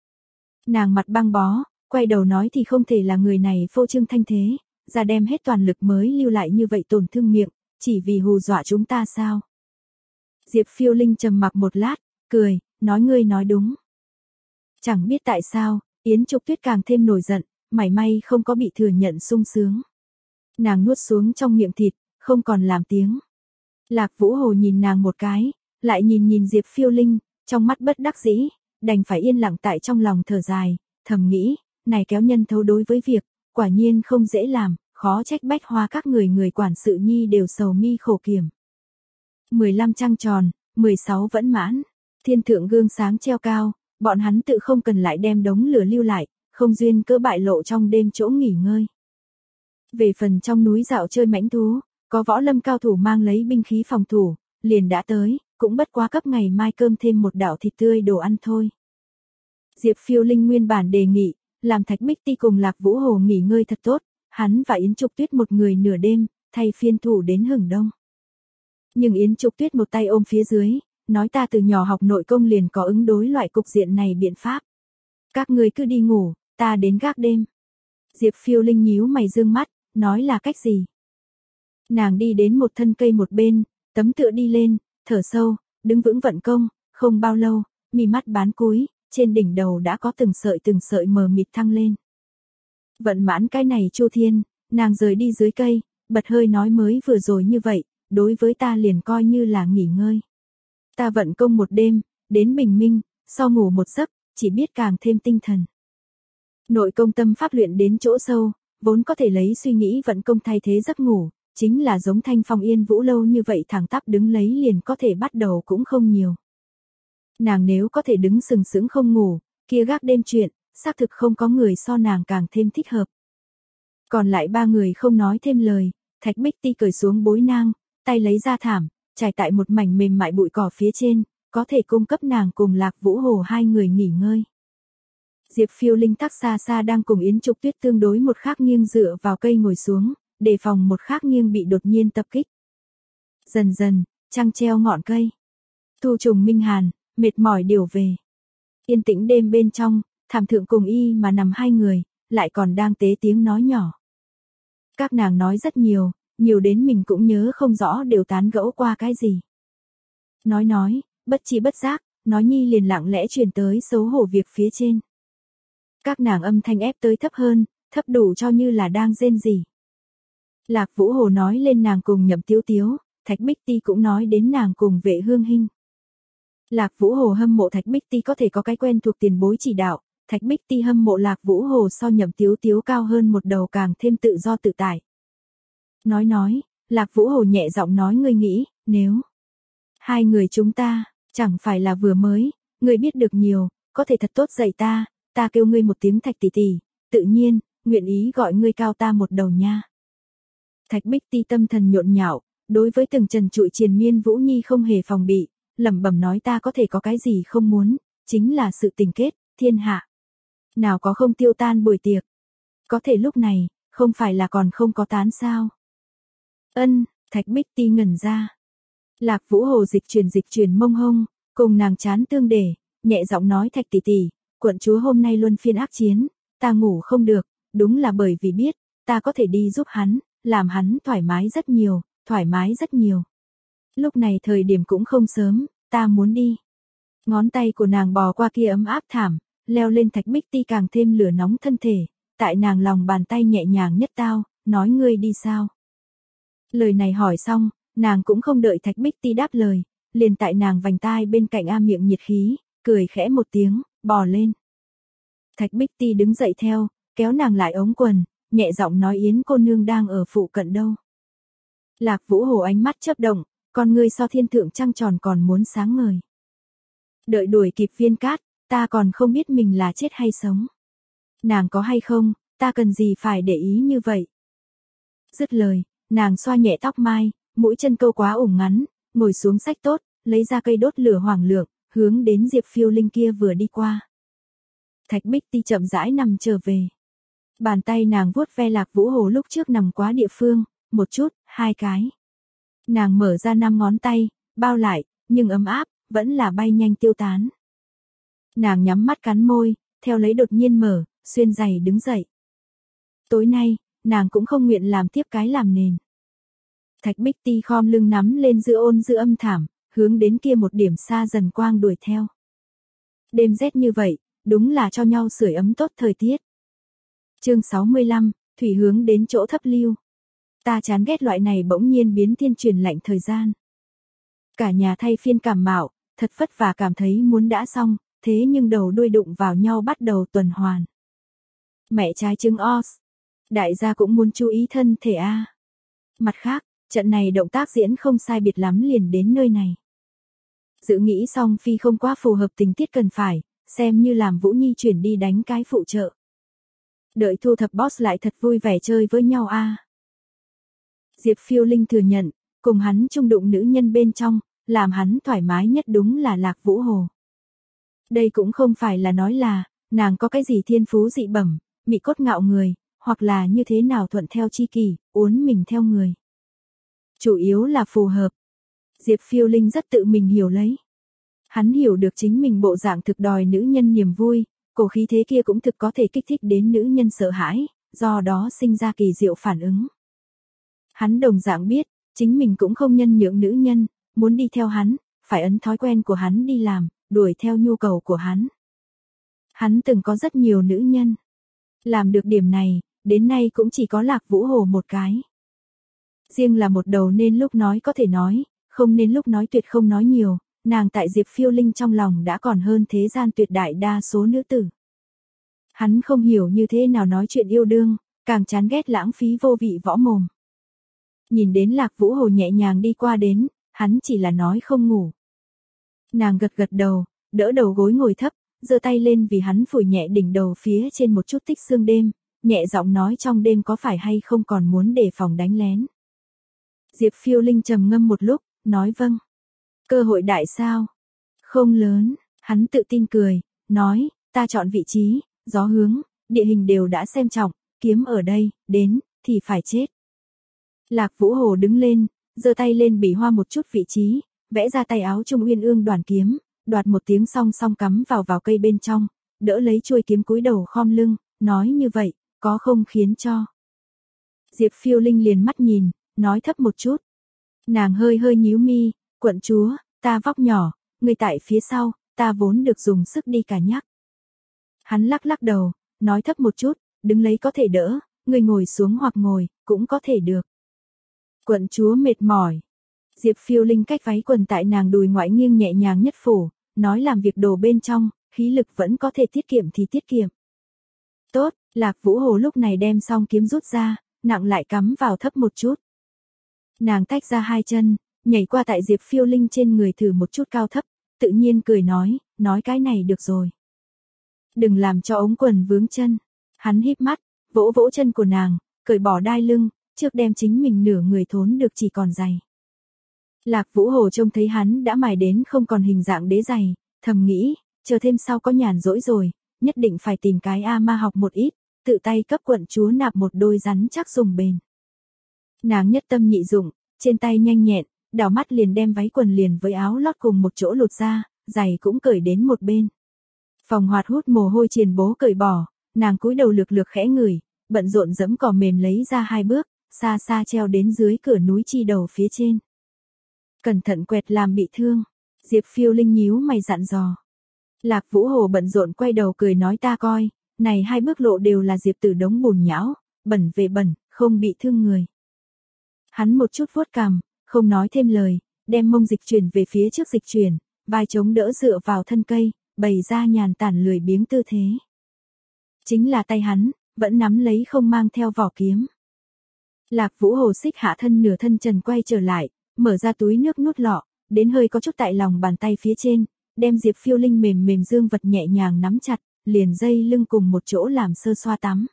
A: Nàng mặt băng bó, quay đầu nói thì không thể là người này phô trương thanh thế, ra đem hết toàn lực mới lưu lại như vậy tổn thương miệng, chỉ vì hù dọa chúng ta sao? Diệp Phiêu Linh trầm mặc một lát, cười, nói ngươi nói đúng. Chẳng biết tại sao, Yến Trục Tuyết càng thêm nổi giận, mảy may không có bị thừa nhận sung sướng. Nàng nuốt xuống trong miệng thịt, không còn làm tiếng. Lạc Vũ Hồ nhìn nàng một cái, lại nhìn nhìn Diệp Phiêu Linh, trong mắt bất đắc dĩ, đành phải yên lặng tại trong lòng thở dài, thầm nghĩ, này kéo nhân thấu đối với việc, quả nhiên không dễ làm, khó trách Bách Hoa các người người quản sự nhi đều sầu mi khổ kiểm. mười lăm trăng tròn, mười sáu vẫn mãn, thiên thượng gương sáng treo cao, bọn hắn tự không cần lại đem đống lửa lưu lại, không duyên cỡ bại lộ trong đêm chỗ nghỉ ngơi. Về phần trong núi dạo chơi mãnh thú, có võ lâm cao thủ mang lấy binh khí phòng thủ, liền đã tới, cũng bất quá cấp ngày mai cơm thêm một đạo thịt tươi đồ ăn thôi. Diệp Phiêu Linh nguyên bản đề nghị, làm Thạch Bích Ti cùng Lạc Vũ Hồ nghỉ ngơi thật tốt, hắn và Yến Trục Tuyết một người nửa đêm, thay phiên thủ đến hừng đông. Nhưng Yến Trục Tuyết một tay ôm phía dưới, nói ta từ nhỏ học nội công liền có ứng đối loại cục diện này biện pháp. Các người cứ đi ngủ, ta đến gác đêm. Diệp Phiêu Linh nhíu mày dương mắt, nói là cách gì? Nàng đi đến một thân cây một bên, tấm tựa đi lên, thở sâu, đứng vững vận công, không bao lâu, mi mắt bán cúi, trên đỉnh đầu đã có từng sợi từng sợi mờ mịt thăng lên. Vận mãn cái này Chu Thiên, nàng rời đi dưới cây, bật hơi nói mới vừa rồi như vậy, đối với ta liền coi như là nghỉ ngơi. Ta vận công một đêm, đến bình minh, sau ngủ một giấc, chỉ biết càng thêm tinh thần. Nội công tâm pháp luyện đến chỗ sâu, vốn có thể lấy suy nghĩ vận công thay thế giấc ngủ, chính là giống Thanh Phong Yên Vũ lâu như vậy thẳng tắp đứng lấy liền có thể bắt đầu cũng không nhiều. Nàng nếu có thể đứng sừng sững không ngủ, kia gác đêm chuyện, xác thực không có người so nàng càng thêm thích hợp. Còn lại ba người không nói thêm lời, Thạch Bích Ti cởi xuống bối nang, tay lấy ra thảm, trải tại một mảnh mềm mại bụi cỏ phía trên, có thể cung cấp nàng cùng Lạc Vũ Hồ hai người nghỉ ngơi. Diệp Phiêu Linh tắc xa xa đang cùng Yến Trục Tuyết tương đối một khác nghiêng dựa vào cây ngồi xuống, đề phòng một khác nghiêng bị đột nhiên tập kích. Dần dần, trăng treo ngọn cây. Thu trùng minh hàn, mệt mỏi điều về. Yên tĩnh đêm bên trong, thảm thượng cùng y mà nằm hai người, lại còn đang tế tiếng nói nhỏ. Các nàng nói rất nhiều, nhiều đến mình cũng nhớ không rõ đều tán gẫu qua cái gì. Nói nói, bất chi bất giác, nói nhi liền lặng lẽ truyền tới xấu hổ việc phía trên. Các nàng âm thanh ép tới thấp hơn, thấp đủ cho như là đang rên rỉ. Lạc Vũ Hồ nói lên nàng cùng Nhậm Tiếu Tiếu, Thạch Bích Ti cũng nói đến nàng cùng Vệ Hương Hinh. Lạc Vũ Hồ hâm mộ Thạch Bích Ti có thể có cái quen thuộc tiền bối chỉ đạo, Thạch Bích Ti hâm mộ Lạc Vũ Hồ so Nhậm Tiếu Tiếu cao hơn một đầu càng thêm tự do tự tại. Nói nói, Lạc Vũ Hồ nhẹ giọng nói ngươi nghĩ, nếu hai người chúng ta, chẳng phải là vừa mới, ngươi biết được nhiều, có thể thật tốt dạy ta, ta kêu ngươi một tiếng Thạch tỷ tỷ, tự nhiên, nguyện ý gọi ngươi cao ta một đầu nha. Thạch Bích Ti tâm thần nhộn nhạo, đối với từng trần trụi triền miên Vũ Nhi không hề phòng bị, lẩm bẩm nói ta có thể có cái gì không muốn, chính là sự tình kết, thiên hạ. Nào có không tiêu tan buổi tiệc. Có thể lúc này, không phải là còn không có tán sao? Ân, Thạch Bích Ti ngẩn ra. Lạc Vũ Hồ dịch chuyển dịch chuyển mông hông, cùng nàng chán tương để, nhẹ giọng nói Thạch tỷ tỷ, quận chúa hôm nay luân phiên ác chiến, ta ngủ không được, đúng là bởi vì biết, ta có thể đi giúp hắn, làm hắn thoải mái rất nhiều, thoải mái rất nhiều. Lúc này thời điểm cũng không sớm, ta muốn đi. Ngón tay của nàng bò qua kia ấm áp thảm, leo lên Thạch Bích Ti càng thêm lửa nóng thân thể, tại nàng lòng bàn tay nhẹ nhàng nhất tao, nói ngươi đi sao? Lời này hỏi xong, nàng cũng không đợi Thạch Bích Ti đáp lời, liền tại nàng vành tai bên cạnh a miệng nhiệt khí, cười khẽ một tiếng, bò lên. Thạch Bích Ti đứng dậy theo, kéo nàng lại ống quần, nhẹ giọng nói Yến cô nương đang ở phụ cận đâu. Lạc Vũ Hồ ánh mắt chớp động, con ngươi so thiên thượng trăng tròn còn muốn sáng ngời. Đợi đuổi kịp Viên Cát, ta còn không biết mình là chết hay sống. Nàng có hay không, ta cần gì phải để ý như vậy. Dứt lời, nàng xoa nhẹ tóc mai, mũi chân câu quá ủng ngắn, ngồi xuống sách tốt, lấy ra cây đốt lửa hoàng lượng, hướng đến Diệp Phiêu Linh kia vừa đi qua. Thạch Bích Ti chậm rãi nằm trở về. Bàn tay nàng vuốt ve Lạc Vũ Hồ lúc trước nằm quá địa phương, một chút, hai cái. Nàng mở ra năm ngón tay, bao lại, nhưng ấm áp, vẫn là bay nhanh tiêu tán. Nàng nhắm mắt cắn môi, theo lấy đột nhiên mở, xuyên giày đứng dậy. Tối nay, nàng cũng không nguyện làm tiếp cái làm nền. Thạch Bích Ti khom lưng nắm lên giữa ôn giữa âm thảm, hướng đến kia một điểm xa dần quang đuổi theo. Đêm rét như vậy, đúng là cho nhau sưởi ấm tốt thời tiết. Chương sáu mươi lăm, thủy hướng đến chỗ thấp lưu. Ta chán ghét loại này bỗng nhiên biến thiên truyền lạnh thời gian. Cả nhà thay phiên cảm mạo, thật vất vả cảm thấy muốn đã xong, thế nhưng đầu đuôi đụng vào nhau bắt đầu tuần hoàn. Mẹ trái trứng os. Đại gia cũng muốn chú ý thân thể a. Mặt khác, trận này động tác diễn không sai biệt lắm liền đến nơi này. Dự nghĩ xong phi không quá phù hợp tình tiết cần phải, xem như làm Vũ Nhi chuyển đi đánh cái phụ trợ. Đợi thu thập boss lại thật vui vẻ chơi với nhau a. Diệp Phiêu Linh thừa nhận, cùng hắn chung đụng nữ nhân bên trong, làm hắn thoải mái nhất đúng là Lạc Vũ Hồ. Đây cũng không phải là nói là, nàng có cái gì thiên phú dị bẩm, mị cốt ngạo người, hoặc là như thế nào thuận theo chi kỷ, uốn mình theo người. Chủ yếu là phù hợp. Diệp Phiêu Linh rất tự mình hiểu lấy. Hắn hiểu được chính mình bộ dạng thực đòi nữ nhân niềm vui, cổ khí thế kia cũng thực có thể kích thích đến nữ nhân sợ hãi, do đó sinh ra kỳ diệu phản ứng. Hắn đồng dạng biết, chính mình cũng không nhân nhượng nữ nhân, muốn đi theo hắn, phải ấn thói quen của hắn đi làm, đuổi theo nhu cầu của hắn. Hắn từng có rất nhiều nữ nhân. Làm được điểm này, đến nay cũng chỉ có Lạc Vũ Hồ một cái. Riêng là một đầu nên lúc nói có thể nói, không nên lúc nói tuyệt không nói nhiều, nàng tại Diệp Phiêu Linh trong lòng đã còn hơn thế gian tuyệt đại đa số nữ tử. Hắn không hiểu như thế nào nói chuyện yêu đương, càng chán ghét lãng phí vô vị võ mồm. Nhìn đến Lạc Vũ Hồ nhẹ nhàng đi qua đến, hắn chỉ là nói không ngủ. Nàng gật gật đầu, đỡ đầu gối ngồi thấp, giơ tay lên vì hắn phủi nhẹ đỉnh đầu phía trên một chút tích sương đêm, nhẹ giọng nói trong đêm có phải hay không còn muốn đề phòng đánh lén. Diệp Phiêu Linh trầm ngâm một lúc, nói vâng. Cơ hội đại sao? Không lớn, hắn tự tin cười, nói, ta chọn vị trí, gió hướng, địa hình đều đã xem trọng, kiếm ở đây, đến, thì phải chết. Lạc Vũ Hồ đứng lên, giơ tay lên bỉ hoa một chút vị trí, vẽ ra tay áo Trung Uyên Ương đoàn kiếm, đoạt một tiếng song song cắm vào vào cây bên trong, đỡ lấy chuôi kiếm cúi đầu khom lưng, nói như vậy, có không khiến cho. Diệp Phiêu Linh liền mắt nhìn, nói thấp một chút. Nàng hơi hơi nhíu mi, quận chúa, ta vóc nhỏ, người tại phía sau, ta vốn được dùng sức đi cả nhắc. Hắn lắc lắc đầu, nói thấp một chút, đứng lấy có thể đỡ, người ngồi xuống hoặc ngồi, cũng có thể được. Quận chúa mệt mỏi. Diệp Phiêu Linh cách váy quần tại nàng đùi ngoại nghiêng nhẹ nhàng nhất phủ, nói làm việc đồ bên trong, khí lực vẫn có thể tiết kiệm thì tiết kiệm. Tốt, Lạc Vũ Hồ lúc này đem xong kiếm rút ra, nặng lại cắm vào thấp một chút. Nàng tách ra hai chân, nhảy qua tại Diệp Phiêu Linh trên người thử một chút cao thấp, tự nhiên cười nói, nói cái này được rồi. Đừng làm cho ống quần vướng chân. Hắn híp mắt, vỗ vỗ chân của nàng, cởi bỏ đai lưng, trước đem chính mình nửa người thốn được chỉ còn giày. Lạc Vũ Hồ trông thấy hắn đã mài đến không còn hình dạng đế giày, thầm nghĩ, chờ thêm sau có nhàn rỗi rồi, nhất định phải tìm cái A ma học một ít, tự tay cấp quận chúa nạp một đôi rắn chắc dùng bền. Nàng nhất tâm nhị dụng, trên tay nhanh nhẹn, đảo mắt liền đem váy quần liền với áo lót cùng một chỗ lột ra, giày cũng cởi đến một bên. Phòng hoạt hút mồ hôi triền bố cởi bỏ, nàng cúi đầu lược lược khẽ ngửi, bận rộn dẫm cỏ mềm lấy ra hai bước, xa xa treo đến dưới cửa núi chi đầu phía trên. Cẩn thận quẹt làm bị thương, Diệp Phiêu Linh nhíu mày dặn dò. Lạc Vũ Hồ bận rộn quay đầu cười nói ta coi, này hai bước lộ đều là Diệp Tử đống bùn nhão, bẩn về bẩn, không bị thương người. Hắn một chút vuốt cằm, không nói thêm lời, đem mông dịch chuyển về phía trước dịch chuyển, vai chống đỡ dựa vào thân cây, bày ra nhàn tản lười biếng tư thế. Chính là tay hắn, vẫn nắm lấy không mang theo vỏ kiếm. Lạc Vũ Hồ xích hạ thân nửa thân trần quay trở lại, mở ra túi nước nút lọ, đến hơi có chút tại lòng bàn tay phía trên, đem Diệp Phiêu Linh mềm mềm dương vật nhẹ nhàng nắm chặt, liền dây lưng cùng một chỗ làm sơ xoa tắm.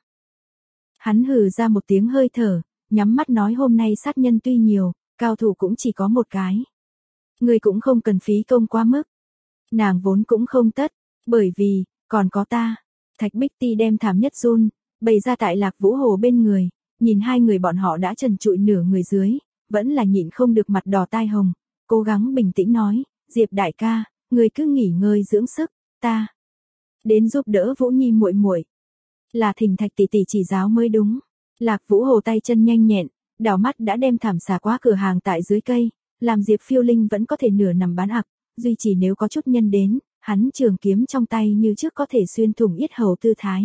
A: Hắn hừ ra một tiếng hơi thở, nhắm mắt nói hôm nay sát nhân tuy nhiều, cao thủ cũng chỉ có một cái. Người cũng không cần phí công quá mức. Nàng vốn cũng không tất, bởi vì, còn có ta. Thạch Bích Ti đem thảm nhất run, bày ra tại Lạc Vũ Hồ bên người, nhìn hai người bọn họ đã trần trụi nửa người dưới, vẫn là nhịn không được mặt đỏ tai hồng, cố gắng bình tĩnh nói, Diệp đại ca, người cứ nghỉ ngơi dưỡng sức, ta đến giúp đỡ Vũ Nhi muội muội. Là thỉnh Thạch tỷ tỷ chỉ giáo mới đúng. Lạc Vũ Hồ tay chân nhanh nhẹn, đảo mắt đã đem thảm xà qua cửa hàng tại dưới cây, làm Diệp Phiêu Linh vẫn có thể nửa nằm bán ặc, duy chỉ nếu có chút nhân đến, hắn trường kiếm trong tay như trước có thể xuyên thủng yết hầu tư thái.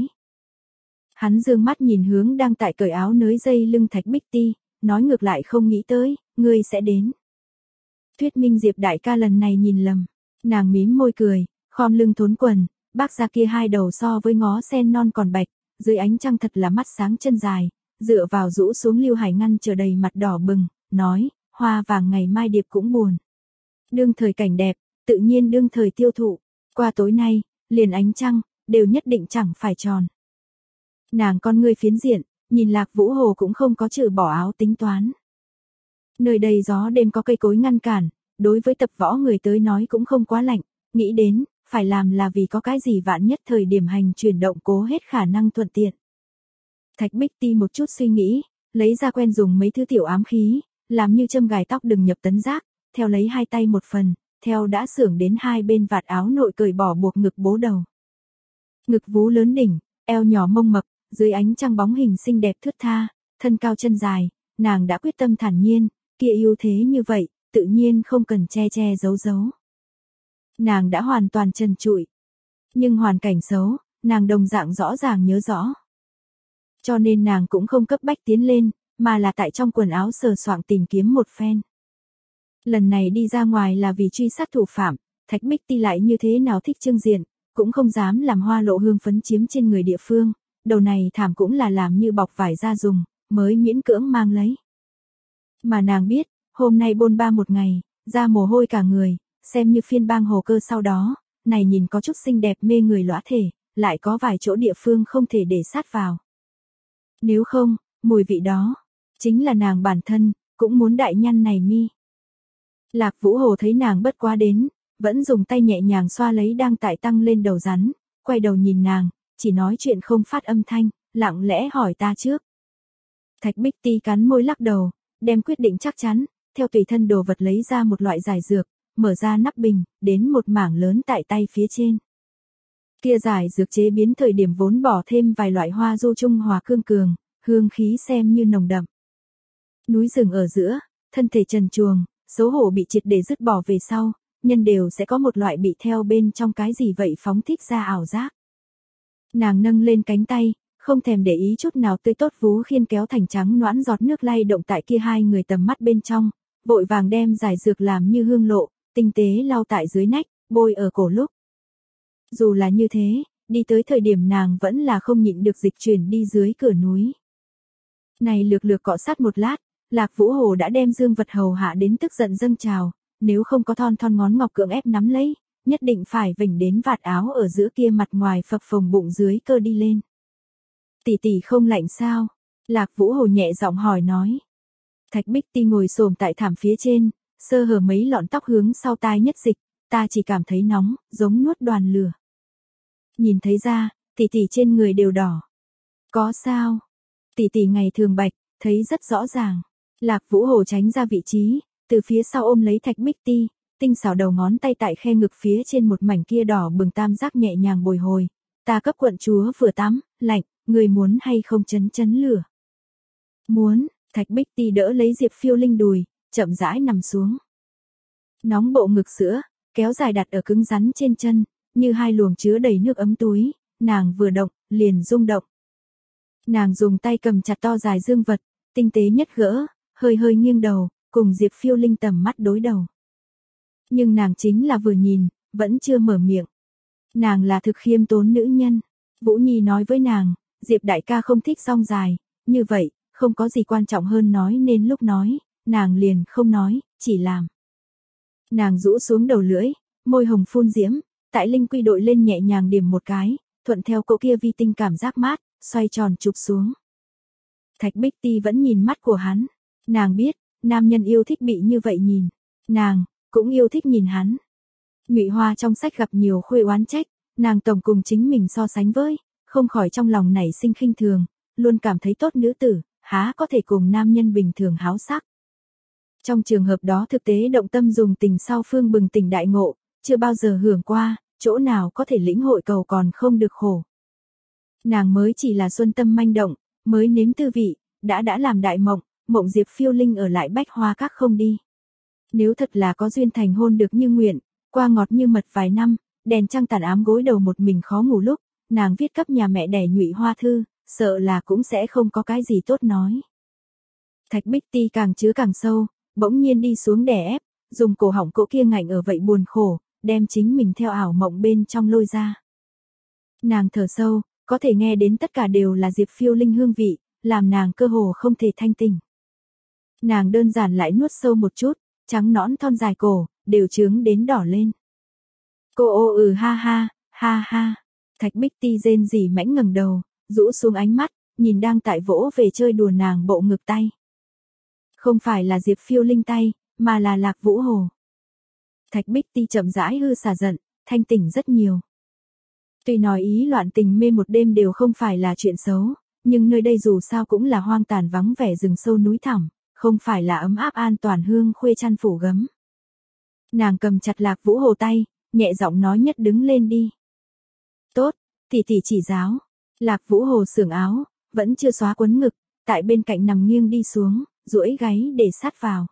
A: Hắn dương mắt nhìn hướng đang tại cởi áo nới dây lưng Thạch Bích Ti, nói ngược lại không nghĩ tới, ngươi sẽ đến. Thuyết minh Diệp đại ca lần này nhìn lầm, nàng mím môi cười, khom lưng thốn quần, bác ra kia hai đầu so với ngó sen non còn bạch, dưới ánh trăng thật là mắt sáng chân dài, dựa vào rũ xuống Lưu Hải ngăn chờ đầy mặt đỏ bừng, nói, hoa vàng ngày mai điệp cũng buồn. Đương thời cảnh đẹp, tự nhiên đương thời tiêu thụ, qua tối nay, liền ánh trăng, đều nhất định chẳng phải tròn. Nàng con ngươi phiến diện, nhìn Lạc Vũ Hồ cũng không có trừ bỏ áo tính toán. Nơi đây gió đêm có cây cối ngăn cản, đối với tập võ người tới nói cũng không quá lạnh, nghĩ đến, phải làm là vì có cái gì vạn nhất thời điểm hành chuyển động cố hết khả năng thuận tiện. Thạch Bích Ti một chút suy nghĩ, lấy ra quen dùng mấy thứ tiểu ám khí, làm như châm gài tóc đừng nhập tấn giác, theo lấy hai tay một phần, theo đã xưởng đến hai bên vạt áo nội cởi bỏ buộc ngực bố đầu. Ngực vú lớn đỉnh, eo nhỏ mông mập, dưới ánh trăng bóng hình xinh đẹp thướt tha, thân cao chân dài, nàng đã quyết tâm thản nhiên, kia ưu thế như vậy, tự nhiên không cần che che giấu giấu. Nàng đã hoàn toàn trần trụi, nhưng hoàn cảnh xấu, nàng đồng dạng rõ ràng nhớ rõ. Cho nên nàng cũng không cấp bách tiến lên, mà là tại trong quần áo sờ soạng tìm kiếm một phen. Lần này đi ra ngoài là vì truy sát thủ phạm, Thạch Bích Ti lại như thế nào thích trưng diện, cũng không dám làm hoa lộ hương phấn chiếm trên người địa phương, đầu này thảm cũng là làm như bọc vải ra dùng, mới miễn cưỡng mang lấy. Mà nàng biết, hôm nay bôn ba một ngày, ra mồ hôi cả người, xem như phiên bang hồ cơ sau đó, này nhìn có chút xinh đẹp mê người lõa thể, lại có vài chỗ địa phương không thể để sát vào. Nếu không, mùi vị đó, chính là nàng bản thân, cũng muốn đại nhăn này mi. Lạc Vũ Hồ thấy nàng bất quá đến, vẫn dùng tay nhẹ nhàng xoa lấy đang tại tăng lên đầu rắn, quay đầu nhìn nàng, chỉ nói chuyện không phát âm thanh, lặng lẽ hỏi ta trước. Thạch Bích Ti cắn môi lắc đầu, đem quyết định chắc chắn, theo tùy thân đồ vật lấy ra một loại giải dược, mở ra nắp bình, đến một mảng lớn tại tay phía trên. Kia giải dược chế biến thời điểm vốn bỏ thêm vài loại hoa du trung hòa cương cường, hương khí xem như nồng đậm. Núi rừng ở giữa, thân thể trần truồng, xấu hổ bị triệt để dứt bỏ về sau, nhân đều sẽ có một loại bị theo bên trong cái gì vậy phóng thích ra ảo giác. Nàng nâng lên cánh tay, không thèm để ý chút nào tươi tốt vú khiên kéo thành trắng noãn giọt nước lay động tại kia hai người tầm mắt bên trong, vội vàng đem giải dược làm như hương lộ, tinh tế lau tại dưới nách, bôi ở cổ lúc. Dù là như thế, đi tới thời điểm nàng vẫn là không nhịn được dịch chuyển đi dưới cửa núi. Này lược lược cọ sát một lát, Lạc Vũ Hồ đã đem dương vật hầu hạ đến tức giận dâng trào, nếu không có thon thon ngón ngọc cưỡng ép nắm lấy, nhất định phải vểnh đến vạt áo ở giữa kia mặt ngoài phập phồng bụng dưới cơ đi lên. Tỷ tỷ không lạnh sao? Lạc Vũ Hồ nhẹ giọng hỏi nói. Thạch Bích Ti ngồi xổm tại thảm phía trên, sơ hở mấy lọn tóc hướng sau tai nhất dịch, ta chỉ cảm thấy nóng, giống nuốt đoàn lửa. Nhìn thấy ra, tỷ tỷ trên người đều đỏ. Có sao? Tỷ tỷ ngày thường bạch, thấy rất rõ ràng. Lạc Vũ Hồ tránh ra vị trí, từ phía sau ôm lấy Thạch Bích Ti, tinh xảo đầu ngón tay tại khe ngực phía trên một mảnh kia đỏ bừng tam giác nhẹ nhàng bồi hồi. Ta cấp quận chúa vừa tắm, lạnh, người muốn hay không chấn chấn lửa? Muốn, Thạch Bích Ti đỡ lấy Diệp Phiêu Linh đùi, chậm rãi nằm xuống. Nóng bộ ngực sữa, kéo dài đặt ở cứng rắn trên chân, như hai luồng chứa đầy nước ấm túi, nàng vừa động, liền rung động. Nàng dùng tay cầm chặt to dài dương vật, tinh tế nhất gỡ, hơi hơi nghiêng đầu, cùng Diệp Phiêu Linh tầm mắt đối đầu. Nhưng nàng chính là vừa nhìn, vẫn chưa mở miệng. Nàng là thực khiêm tốn nữ nhân. Vũ Nhi nói với nàng, Diệp đại ca không thích song dài, như vậy, không có gì quan trọng hơn nói nên lúc nói, nàng liền không nói, chỉ làm. Nàng rũ xuống đầu lưỡi, môi hồng phun diễm, tại linh quy đội lên nhẹ nhàng điểm một cái, thuận theo cỗ kia vi tinh cảm giác mát, xoay tròn chụp xuống. Thạch Bích Ti vẫn nhìn mắt của hắn, nàng biết, nam nhân yêu thích bị như vậy nhìn, nàng cũng yêu thích nhìn hắn. Ngụy Hoa trong sách gặp nhiều khuê oán trách, nàng tổng cùng chính mình so sánh với, không khỏi trong lòng nảy sinh khinh thường, luôn cảm thấy tốt nữ tử, há có thể cùng nam nhân bình thường háo sắc. Trong trường hợp đó thực tế động tâm dùng tình sau phương bừng tỉnh đại ngộ, chưa bao giờ hưởng qua, chỗ nào có thể lĩnh hội cầu còn không được khổ. Nàng mới chỉ là xuân tâm manh động, mới nếm tư vị, đã đã làm đại mộng, mộng Diệp Phiêu Linh ở lại Bách Hoa Các không đi. Nếu thật là có duyên thành hôn được như nguyện, qua ngọt như mật vài năm, đèn trăng tàn ám gối đầu một mình khó ngủ lúc, nàng viết cấp nhà mẹ đẻ Nhụy Hoa thư, sợ là cũng sẽ không có cái gì tốt nói. Thạch Bích Ti càng chứa càng sâu, bỗng nhiên đi xuống đè ép, dùng cổ họng cỗ kia ngạnh ở vậy buồn khổ, đem chính mình theo ảo mộng bên trong lôi ra. Nàng thở sâu, có thể nghe đến tất cả đều là Diệp Phiêu Linh hương vị, làm nàng cơ hồ không thể thanh tỉnh. Nàng đơn giản lại nuốt sâu một chút, trắng nõn thon dài cổ, đều trướng đến đỏ lên. Cô ô ừ ha ha, ha ha. Thạch Bích Ti rên rỉ mãnh ngẩng đầu, rũ xuống ánh mắt, nhìn đang tại vỗ về chơi đùa nàng bộ ngực tay. Không phải là Diệp Phiêu Linh tay, mà là Lạc Vũ Hồ. Thạch Bích Ti chậm rãi hư xả giận, thanh tỉnh rất nhiều. Tuy nói ý loạn tình mê một đêm đều không phải là chuyện xấu, nhưng nơi đây dù sao cũng là hoang tàn vắng vẻ rừng sâu núi thẳm, không phải là ấm áp an toàn hương khuê chăn phủ gấm. Nàng cầm chặt Lạc Vũ Hồ tay, nhẹ giọng nói nhất đứng lên đi. Tốt, tỷ tỷ chỉ giáo. Lạc Vũ Hồ sưởng áo, vẫn chưa xóa quấn ngực, tại bên cạnh nằm nghiêng đi xuống, duỗi gáy để sát vào.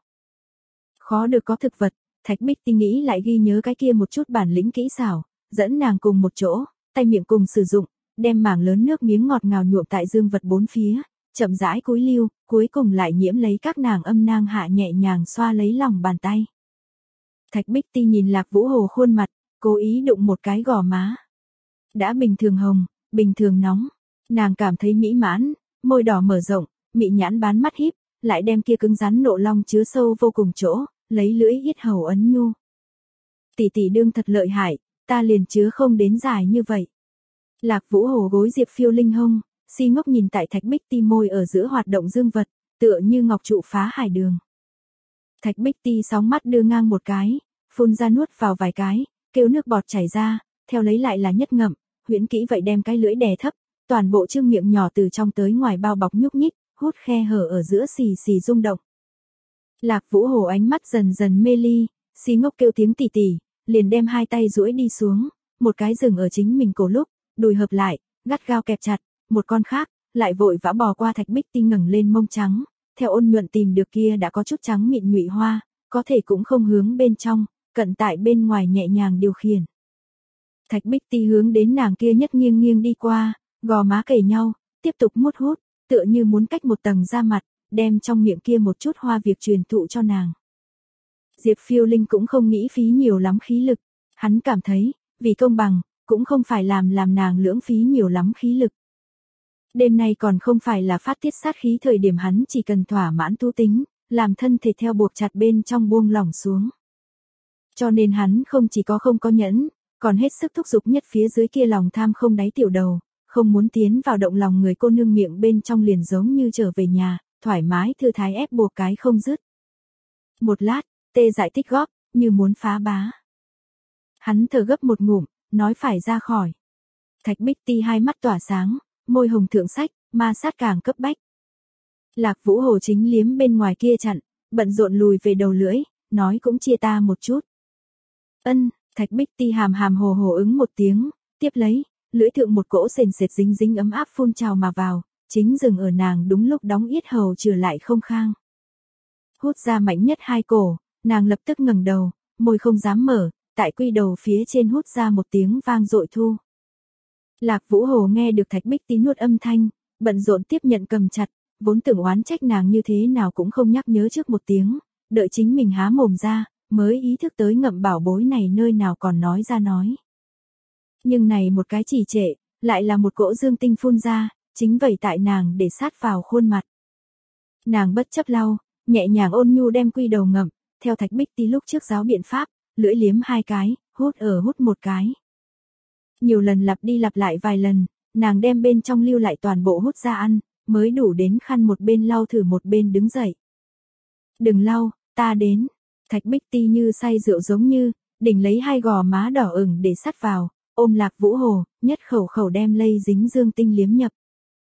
A: Khó được có thực vật, Thạch Bích Ti nghĩ lại ghi nhớ cái kia một chút bản lĩnh kỹ xảo, dẫn nàng cùng một chỗ, tay miệng cùng sử dụng, đem mảng lớn nước miếng ngọt ngào nhuộm tại dương vật bốn phía, chậm rãi cúi lưu, cuối cùng lại nhiễm lấy các nàng âm nang hạ nhẹ nhàng xoa lấy lòng bàn tay. Thạch Bích Ti nhìn Lạc Vũ Hồ khuôn mặt, cố ý đụng một cái gò má. Đã bình thường hồng, bình thường nóng, nàng cảm thấy mỹ mãn, môi đỏ mở rộng, mị nhãn bán mắt híp, lại đem kia cứng rắn nộ long chứa sâu vô cùng chỗ, lấy lưỡi yết hầu ấn nhu. Tỷ tỷ đương thật lợi hại, ta liền chứa không đến dài như vậy. Lạc Vũ Hồ gối Diệp Phiêu Linh hông, si ngốc nhìn tại Thạch Bích Ti môi ở giữa hoạt động dương vật, tựa như ngọc trụ phá hải đường. Thạch Bích Ti sóng mắt đưa ngang một cái, phun ra nuốt vào vài cái, kêu nước bọt chảy ra, theo lấy lại là nhất ngậm, huyễn kỹ vậy đem cái lưỡi đè thấp, toàn bộ trương miệng nhỏ từ trong tới ngoài bao bọc nhúc nhích, hút khe hở ở giữa xì xì rung động. Lạc Vũ Hồ ánh mắt dần dần mê ly, si ngốc kêu tiếng tỉ tỉ, liền đem hai tay duỗi đi xuống, một cái dừng ở chính mình cổ lúc, đùi hợp lại, gắt gao kẹp chặt, một con khác, lại vội vã bò qua Thạch Bích Ti ngẩng lên mông trắng, theo ôn nhuận tìm được kia đã có chút trắng mịn Nhụy Hoa, có thể cũng không hướng bên trong, cận tại bên ngoài nhẹ nhàng điều khiển. Thạch Bích Ti hướng đến nàng kia nhất nghiêng nghiêng đi qua, gò má kề nhau, tiếp tục mút hút, tựa như muốn cách một tầng da mặt, đem trong miệng kia một chút hoa việc truyền thụ cho nàng. Diệp Phiêu Linh cũng không nghĩ phí nhiều lắm khí lực, hắn cảm thấy, vì công bằng, cũng không phải làm làm nàng lưỡng phí nhiều lắm khí lực. Đêm nay còn không phải là phát tiết sát khí thời điểm hắn chỉ cần thỏa mãn thú tính, làm thân thể theo buộc chặt bên trong buông lỏng xuống. Cho nên hắn không chỉ có không có nhẫn, còn hết sức thúc giục nhất phía dưới kia lòng tham không đáy tiểu đầu, không muốn tiến vào động lòng người cô nương miệng bên trong liền giống như trở về nhà, thoải mái thư thái ép buộc cái không dứt. Một lát, tê dại tích góp, như muốn phá bá. Hắn thở gấp một ngụm, nói phải ra khỏi. Thạch Bích Ti hai mắt tỏa sáng, môi hồng thượng sách, ma sát càng cấp bách. Lạc Vũ Hồ chính liếm bên ngoài kia chặn, bận rộn lùi về đầu lưỡi, nói cũng chia ta một chút. Ân, Thạch Bích Ti hàm hàm hồ hồ ứng một tiếng, tiếp lấy, lưỡi thượng một cỗ sền sệt dính dính ấm áp phun trào mà vào, chính dừng ở nàng đúng lúc đóng yết hầu trừ lại không khang. Hút ra mạnh nhất hai cổ, nàng lập tức ngẩng đầu, môi không dám mở, tại quy đầu phía trên hút ra một tiếng vang dội thu. Lạc Vũ Hồ nghe được Thạch Bích Ti nuốt âm thanh, bận rộn tiếp nhận cầm chặt, vốn tưởng oán trách nàng như thế nào cũng không nhắc nhớ trước một tiếng, đợi chính mình há mồm ra, mới ý thức tới ngậm bảo bối này nơi nào còn nói ra nói. Nhưng này một cái trì trệ, lại là một cỗ dương tinh phun ra, chính vậy tại nàng để sát vào khuôn mặt. Nàng bất chấp lau, nhẹ nhàng ôn nhu đem quy đầu ngậm, theo Thạch Bích Ti lúc trước giáo biện pháp, lưỡi liếm hai cái, hút ở hút một cái. Nhiều lần lặp đi lặp lại vài lần, nàng đem bên trong lưu lại toàn bộ hút ra ăn, mới đủ đến khăn một bên lau thử một bên đứng dậy. Đừng lau, ta đến. Thạch Bích Ti như say rượu giống như, đỉnh lấy hai gò má đỏ ửng để sát vào, ôm Lạc Vũ Hồ, nhất khẩu khẩu đem lây dính dương tinh liếm nhập.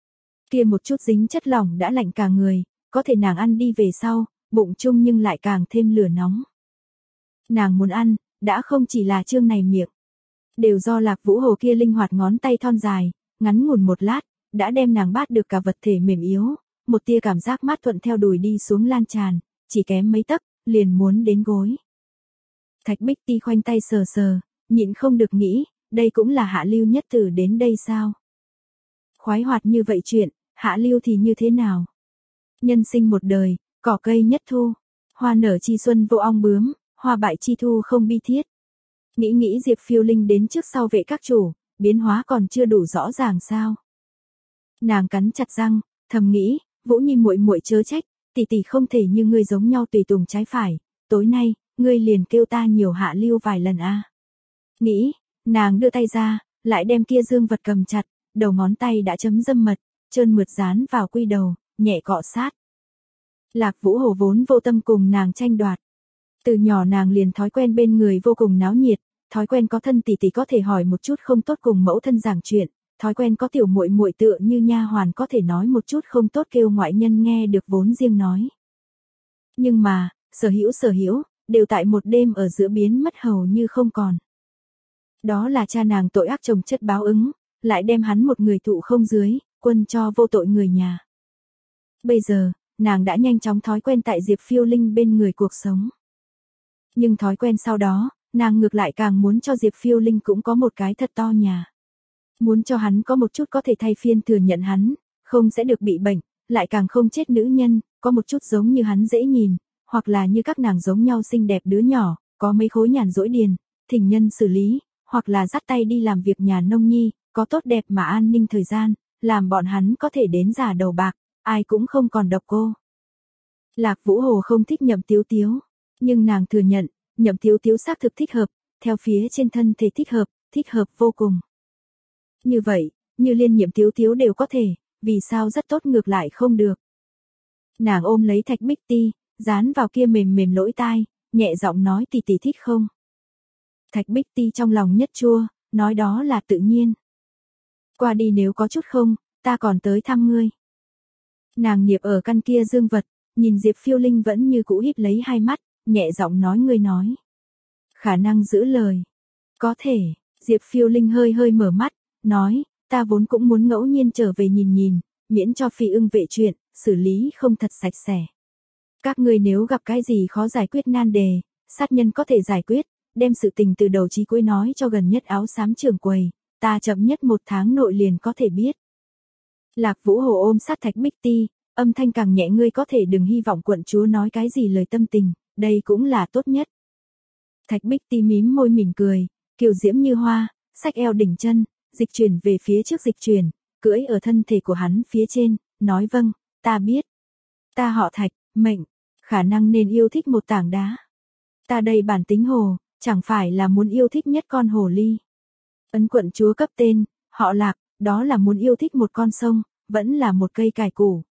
A: Kia một chút dính chất lỏng đã lạnh cả người, có thể nàng ăn đi về sau, bụng chung nhưng lại càng thêm lửa nóng. Nàng muốn ăn, đã không chỉ là trương này miệng. Đều do Lạc Vũ Hồ kia linh hoạt ngón tay thon dài, ngắn ngủn một lát, đã đem nàng bát được cả vật thể mềm yếu, một tia cảm giác mát thuận theo đùi đi xuống lan tràn, chỉ kém mấy tấc, liền muốn đến gối. Thạch Bích Ti khoanh tay sờ sờ, nhịn không được nghĩ, đây cũng là hạ lưu nhất tử đến đây sao? Khoái hoạt như vậy chuyện, hạ lưu thì như thế nào? Nhân sinh một đời, cỏ cây nhất thu, hoa nở chi xuân vô ong bướm, hoa bại chi thu không bi thiết. Nghĩ nghĩ Diệp Phiêu Linh đến trước sau vệ các chủ, biến hóa còn chưa đủ rõ ràng sao? Nàng cắn chặt răng, thầm nghĩ, Vũ Nhi muội muội chớ trách, tỷ tỷ không thể như ngươi giống nhau tùy tùng trái phải, tối nay, ngươi liền kêu ta nhiều hạ lưu vài lần a. À. Nghĩ, nàng đưa tay ra, lại đem kia dương vật cầm chặt, đầu ngón tay đã chấm dâm mật, trơn mượt dán vào quy đầu, nhẹ cọ sát. Lạc Vũ Hồ vốn vô tâm cùng nàng tranh đoạt. Từ nhỏ nàng liền thói quen bên người vô cùng náo nhiệt, thói quen có thân tỷ tỷ có thể hỏi một chút không tốt cùng mẫu thân giảng chuyện, thói quen có tiểu muội muội tựa như nha hoàn có thể nói một chút không tốt kêu ngoại nhân nghe được vốn riêng nói. Nhưng mà, sở hữu sở hữu, đều tại một đêm ở giữa biến mất hầu như không còn. Đó là cha nàng tội ác chồng chất báo ứng, lại đem hắn một người thụ không dưới, quân cho vô tội người nhà. Bây giờ, nàng đã nhanh chóng thói quen tại Diệp Phiêu Linh bên người cuộc sống. Nhưng thói quen sau đó, nàng ngược lại càng muốn cho Diệp Phiêu Linh cũng có một cái thật to nhà. Muốn cho hắn có một chút có thể thay phiên thừa nhận hắn, không sẽ được bị bệnh, lại càng không chết nữ nhân, có một chút giống như hắn dễ nhìn, hoặc là như các nàng giống nhau xinh đẹp đứa nhỏ, có mấy khối nhàn rỗi điền, thỉnh nhân xử lý, hoặc là dắt tay đi làm việc nhà nông nhi, có tốt đẹp mà an ninh thời gian, làm bọn hắn có thể đến già đầu bạc, ai cũng không còn độc cô. Lạc Vũ Hồ không thích Nhậm Tiếu Tiếu, nhưng nàng thừa nhận, Nhậm Tiếu Tiếu xác thực thích hợp, theo phía trên thân thể thích hợp, thích hợp vô cùng. Như vậy, như liên Nhiệm Tiếu Tiếu đều có thể, vì sao rất tốt ngược lại không được. Nàng ôm lấy Thạch Bích Ti, dán vào kia mềm mềm lỗ tai, nhẹ giọng nói tỷ tỷ thích không. Thạch Bích Ti trong lòng nhất chua, nói đó là tự nhiên. Qua đi nếu có chút không, ta còn tới thăm ngươi. Nàng niệp ở căn kia dương vật, nhìn Diệp Phiêu Linh vẫn như cũ híp lấy hai mắt, nhẹ giọng nói ngươi nói. Khả năng giữ lời. Có thể, Diệp Phiêu Linh hơi hơi mở mắt, nói, ta vốn cũng muốn ngẫu nhiên trở về nhìn nhìn, miễn cho Phi Ưng vệ chuyện, xử lý không thật sạch sẽ. Các ngươi nếu gặp cái gì khó giải quyết nan đề, sát nhân có thể giải quyết, đem sự tình từ đầu chí cuối nói cho gần nhất áo xám trưởng quầy, ta chậm nhất một tháng nội liền có thể biết. Lạc Vũ Hồ ôm sát Thạch Bích Ti, âm thanh càng nhẹ ngươi có thể đừng hy vọng quận chúa nói cái gì lời tâm tình, đây cũng là tốt nhất. Thạch Bích Ti mím môi mỉm cười, kiều diễm như hoa, xách eo đỉnh chân, dịch chuyển về phía trước dịch chuyển, cưỡi ở thân thể của hắn phía trên, nói vâng, ta biết. Ta họ Thạch, mệnh, khả năng nên yêu thích một tảng đá. Ta đây bản tính hồ, chẳng phải là muốn yêu thích nhất con hồ ly. Ấn quận chúa cấp tên, họ Lạc, đó là muốn yêu thích một con sông, vẫn là một cây cải củ.